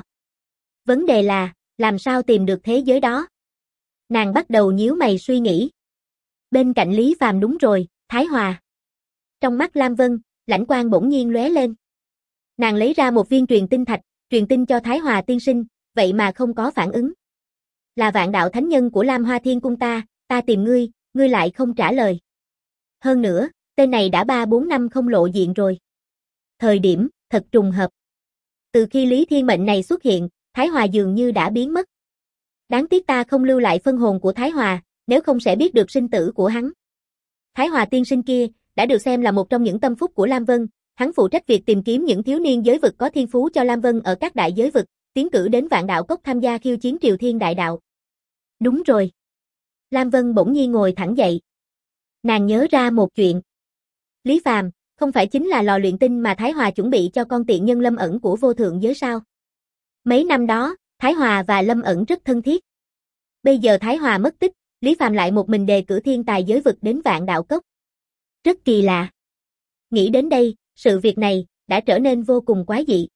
Vấn đề là, làm sao tìm được thế giới đó? Nàng bắt đầu nhíu mày suy nghĩ. Bên cạnh Lý Phàm đúng rồi, Thái Hòa. Trong mắt Lam Vân, lãnh quang bỗng nhiên lóe lên. Nàng lấy ra một viên truyền tinh thạch, truyền tin cho Thái Hòa tiên sinh, vậy mà không có phản ứng. Là Vạn đạo thánh nhân của Lam Hoa Thiên cung ta tìm ngươi, ngươi lại không trả lời. Hơn nữa, tên này đã 3-4 năm không lộ diện rồi. Thời điểm, thật trùng hợp. Từ khi Lý Thiên Mệnh này xuất hiện, Thái Hòa dường như đã biến mất. Đáng tiếc ta không lưu lại phân hồn của Thái Hòa, nếu không sẽ biết được sinh tử của hắn. Thái Hòa tiên sinh kia, đã được xem là một trong những tâm phúc của Lam Vân, hắn phụ trách việc tìm kiếm những thiếu niên giới vực có thiên phú cho Lam Vân ở các đại giới vực, tiến cử đến Vạn đạo cốc tham gia khiêu chiến Triều Thiên đại đạo. Đúng rồi. Lam Vân bỗng nhiên ngồi thẳng dậy. Nàng nhớ ra một chuyện. Lý Phàm, không phải chính là lò luyện tinh mà Thái Hòa chuẩn bị cho con tiện nhân Lâm Ẩn của vô thượng giới sao? Mấy năm đó, Thái Hòa và Lâm Ẩn rất thân thiết. Bây giờ Thái Hòa mất tích, Lý Phàm lại một mình đề cử thiên tài giới vực đến Vạn đạo cốc. Rất kỳ lạ. Nghĩ đến đây, sự việc này, đã trở nên vô cùng quái dị.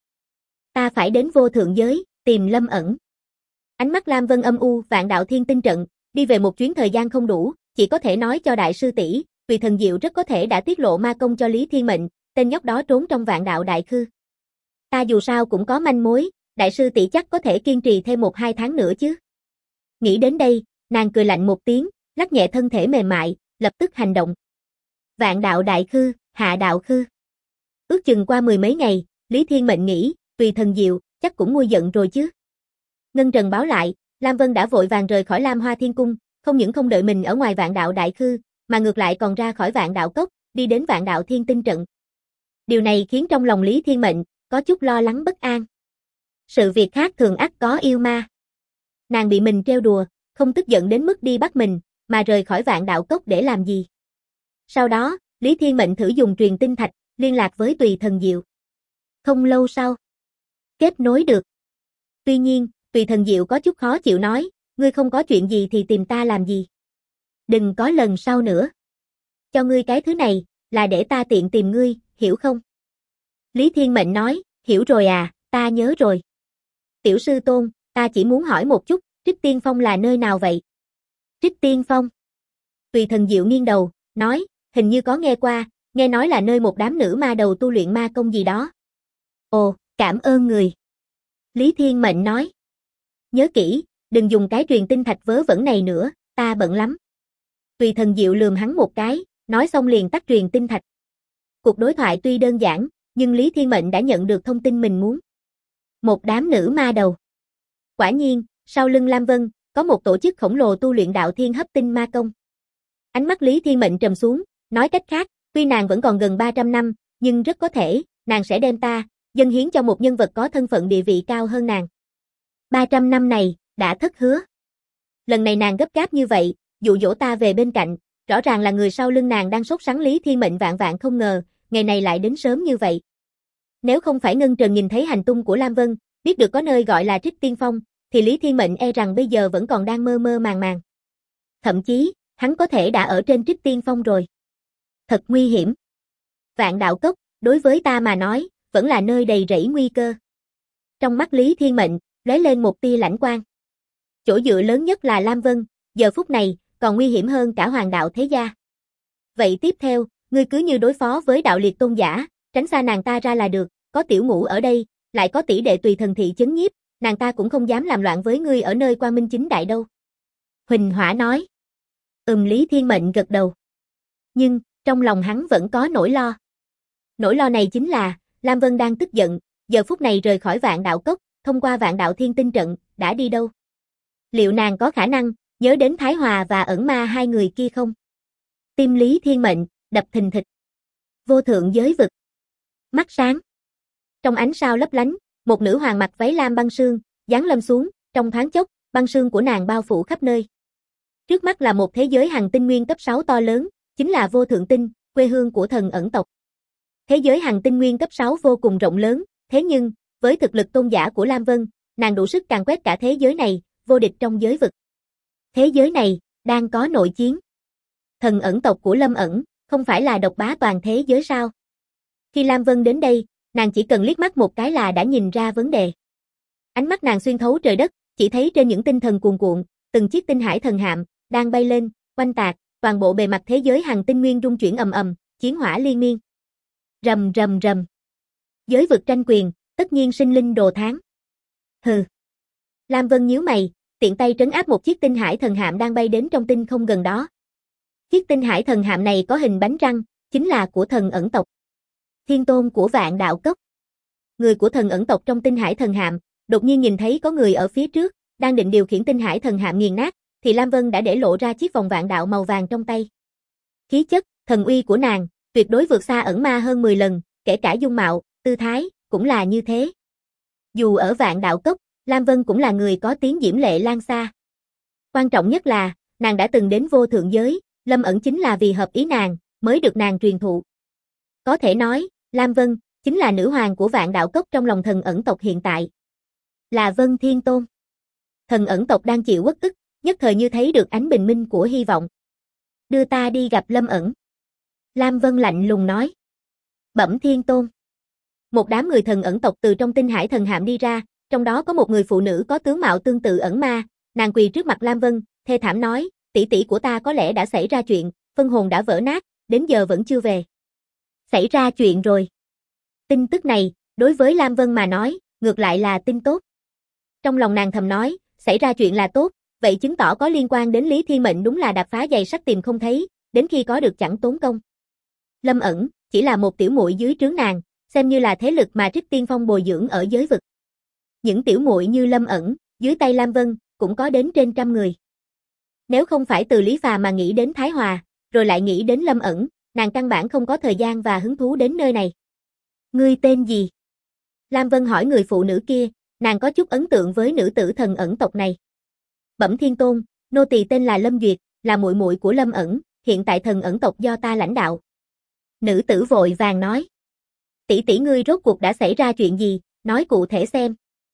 Ta phải đến vô thượng giới, tìm Lâm Ẩn. Ánh mắt Lam Vân âm u, Vạn đạo thiên tinh trận, đi về một chuyến thời gian không đủ, chỉ có thể nói cho đại sư tỷ, vì thần diệu rất có thể đã tiết lộ ma công cho Lý Thiên Mệnh, tên nhóc đó trốn trong Vạn đạo đại khư. Ta dù sao cũng có manh mối, đại sư tỷ chắc có thể kiên trì thêm 1-2 tháng nữa chứ. Nghĩ đến đây, nàng cười lạnh một tiếng, lắc nhẹ thân thể mềm mại, lập tức hành động. Vạn đạo đại khư, hạ đạo khư. Ước chừng qua 10 mấy ngày, Lý Thiên Mệnh nghĩ, tùy thần diệu, chắc cũng nguôi giận rồi chứ. Ngân Trần báo lại, Lam Vân đã vội vàng rời khỏi Lam Hoa Thiên Cung, không những không đợi mình ở ngoài Vạn đạo đại khư, mà ngược lại còn ra khỏi Vạn đạo cốc, đi đến Vạn đạo thiên tinh trận. Điều này khiến trong lòng Lý Thiên Mệnh, có chút lo lắng bất an. Sự việc khác thường ắt có yêu ma. Nàng bị mình trêu đùa, không tức giận đến mức đi bắt mình, mà rời khỏi Vạn đạo cốc để làm gì. Sau đó, Lý Thiên Mệnh thử dùng truyền tinh thạch, liên lạc với tùy thần diệu. Không lâu sau, kết nối được. Tuy nhiên, tùy thần diệu có chút khó chịu nói, ngươi không có chuyện gì thì tìm ta làm gì. Đừng có lần sau nữa. Cho ngươi cái thứ này, là để ta tiện tìm ngươi, hiểu không? Lý Thiên Mệnh nói, hiểu rồi à, ta nhớ rồi. Tiểu sư tôn, ta chỉ muốn hỏi một chút, Trích Tiên Phong là nơi nào vậy? Trích Tiên Phong. Tùy thần diệu nghiêng đầu, nói, hình như có nghe qua, nghe nói là nơi một đám nữ ma đầu tu luyện ma công gì đó. Ồ, cảm ơn người. Lý Thiên Mệnh nói. Nhớ kỹ, đừng dùng cái truyền tinh thạch vớ vẩn này nữa, ta bận lắm. Tùy thần diệu lườm hắn một cái, nói xong liền tắt truyền tinh thạch. Cuộc đối thoại tuy đơn giản, nhưng Lý Thiên Mệnh đã nhận được thông tin mình muốn. Một đám nữ ma đầu. Quả nhiên, sau lưng Lam Vân, có một tổ chức khổng lồ tu luyện đạo thiên hấp tinh ma công. Ánh mắt Lý Thiên Mệnh trầm xuống, nói cách khác, tuy nàng vẫn còn gần 300 năm, nhưng rất có thể, nàng sẽ đem ta, dâng hiến cho một nhân vật có thân phận địa vị cao hơn nàng. 300 năm này, đã thất hứa. Lần này nàng gấp gáp như vậy, dụ dỗ ta về bên cạnh, rõ ràng là người sau lưng nàng đang sốt sắng. Lý Thiên Mệnh vạn vạn không ngờ, ngày này lại đến sớm như vậy. Nếu không phải Ngân Trần nhìn thấy hành tung của Lam Vân, biết được có nơi gọi là Trích Tiên Phong, thì Lý Thiên Mệnh e rằng bây giờ vẫn còn đang mơ mơ màng màng. Thậm chí, hắn có thể đã ở trên Trích Tiên Phong rồi. Thật nguy hiểm. Vạn đạo cốc, đối với ta mà nói, vẫn là nơi đầy rẫy nguy cơ. Trong mắt Lý Thiên Mệnh, lóe lên một tia lãnh quang. Chỗ dựa lớn nhất là Lam Vân, giờ phút này, còn nguy hiểm hơn cả Hoàng đạo thế gia. Vậy tiếp theo, ngươi cứ như đối phó với đạo liệt tôn giả, tránh xa nàng ta ra là được, có tiểu ngũ ở đây, lại có tỷ đệ tùy thần thị chấn nhiếp, nàng ta cũng không dám làm loạn với ngươi ở nơi Quang Minh chính đại đâu. Huỳnh Hỏa nói. Lý Thiên Mệnh gật đầu. Nhưng, trong lòng hắn vẫn có nỗi lo. Nỗi lo này chính là, Lam Vân đang tức giận, giờ phút này rời khỏi Vạn Đạo Cốc, thông qua Vạn Đạo Thiên Tinh trận, đã đi đâu? Liệu nàng có khả năng nhớ đến Thái Hòa và ẩn ma hai người kia không? Tim Lý Thiên Mệnh đập thình thịch. Vô thượng giới vực. Mắt sáng. Trong ánh sao lấp lánh, một nữ hoàng mặc váy lam băng sương, giáng lâm xuống, trong thoáng chốc, băng sương của nàng bao phủ khắp nơi. Trước mắt là một thế giới hành tinh nguyên cấp 6 to lớn, chính là Vô Thượng Tinh, quê hương của thần ẩn tộc. Thế giới hành tinh nguyên cấp 6 vô cùng rộng lớn, thế nhưng, với thực lực tôn giả của Lam Vân, nàng đủ sức càn quét cả thế giới này, vô địch trong giới vực. Thế giới này, đang có nội chiến. Thần ẩn tộc của Lâm Ẩn, không phải là độc bá toàn thế giới sao? Khi Lam Vân đến đây, nàng chỉ cần liếc mắt một cái là đã nhìn ra vấn đề. Ánh mắt nàng xuyên thấu trời đất, chỉ thấy trên những tinh thần cuồn cuộn, từng chiếc tinh hải thần hạm, đang bay lên, oanh tạc, toàn bộ bề mặt thế giới hành tinh nguyên rung chuyển ầm ầm, chiến hỏa liên miên. Rầm rầm rầm. Giới vực tranh quyền, tất nhiên sinh linh đồ tháng. Hừ. Lam Vân nhíu mày, tiện tay trấn áp một chiếc tinh hải thần hạm đang bay đến trong tinh không gần đó. Chiếc tinh hải thần hạm này có hình bánh răng, chính là của thần ẩn tộc. Thiên tôn của Vạn Đạo Cốc. Người của thần ẩn tộc trong tinh hải thần hạm, đột nhiên nhìn thấy có người ở phía trước, đang định điều khiển tinh hải thần hạm nghiền nát, thì Lam Vân đã để lộ ra chiếc vòng vạn đạo màu vàng trong tay. Khí chất, thần uy của nàng, tuyệt đối vượt xa ẩn ma hơn 10 lần, kể cả dung mạo, tư thái, cũng là như thế. Dù ở Vạn Đạo Cốc, Lam Vân cũng là người có tiếng diễm lệ lan xa. Quan trọng nhất là, nàng đã từng đến vô thượng giới, Lâm Ẩn chính là vì hợp ý nàng, mới được nàng truyền thụ. Có thể nói, Lam Vân, chính là nữ hoàng của Vạn Đạo Cốc trong lòng thần ẩn tộc hiện tại. Là Vân Thiên Tôn. Thần ẩn tộc đang chịu uất ức, nhất thời như thấy được ánh bình minh của hy vọng. Đưa ta đi gặp Lâm Ẩn. Lam Vân lạnh lùng nói. Bẩm Thiên Tôn. Một đám người thần ẩn tộc từ trong tinh hải thần hạm đi ra, trong đó có một người phụ nữ có tướng mạo tương tự ẩn ma, nàng quỳ trước mặt Lam Vân, thê thảm nói, tỷ tỷ của ta có lẽ đã xảy ra chuyện, phân hồn đã vỡ nát, đến giờ vẫn chưa về. Xảy ra chuyện rồi. Tin tức này, đối với Lam Vân mà nói, ngược lại là tin tốt. Trong lòng nàng thầm nói, xảy ra chuyện là tốt, vậy chứng tỏ có liên quan đến Lý Thiên Mệnh đúng là đạp phá giày sắt tìm không thấy, đến khi có được chẳng tốn công. Lâm Ẩn, chỉ là một tiểu muội dưới trướng nàng, xem như là thế lực mà Trích Tiên Phong bồi dưỡng ở giới vực. Những tiểu muội như Lâm Ẩn, dưới tay Lam Vân, cũng có đến trên trăm người. Nếu không phải từ Lý Phà mà nghĩ đến Thái Hòa, rồi lại nghĩ đến Lâm Ẩn, nàng căn bản không có thời gian và hứng thú đến nơi này. Ngươi tên gì? Lam Vân hỏi người phụ nữ kia, nàng có chút ấn tượng với nữ tử thần ẩn tộc này. Bẩm Thiên Tôn, nô tỳ tên là Lâm Duyệt, là muội muội của Lâm Ẩn, hiện tại thần ẩn tộc do ta lãnh đạo. Nữ tử vội vàng nói. Tỷ tỷ ngươi rốt cuộc đã xảy ra chuyện gì, nói cụ thể xem.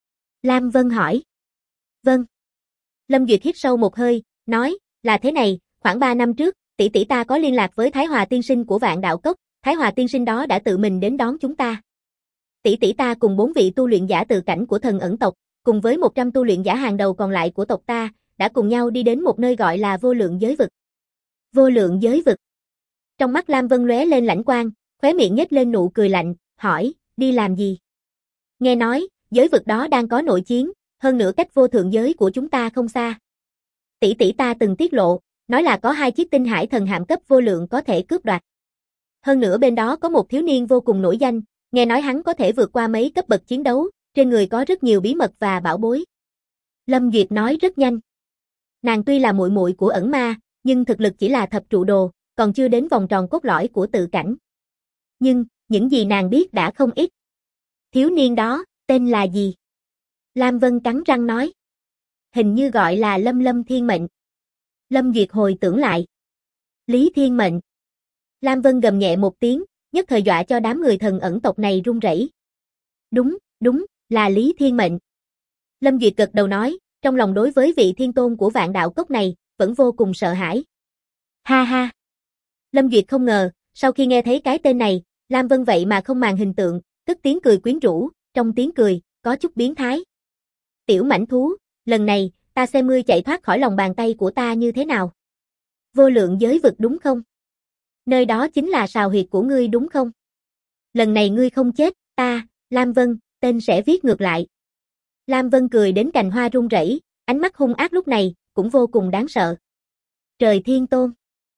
Lam Vân hỏi. Vâng. Lâm Duyệt hít sâu một hơi, nói, là thế này, khoảng 3 năm trước, tỷ tỷ ta có liên lạc với Thái Hòa tiên sinh của Vạn Đạo Cốc, Thái Hòa tiên sinh đó đã tự mình đến đón chúng ta. Tỷ tỷ ta cùng 4 vị tu luyện giả tự cảnh của thần ẩn tộc, cùng với 100 tu luyện giả hàng đầu còn lại của tộc ta, đã cùng nhau đi đến một nơi gọi là Vô Lượng Giới Vực. Vô Lượng Giới Vực. Trong mắt Lam Vân lóe lên lãnh quang, khóe miệng nhếch lên nụ cười lạnh, hỏi, đi làm gì? Nghe nói, giới vực đó đang có nội chiến, hơn nữa cách vô thượng giới của chúng ta không xa. Tỷ tỷ ta từng tiết lộ, nói là có 2 chiếc tinh hải thần hạm cấp vô lượng có thể cướp đoạt. Hơn nữa bên đó có một thiếu niên vô cùng nổi danh, nghe nói hắn có thể vượt qua mấy cấp bậc chiến đấu, trên người có rất nhiều bí mật và bảo bối. Lâm Duyệt nói rất nhanh. Nàng tuy là muội muội của ẩn ma, nhưng thực lực chỉ là thập trụ đồ, còn chưa đến vòng tròn cốt lõi của tự cảnh. Nhưng, những gì nàng biết đã không ít. Thiếu niên đó, tên là gì? Lam Vân cắn răng nói. Hình như gọi là Lâm Thiên Mệnh. Lâm Duyệt hồi tưởng lại. Lý Thiên Mệnh. Lam Vân gầm nhẹ một tiếng, nhất thời dọa cho đám người thần ẩn tộc này run rẩy. Đúng, là Lý Thiên Mệnh. Lâm Duyệt gật đầu nói, trong lòng đối với vị thiên tôn của Vạn Đạo Cốc này, vẫn vô cùng sợ hãi. Ha ha. Lâm Duyệt không ngờ, sau khi nghe thấy cái tên này, Lam Vân vậy mà không màng hình tượng, cất tiếng cười quyến rũ, trong tiếng cười, có chút biến thái. Tiểu mãnh thú, lần này, ta xem ngươi chạy thoát khỏi lòng bàn tay của ta như thế nào. Vô lượng giới vực đúng không? Nơi đó chính là sào huyệt của ngươi đúng không? Lần này ngươi không chết, ta, Lam Vân, tên sẽ viết ngược lại. Lam Vân cười đến cành hoa rung rẩy, ánh mắt hung ác lúc này, cũng vô cùng đáng sợ. Trời Thiên Tôn.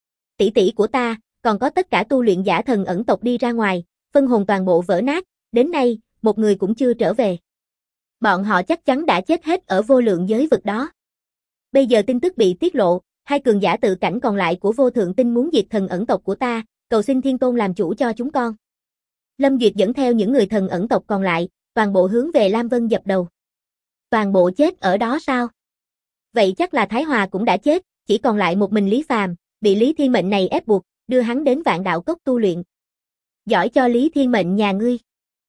Tỷ tỷ của ta, còn có tất cả tu luyện giả thần ẩn tộc đi ra ngoài, phân hồn toàn bộ vỡ nát, đến nay, một người cũng chưa trở về. Bọn họ chắc chắn đã chết hết ở vô lượng giới vực đó. Bây giờ tin tức bị tiết lộ, hai cường giả tự cảnh còn lại của vô thượng tinh muốn diệt thần ẩn tộc của ta, cầu xin Thiên Tôn làm chủ cho chúng con. Lâm Duyệt dẫn theo những người thần ẩn tộc còn lại, toàn bộ hướng về Lam Vân dập đầu. Toàn bộ chết ở đó sao? Vậy chắc là Thái Hòa cũng đã chết, chỉ còn lại một mình Lý Phàm, bị Lý Thiên Mệnh này ép buộc, đưa hắn đến Vạn Đạo Cốc tu luyện. Giỏi cho Lý Thiên Mệnh nhà ngươi.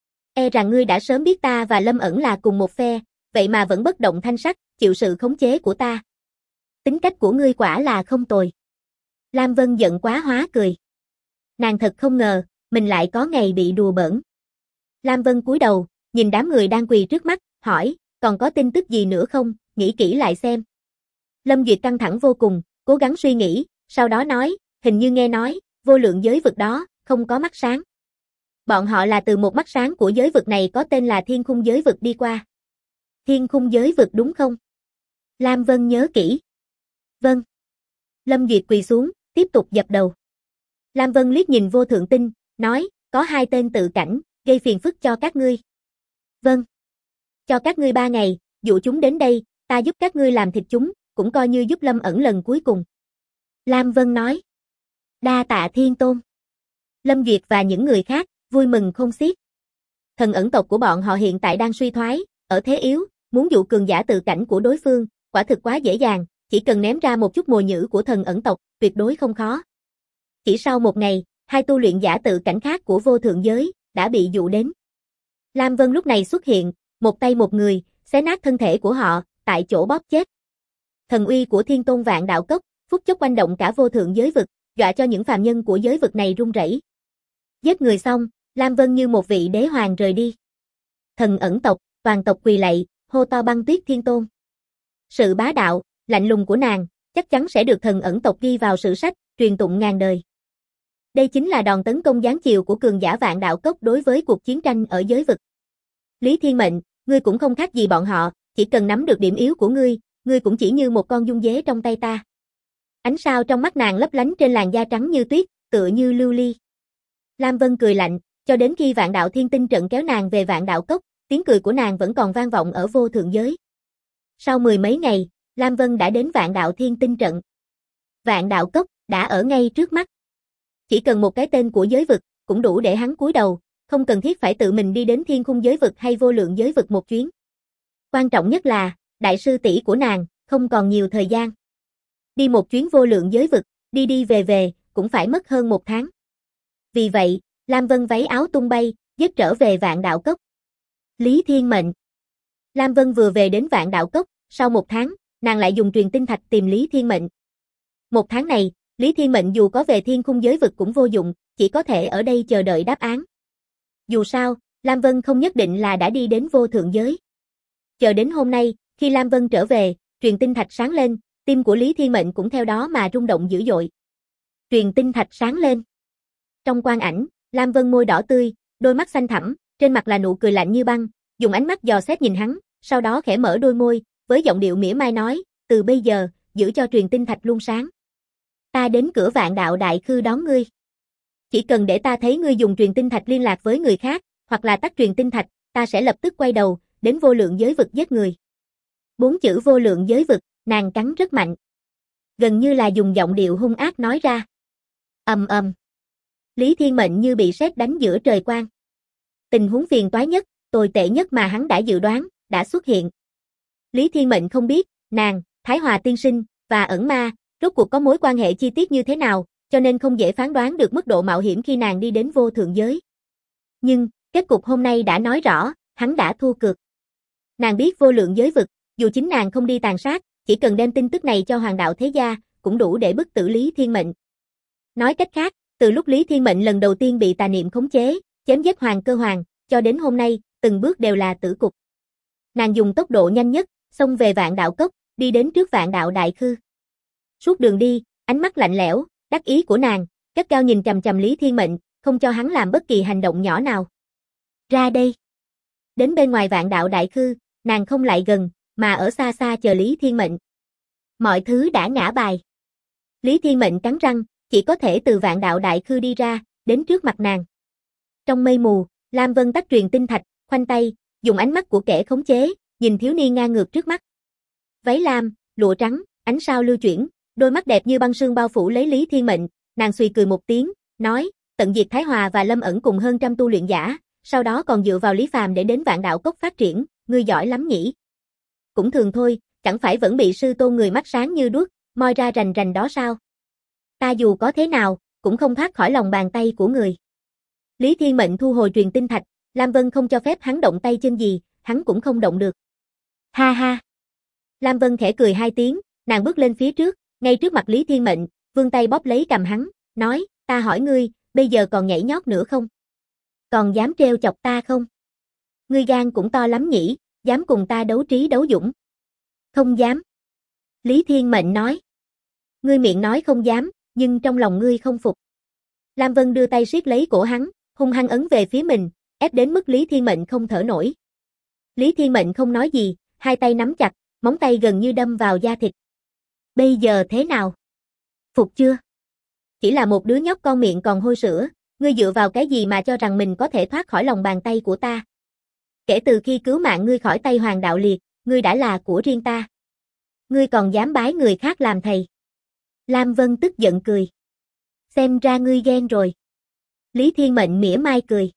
E rằng ngươi đã sớm biết ta và Lâm Ẩn là cùng một phe, vậy mà vẫn bất động thanh sắc, chịu sự khống chế của ta. Tính cách của ngươi quả là không tồi. Lam Vân giận quá hóa cười. Nàng thật không ngờ, mình lại có ngày bị đùa bỡn. Lam Vân cúi đầu, nhìn đám người đang quỳ trước mắt, hỏi, còn có tin tức gì nữa không, nghĩ kỹ lại xem. Lâm Duyệt căng thẳng vô cùng, cố gắng suy nghĩ, sau đó nói, hình như nghe nói, vô lượng giới vực đó, không có mắt sáng. Bọn họ là từ một mắt sáng của giới vực này có tên là Thiên Khung giới vực đi qua. Thiên Khung giới vực đúng không? Lam Vân nhớ kỹ. Vâng. Lâm Duyệt quỳ xuống, tiếp tục dập đầu. Lam Vân liếc nhìn vô thượng tinh, nói, có hai tên tự cảnh, gây phiền phức cho các ngươi. Vâng. Cho các ngươi 3 ngày, dụ chúng đến đây, ta giúp các ngươi làm thịt chúng, cũng coi như giúp Lâm Ẩn lần cuối cùng. Lam Vân nói. Đa tạ Thiên Tôn. Lâm Duyệt và những người khác, vui mừng không xiết. Thần ẩn tộc của bọn họ hiện tại đang suy thoái, ở thế yếu, muốn dụ cường giả tự cảnh của đối phương, quả thực quá dễ dàng, chỉ cần ném ra một chút mồi nhử của thần ẩn tộc, tuyệt đối không khó. Chỉ sau một ngày, hai tu luyện giả tự cảnh khác của vô thượng giới, đã bị dụ đến. Lam Vân lúc này xuất hiện, một tay một người, xé nát thân thể của họ, tại chỗ bóp chết. Thần uy của Thiên Tôn Vạn Đạo Cốc, phút chốc quanh động cả vô thượng giới vực, dọa cho những phàm nhân của giới vực này run rẩy. Giết người xong, Lam Vân như một vị đế hoàng rời đi. Thần ẩn tộc, toàn tộc quỳ lạy, hô to Băng Tuyết Thiên Tôn. Sự bá đạo, lạnh lùng của nàng, chắc chắn sẽ được thần ẩn tộc ghi vào sử sách, truyền tụng ngàn đời. Đây chính là đòn tấn công giáng chiều của cường giả Vạn Đạo Cốc đối với cuộc chiến tranh ở giới vực. Lý Thiên Mệnh, ngươi cũng không khác gì bọn họ, chỉ cần nắm được điểm yếu của ngươi cũng chỉ như một con dung dế trong tay ta. Ánh sao trong mắt nàng lấp lánh trên làn da trắng như tuyết, tựa như lưu ly. Lam Vân cười lạnh, cho đến khi Vạn Đạo Thiên Tinh trận kéo nàng về Vạn Đạo Cốc, tiếng cười của nàng vẫn còn vang vọng ở vô thượng giới. Sau 10 mấy ngày, Lam Vân đã đến Vạn Đạo Thiên Tinh trận. Vạn Đạo Cốc đã ở ngay trước mắt. Chỉ cần một cái tên của giới vực, cũng đủ để hắn cúi đầu, không cần thiết phải tự mình đi đến Thiên Khung giới vực hay vô lượng giới vực một chuyến. Quan trọng nhất là, đại sư tỷ của nàng, không còn nhiều thời gian. Đi một chuyến vô lượng giới vực, đi đi về về, cũng phải mất hơn 1 tháng. Vì vậy, Lam Vân váy áo tung bay, dứt trở về Vạn Đạo Cốc. Lý Thiên Mệnh. Lam Vân vừa về đến Vạn Đạo Cốc, sau 1 tháng, nàng lại dùng truyền tinh thạch tìm Lý Thiên Mệnh. 1 tháng này, Lý Thiên Mệnh dù có về Thiên Khung giới vực cũng vô dụng, chỉ có thể ở đây chờ đợi đáp án. Dù sao, Lam Vân không nhất định là đã đi đến vô thượng giới. Chờ đến hôm nay, khi Lam Vân trở về, truyền tinh thạch sáng lên, tim của Lý Thiên Mệnh cũng theo đó mà rung động dữ dội. Truyền tinh thạch sáng lên. Trong quang ảnh, Lam Vân môi đỏ tươi, đôi mắt xanh thẳm, trên mặt là nụ cười lạnh như băng, dùng ánh mắt dò xét nhìn hắn, sau đó khẽ mở đôi môi, với giọng điệu mỉa mai nói, từ bây giờ, giữ cho truyền tinh thạch luôn sáng. Ta đến cửa Vạn Đạo Đại Khư đón ngươi. Chỉ cần để ta thấy ngươi dùng truyền tinh thạch liên lạc với người khác, hoặc là tắt truyền tinh thạch, ta sẽ lập tức quay đầu, đến vô lượng giới vực giết người. 4 chữ vô lượng giới vực, nàng cắn rất mạnh. Gần như là dùng giọng điệu hung ác nói ra. Ầm ầm. Lý Thiên Mệnh như bị sét đánh giữa trời quang. Tình huống phiền toái nhất, tồi tệ nhất mà hắn đã dự đoán, đã xuất hiện. Lý Thiên Mệnh không biết, nàng, Thái Hòa tiên sinh, và ẩn ma, rốt cuộc có mối quan hệ chi tiết như thế nào, cho nên không dễ phán đoán được mức độ mạo hiểm khi nàng đi đến vô thượng giới. Nhưng, kết cục hôm nay đã nói rõ, hắn đã thua cược. Nàng biết vô lượng giới vực, dù chính nàng không đi tàn sát, chỉ cần đem tin tức này cho Hoàng đạo thế gia, cũng đủ để bức tử Lý Thiên Mệnh. Nói cách khác, Từ lúc Lý Thiên Mệnh lần đầu tiên bị tà niệm khống chế, chém giết Hoàng Cơ Hoàng, cho đến hôm nay, từng bước đều là tử cục. Nàng dùng tốc độ nhanh nhất, xông về Vạn Đạo Cốc, đi đến trước Vạn Đạo Đại Khư. Suốt đường đi, ánh mắt lạnh lẽo, đắc ý của nàng, gắt gao nhìn chằm chằm Lý Thiên Mệnh, không cho hắn làm bất kỳ hành động nhỏ nào. Ra đây. Đến bên ngoài Vạn Đạo Đại Khư, nàng không lại gần, mà ở xa xa chờ Lý Thiên Mệnh. Mọi thứ đã ngã bài. Lý Thiên Mệnh cắn răng, chỉ có thể từ Vạn Đạo Đại Khư đi ra, đến trước mặt nàng. Trong mây mù, Lam Vân tắt truyền tinh thạch, khoanh tay, dùng ánh mắt của kẻ khống chế, nhìn thiếu niên ngang ngược trước mắt. Váy lam, lụa trắng, ánh sao lưu chuyển, đôi mắt đẹp như băng sương bao phủ lấy Lý Thiên Mệnh, nàng suy cười một tiếng, nói, tận diệt Thái Hòa và Lâm Ẩn cùng hơn trăm tu luyện giả, sau đó còn dựa vào Lý Phàm để đến Vạn Đạo Cốc phát triển, ngươi giỏi lắm nhỉ. Cũng thường thôi, chẳng phải vẫn bị sư tôn người mắt sáng như đuốc, moi ra rành rành đó sao? Ta dù có thế nào, cũng không thoát khỏi lòng bàn tay của người. Lý Thiên Mệnh thu hồi truyền tinh thạch, Lam Vân không cho phép hắn động tay chân gì, hắn cũng không động được. Ha ha. Lam Vân khẽ cười hai tiếng, nàng bước lên phía trước, ngay trước mặt Lý Thiên Mệnh, vươn tay bóp lấy cằm hắn, nói, ta hỏi ngươi, bây giờ còn nhảy nhót nữa không? Còn dám trêu chọc ta không? Ngươi gan cũng to lắm nhỉ, dám cùng ta đấu trí đấu dũng. Không dám. Lý Thiên Mệnh nói. Ngươi miệng nói không dám, nhưng trong lòng ngươi không phục. Lam Vân đưa tay siết lấy cổ hắn, hung hăng ấn về phía mình, ép đến mức Lý Thiên Mệnh không thở nổi. Lý Thiên Mệnh không nói gì, hai tay nắm chặt, móng tay gần như đâm vào da thịt. Bây giờ thế nào? Phục chưa? Chỉ là một đứa nhóc con miệng còn hôi sữa, ngươi dựa vào cái gì mà cho rằng mình có thể thoát khỏi lòng bàn tay của ta? Kể từ khi cứu mạng ngươi khỏi tay Hoàng Đạo Liệt, ngươi đã là của riêng ta. Ngươi còn dám bái người khác làm thầy. Lam Vân tức giận cười. Xem ra ngươi ghen rồi. Lý Thiên Mệnh mỉa mai cười.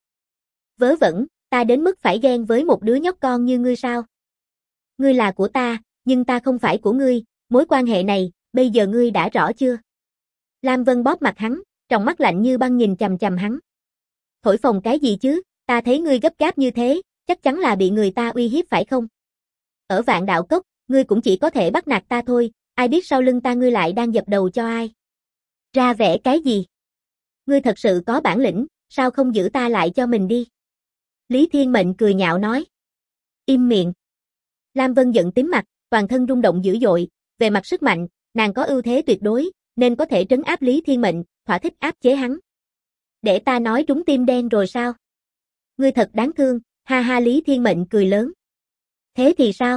Vớ vẩn, ta đến mức phải ghen với một đứa nhóc con như ngươi sao? Ngươi là của ta, nhưng ta không phải của ngươi, mối quan hệ này, bây giờ ngươi đã rõ chưa? Lam Vân bóp mặt hắn, tròng mắt lạnh như băng nhìn chằm chằm hắn. Thổi phồng cái gì chứ, ta thấy ngươi gấp gáp như thế, chắc chắn là bị người ta uy hiếp phải không? Ở Vạn Đạo Cốc, ngươi cũng chỉ có thể bắt nạt ta thôi, ai biết sau lưng ta ngươi lại đang dập đầu cho ai? Ra vẻ cái gì? Ngươi thật sự có bản lĩnh, sao không giữ ta lại cho mình đi? Lý Thiên Mệnh cười nhạo nói. Im miệng. Lam Vân giận tím mặt, toàn thân rung động dữ dội, về mặt sức mạnh, nàng có ưu thế tuyệt đối, nên có thể trấn áp Lý Thiên Mệnh, thỏa thích áp chế hắn. Để ta nói trúng tim đen rồi sao? Ngươi thật đáng thương, ha ha. Lý Thiên Mệnh cười lớn. Thế thì sao?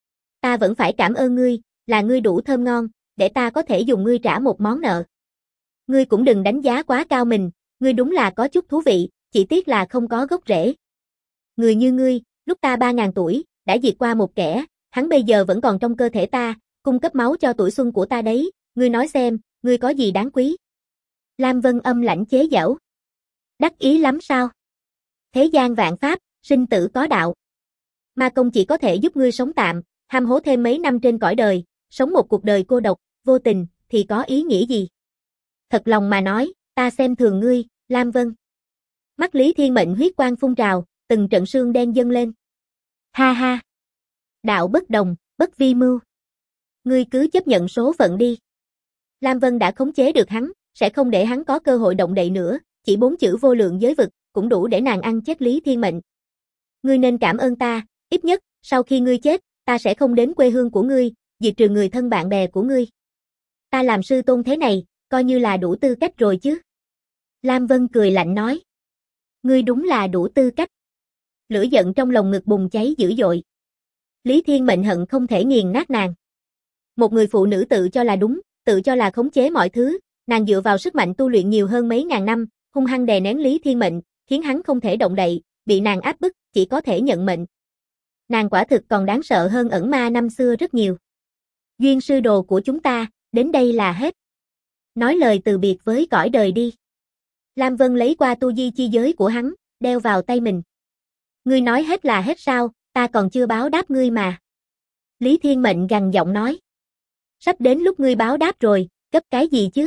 Ta vẫn phải cảm ơn ngươi, là ngươi đủ thơm ngon, để ta có thể dùng ngươi trả một món nợ. Ngươi cũng đừng đánh giá quá cao mình, ngươi đúng là có chút thú vị, chỉ tiếc là không có gốc rễ. Người như ngươi, lúc ta 3.000 tuổi, đã diệt qua một kẻ, hắn bây giờ vẫn còn trong cơ thể ta, cung cấp máu cho tuổi xuân của ta đấy, ngươi nói xem, ngươi có gì đáng quý? Lam Vân âm lãnh chế giễu. Đắc ý lắm sao? Thế gian vạn pháp, sinh tử có đạo. Ma công chỉ có thể giúp ngươi sống tạm, ham hố thêm mấy năm trên cõi đời, sống một cuộc đời cô độc, vô tình, thì có ý nghĩa gì? Thật lòng mà nói, ta xem thường ngươi, Lam Vân. Mắt Lý Thiên Mệnh huyết quang phun trào, từng trận sương đen dâng lên. Ha ha. Đạo bất đồng, bất vi mưu. Ngươi cứ chấp nhận số phận đi. Lam Vân đã khống chế được hắn, sẽ không để hắn có cơ hội động đậy nữa, chỉ 4 chữ vô lượng giới vực, cũng đủ để nàng ăn chết Lý Thiên Mệnh. Ngươi nên cảm ơn ta, ít nhất, sau khi ngươi chết, ta sẽ không đến quê hương của ngươi, diệt trừ người thân bạn bè của ngươi. Ta làm sư tôn thế này, coi như là đủ tư cách rồi chứ. Lam Vân cười lạnh nói. Ngươi đúng là đủ tư cách. Lửa giận trong lòng ngực bùng cháy dữ dội. Lý Thiên Mệnh hận không thể nghiền nát nàng. Một người phụ nữ tự cho là đúng, tự cho là khống chế mọi thứ, nàng dựa vào sức mạnh tu luyện nhiều hơn mấy ngàn năm, hung hăng đè nén Lý Thiên Mệnh, khiến hắn không thể động đậy, bị nàng áp bức, chỉ có thể nhận mệnh. Nàng quả thực còn đáng sợ hơn ẩn ma năm xưa rất nhiều. Duyên sư đồ của chúng ta, đến đây là hết. Nói lời từ biệt với cõi đời đi. Lam Vân lấy qua tu di chi giới của hắn, đeo vào tay mình. Ngươi nói hết là hết sao, ta còn chưa báo đáp ngươi mà. Lý Thiên Mệnh gằn giọng nói. Sắp đến lúc ngươi báo đáp rồi, gấp cái gì chứ?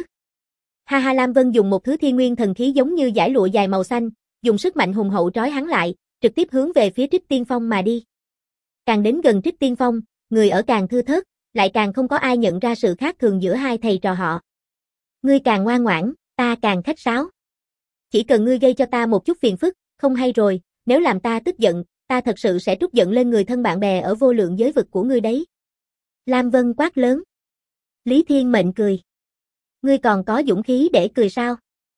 Ha ha. Lam Vân dùng một thứ thiên nguyên thần khí giống như dải lụa dài màu xanh, dùng sức mạnh hùng hậu trói hắn lại, trực tiếp hướng về phía Trích Tiên Phong mà đi. Càng đến gần Trích Tiên Phong, người ở càng thưa thớt, lại càng không có ai nhận ra sự khác thường giữa hai thầy trò họ. Ngươi càng ngoan ngoãn, Ta càng khách sáo. Chỉ cần ngươi gây cho ta một chút phiền phức, không hay rồi, nếu làm ta tức giận, ta thật sự sẽ trút giận lên người thân bạn bè ở vô lượng giới vực của ngươi đấy. Lam Vân quát lớn. Lý Thiên Mệnh cười. Ngươi còn có dũng khí để cười sao?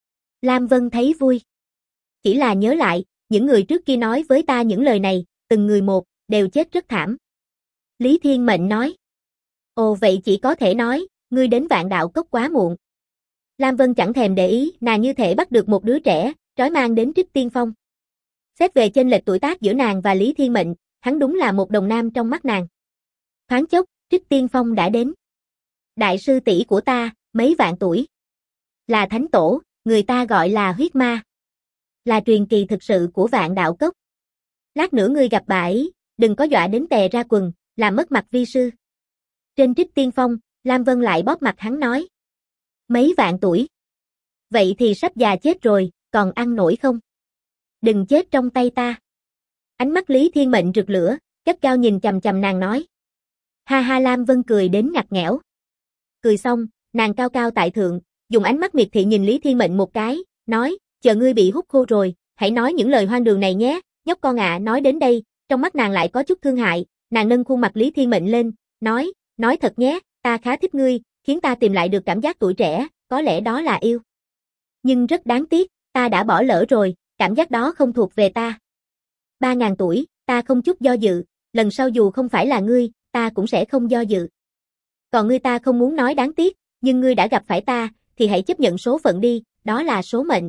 Lam Vân thấy vui. Chỉ là nhớ lại, những người trước kia nói với ta những lời này, từng người một, đều chết rất thảm. Lý Thiên Mệnh nói. Ồ vậy chỉ có thể nói, ngươi đến Vạn Đạo Cốc quá muộn. Lam Vân chẳng thèm để ý, nàng như thể bắt được một đứa trẻ, trói mang đến Trích Tiên Phong. Xét về chênh lệch tuổi tác giữa nàng và Lý Thiên Mệnh, hắn đúng là một đồng nam trong mắt nàng. Thoáng chốc, Trích Tiên Phong đã đến. Đại sư tỷ của ta, mấy vạn tuổi. Là thánh tổ, người ta gọi là huyết ma. Là truyền kỳ thực sự của Vạn Đạo Cốc. Lát nữa ngươi gặp bà ấy, đừng có dọa đến tè ra quần, làm mất mặt vi sư. Trên Trích Tiên Phong, Lam Vân lại bóp mặt hắn nói. Mấy vạn tuổi. Vậy thì sắp già chết rồi, còn ăn nổi không? Đừng chết trong tay ta. Ánh mắt Lý Thiên Mệnh rực lửa, gắt gao nhìn chằm chằm nàng nói. Ha ha, Lam Vân cười đến ngặt nghẽo. Cười xong, nàng cao cao tại thượng, dùng ánh mắt miệt thị nhìn Lý Thiên Mệnh một cái, nói, chờ ngươi bị hút khô rồi, hãy nói những lời hoang đường này nhé, nhóc con ạ. Nói đến đây, trong mắt nàng lại có chút thương hại, nàng nâng khuôn mặt Lý Thiên Mệnh lên, nói thật nhé, ta khá thích ngươi, khiến ta tìm lại được cảm giác tuổi trẻ, có lẽ đó là yêu. Nhưng rất đáng tiếc, ta đã bỏ lỡ rồi, cảm giác đó không thuộc về ta. 3.000 tuổi, ta không chút do dự, lần sau dù không phải là ngươi, ta cũng sẽ không do dự. Còn ngươi ta không muốn nói đáng tiếc, nhưng ngươi đã gặp phải ta, thì hãy chấp nhận số phận đi, đó là số mệnh.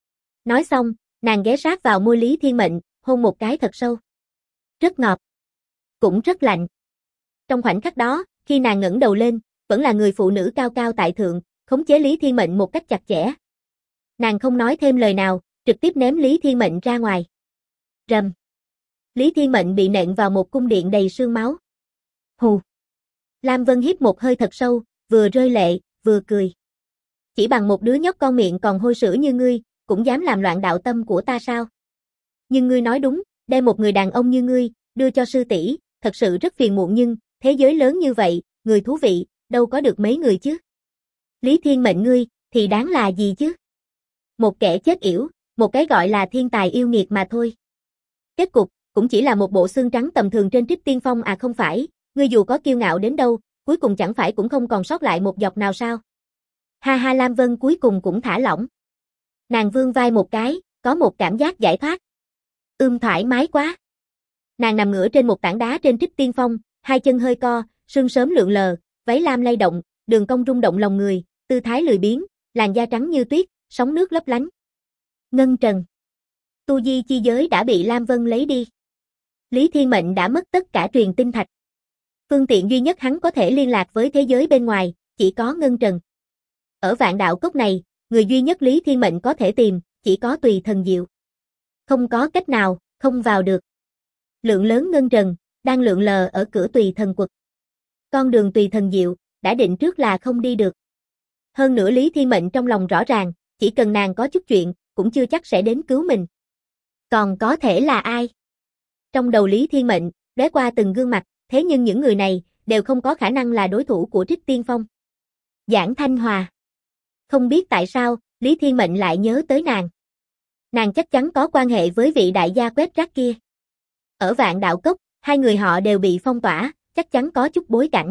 Nói xong, nàng ghé sát vào môi Lý Thiên Mệnh, hôn một cái thật sâu. Rất ngọt, cũng rất lạnh. Trong khoảnh khắc đó, khi nàng ngẩng đầu lên, vẫn là người phụ nữ cao cao tại thượng, khống chế Lý Thiên Mệnh một cách chặt chẽ. Nàng không nói thêm lời nào, trực tiếp ném Lý Thiên Mệnh ra ngoài. Rầm. Lý Thiên Mệnh bị nện vào một cung điện đầy sương máu. Hù. Lam Vân hít một hơi thật sâu, vừa rơi lệ, vừa cười. Chỉ bằng một đứa nhóc con miệng còn hôi sữa như ngươi, cũng dám làm loạn đạo tâm của ta sao? Nhưng ngươi nói đúng, đem một người đàn ông như ngươi, đưa cho sư tỷ, thật sự rất phiền muộn nhưng, thế giới lớn như vậy, người thú vị, đâu có được mấy người chứ? Lý Thiên Mệnh ngươi, thì đáng là gì chứ? Một kẻ chết yểu, một cái gọi là thiên tài yêu nghiệt mà thôi. Kết cục, cũng chỉ là một bộ xương trắng tầm thường trên Trích Tiên Phong à không phải, ngươi dù có kiêu ngạo đến đâu, cuối cùng chẳng phải cũng không còn sót lại một giọt nào sao? Ha ha, Lam Vân cuối cùng cũng thả lỏng. Nàng vươn vai một cái, có một cảm giác giải thoát. Thoải mái quá. Nàng nằm ngửa trên một tảng đá trên Trích Tiên Phong, hai chân hơi co, sương sớm lượn lờ, váy lam lay động, đường cong rung động lòng người, tư thái lười biếng, làn da trắng như tuyết, sóng nước lấp lánh. Ngân trần. Tu vi chi giới đã bị Lam Vân lấy đi. Lý Thiên Mệnh đã mất tất cả truyền tinh thạch. Phương tiện duy nhất hắn có thể liên lạc với thế giới bên ngoài, chỉ có ngân trần. Ở Vạn Đạo Cốc này, người duy nhất Lý Thiên Mệnh có thể tìm, chỉ có Tùy Thần Diệu. Không có cách nào, không vào được. Lượng lớn ngân trần, đang lượn lờ ở cửa Tùy Thần Quật. Con đường Tùy Thần Diệu, đã định trước là không đi được. Hơn nữa Lý Thiên Mệnh trong lòng rõ ràng, chỉ cần nàng có chút chuyện, cũng chưa chắc sẽ đến cứu mình. Còn có thể là ai? Trong đầu Lý Thiên Mệnh, lóe qua từng gương mặt, thế nhưng những người này, đều không có khả năng là đối thủ của Trích Tiên Phong. Giảng Thanh Hòa. Không biết tại sao, Lý Thiên Mệnh lại nhớ tới nàng. Nàng chắc chắn có quan hệ với vị đại gia quét rác kia. Ở Vạn Đạo Cốc, hai người họ đều bị phong tỏa, chắc chắn có chút bối cảnh.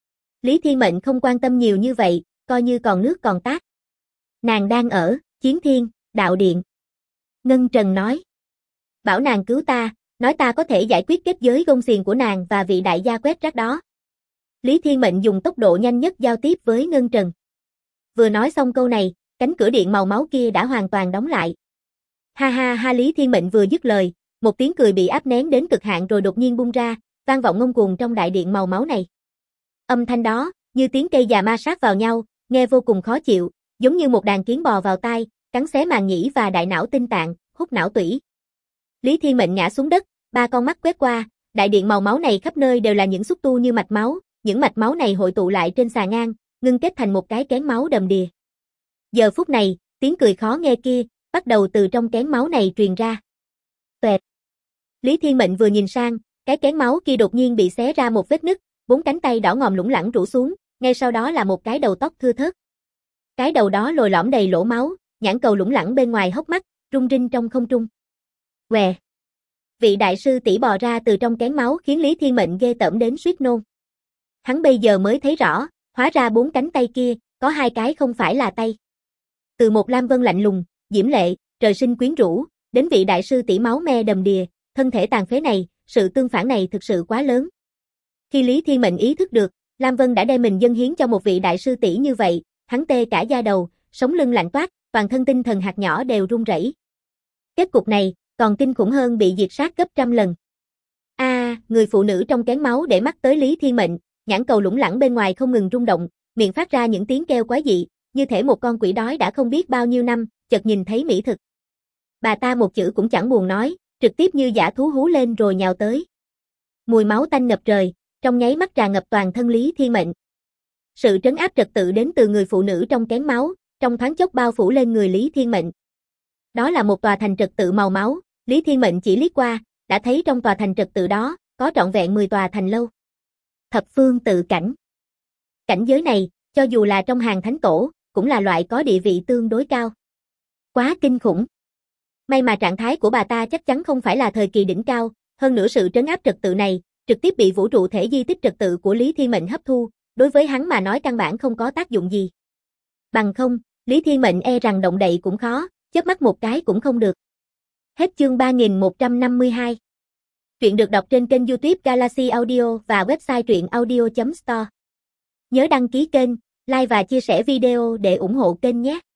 Lý Thiên Mệnh không quan tâm nhiều như vậy, coi như còn nước còn tát. Nàng đang ở Chiến Thiên Đạo Điện. Ngân Trần nói. Bảo nàng cứu ta, nói ta có thể giải quyết kết giới gông xiềng của nàng và vị đại gia quét rác đó. Lý Thiên Mệnh dùng tốc độ nhanh nhất giao tiếp với Ngân Trần. Vừa nói xong câu này, cánh cửa điện màu máu kia đã hoàn toàn đóng lại. Ha ha ha, Lý Thiên Mệnh vừa dứt lời, một tiếng cười bị áp nén đến cực hạn rồi đột nhiên bung ra, vang vọng ngông cuồng trong đại điện màu máu này. Âm thanh đó, như tiếng cây già ma sát vào nhau, nghe vô cùng khó chịu, giống như một đàn kiến bò vào tai, cắn xé màng nhĩ và đại não tinh tạng, hút não tủy. Lý Thiên Mệnh ngã xuống đất, ba con mắt quét qua, đại điện màu máu này khắp nơi đều là những xúc tu như mạch máu, những mạch máu này hội tụ lại trên xà ngang, ngưng kết thành một cái kén máu đầm đìa. Giờ phút này, tiếng cười khó nghe kia, bắt đầu từ trong kén máu này truyền ra. Toẹt. Lý Thiên Mệnh vừa nhìn sang, cái kén máu kia đột nhiên bị xé ra một vết nứt, bốn cánh tay đỏ ngòm lủng lẳng rũ xuống, ngay sau đó là một cái đầu tóc thưa thớt. Cái đầu đó lồi lõm đầy lỗ máu, nhãn cầu lủng lẳng bên ngoài hốc mắt, rung rinh trong không trung. Què! Vị đại sư tỷ bò ra từ trong kén máu khiến Lý Thiên Mệnh ghê tởm đến suýt nôn. Hắn bây giờ mới thấy rõ, hóa ra 4 cánh tay kia, có 2 cái không phải là tay. Từ một Lam Vân lạnh lùng, diễm lệ, trời sinh quyến rũ, đến vị đại sư tỷ máu me đầm đìa, thân thể tàn phế này, sự tương phản này thực sự quá lớn. Khi Lý Thiên Mệnh ý thức được, Lam Vân đã đem mình dâng hiến cho một vị đại sư tỷ như vậy, hắn tê cả da đầu, sống lưng lạnh toát, toàn thân tinh thần hạt nhỏ đều run rẩy. Kết cục này, còn kinh khủng hơn bị diệt sát gấp trăm lần. Người phụ nữ trong kén máu để mắt tới Lý Thiên Mệnh, nhãn cầu lủng lẳng bên ngoài không ngừng rung động, miệng phát ra những tiếng kêu quái dị, như thể một con quỷ đói đã không biết bao nhiêu năm, chợt nhìn thấy mỹ thực. Bà ta một chữ cũng chẳng buồn nói, trực tiếp như dã thú hú lên rồi nhào tới. Mùi máu tanh ngập trời, trong nháy mắt tràn ngập toàn thân Lý Thiên Mệnh. Sự trấn áp trật tự đến từ người phụ nữ trong kén máu, trong thoáng chốc bao phủ lên người Lý Thiên Mệnh. Đó là một tòa thành trật tự màu máu, Lý Thiên Mệnh chỉ liếc qua, đã thấy trong tòa thành trật tự đó, có trọn vẹn 10 tòa thành lâu. Thập phương tự cảnh. Cảnh giới này, cho dù là trong hàng thánh tổ, cũng là loại có địa vị tương đối cao. Quá kinh khủng. May mà trạng thái của bà ta chắc chắn không phải là thời kỳ đỉnh cao, hơn nữa sự trấn áp trật tự này, trực tiếp bị vũ trụ thể di tích trật tự của Lý Thiên Mệnh hấp thu, đối với hắn mà nói căn bản không có tác dụng gì. Bằng không, Lý Thiên Mệnh e rằng động đậy cũng khó, chớp mắt một cái cũng không được. Hết chương 3152. Truyện được đọc trên kênh YouTube Galaxy Audio và website truyệnaudio.store. Nhớ đăng ký kênh, like và chia sẻ video để ủng hộ kênh nhé.